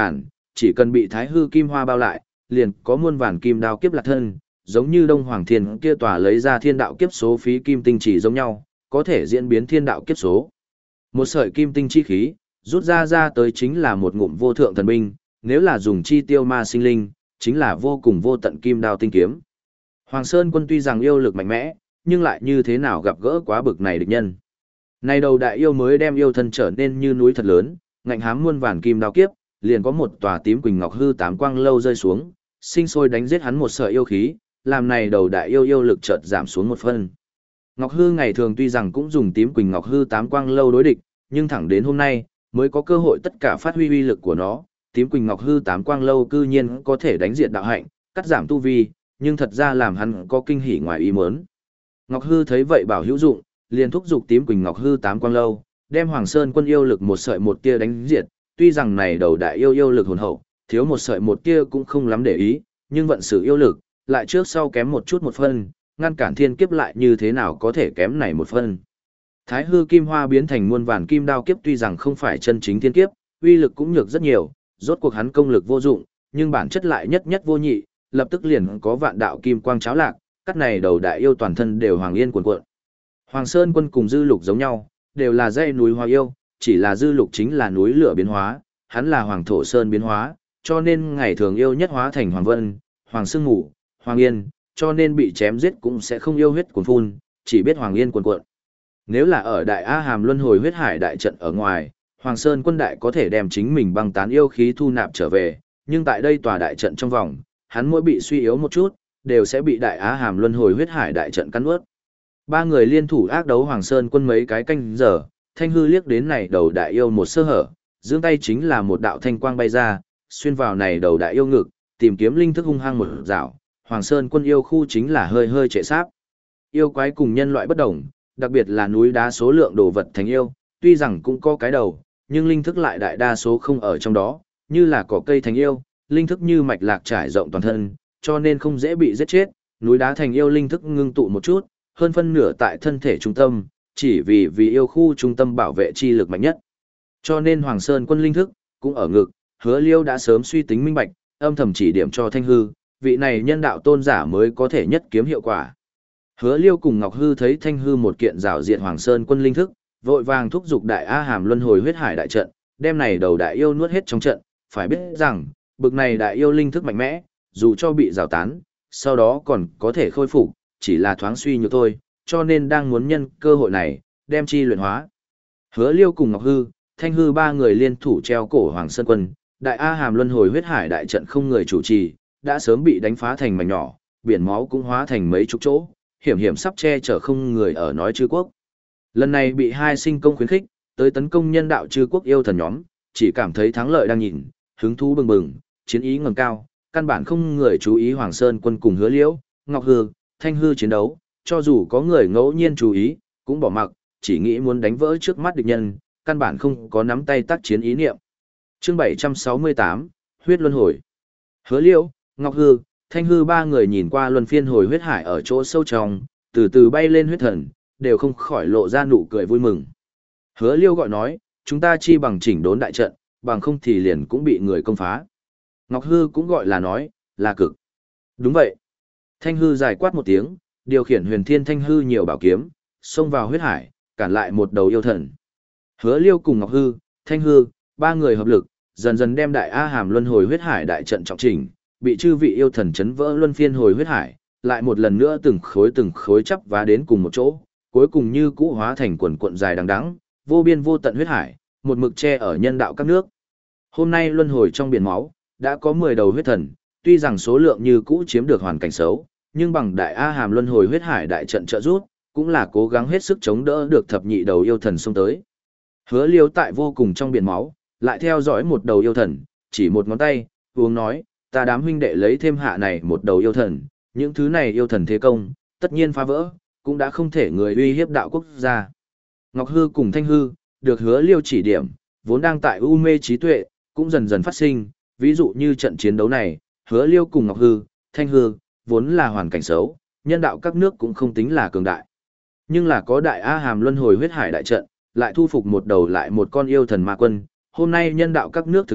chỉ cần bị Thái Hư Kim Hoa bao lại, liền có muôn vàn kim đao kiếp lạc thân, giống như Đông Hoàng Thiên kia tòa lấy ra thiên đạo kiếp số phí kim tinh chỉ giống nhau, có thể diễn biến thiên đạo kiếp số. Một sợi kim tinh chi khí, rút ra ra tới chính là một ngụm vô thượng thần binh, nếu là dùng chi tiêu ma sinh linh, chính là vô cùng vô tận kim đao tinh kiếm. Hoàng Sơn Quân tuy rằng yêu lực mạnh mẽ, nhưng lại như thế nào gặp gỡ quá bực này địch nhân. Này đầu đại yêu mới đem yêu thân trở nên như núi thật lớn, ngạnh hám muôn vàn kim đao kiếp, liền có một tòa tím quỳnh ngọc hư tám quang lâu rơi xuống, sinh sôi đánh giết hắn một sợi yêu khí, làm này đầu đại yêu yêu lực chợt giảm xuống một phân. Ngọc hư ngày thường tuy rằng cũng dùng tím quỳnh ngọc hư tám quang lâu đối địch, nhưng thẳng đến hôm nay mới có cơ hội tất cả phát huy uy lực của nó. Tím quỳnh ngọc hư tám quang lâu cư nhiên có thể đánh diệt đạo hạnh, cắt giảm tu vi, nhưng thật ra làm hắn có kinh hỉ ngoài ý muốn. Ngọc hư thấy vậy bảo hữu dụng, liền thúc giục tím quỳnh ngọc hư tám quang lâu, đem Hoàng Sơn Quân yêu lực một sợi một tia đánh diệt. Tuy rằng này đầu đại yêu yêu lực hồn hậu, thiếu một sợi một tia cũng không lắm để ý, nhưng vận sử yêu lực lại trước sau kém một chút một phân, ngăn cản thiên kiếp lại như thế nào có thể kém này một phân. Thái Hư Kim Hoa biến thành muôn vàn kim đao kiếp tuy rằng không phải chân chính thiên kiếp, uy lực cũng nhược rất nhiều, rốt cuộc hắn công lực vô dụng, nhưng bản chất lại nhất nhất vô nhị, lập tức liền có vạn đạo kim quang cháo lạc, cắt này đầu đại yêu toàn thân đều hoàng yên cuồn cuộn. Hoàng Sơn Quân cùng Dư Lục giống nhau, đều là dãy núi hoa yêu, chỉ là Dư Lục chính là núi lửa biến hóa, hắn là Hoàng Thổ Sơn biến hóa, cho nên ngày thường yêu nhất hóa thành Hoàng Vân, Hoàng Sương Ngủ, Hoàng Yên, cho nên bị chém giết cũng sẽ không yêu huyết cuồn phun, chỉ biết Hoàng Yên cuồn cuộn. Nếu là ở Đại A Hàm Luân Hồi huyết hải đại trận ở ngoài, Hoàng Sơn Quân đại có thể đem chính mình băng tán yêu khí thu nạp trở về, nhưng tại đây tòa đại trận trong vòng, hắn mỗi bị suy yếu một chút, đều sẽ bị Đại Á Hàm Luân Hồi huyết hải đại trận cắn nuốt. Ba người liên thủ ác đấu Hoàng Sơn Quân mấy cái canh giờ, Thanh Hư liếc đến này đầu đại yêu một sơ hở, giương tay chính là một đạo thanh quang bay ra, xuyên vào này đầu đại yêu ngực, tìm kiếm linh thức hung hăng một dạo, Hoàng Sơn Quân yêu khu chính là hơi hơi trệ sáp. Yêu quái cùng nhân loại bất đồng, đặc biệt là núi đá số lượng đồ vật thành yêu, tuy rằng cũng có cái đầu, nhưng linh thức lại đại đa số không ở trong đó, như là cỏ cây thành yêu, linh thức như mạch lạc trải rộng toàn thân, cho nên không dễ bị giết chết, núi đá thành yêu linh thức ngưng tụ một chút, hơn phân nửa tại thân thể trung tâm, chỉ vì vì yêu khu trung tâm bảo vệ chi lực mạnh nhất. Cho nên Hoàng Sơn Quân linh thức cũng ở ngực, Hứa Liêu đã sớm suy tính minh bạch, âm thầm chỉ điểm cho Thanh Hư, vị này nhân đạo tôn giả mới có thể nhất kiếm hiệu quả. Hứa Liêu cùng Ngọc Hư thấy Thanh Hư một kiện rào diện Hoàng Sơn Quân linh thức, vội vàng thúc giục Đại A Hàm Luân Hồi huyết hải đại trận, đem này đầu đại yêu nuốt hết trong trận, phải biết rằng, bực này đại yêu linh thức mạnh mẽ, dù cho bị rào tán, sau đó còn có thể khôi phục, chỉ là thoáng suy nhược thôi, cho nên đang muốn nhân cơ hội này, đem chi luyện hóa. Hứa Liêu cùng Ngọc Hư, Thanh Hư ba người liên thủ treo cổ Hoàng Sơn Quân, Đại A Hàm Luân Hồi huyết hải đại trận không người chủ trì, đã sớm bị đánh phá thành mảnh nhỏ, biển máu cũng hóa thành mấy chục chỗ, hiểm hiểm sắp che chở không người ở nói chư quốc. Lần này bị hai sinh công khuyến khích, tới tấn công nhân đạo chư quốc yêu thần nhóm, chỉ cảm thấy thắng lợi đang nhìn, hứng thú bừng bừng, chiến ý ngẩng cao, căn bản không người chú ý Hoàng Sơn Quân cùng Hứa Liễu, Ngọc Hư, Thanh Hư chiến đấu, cho dù có người ngẫu nhiên chú ý, cũng bỏ mặc, chỉ nghĩ muốn đánh vỡ trước mắt địch nhân, căn bản không có nắm tay tác chiến ý niệm. Chương bảy trăm sáu mươi tám, huyết luân hồi. Hứa Liễu, Ngọc Hư, Thanh Hư ba người nhìn qua luân phiên hồi huyết hải ở chỗ sâu trong, từ từ bay lên huyết thần, đều không khỏi lộ ra nụ cười vui mừng. Hứa Liêu gọi nói, chúng ta chi bằng chỉnh đốn đại trận, bằng không thì liền cũng bị người công phá. Ngọc Hư cũng gọi là nói, là cực. Đúng vậy. Thanh Hư dài quát một tiếng, điều khiển huyền thiên thanh hư nhiều bảo kiếm, xông vào huyết hải, cản lại một đầu yêu thần. Hứa Liêu cùng Ngọc Hư, Thanh Hư, ba người hợp lực, dần dần đem Đại A Hàm Luân Hồi huyết hải đại trận trọng chỉnh, bị chư vị yêu thần chấn vỡ luân phiên hồi huyết hải, lại một lần nữa từng khối từng khối chắp vá đến cùng một chỗ, cuối cùng như cũ hóa thành quần cuộn dài đằng đẵng, vô biên vô tận huyết hải, một mực che ở nhân đạo các nước. Hôm nay luân hồi trong biển máu, đã có mười đầu huyết thần, tuy rằng số lượng như cũ chiếm được hoàn cảnh xấu, nhưng bằng Đại A Hàm Luân Hồi huyết hải đại trận trợ giúp, cũng là cố gắng hết sức chống đỡ được thập nhị đầu yêu thần xông tới. Hứa Liêu tại vô cùng trong biển máu, lại theo dõi một đầu yêu thần, chỉ một ngón tay, uống nói, ta đám huynh đệ lấy thêm hạ này một đầu yêu thần, những thứ này yêu thần thế công, tất nhiên phá vỡ, cũng đã không thể người uy hiếp đạo quốc gia. Ngọc Hư cùng Thanh Hư, được Hứa Liêu chỉ điểm, vốn đang tại u mê trí tuệ, cũng dần dần phát sinh, ví dụ như trận chiến đấu này, Hứa Liêu cùng Ngọc Hư, Thanh Hư, vốn là hoàn cảnh xấu, nhân đạo các nước cũng không tính là cường đại. Nhưng là có Đại A Hàm Luân Hồi huyết hải đại trận, lại thu phục một đầu lại một con yêu thần ma quân, hôm nay nhân đạo các nước thực lực,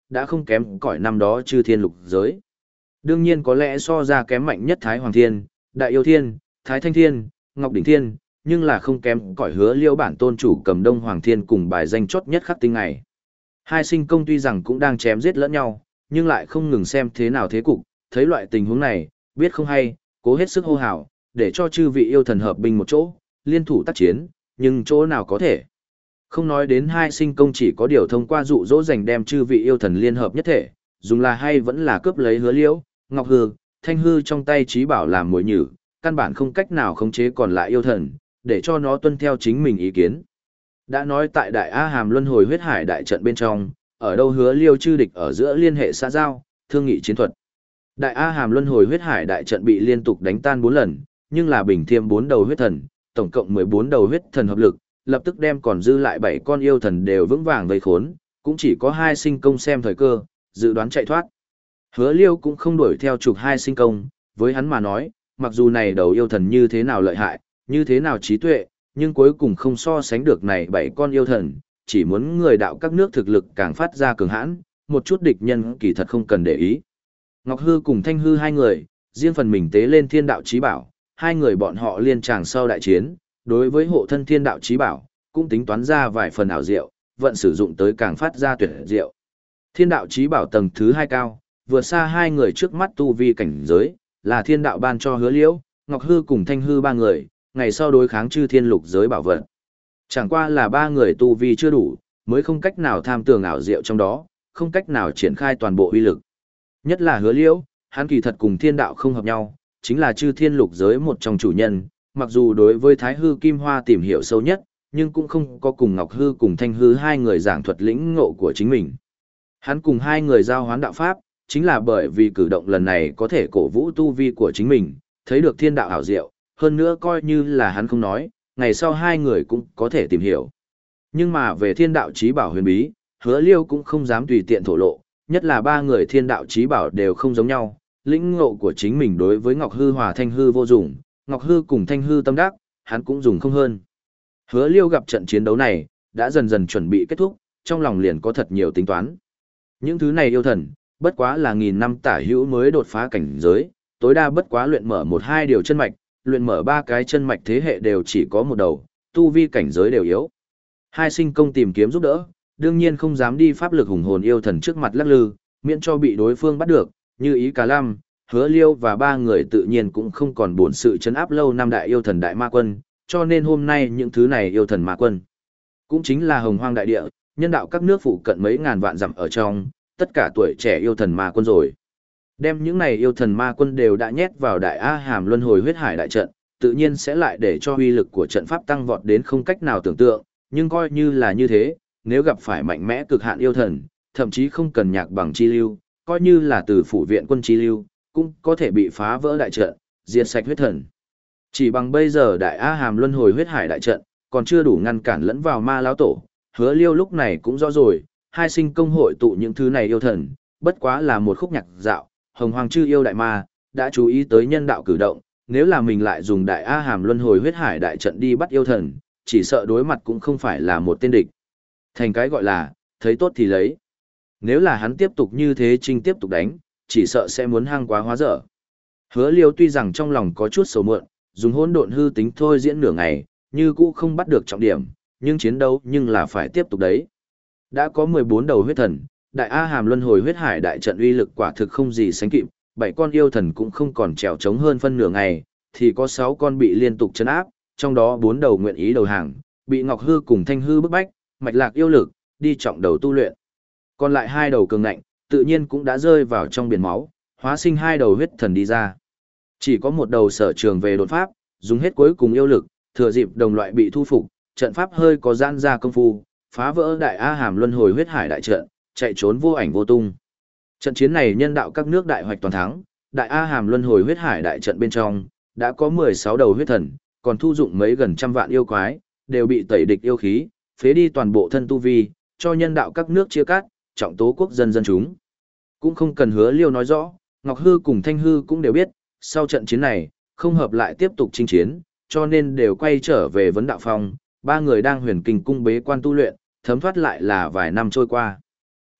đã không kém cỏi năm đó chư thiên lục giới. Đương nhiên có lẽ so ra kém mạnh nhất Thái Hoàng Thiên, Đại Yêu Thiên, Thái Thanh Thiên, Ngọc Đỉnh Thiên, nhưng là không kém cỏi Hứa Liêu bản tôn chủ Cầm Đông Hoàng Thiên cùng bài danh chót nhất khắc tinh này. Hai sinh công tuy rằng cũng đang chém giết lẫn nhau, nhưng lại không ngừng xem thế nào thế cục, thấy loại tình huống này, biết không hay, cố hết sức hô hào, để cho chư vị yêu thần hợp binh một chỗ, liên thủ tác chiến, nhưng chỗ nào có thể. Không nói đến hai sinh công chỉ có điều thông qua dụ dỗ dành đem chư vị yêu thần liên hợp nhất thể, dùng là hay vẫn là cướp lấy Hứa Liễu, Ngọc Hư, Thanh Hư trong tay trí bảo làm mồi nhử, căn bản không cách nào khống chế còn lại yêu thần, để cho nó tuân theo chính mình ý kiến. Đã nói tại Đại A Hàm Luân Hồi Huyết Hải đại trận bên trong, ở đâu Hứa Liêu chư địch ở giữa liên hệ xã giao, thương nghị chiến thuật. Đại A Hàm Luân Hồi Huyết Hải đại trận bị liên tục đánh tan bốn lần, nhưng là bình thiêm bốn đầu huyết thần, tổng cộng mười bốn đầu huyết thần hợp lực, lập tức đem còn dư lại bảy con yêu thần đều vững vàng vây khốn, cũng chỉ có hai sinh công xem thời cơ, dự đoán chạy thoát. Hứa Liêu cũng không đuổi theo chụp hai sinh công, với hắn mà nói, mặc dù này đầu yêu thần như thế nào lợi hại, như thế nào trí tuệ, nhưng cuối cùng không so sánh được này bảy con yêu thần, chỉ muốn người đạo các nước thực lực càng phát ra cường hãn, một chút địch nhân kỳ thật không cần để ý. Ngọc Hư cùng Thanh Hư hai người, riêng phần mình tế lên thiên đạo chí bảo, hai người bọn họ liên tràng sau đại chiến, đối với hộ thân thiên đạo chí bảo, cũng tính toán ra vài phần ảo diệu, vận sử dụng tới càng phát ra tuyệt diệu. Thiên đạo chí bảo tầng thứ hai cao, vượt xa hai người trước mắt tu vi cảnh giới, là thiên đạo ban cho Hứa Liễu, Ngọc Hư cùng Thanh Hư ba người, ngày sau đối kháng chư thiên lục giới bảo vật. Chẳng qua là ba người tu vi chưa đủ, mới không cách nào tham tưởng ảo diệu trong đó, không cách nào triển khai toàn bộ uy lực. Nhất là Hứa Liễu, hắn kỳ thật cùng thiên đạo không hợp nhau, chính là chư thiên lục giới một trong chủ nhân, mặc dù đối với Thái Hư Kim Hoa tìm hiểu sâu nhất, nhưng cũng không có cùng Ngọc Hư cùng Thanh Hư hai người giảng thuật lĩnh ngộ của chính mình. Hắn cùng hai người giao hoán đạo pháp, chính là bởi vì cử động lần này có thể cổ vũ tu vi của chính mình, thấy được thiên đạo ảo diệu, hơn nữa coi như là hắn không nói, ngày sau hai người cũng có thể tìm hiểu. Nhưng mà về thiên đạo chí bảo huyền bí, Hứa Liêu cũng không dám tùy tiện thổ lộ, nhất là ba người thiên đạo chí bảo đều không giống nhau, lĩnh ngộ của chính mình đối với Ngọc Hư hòa Thanh Hư vô dụng, Ngọc Hư cùng Thanh Hư tâm đắc, hắn cũng dùng không hơn. Hứa Liêu gặp trận chiến đấu này, đã dần dần chuẩn bị kết thúc, trong lòng liền có thật nhiều tính toán. Những thứ này yêu thần, bất quá là nghìn năm tả hữu mới đột phá cảnh giới, tối đa bất quá luyện mở một hai điều chân mạch, luyện mở ba cái chân mạch thế hệ đều chỉ có một đầu, tu vi cảnh giới đều yếu. Hai sinh công tìm kiếm giúp đỡ, đương nhiên không dám đi pháp lực hùng hồn yêu thần trước mặt lắc lư, miễn cho bị đối phương bắt được, như ý cả lam, Hứa Liêu và ba người tự nhiên cũng không còn buồn sự chấn áp lâu năm đại yêu thần đại ma quân, cho nên hôm nay những thứ này yêu thần ma quân, cũng chính là hồng hoang đại địa, nhân đạo các nước phụ cận mấy ngàn vạn dặm ở trong, tất cả tuổi trẻ yêu thần ma quân rồi. Đem những này yêu thần ma quân đều đã nhét vào đại A Hàm Luân Hồi Huyết Hải đại trận, tự nhiên sẽ lại để cho uy lực của trận pháp tăng vọt đến không cách nào tưởng tượng, nhưng coi như là như thế, nếu gặp phải mạnh mẽ cực hạn yêu thần, thậm chí không cần nhạc bằng chi lưu, coi như là từ phủ viện quân chi lưu, cũng có thể bị phá vỡ đại trận, diệt sạch huyết thần. Chỉ bằng bây giờ đại A Hàm Luân Hồi Huyết Hải đại trận, còn chưa đủ ngăn cản lẫn vào ma lão tổ, Hứa Liêu lúc này cũng rõ rồi, hai sinh công hội tụ những thứ này yêu thần, bất quá là một khúc nhạc dạo, hồng hoàng chư yêu đại ma, đã chú ý tới nhân đạo cử động, nếu là mình lại dùng đại A Hàm Luân Hồi Huyết Hải đại trận đi bắt yêu thần, chỉ sợ đối mặt cũng không phải là một tên địch. Thành cái gọi là, thấy tốt thì lấy. Nếu là hắn tiếp tục như thế trinh tiếp tục đánh, chỉ sợ sẽ muốn hăng quá hóa dở. Hứa Liêu tuy rằng trong lòng có chút sầu muộn, dùng hỗn độn hư tính thôi diễn nửa ngày, như cũ không bắt được trọng điểm, nhưng chiến đấu nhưng là phải tiếp tục đấy. Đã có mười bốn đầu huyết thần, đại A Hàm Luân Hồi Huyết Hải đại trận uy lực quả thực không gì sánh kịp, bảy con yêu thần cũng không còn trèo trống hơn phân nửa ngày, thì có sáu con bị liên tục chấn áp, trong đó bốn đầu nguyện ý đầu hàng, bị Ngọc Hư cùng Thanh Hư bức bách, mạch lạc yêu lực, đi trọng đầu tu luyện. Còn lại hai đầu cường ngạnh, tự nhiên cũng đã rơi vào trong biển máu, hóa sinh hai đầu huyết thần đi ra. Chỉ có một đầu sở trường về đột pháp, dùng hết cuối cùng yêu lực, thừa dịp đồng loại bị thu phục, trận pháp hơi có gian ra công phu, phá vỡ đại A Hàm Luân Hồi Huyết Hải đại trận, chạy trốn vô ảnh vô tung. Trận chiến này nhân đạo các nước đại hoạch toàn thắng, đại A Hàm Luân Hồi Huyết Hải đại trận bên trong, đã có mười sáu đầu huyết thần, còn thu dụng mấy gần trăm vạn yêu quái, đều bị tẩy địch yêu khí, phế đi toàn bộ thân tu vi, cho nhân đạo các nước chia cắt, trọng tố quốc dân dân chúng. Cũng không cần Hứa Liêu nói rõ, Ngọc Hư cùng Thanh Hư cũng đều biết, sau trận chiến này, không hợp lại tiếp tục chinh chiến, cho nên đều quay trở về vấn đạo phong, ba người đang huyền kinh cung bế quan tu luyện, thấm thoát lại là vài năm trôi qua.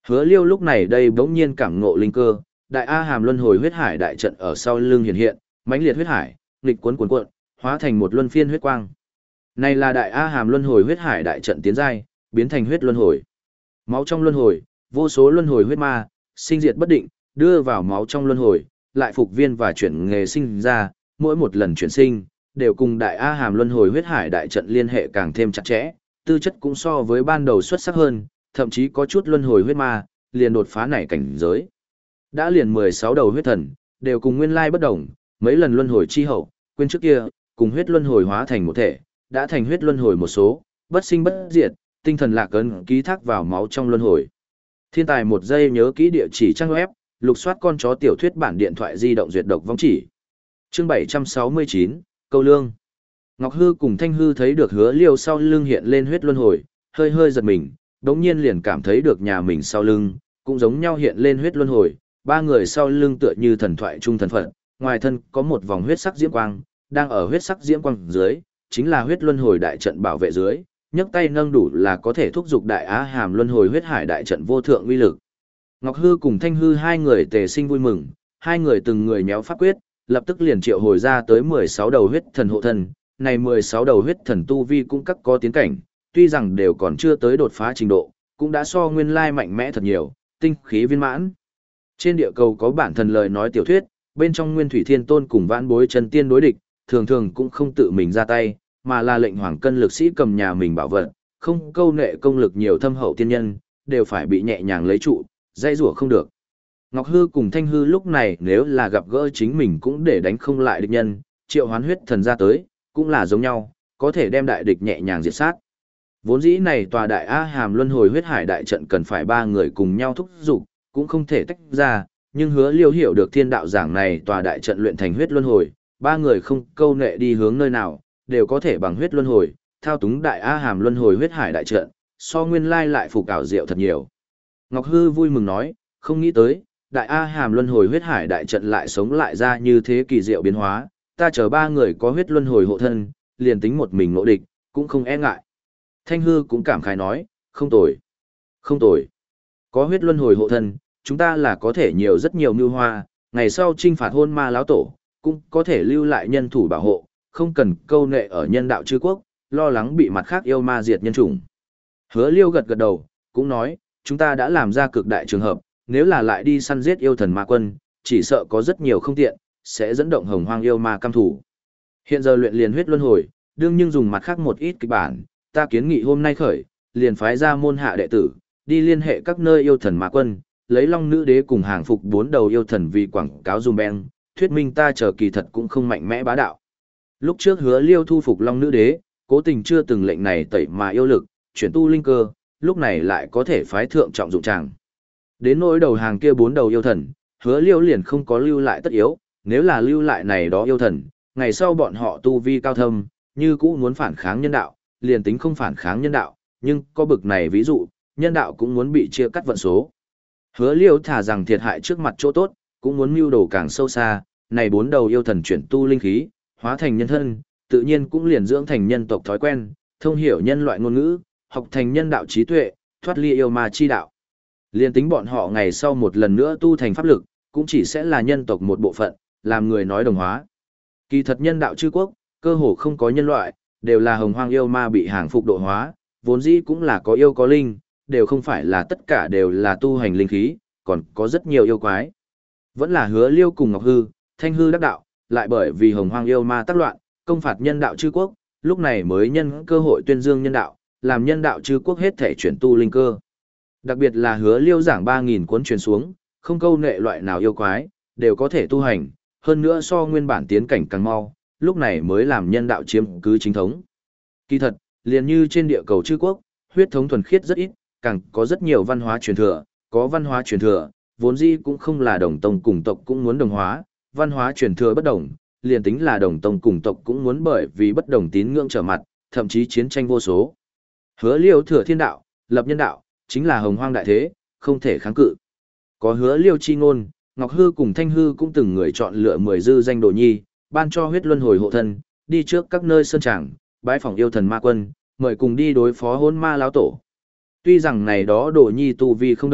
Hứa Liêu lúc này đây bỗng nhiên cảm ngộ linh cơ, đại A Hàm Luân Hồi huyết hải đại trận ở sau lưng hiện hiện, mãnh liệt huyết hải, nghịch cuốn cuốn cuộn, hóa thành một luân phiên huyết quang. Này là đại A Hàm Luân Hồi huyết hải đại trận tiến giai, biến thành huyết luân hồi. Máu trong luân hồi, vô số luân hồi huyết ma, sinh diệt bất định, đưa vào máu trong luân hồi, lại phục viên và chuyển nghề sinh ra, mỗi một lần chuyển sinh, đều cùng đại A Hàm Luân Hồi huyết hải đại trận liên hệ càng thêm chặt chẽ, tư chất cũng so với ban đầu xuất sắc hơn, thậm chí có chút luân hồi huyết ma, liền đột phá này cảnh giới. Đã liền mười sáu đầu huyết thần, đều cùng nguyên lai bất đồng, mấy lần luân hồi chi hậu, quên trước kia, cùng huyết luân hồi hóa thành một thể, đã thành huyết luân hồi một số, bất sinh bất diệt, tinh thần lạc ấn ký thác vào máu trong luân hồi. Thiên tài một giây nhớ kỹ địa chỉ trang web, lục soát con chó tiểu thuyết bản điện thoại di động duyệt độc vong chỉ. Chương bảy trăm sáu mươi chín, Câu Lương. Ngọc Hư cùng Thanh Hư thấy được Hứa Liêu sau lưng hiện lên huyết luân hồi, hơi hơi giật mình, đống nhiên liền cảm thấy được nhà mình sau lưng, cũng giống nhau hiện lên huyết luân hồi, ba người sau lưng tựa như thần thoại trung thần phận, ngoài thân có một vòng huyết sắc diễm quang, đang ở huyết sắc diễm quang dưới, chính là huyết luân hồi đại trận bảo vệ dưới, nhấc tay nâng đủ là có thể thúc giục đại á hàm luân hồi huyết hải đại trận vô thượng uy lực. Ngọc Hư cùng Thanh Hư hai người tề sinh vui mừng, hai người từng người nhéo pháp quyết, lập tức liền triệu hồi ra tới mười sáu đầu huyết thần hộ thân, này mười sáu đầu huyết thần tu vi cũng các có tiến cảnh, tuy rằng đều còn chưa tới đột phá trình độ, cũng đã so nguyên lai mạnh mẽ thật nhiều, tinh khí viên mãn. Trên địa cầu có bản thần lời nói tiểu thuyết, bên trong Nguyên Thủy Thiên Tôn cùng Vãn Bối Chân Tiên đối địch, thường thường cũng không tự mình ra tay, mà là lệnh hoàng cân lực sĩ cầm nhà mình bảo vật, không câu nệ công lực nhiều thâm hậu tiên nhân, đều phải bị nhẹ nhàng lấy trụ, dây rủa không được. Ngọc Hư cùng Thanh Hư lúc này nếu là gặp gỡ chính mình cũng để đánh không lại địch nhân, triệu hoán huyết thần ra tới, cũng là giống nhau, có thể đem đại địch nhẹ nhàng diệt sát. Vốn dĩ này tòa đại A Hàm Luân Hồi huyết hải đại trận cần phải ba người cùng nhau thúc giục, cũng không thể tách ra, nhưng Hứa Liêu hiểu được thiên đạo giảng này tòa đại trận luyện thành huyết luân hồi, ba người không câu nệ đi hướng nơi nào, đều có thể bằng huyết luân hồi, thao túng đại A Hàm Luân Hồi huyết hải đại trận, so nguyên lai lại phục ảo diệu thật nhiều. Ngọc Hư vui mừng nói, không nghĩ tới, đại A Hàm Luân Hồi huyết hải đại trận lại sống lại ra như thế kỳ diệu biến hóa, ta chờ ba người có huyết luân hồi hộ thân, liền tính một mình ngộ địch, cũng không e ngại. Thanh Hư cũng cảm khái nói, không tồi, không tồi. Có huyết luân hồi hộ thân, chúng ta là có thể nhiều rất nhiều mưu hoa, ngày sau trinh phạt hôn ma lão tổ, cũng có thể lưu lại nhân thủ bảo hộ, không cần câu nệ ở nhân đạo chư quốc, lo lắng bị mặt khác yêu ma diệt nhân chủng. Hứa Liêu gật gật đầu, cũng nói, chúng ta đã làm ra cực đại trường hợp, nếu là lại đi săn giết yêu thần ma quân, chỉ sợ có rất nhiều không tiện, sẽ dẫn động hồng hoang yêu ma cam thủ. Hiện giờ luyện liền huyết luân hồi, đương nhưng dùng mặt khác một ít kịch bản, ta kiến nghị hôm nay khởi, liền phái ra môn hạ đệ tử, đi liên hệ các nơi yêu thần ma quân, lấy long nữ đế cùng hàng phục bốn đầu yêu thần vì quảng cáo dùm beng, thuyết minh ta chờ kỳ thật cũng không mạnh mẽ bá đạo. Lúc trước Hứa Liêu thu phục long nữ đế, cố tình chưa từng lệnh này tẩy mà yêu lực, chuyển tu linh cơ, lúc này lại có thể phái thượng trọng dụng tràng. Đến nỗi đầu hàng kia bốn đầu yêu thần, Hứa Liêu liền không có lưu lại tất yếu, nếu là lưu lại này đó yêu thần, ngày sau bọn họ tu vi cao thâm, như cũ muốn phản kháng nhân đạo, liền tính không phản kháng nhân đạo, nhưng có bực này ví dụ, nhân đạo cũng muốn bị chia cắt vận số. Hứa Liêu thả rằng thiệt hại trước mặt chỗ tốt, cũng muốn mưu đồ càng sâu xa, này bốn đầu yêu thần chuyển tu linh khí, hóa thành nhân thân, tự nhiên cũng liền dưỡng thành nhân tộc thói quen, thông hiểu nhân loại ngôn ngữ, học thành nhân đạo trí tuệ, thoát ly yêu ma chi đạo. Liên tính bọn họ ngày sau một lần nữa tu thành pháp lực, cũng chỉ sẽ là nhân tộc một bộ phận, làm người nói đồng hóa. Kỳ thật nhân đạo chư quốc, cơ hồ không có nhân loại, đều là hồng hoang yêu ma bị hàng phục độ hóa, vốn dĩ cũng là có yêu có linh, đều không phải là tất cả đều là tu hành linh khí, còn có rất nhiều yêu quái. Vẫn là Hứa Liêu cùng Ngọc Hư, Thanh Hư đắc đạo, lại bởi vì hồng hoang yêu ma tác loạn, công phạt nhân đạo chư quốc, lúc này mới nhân cơ hội tuyên dương nhân đạo, làm nhân đạo chư quốc hết thể chuyển tu linh cơ. Đặc biệt là Hứa Liêu giảng ba nghìn cuốn truyền xuống, không câu nệ loại nào yêu quái, đều có thể tu hành, hơn nữa so nguyên bản tiến cảnh càng mau, lúc này mới làm nhân đạo chiếm cứ chính thống. Kỳ thật, liền như trên địa cầu chư quốc, huyết thống thuần khiết rất ít, càng có rất nhiều văn hóa truyền thừa, có văn hóa truyền thừa, vốn dĩ cũng không là đồng tông cùng tộc cũng muốn đồng hóa, văn hóa truyền thừa bất đồng, liền tính là đồng tông cùng tộc cũng muốn bởi vì bất đồng tín ngưỡng trở mặt, thậm chí chiến tranh vô số. Hứa Liêu thừa thiên đạo, lập nhân đạo, chính là hồng hoang đại thế, không thể kháng cự. Có Hứa Liêu chi ngôn, Ngọc Hư cùng Thanh Hư cũng từng người chọn lựa mười dư danh đồ nhi, ban cho huyết luân hồi hộ thân, đi trước các nơi sơn tràng, bái phỏng yêu thần ma quân, mời cùng đi đối phó hôn ma lão tổ. Tuy rằng này đó đồ nhi tu vi không đợi,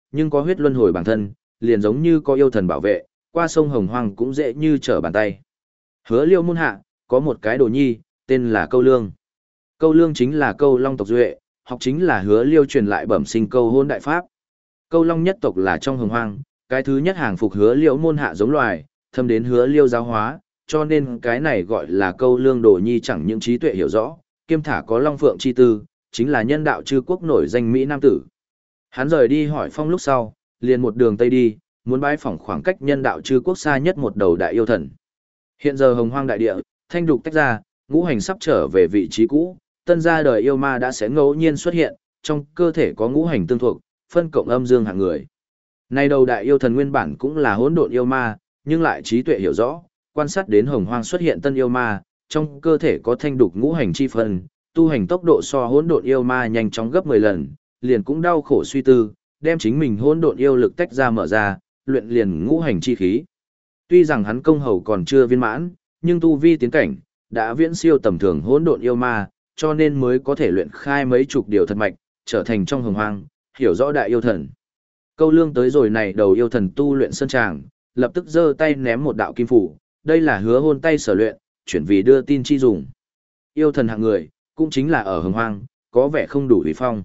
nhưng có huyết luân hồi bản thân, liền giống như có yêu thần bảo vệ, qua sông Hồng Hoang cũng dễ như trở bàn tay. Hứa Liêu môn hạ, có một cái đồ nhi, tên là Câu Lương. Câu Lương chính là Câu Long tộc duệ, học chính là Hứa Liêu truyền lại bẩm sinh Câu Hôn đại pháp. Câu Long nhất tộc là trong Hồng Hoang, cái thứ nhất hàng phục Hứa Liêu môn hạ giống loài, thâm đến Hứa Liêu giáo hóa, cho nên cái này gọi là Câu Lương đồ nhi chẳng những trí tuệ hiểu rõ, kiêm thả có Long Phượng chi tư, chính là nhân đạo chư quốc nổi danh Mỹ Nam tử. Hắn rời đi hỏi phong lúc sau, liền một đường tây đi, muốn bái phỏng khoảng cách nhân đạo chư quốc xa nhất một đầu đại yêu thần. Hiện giờ Hồng Hoang đại địa, thanh đục tách ra, ngũ hành sắp trở về vị trí cũ, tân gia đời yêu ma đã sẽ ngẫu nhiên xuất hiện, trong cơ thể có ngũ hành tương thuộc, phân cộng âm dương hạng người. Nay đầu đại yêu thần nguyên bản cũng là hỗn độn yêu ma, nhưng lại trí tuệ hiểu rõ, quan sát đến Hồng Hoang xuất hiện tân yêu ma, trong cơ thể có thanh đục ngũ hành chi phân, tu hành tốc độ so hỗn độn yêu ma nhanh chóng gấp mười lần, liền cũng đau khổ suy tư, đem chính mình hỗn độn yêu lực tách ra mở ra, luyện liền ngũ hành chi khí. Tuy rằng hắn công hầu còn chưa viên mãn, nhưng tu vi tiến cảnh đã viễn siêu tầm thường hỗn độn yêu ma, cho nên mới có thể luyện khai mấy chục điều thật mạch, trở thành trong Hồng Hoang, hiểu rõ đại yêu thần. Câu Lương tới rồi này đầu yêu thần tu luyện sơn tràng, lập tức giơ tay ném một đạo kim phủ, đây là Hứa Hôn tay sở luyện, chuyển vì đưa tin chi dùng. Yêu thần hạng người, cũng chính là ở Hồng Hoang, có vẻ không đủ uy phong.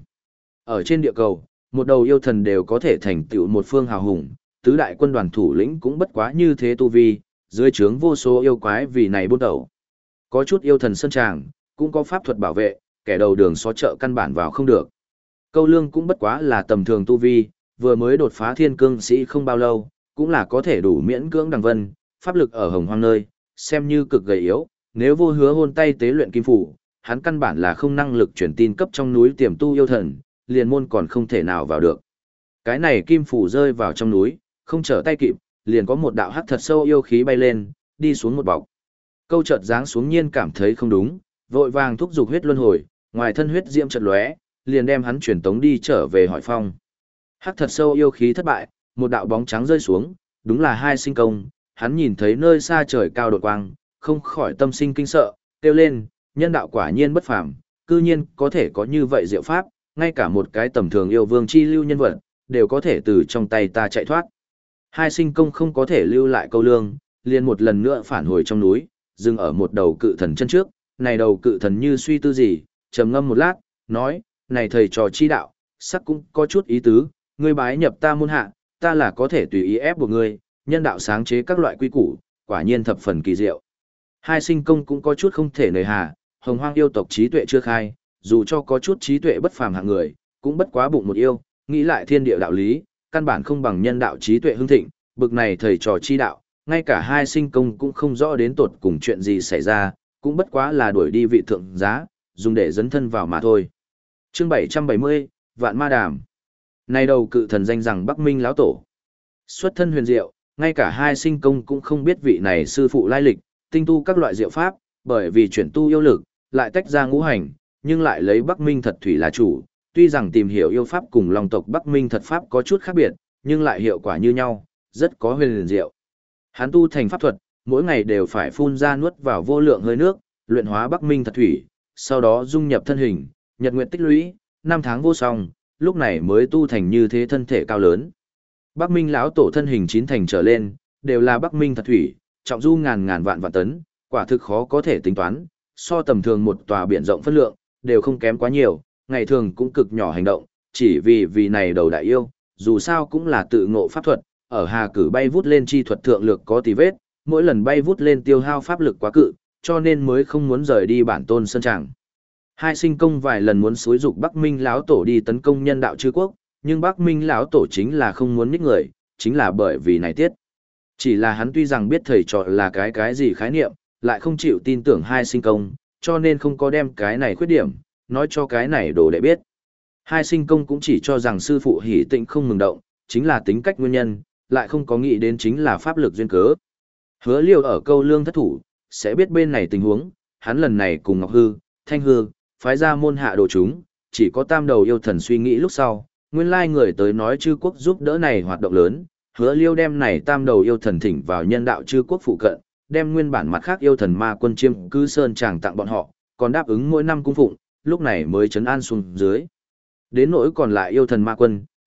Ở trên địa cầu, một đầu yêu thần đều có thể thành tựu một phương hào hùng, tứ đại quân đoàn thủ lĩnh cũng bất quá như thế tu vi, dưới trướng vô số yêu quái vì này buôn đầu. Có chút yêu thần sơn tràng, cũng có pháp thuật bảo vệ, kẻ đầu đường xó chợ căn bản vào không được. Câu Lương cũng bất quá là tầm thường tu vi, vừa mới đột phá thiên cương sĩ không bao lâu, cũng là có thể đủ miễn cưỡng đằng vân, pháp lực ở Hồng Hoang nơi, xem như cực gầy yếu, nếu vô Hứa Hôn tay tế luyện kim phủ, hắn căn bản là không năng lực truyền tin cấp trong núi tiềm tu yêu thần, liền môn còn không thể nào vào được. Cái này kim phủ rơi vào trong núi, không trở tay kịp, liền có một đạo hắc thật sâu yêu khí bay lên, đi xuống một bọc. Câu chợt giáng xuống nhiên cảm thấy không đúng, vội vàng thúc giục huyết luân hồi, ngoài thân huyết diễm chợt lóe, liền đem hắn chuyển tống đi trở về hỏi phong. Hắc thật sâu yêu khí thất bại, một đạo bóng trắng rơi xuống, đúng là Hai Sinh Công, hắn nhìn thấy nơi xa trời cao đột quang, không khỏi tâm sinh kinh sợ, kêu lên, nhân đạo quả nhiên bất phàm, cư nhiên có thể có như vậy diệu pháp, ngay cả một cái tầm thường yêu vương chi lưu nhân vật, đều có thể từ trong tay ta chạy thoát. Hai Sinh Công không có thể lưu lại Câu Lương, liền một lần nữa phản hồi trong núi, dừng ở một đầu cự thần chân trước, này đầu cự thần như suy tư gì, trầm ngâm một lát, nói, này thầy trò chi đạo, sắc cũng có chút ý tứ, ngươi bái nhập ta môn hạ, ta là có thể tùy ý ép buộc ngươi, nhân đạo sáng chế các loại quy củ, quả nhiên thập phần kỳ diệu. Hai Sinh Công cũng có chút không thể nời hà, Hồng Hoang yêu tộc trí tuệ chưa khai, dù cho có chút trí tuệ bất phàm hạng người, cũng bất quá bụng một yêu, nghĩ lại thiên địa đạo lý, căn bản không bằng nhân đạo trí tuệ hưng thịnh, bực này thầy trò chi đạo, ngay cả Hai Sinh Công cũng không rõ đến tột cùng chuyện gì xảy ra, cũng bất quá là đuổi đi vị thượng giá, dùng để dấn thân vào mà thôi. Chương bảy trăm bảy mươi, Vạn Ma Đàm. Này đầu cự thần danh rằng Bắc Minh lão tổ. Xuất thân huyền diệu, ngay cả Hai Sinh Công cũng không biết vị này sư phụ lai lịch, tinh tu các loại diệu pháp, bởi vì chuyển tu yêu lực, lại tách ra ngũ hành, nhưng lại lấy Bắc Minh thật thủy là chủ, tuy rằng tìm hiểu yêu pháp cùng Long tộc Bắc Minh thật pháp có chút khác biệt, nhưng lại hiệu quả như nhau, rất có huyền diệu. Hắn tu thành pháp thuật, mỗi ngày đều phải phun ra nuốt vào vô lượng hơi nước, luyện hóa Bắc Minh thật thủy, sau đó dung nhập thân hình, nhật nguyện tích lũy, năm tháng vô song, lúc này mới tu thành như thế thân thể cao lớn. Bắc Minh lão tổ thân hình chín thành trở lên, đều là Bắc Minh thật thủy, trọng du ngàn ngàn vạn vạn tấn, quả thực khó có thể tính toán, so tầm thường một tòa biển rộng phân lượng, đều không kém quá nhiều, ngày thường cũng cực nhỏ hành động, chỉ vì vì này đầu đại yêu, dù sao cũng là tự ngộ pháp thuật, ở hà cử bay vút lên chi thuật thượng lược có tì vết, mỗi lần bay vút lên tiêu hao pháp lực quá cự, cho nên mới không muốn rời đi bản tôn sơn tràng. Hai Sinh Công vài lần muốn xúi dục Bắc Minh lão tổ đi tấn công nhân đạo chư quốc, nhưng Bắc Minh lão tổ chính là không muốn ních người, chính là bởi vì này tiết. Chỉ là hắn tuy rằng biết thầy trò là cái cái gì khái niệm, lại không chịu tin tưởng Hai Sinh Công, cho nên không có đem cái này khuyết điểm, nói cho cái này đồ để biết. Hai Sinh Công cũng chỉ cho rằng sư phụ Hỉ Tịnh không mừng động, chính là tính cách nguyên nhân, lại không có nghĩ đến chính là pháp lực duyên cớ. Hứa Liêu ở Câu Lương thất thủ, sẽ biết bên này tình huống, hắn lần này cùng Ngọc Hư, Thanh Hư, phái ra môn hạ đồ chúng, chỉ có tam đầu yêu thần suy nghĩ lúc sau, nguyên lai người tới nói chư quốc giúp đỡ này hoạt động lớn, Hứa Liêu đem này tam đầu yêu thần thỉnh vào nhân đạo chư quốc phụ cận, đem nguyên bản mặt khác yêu thần ma quân chiêm cư sơn tràng tặng bọn họ, còn đáp ứng mỗi năm cung phụng, lúc này mới trấn an xuống dưới. Đến nỗi còn lại yêu thần ma quân,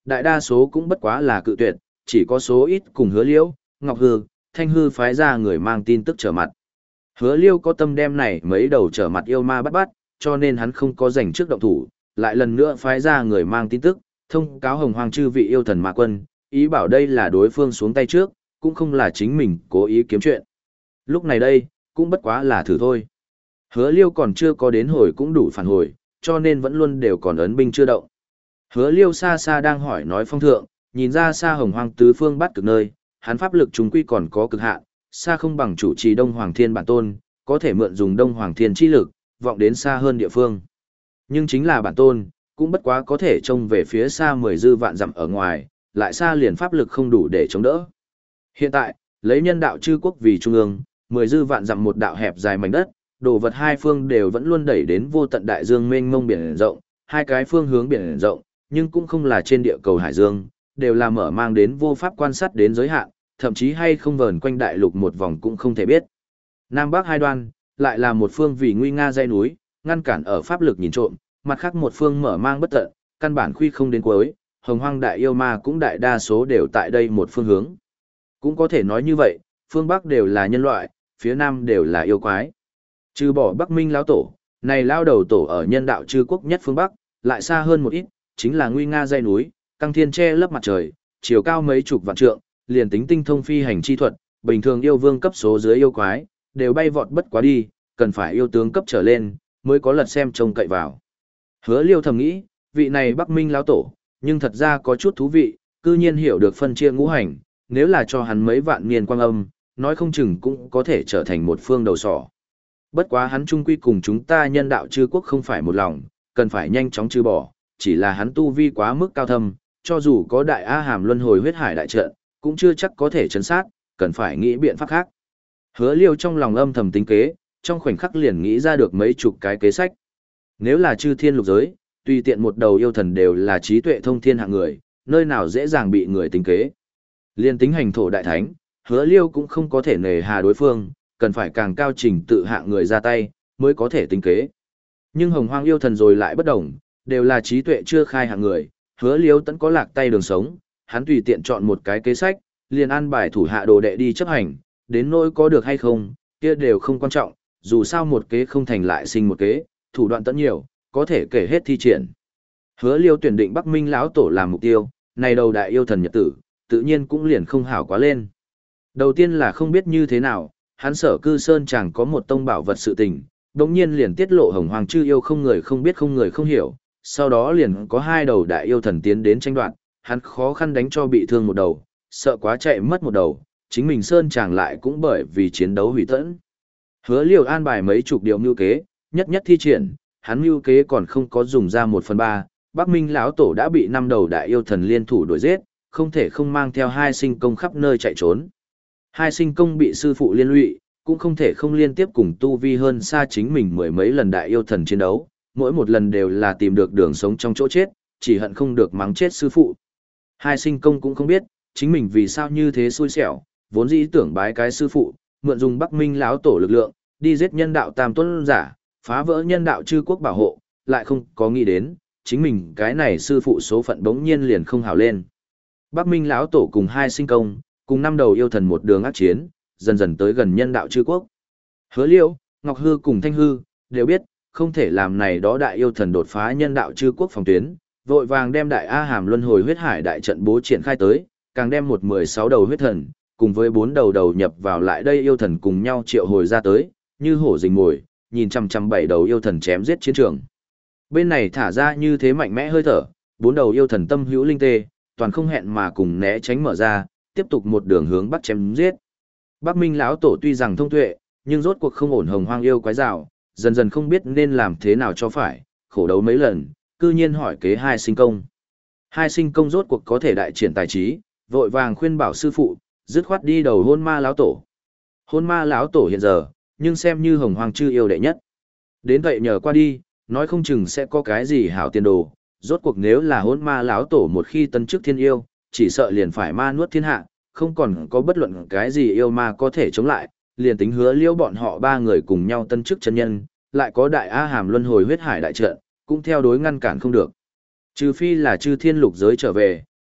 Đại đa số cũng bất quá là cự tuyệt, chỉ có số ít cùng Hứa Liêu, Ngọc Hư, Thanh Hư phái ra người mang tin tức trở mặt. Hứa Liêu có tâm đem này mấy đầu trở mặt yêu ma bắt bắt, cho nên hắn không có giành trước động thủ, lại lần nữa phái ra người mang tin tức, thông cáo Hồng Hoang chư vị yêu thần ma quân, ý bảo đây là đối phương xuống tay trước, cũng không là chính mình cố ý kiếm chuyện. Lúc này đây, cũng bất quá là thử thôi. Hứa Liêu còn chưa có đến hồi cũng đủ phản hồi, cho nên vẫn luôn đều còn ấn binh chưa động. Hứa Liêu xa xa đang hỏi nói phong thượng, nhìn ra xa Hồng Hoang tứ phương bắt cực nơi, hắn pháp lực chúng quy còn có cực hạn, xa không bằng chủ trì Đông Hoàng Thiên bản tôn, có thể mượn dùng Đông Hoàng Thiên chi lực, vọng đến xa hơn địa phương. Nhưng chính là bản tôn, cũng bất quá có thể trông về phía xa mười dư vạn dặm ở ngoài, lại xa liền pháp lực không đủ để chống đỡ. Hiện tại, lấy nhân đạo chư quốc vì trung ương, mười dư vạn dặm một đạo hẹp dài mảnh đất, đồ vật hai phương đều vẫn luôn đẩy đến vô tận đại dương mênh mông biển rộng, hai cái phương hướng biển rộng, nhưng cũng không là trên địa cầu hải dương, đều là mở mang đến vô pháp quan sát đến giới hạn, thậm chí hay không vờn quanh đại lục một vòng cũng không thể biết. Nam Bắc hai đoan, lại là một phương vì nguy nga dãy núi, ngăn cản ở pháp lực nhìn trộm, mặt khác một phương mở mang bất tận, căn bản khuy không đến cuối, Hồng Hoang đại yêu ma cũng đại đa số đều tại đây một phương hướng. Cũng có thể nói như vậy, phương Bắc đều là nhân loại, phía Nam đều là yêu quái. Trừ bỏ Bắc Minh lão tổ, này lao đầu tổ ở nhân đạo chư quốc nhất phương Bắc, lại xa hơn một ít, chính là nguy nga dãy núi, căng thiên che lấp mặt trời, chiều cao mấy chục vạn trượng, liền tính tinh thông phi hành chi thuật, bình thường yêu vương cấp số dưới yêu quái, đều bay vọt bất quá đi, cần phải yêu tướng cấp trở lên, mới có lật xem trông cậy vào. Hứa Liêu thầm nghĩ, vị này Bắc Minh lão tổ, nhưng thật ra có chút thú vị, cư nhiên hiểu được phân chia ngũ hành, nếu là cho hắn mấy vạn niên quang âm, nói không chừng cũng có thể trở thành một phương đầu sỏ. Bất quá hắn chung quy cùng chúng ta nhân đạo chư quốc không phải một lòng, cần phải nhanh chóng trừ bỏ, chỉ là hắn tu vi quá mức cao thâm, cho dù có đại A Hàm luân hồi huyết hải đại trận, cũng chưa chắc có thể chấn sát, cần phải nghĩ biện pháp khác. Hứa Liêu trong lòng âm thầm tính kế, trong khoảnh khắc liền nghĩ ra được mấy chục cái kế sách. Nếu là chư thiên lục giới, tùy tiện một đầu yêu thần đều là trí tuệ thông thiên hạng người, nơi nào dễ dàng bị người tính kế. Liên tính hành thổ đại thánh, Hứa Liêu cũng không có thể nề hà đối phương, cần phải càng cao trình tự hạng người ra tay, mới có thể tính kế. Nhưng Hồng Hoang yêu thần rồi lại bất đồng, đều là trí tuệ chưa khai hạng người, Hứa Liêu tẫn có lạc tay đường sống, hắn tùy tiện chọn một cái kế sách, liền an bài thủ hạ đồ đệ đi chấp hành, đến nỗi có được hay không, kia đều không quan trọng, dù sao một kế không thành lại sinh một kế, thủ đoạn tẫn nhiều, có thể kể hết thi triển. Hứa Liêu tuyển định Bắc Minh lão tổ làm mục tiêu, này đầu đại yêu thần nhật tử, tự nhiên cũng liền không hảo quá lên. Đầu tiên là không biết như thế nào, hắn sở cư sơn chẳng có một tông bảo vật sự tình, đống nhiên liền tiết lộ Hồng Hoàng chư yêu không người không biết không người không hiểu, sau đó liền có hai đầu đại yêu thần tiến đến tranh đoạt, hắn khó khăn đánh cho bị thương một đầu, sợ quá chạy mất một đầu, chính mình sơn chàng lại cũng bởi vì chiến đấu hủy tẫn. Hứa Liêu an bài mấy chục điều mưu kế, nhất nhất thi triển, hắn mưu kế còn không có dùng ra một phần ba, Bắc Minh lão tổ đã bị năm đầu đại yêu thần liên thủ đuổi giết, không thể không mang theo hai sinh công khắp nơi chạy trốn. Hai sinh công bị sư phụ liên lụy, cũng không thể không liên tiếp cùng tu vi hơn xa chính mình mười mấy lần đại yêu thần chiến đấu, mỗi một lần đều là tìm được đường sống trong chỗ chết, chỉ hận không được mắng chết sư phụ. Hai sinh công cũng không biết, chính mình vì sao như thế xui xẻo, vốn dĩ tưởng bái cái sư phụ, mượn dùng Bắc Minh lão tổ lực lượng, đi giết nhân đạo tam tuấn giả, phá vỡ nhân đạo chư quốc bảo hộ, lại không có nghĩ đến, chính mình cái này sư phụ số phận bỗng nhiên liền không hào lên. Bắc Minh lão tổ cùng hai sinh công, cùng năm đầu yêu thần một đường ác chiến, dần dần tới gần nhân đạo chư quốc. Hứa Liêu, Ngọc Hư cùng Thanh Hư, đều biết, không thể làm này đó đại yêu thần đột phá nhân đạo chư quốc phòng tuyến, vội vàng đem đại A Hàm luân hồi huyết hải đại trận bố triển khai tới, càng đem một mười sáu đầu huyết thần, cùng với bốn đầu đầu nhập vào lại đây yêu thần cùng nhau triệu hồi ra tới, như hổ rình mồi, nhìn chăm chăm bảy đầu yêu thần chém giết chiến trường. Bên này thả ra như thế mạnh mẽ hơi thở, bốn đầu yêu thần tâm hữu linh tê, toàn không hẹn mà cùng né tránh mở ra, tiếp tục một đường hướng bắc chém giết. Bắc Minh lão tổ tuy rằng thông tuệ, nhưng rốt cuộc không ổn Hồng Hoang yêu quái rào, dần dần không biết nên làm thế nào cho phải, khổ đấu mấy lần, cư nhiên hỏi kế hai sinh công. Hai sinh công rốt cuộc có thể đại triển tài trí, vội vàng khuyên bảo sư phụ, dứt khoát đi đầu hôn ma lão tổ. Hôn ma lão tổ hiện giờ, nhưng xem như Hồng Hoang chư yêu đệ nhất. Đến vậy nhờ qua đi, nói không chừng sẽ có cái gì hảo tiền đồ, rốt cuộc nếu là hôn ma lão tổ một khi tân chức thiên yêu, chỉ sợ liền phải ma nuốt thiên hạ, không còn có bất luận cái gì yêu ma có thể chống lại, liền tính Hứa Liêu bọn họ ba người cùng nhau tân chức chân nhân, lại có đại A Hàm luân hồi huyết hải đại trận, cũng theo đối ngăn cản không được. Trừ phi là chư thiên lục giới trở về,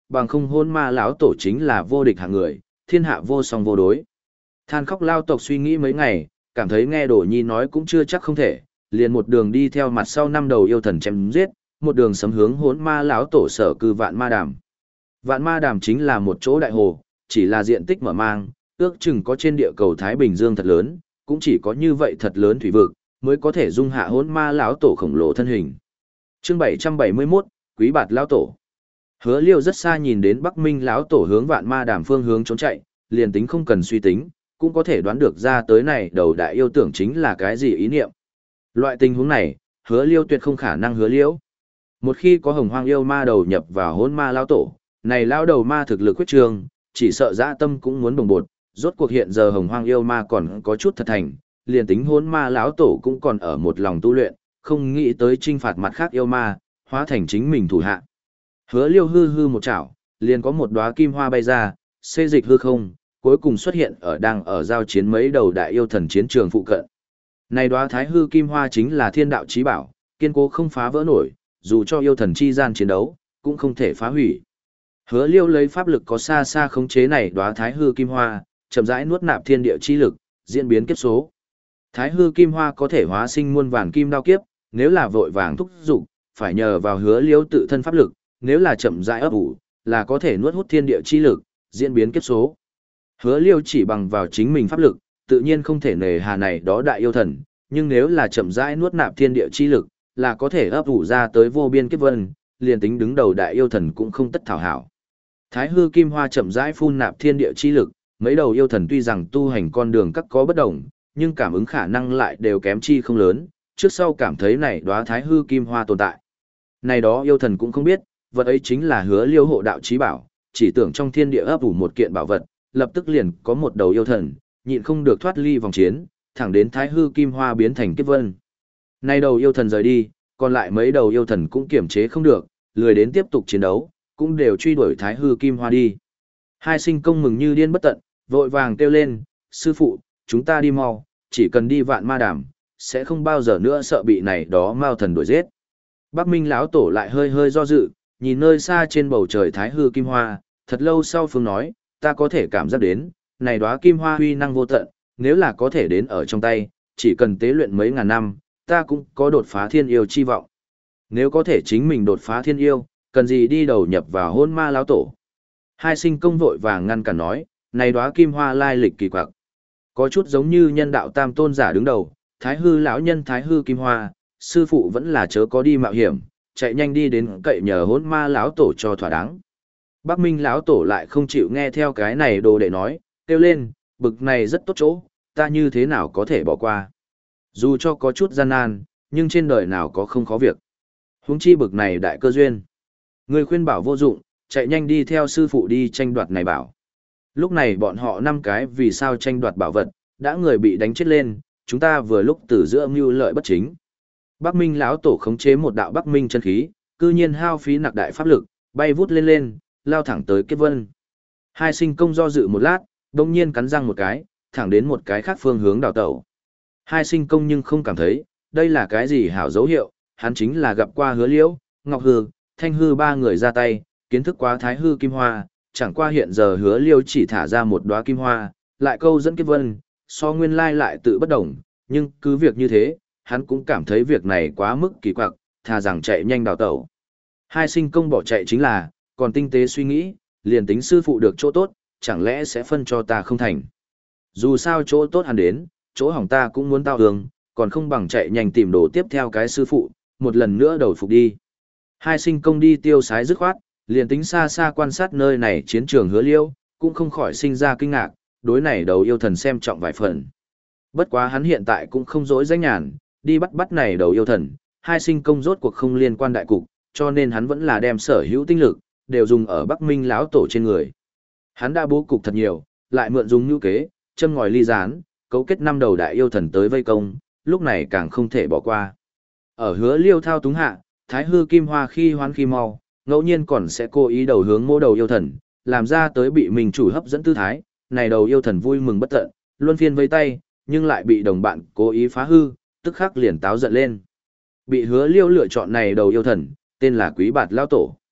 bằng không hôn ma lão tổ chính là vô địch hạng người, thiên hạ vô song vô đối. Than khóc lao tộc suy nghĩ mấy ngày, cảm thấy nghe Đổ Nhi nói cũng chưa chắc không thể, liền một đường đi theo mặt sau năm đầu yêu thần chém giết, một đường sấm hướng hốn ma lão tổ sở cư Vạn Ma Đàm. Vạn Ma Đàm chính là một chỗ đại hồ, chỉ là diện tích mở mang, ước chừng có trên địa cầu Thái Bình Dương thật lớn, cũng chỉ có như vậy thật lớn thủy vực, mới có thể dung hạ hốn ma lão tổ khổng lồ thân hình. Chương bảy trăm bảy mươi mốt, Quý Bạt lão tổ. Hứa Liêu rất xa nhìn đến Bắc Minh lão tổ hướng Vạn Ma Đàm phương hướng trốn chạy, liền tính không cần suy tính, cũng có thể đoán được ra tới này đầu đại yêu tưởng chính là cái gì ý niệm. Loại tình huống này, Hứa Liêu tuyệt không khả năng hứa liễu. Một khi có hồng hoang yêu ma đầu nhập vào hôn ma lão tổ, này lão đầu ma thực lực quyết trường, chỉ sợ dã tâm cũng muốn bồng bột, rốt cuộc hiện giờ hồng hoang yêu ma còn có chút thật thành, liền tính hôn ma lão tổ cũng còn ở một lòng tu luyện, không nghĩ tới trinh phạt mặt khác yêu ma, hóa thành chính mình thủ hạ. Hứa Liêu hư hư một chảo, liền có một đóa kim hoa bay ra, xê dịch hư không, cuối cùng xuất hiện ở đang ở giao chiến mấy đầu đại yêu thần chiến trường phụ cận. Này đóa thái hư kim hoa chính là thiên đạo chí bảo, kiên cố không phá vỡ nổi, dù cho yêu thần chi gian chiến đấu, cũng không thể phá hủy. Hứa Liêu lấy pháp lực có xa xa khống chế này đóa thái hư kim hoa, chậm rãi nuốt nạp thiên địa chi lực, diễn biến kiếp số. Thái hư kim hoa có thể hóa sinh muôn vàn kim đao kiếp, nếu là vội vàng thúc dục, phải nhờ vào Hứa Liêu tự thân pháp lực, nếu là chậm rãi ấp ủ, là có thể nuốt hút thiên địa chi lực, diễn biến kiếp số. Hứa Liêu chỉ bằng vào chính mình pháp lực, tự nhiên không thể nề hà này đó đại yêu thần, nhưng nếu là chậm rãi nuốt nạp thiên địa chi lực, là có thể ấp ủ ra tới vô biên kiếp vân, liền tính đứng đầu đại yêu thần cũng không tất thảo hảo. Thái hư kim hoa chậm rãi phun nạp thiên địa chi lực, mấy đầu yêu thần tuy rằng tu hành con đường các có bất đồng, nhưng cảm ứng khả năng lại đều kém chi không lớn, trước sau cảm thấy này đóa thái hư kim hoa tồn tại. Này đó yêu thần cũng không biết, vật ấy chính là Hứa Liêu hộ đạo chí bảo, chỉ tưởng trong thiên địa ấp ủ một kiện bảo vật, lập tức liền có một đầu yêu thần, nhịn không được thoát ly vòng chiến, thẳng đến thái hư kim hoa biến thành kiếp vân. Nay đầu yêu thần rời đi, còn lại mấy đầu yêu thần cũng kiềm chế không được, lười đến tiếp tục chiến đấu, cũng đều truy đuổi thái hư kim hoa đi. Hai sinh công mừng như điên bất tận, vội vàng kêu lên, sư phụ, chúng ta đi mau, chỉ cần đi Vạn Ma Đàm, sẽ không bao giờ nữa sợ bị này đó mao thần đuổi giết. Bắc Minh lão tổ lại hơi hơi do dự, nhìn nơi xa trên bầu trời thái hư kim hoa, thật lâu sau phương nói, ta có thể cảm giác đến, này đóa kim hoa huy năng vô tận, nếu là có thể đến ở trong tay, chỉ cần tế luyện mấy ngàn năm, ta cũng có đột phá thiên yêu chi vọng. Nếu có thể chính mình đột phá thiên yêu, cần gì đi đầu nhập vào hôn ma lão tổ. Hai sinh công vội vàng ngăn cản nói, này đóa kim hoa lai lịch kỳ quặc. Có chút giống như nhân đạo tam tôn giả đứng đầu, thái hư lão nhân thái hư kim hoa, sư phụ vẫn là chớ có đi mạo hiểm, chạy nhanh đi đến cậy nhờ hôn ma lão tổ cho thỏa đáng. Bắc Minh lão tổ lại không chịu nghe theo cái này đồ đệ nói, kêu lên, bực này rất tốt chỗ, ta như thế nào có thể bỏ qua. Dù cho có chút gian nan, nhưng trên đời nào có không khó việc. Huống chi bực này đại cơ duyên. Người khuyên bảo vô dụng, chạy nhanh đi theo sư phụ đi tranh đoạt này bảo. Lúc này bọn họ năm cái vì sao tranh đoạt bảo vật, đã người bị đánh chết lên, chúng ta vừa lúc từ giữa mưu lợi bất chính. Bắc Minh lão tổ khống chế một đạo Bắc Minh chân khí, cư nhiên hao phí nặc đại pháp lực, bay vút lên lên, lao thẳng tới kiếp vân. Hai sinh công do dự một lát, đồng nhiên cắn răng một cái, thẳng đến một cái khác phương hướng đào tẩu. Hai sinh công nhưng không cảm thấy, đây là cái gì hảo dấu hiệu, hắn chính là gặp qua Hứa Liễu, Ngọc Hư, Thanh Hư ba người ra tay, kiến thức quá thái hư kim hoa, chẳng qua hiện giờ Hứa Liễu chỉ thả ra một đóa kim hoa, lại câu dẫn kiếp vân, so nguyên lai lại tự bất đồng, nhưng cứ việc như thế, hắn cũng cảm thấy việc này quá mức kỳ quặc, thà rằng chạy nhanh đào tẩu. Hai sinh công bỏ chạy chính là, còn tinh tế suy nghĩ, liền tính sư phụ được chỗ tốt, chẳng lẽ sẽ phân cho ta không thành. Dù sao chỗ tốt hắn đến, chỗ hỏng ta cũng muốn tao hương, còn không bằng chạy nhanh tìm đồ tiếp theo cái sư phụ, một lần nữa đầu phục đi. Hai sinh công đi tiêu sái dứt khoát, liền tính xa xa quan sát nơi này chiến trường Hứa Liêu, cũng không khỏi sinh ra kinh ngạc, đối này đầu yêu thần xem trọng vài phần. Bất quá hắn hiện tại cũng không dối danh nhàn, đi bắt bắt này đầu yêu thần, hai sinh công rốt cuộc không liên quan đại cục, cho nên hắn vẫn là đem sở hữu tinh lực, đều dùng ở Bắc Minh lão tổ trên người. Hắn đã bố cục thật nhiều, lại mượn dùng nhu kế, châm ngòi ly gián, cấu kết năm đầu đại yêu thần tới vây công, lúc này càng không thể bỏ qua. Ở Hứa Liêu thao túng hạ, thái hư kim hoa khi hoán khi mau, ngẫu nhiên còn sẽ cố ý đầu hướng mô đầu yêu thần, làm ra tới bị mình chủ hấp dẫn tư thái, này đầu yêu thần vui mừng bất tận, luân phiên vây tay, nhưng lại bị đồng bạn cố ý phá hư, tức khắc liền táo giận lên. Bị Hứa Liêu lựa chọn này đầu yêu thần, tên là Quý Bạt lão tổ.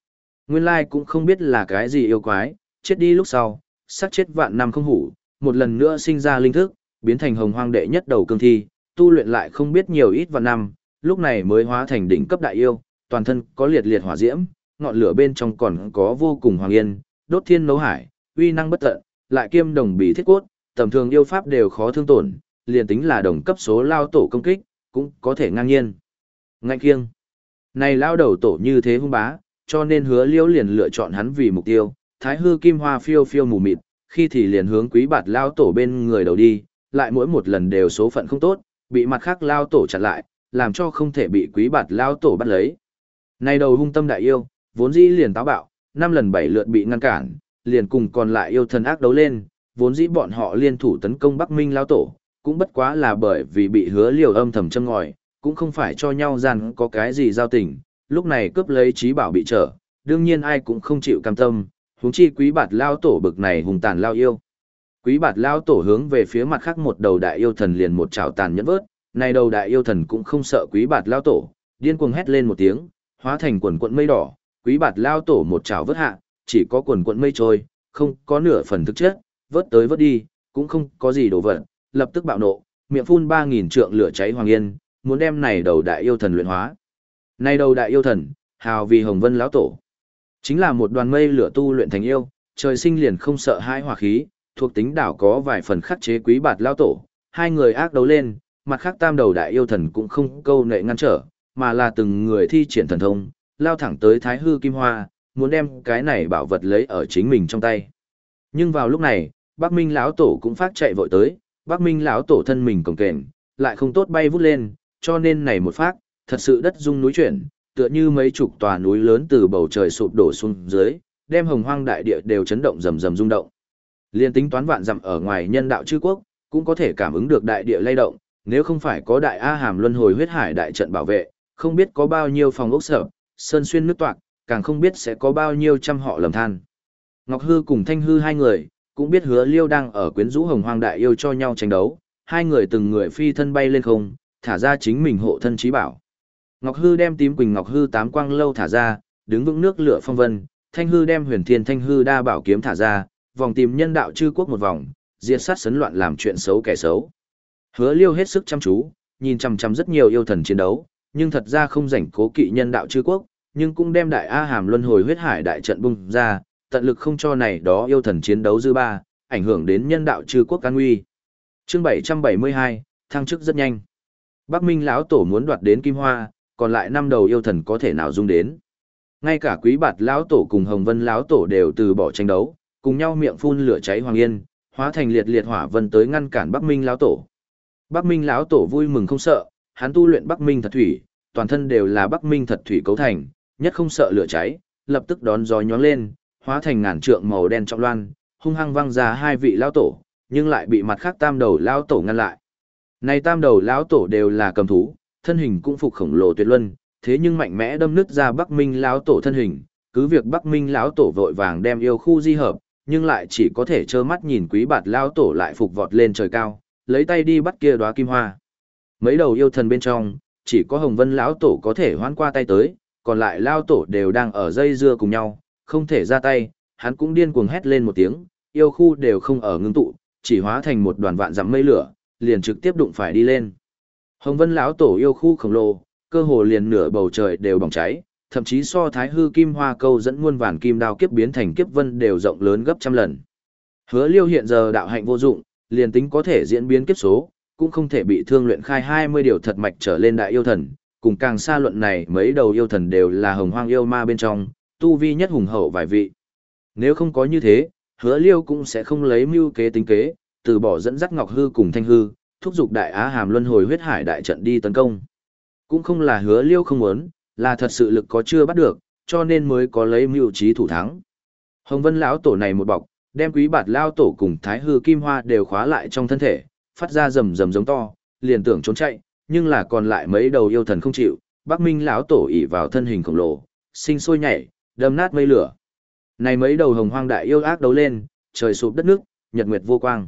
Nguyên lai cũng không biết là cái gì yêu quái, chết đi lúc sau, xác chết vạn năm không hủ, một lần nữa sinh ra linh thức, biến thành hồng hoang đệ nhất đầu cương thi, tu luyện lại không biết nhiều ít vạn năm, lúc này mới hóa thành đỉnh cấp đại yêu, toàn thân có liệt liệt hỏa diễm, ngọn lửa bên trong còn có vô cùng hoàng yên, đốt thiên nấu hải, uy năng bất tận, lại kiêm đồng bì thiết cốt, tầm thường yêu pháp đều khó thương tổn, liền tính là đồng cấp số lao tổ công kích, cũng có thể ngang nhiên. Ngạnh kiêng. Này lao đầu tổ như thế hung bá, cho nên hứa liễu liền lựa chọn hắn vì mục tiêu, thái hư kim hoa phiêu phiêu mù mịt, khi thì liền hướng quý bạt lao tổ bên người đầu đi, lại mỗi một lần đều số phận không tốt, bị mặt khác lao tổ chặn lại, làm cho không thể bị quý bạt lao tổ bắt lấy. Này đầu hung tâm đại yêu, vốn dĩ liền táo bạo, năm lần bảy lượt bị ngăn cản, liền cùng còn lại yêu thần ác đấu lên, vốn dĩ bọn họ liên thủ tấn công Bắc Minh lao tổ, cũng bất quá là bởi vì bị hứa liều âm thầm châm ngòi, cũng không phải cho nhau gian có cái gì giao tình, lúc này cướp lấy trí bảo bị trở, đương nhiên ai cũng không chịu cam tâm, huống chi quý bạt lao tổ bực này hùng tàn lao yêu. Quý bạt lao tổ hướng về phía mặt khác một đầu đại yêu thần liền một trảo tàn nhẫn vớt, này đầu đại yêu thần cũng không sợ quý bạt lao tổ, điên cuồng hét lên một tiếng, hóa thành quần quận mây đỏ, quý bạt lao tổ một trảo vớt hạ, chỉ có quần quận mây trôi, không có nửa phần thực chất, vớt tới vớt đi, cũng không có gì đồ vật, lập tức bạo nộ, miệng phun ba nghìn trượng lửa cháy hoàng yên, muốn đem này đầu đại yêu thần luyện hóa. Này đầu đại yêu thần, hào vì Hồng Vân lão tổ, chính là một đoàn mây lửa tu luyện thành yêu, trời sinh liền không sợ hai hỏa khí, thuộc tính đảo có vài phần khắc chế quý bạt lão tổ, hai người ác đấu lên, mặt khác tam đầu đại yêu thần cũng không câu nệ ngăn trở, mà là từng người thi triển thần thông, lao thẳng tới Thái Hư Kim Hoa, muốn đem cái này bảo vật lấy ở chính mình trong tay. Nhưng vào lúc này, Bắc Minh lão tổ cũng phát chạy vội tới, Bắc Minh lão tổ thân mình cồng kềnh, lại không tốt bay vút lên, cho nên này một phát, thật sự đất rung núi chuyển, tựa như mấy chục tòa núi lớn từ bầu trời sụp đổ xuống dưới, đem hồng hoang đại địa đều chấn động rầm rầm rung động. Liên tính toán vạn dặm ở ngoài nhân đạo chư quốc, cũng có thể cảm ứng được đại địa lay động, nếu không phải có đại A Hàm Luân Hồi Huyết Hải đại trận bảo vệ, không biết có bao nhiêu phòng ốc sở, sơn xuyên nước toạc, càng không biết sẽ có bao nhiêu trăm họ lầm than. Ngọc Hư cùng Thanh Hư hai người, cũng biết Hứa Liêu đang ở quyến rũ hồng hoang đại yêu cho nhau tranh đấu, hai người từng người phi thân bay lên không, thả ra chính mình hộ thân trí bảo. Ngọc Hư đem tím quỳnh Ngọc Hư tám quang lâu thả ra, đứng vững nước lửa phong vân, Thanh Hư đem huyền thiên Thanh Hư đa bảo kiếm thả ra, vòng tìm nhân đạo chư quốc một vòng, diệt sát sấn loạn làm chuyện xấu kẻ xấu. Hứa Liêu hết sức chăm chú, nhìn chằm chằm rất nhiều yêu thần chiến đấu, nhưng thật ra không rảnh cố kỵ nhân đạo chư quốc, nhưng cũng đem đại A Hàm Luân Hồi Huyết Hải đại trận bung ra, tận lực không cho này đó yêu thần chiến đấu dư ba, ảnh hưởng đến nhân đạo chư quốc an nguy. Chương bảy trăm bảy mươi hai, thăng chức rất nhanh. Bắc Minh lão tổ muốn đoạt đến Kim Hoa, còn lại năm đầu yêu thần có thể nào dung đến. Ngay cả Quý Bạt lão tổ cùng Hồng Vân lão tổ đều từ bỏ tranh đấu, cùng nhau miệng phun lửa cháy hoàng yên, hóa thành liệt liệt hỏa vân tới ngăn cản Bắc Minh lão tổ. Bắc Minh lão tổ vui mừng không sợ, hắn tu luyện Bắc Minh thật thủy, toàn thân đều là Bắc Minh thật thủy cấu thành, nhất không sợ lửa cháy, lập tức đón gió nhón lên, hóa thành ngàn trượng màu đen trọng loan, hung hăng văng ra hai vị lão tổ, nhưng lại bị mặt khác tam đầu lão tổ ngăn lại. Này tam đầu lão tổ đều là cầm thú, thân hình cũng phục khổng lồ tuyệt luân, thế nhưng mạnh mẽ đâm nứt ra Bắc Minh lão tổ thân hình, cứ việc Bắc Minh lão tổ vội vàng đem yêu khu di hợp, nhưng lại chỉ có thể trơ mắt nhìn Quý Bạt lão tổ lại phục vọt lên trời cao, lấy tay đi bắt kia đóa kim hoa. Mấy đầu yêu thần bên trong, chỉ có Hồng Vân lão tổ có thể hoán qua tay tới, còn lại lão tổ đều đang ở dây dưa cùng nhau, không thể ra tay, hắn cũng điên cuồng hét lên một tiếng, yêu khu đều không ở ngưng tụ, chỉ hóa thành một đoàn vạn dặm mây lửa, liền trực tiếp đụng phải đi lên. Hồng Vân lão tổ yêu khu khổng lồ, cơ hồ liền nửa bầu trời đều bỏng cháy, thậm chí so Thái Hư Kim Hoa câu dẫn muôn vàn kim đao kiếp biến thành kiếp vân đều rộng lớn gấp trăm lần. Hứa Liêu hiện giờ đạo hạnh vô dụng, liền tính có thể diễn biến kiếp số, cũng không thể bị thương luyện khai hai mươi điều thật mạch trở lên đại yêu thần, cùng càng xa luận này mấy đầu yêu thần đều là hồng hoang yêu ma bên trong, tu vi nhất hùng hậu vài vị. Nếu không có như thế, Hứa Liêu cũng sẽ không lấy mưu kế tính kế, từ bỏ dẫn dắt Ngọc Hư cùng Thanh Hư, thúc giục đại Á Hàm Luân Hồi Huyết Hải đại trận đi tấn công. Cũng không là Hứa Liêu không muốn, là thật sự lực có chưa bắt được, cho nên mới có lấy mưu trí thủ thắng. Hồng Vân lão tổ này một bọc, đem Quý Bạt lão tổ cùng Thái Hư Kim Hoa đều khóa lại trong thân thể, phát ra rầm rầm giống to, liền tưởng trốn chạy, nhưng là còn lại mấy đầu yêu thần không chịu, Bắc Minh lão tổ ỷ vào thân hình khổng lồ, sinh sôi nhảy, đâm nát mây lửa. Này mấy đầu hồng hoang đại yêu ác đấu lên, trời sụp đất nước, nhật nguyệt vô quang.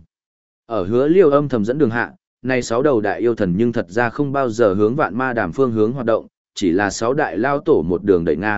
Ở Hứa Liêu âm thầm dẫn đường hạ, này sáu đầu đại yêu thần nhưng thật ra không bao giờ hướng Vạn Ma Đàm phương hướng hoạt động, chỉ là sáu đại lao tổ một đường đẩy ngang,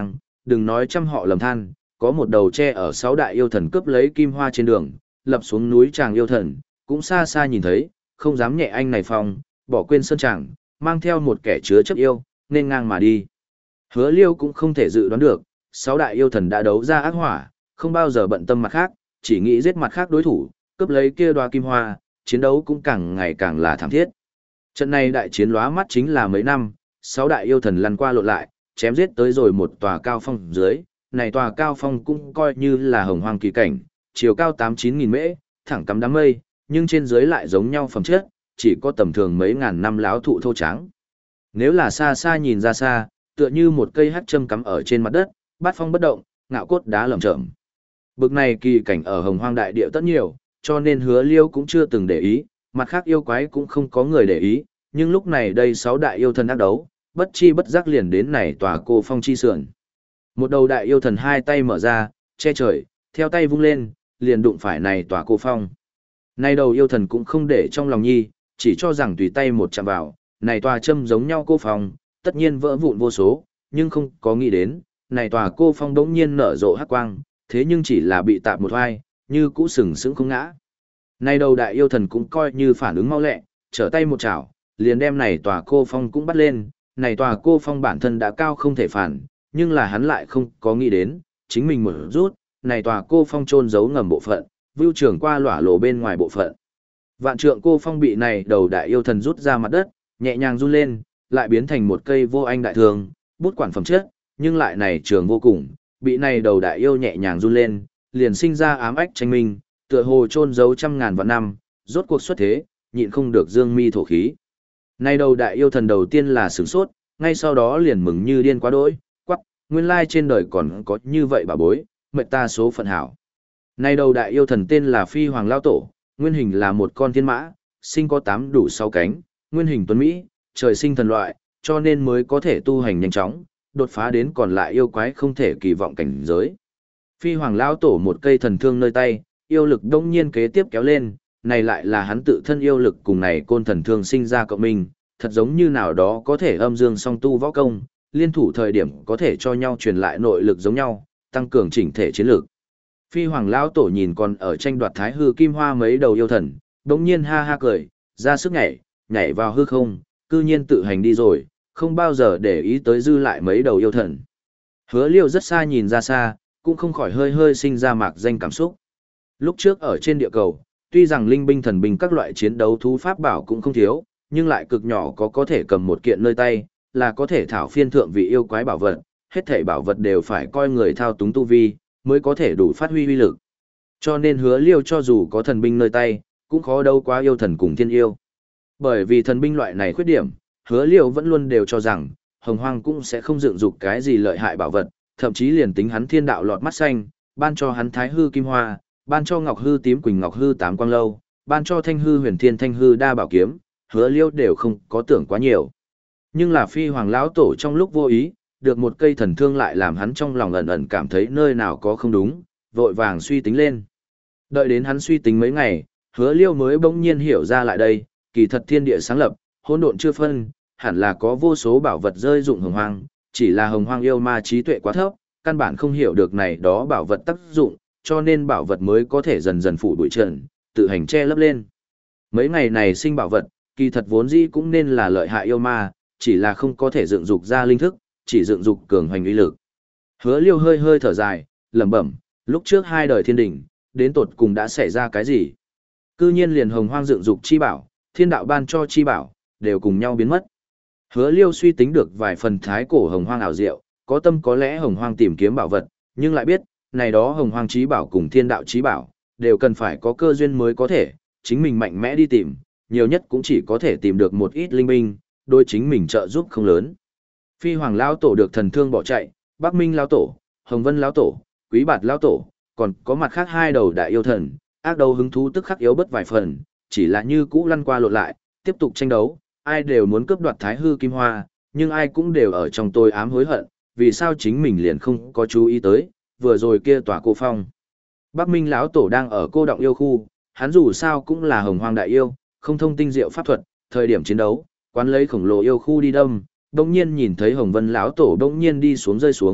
đừng nói trăm họ lầm than, có một đầu tre ở sáu đại yêu thần cướp lấy kim hoa trên đường, lập xuống núi tràng yêu thần, cũng xa xa nhìn thấy, không dám nhẹ anh này phong, bỏ quên sơn tràng, mang theo một kẻ chứa chấp yêu, nên ngang mà đi. Hứa Liêu cũng không thể dự đoán được, sáu đại yêu thần đã đấu ra ác hỏa, không bao giờ bận tâm mặt khác, chỉ nghĩ giết mặt khác đối thủ, cướp lấy kia đoá kim hoa, chiến đấu cũng càng ngày càng là thảm thiết. Trận này đại chiến lóa mắt chính là mấy năm, sáu đại yêu thần lăn qua lộn lại, chém giết tới rồi một tòa cao phong dưới, này tòa cao phong cũng coi như là hồng hoang kỳ cảnh, chiều cao tám chín nghìn mễ, thẳng cắm đám mây, nhưng trên dưới lại giống nhau phẩm chất, chỉ có tầm thường mấy ngàn năm láo thụ thô trắng. Nếu là xa xa nhìn ra xa, tựa như một cây hắc châm cắm ở trên mặt đất, bát phong bất động, ngạo cốt đá lởm chởm. Bực này kỳ cảnh ở hồng hoang đại địa tất nhiều, cho nên Hứa Liêu cũng chưa từng để ý, mặt khác yêu quái cũng không có người để ý, nhưng lúc này đây sáu đại yêu thần ác đấu, bất chi bất giác liền đến này tòa cô phong chi sườn. Một đầu đại yêu thần hai tay mở ra, che trời, theo tay vung lên, liền đụng phải này tòa cô phong. Này đầu yêu thần cũng không để trong lòng nhi, chỉ cho rằng tùy tay một chạm vào, này tòa châm giống nhau cô phong, tất nhiên vỡ vụn vô số, nhưng không có nghĩ đến, này tòa cô phong đống nhiên nở rộ hắc quang, thế nhưng chỉ là bị tạp một hoai, như cũ sừng sững không ngã. Này đầu đại yêu thần cũng coi như phản ứng mau lẹ, trở tay một chảo, liền đem này tòa cô phong cũng bắt lên, này tòa cô phong bản thân đã cao không thể phản, nhưng là hắn lại không có nghĩ đến, chính mình mở rút, này tòa cô phong trôn giấu ngầm bộ phận, vưu trưởng qua lỏa lộ bên ngoài bộ phận. Vạn trượng cô phong bị này đầu đại yêu thần rút ra mặt đất, nhẹ nhàng run lên, lại biến thành một cây vô anh đại thường, bút quản phẩm chất, nhưng lại này trường vô cùng, bị này đầu đại yêu nhẹ nhàng run lên, liền sinh ra ám ách tranh minh, tựa hồ trôn giấu trăm ngàn vạn năm, rốt cuộc xuất thế, nhịn không được dương mi thổ khí. Này đầu đại yêu thần đầu tiên là sửng sốt, ngay sau đó liền mừng như điên quá đỗi, quắc, nguyên lai trên đời còn có như vậy bà bối, mệnh ta số phận hảo. Này đầu đại yêu thần tên là Phi Hoàng Lao Tổ, nguyên hình là một con thiên mã, sinh có tám đủ sáu cánh, nguyên hình tuấn Mỹ, trời sinh thần loại, cho nên mới có thể tu hành nhanh chóng, đột phá đến còn lại yêu quái không thể kỳ vọng cảnh giới. Phi Hoàng Lao Tổ một cây thần thương nơi tay, yêu lực đông nhiên kế tiếp kéo lên, này lại là hắn tự thân yêu lực cùng này côn thần thương sinh ra cộng minh, thật giống như nào đó có thể âm dương song tu võ công, liên thủ thời điểm có thể cho nhau truyền lại nội lực giống nhau, tăng cường chỉnh thể chiến lược. Phi Hoàng Lão Tổ nhìn còn ở tranh đoạt thái hư kim hoa mấy đầu yêu thần, đống nhiên ha ha cười, ra sức nhảy, nhảy vào hư không, cư nhiên tự hành đi rồi, không bao giờ để ý tới dư lại mấy đầu yêu thần. Hứa Liêu rất xa nhìn ra xa, cũng không khỏi hơi hơi sinh ra mạc danh cảm xúc. Lúc trước ở trên địa cầu, tuy rằng linh binh thần binh các loại chiến đấu thú pháp bảo cũng không thiếu, nhưng lại cực nhỏ có có thể cầm một kiện nơi tay, là có thể thảo phiên thượng vị yêu quái bảo vật, hết thảy bảo vật đều phải coi người thao túng tu vi, mới có thể đủ phát huy uy lực. Cho nên Hứa Liêu cho dù có thần binh nơi tay, cũng khó đâu quá yêu thần cùng thiên yêu. Bởi vì thần binh loại này khuyết điểm, Hứa Liêu vẫn luôn đều cho rằng, Hồng Hoang cũng sẽ không dựng dục cái gì lợi hại bảo vật, thậm chí liền tính hắn thiên đạo lọt mắt xanh, ban cho hắn thái hư kim hoa, ban cho ngọc hư tím quỳnh ngọc hư tám quang lâu, ban cho thanh hư huyền thiên thanh hư đa bảo kiếm, Hứa Liêu đều không có tưởng quá nhiều. Nhưng là Phi Hoàng Lão Tổ trong lúc vô ý, được một cây thần thương lại làm hắn trong lòng ẩn ẩn cảm thấy nơi nào có không đúng, vội vàng suy tính lên. Đợi đến hắn suy tính mấy ngày, Hứa Liêu mới bỗng nhiên hiểu ra lại đây, kỳ thật thiên địa sáng lập, hỗn độn chưa phân, hẳn là có vô số bảo vật rơi dụng hồng hoang, chỉ là hồng hoang yêu ma trí tuệ quá thấp, căn bản không hiểu được này đó bảo vật tác dụng, cho nên bảo vật mới có thể dần dần phủ bụi trần, tự hành che lấp lên. Mấy ngày này sinh bảo vật, kỳ thật vốn dĩ cũng nên là lợi hại yêu ma, chỉ là không có thể dựng dục ra linh thức, chỉ dựng dục cường hoành uy lực. Hứa Liêu hơi hơi thở dài, lẩm bẩm, lúc trước hai đời thiên đỉnh, đến tột cùng đã xảy ra cái gì? Cư nhiên liền hồng hoang dựng dục chi bảo, thiên đạo ban cho chi bảo, đều cùng nhau biến mất. Hứa Liêu suy tính được vài phần thái cổ hồng hoang ảo diệu, có tâm có lẽ hồng hoang tìm kiếm bảo vật, nhưng lại biết, này đó hồng hoang chí bảo cùng thiên đạo chí bảo, đều cần phải có cơ duyên mới có thể, chính mình mạnh mẽ đi tìm, nhiều nhất cũng chỉ có thể tìm được một ít linh binh, đôi chính mình trợ giúp không lớn. Phi Hoàng Lão Tổ được thần thương bỏ chạy, Bắc Minh Lão Tổ, Hồng Vân Lão Tổ, Quý Bạt Lão Tổ, còn có mặt khác hai đầu đại yêu thần, ác đầu hứng thú tức khắc yếu bất vài phần, chỉ là như cũ lăn qua lộn lại, tiếp tục tranh đấu, ai đều muốn cướp đoạt thái hư kim hoa, nhưng ai cũng đều ở trong tôi ám hối hận, vì sao chính mình liền không có chú ý tới, vừa rồi kia tòa cô phong. Bắc Minh Lão Tổ đang ở cô động yêu khu, hắn dù sao cũng là hồng hoang đại yêu, không thông tinh diệu pháp thuật, thời điểm chiến đấu, quán lấy khổng lồ yêu khu đi đâm, bỗng nhiên nhìn thấy Hồng Vân Lão Tổ bỗng nhiên đi xuống rơi xuống,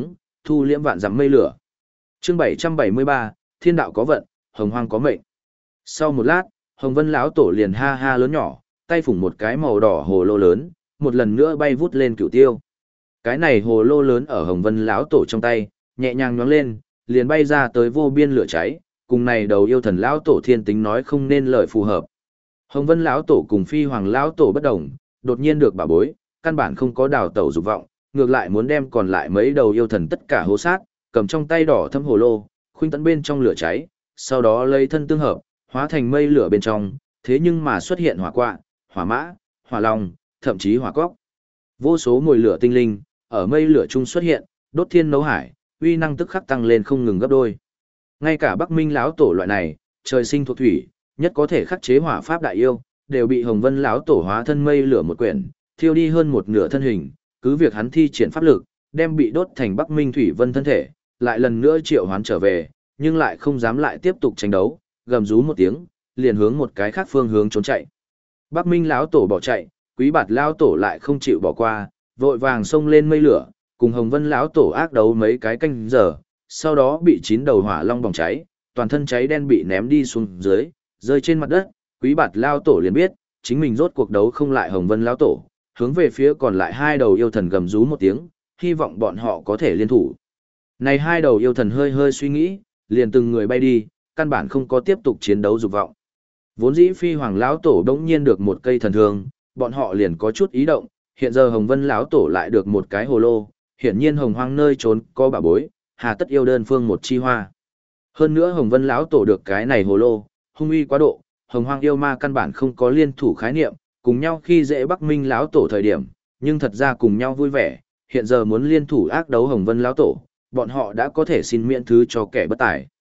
thu liễm vạn dặm mây lửa. Chương bảy trăm bảy mươi ba, Thiên đạo có vận, Hồng Hoang có mệnh. Sau một lát, Hồng Vân lão tổ liền ha ha lớn nhỏ, tay phủng một cái màu đỏ hồ lô lớn, một lần nữa bay vút lên cửu tiêu. Cái này hồ lô lớn ở Hồng Vân lão tổ trong tay, nhẹ nhàng nhoáng lên, liền bay ra tới vô biên lửa cháy, cùng này đầu yêu thần lão tổ thiên tính nói không nên lời phù hợp. Hồng Vân lão tổ cùng Phi Hoàng lão tổ bất đồng, đột nhiên được bảo bối, căn bản không có đào tẩu dục vọng, ngược lại muốn đem còn lại mấy đầu yêu thần tất cả hô sát, cầm trong tay đỏ thâm hồ lô, khuynh tấn bên trong lửa cháy, sau đó lấy thân tương hợp, hóa thành mây lửa bên trong, thế nhưng mà xuất hiện hỏa quạ, hỏa mã, hỏa long, thậm chí hỏa cóc. Vô số mùi lửa tinh linh, ở mây lửa chung xuất hiện, đốt thiên nấu hải, uy năng tức khắc tăng lên không ngừng gấp đôi. Ngay cả Bắc Minh lão tổ loại này, trời sinh thuộc thủy, nhất có thể khắc chế hỏa pháp đại yêu, đều bị Hồng Vân lão tổ hóa thân mây lửa một quyển, thiêu đi hơn một nửa thân hình, cứ việc hắn thi triển pháp lực, đem bị đốt thành Bắc Minh thủy vân thân thể, lại lần nữa triệu hoán trở về, nhưng lại không dám lại tiếp tục tranh đấu, gầm rú một tiếng, liền hướng một cái khác phương hướng trốn chạy. Bắc Minh lão tổ bỏ chạy, Quý Bạt lão tổ lại không chịu bỏ qua, vội vàng xông lên mây lửa, cùng Hồng Vân lão tổ ác đấu mấy cái canh giờ, sau đó bị chín đầu hỏa long bỏng cháy, toàn thân cháy đen bị ném đi xuống dưới, rơi trên mặt đất. Quý Bạt lão tổ liền biết, chính mình rốt cuộc đấu không lại Hồng Vân lão tổ, hướng về phía còn lại hai đầu yêu thần gầm rú một tiếng, hy vọng bọn họ có thể liên thủ. Này hai đầu yêu thần hơi hơi suy nghĩ, liền từng người bay đi, căn bản không có tiếp tục chiến đấu dục vọng. Vốn dĩ Phi Hoàng lão tổ đống nhiên được một cây thần thương, bọn họ liền có chút ý động, hiện giờ Hồng Vân lão tổ lại được một cái hồ lô, hiển nhiên Hồng Hoang nơi trốn có bảo bối, hà tất yêu đơn phương một chi hoa. Hơn nữa Hồng Vân lão tổ được cái này hồ lô, hung uy quá độ, Hồng Hoang yêu ma căn bản không có liên thủ khái niệm, cùng nhau khi dễ Bắc Minh lão tổ thời điểm, nhưng thật ra cùng nhau vui vẻ, hiện giờ muốn liên thủ ác đấu Hồng Vân lão tổ, bọn họ đã có thể xin miễn thứ cho kẻ bất tài.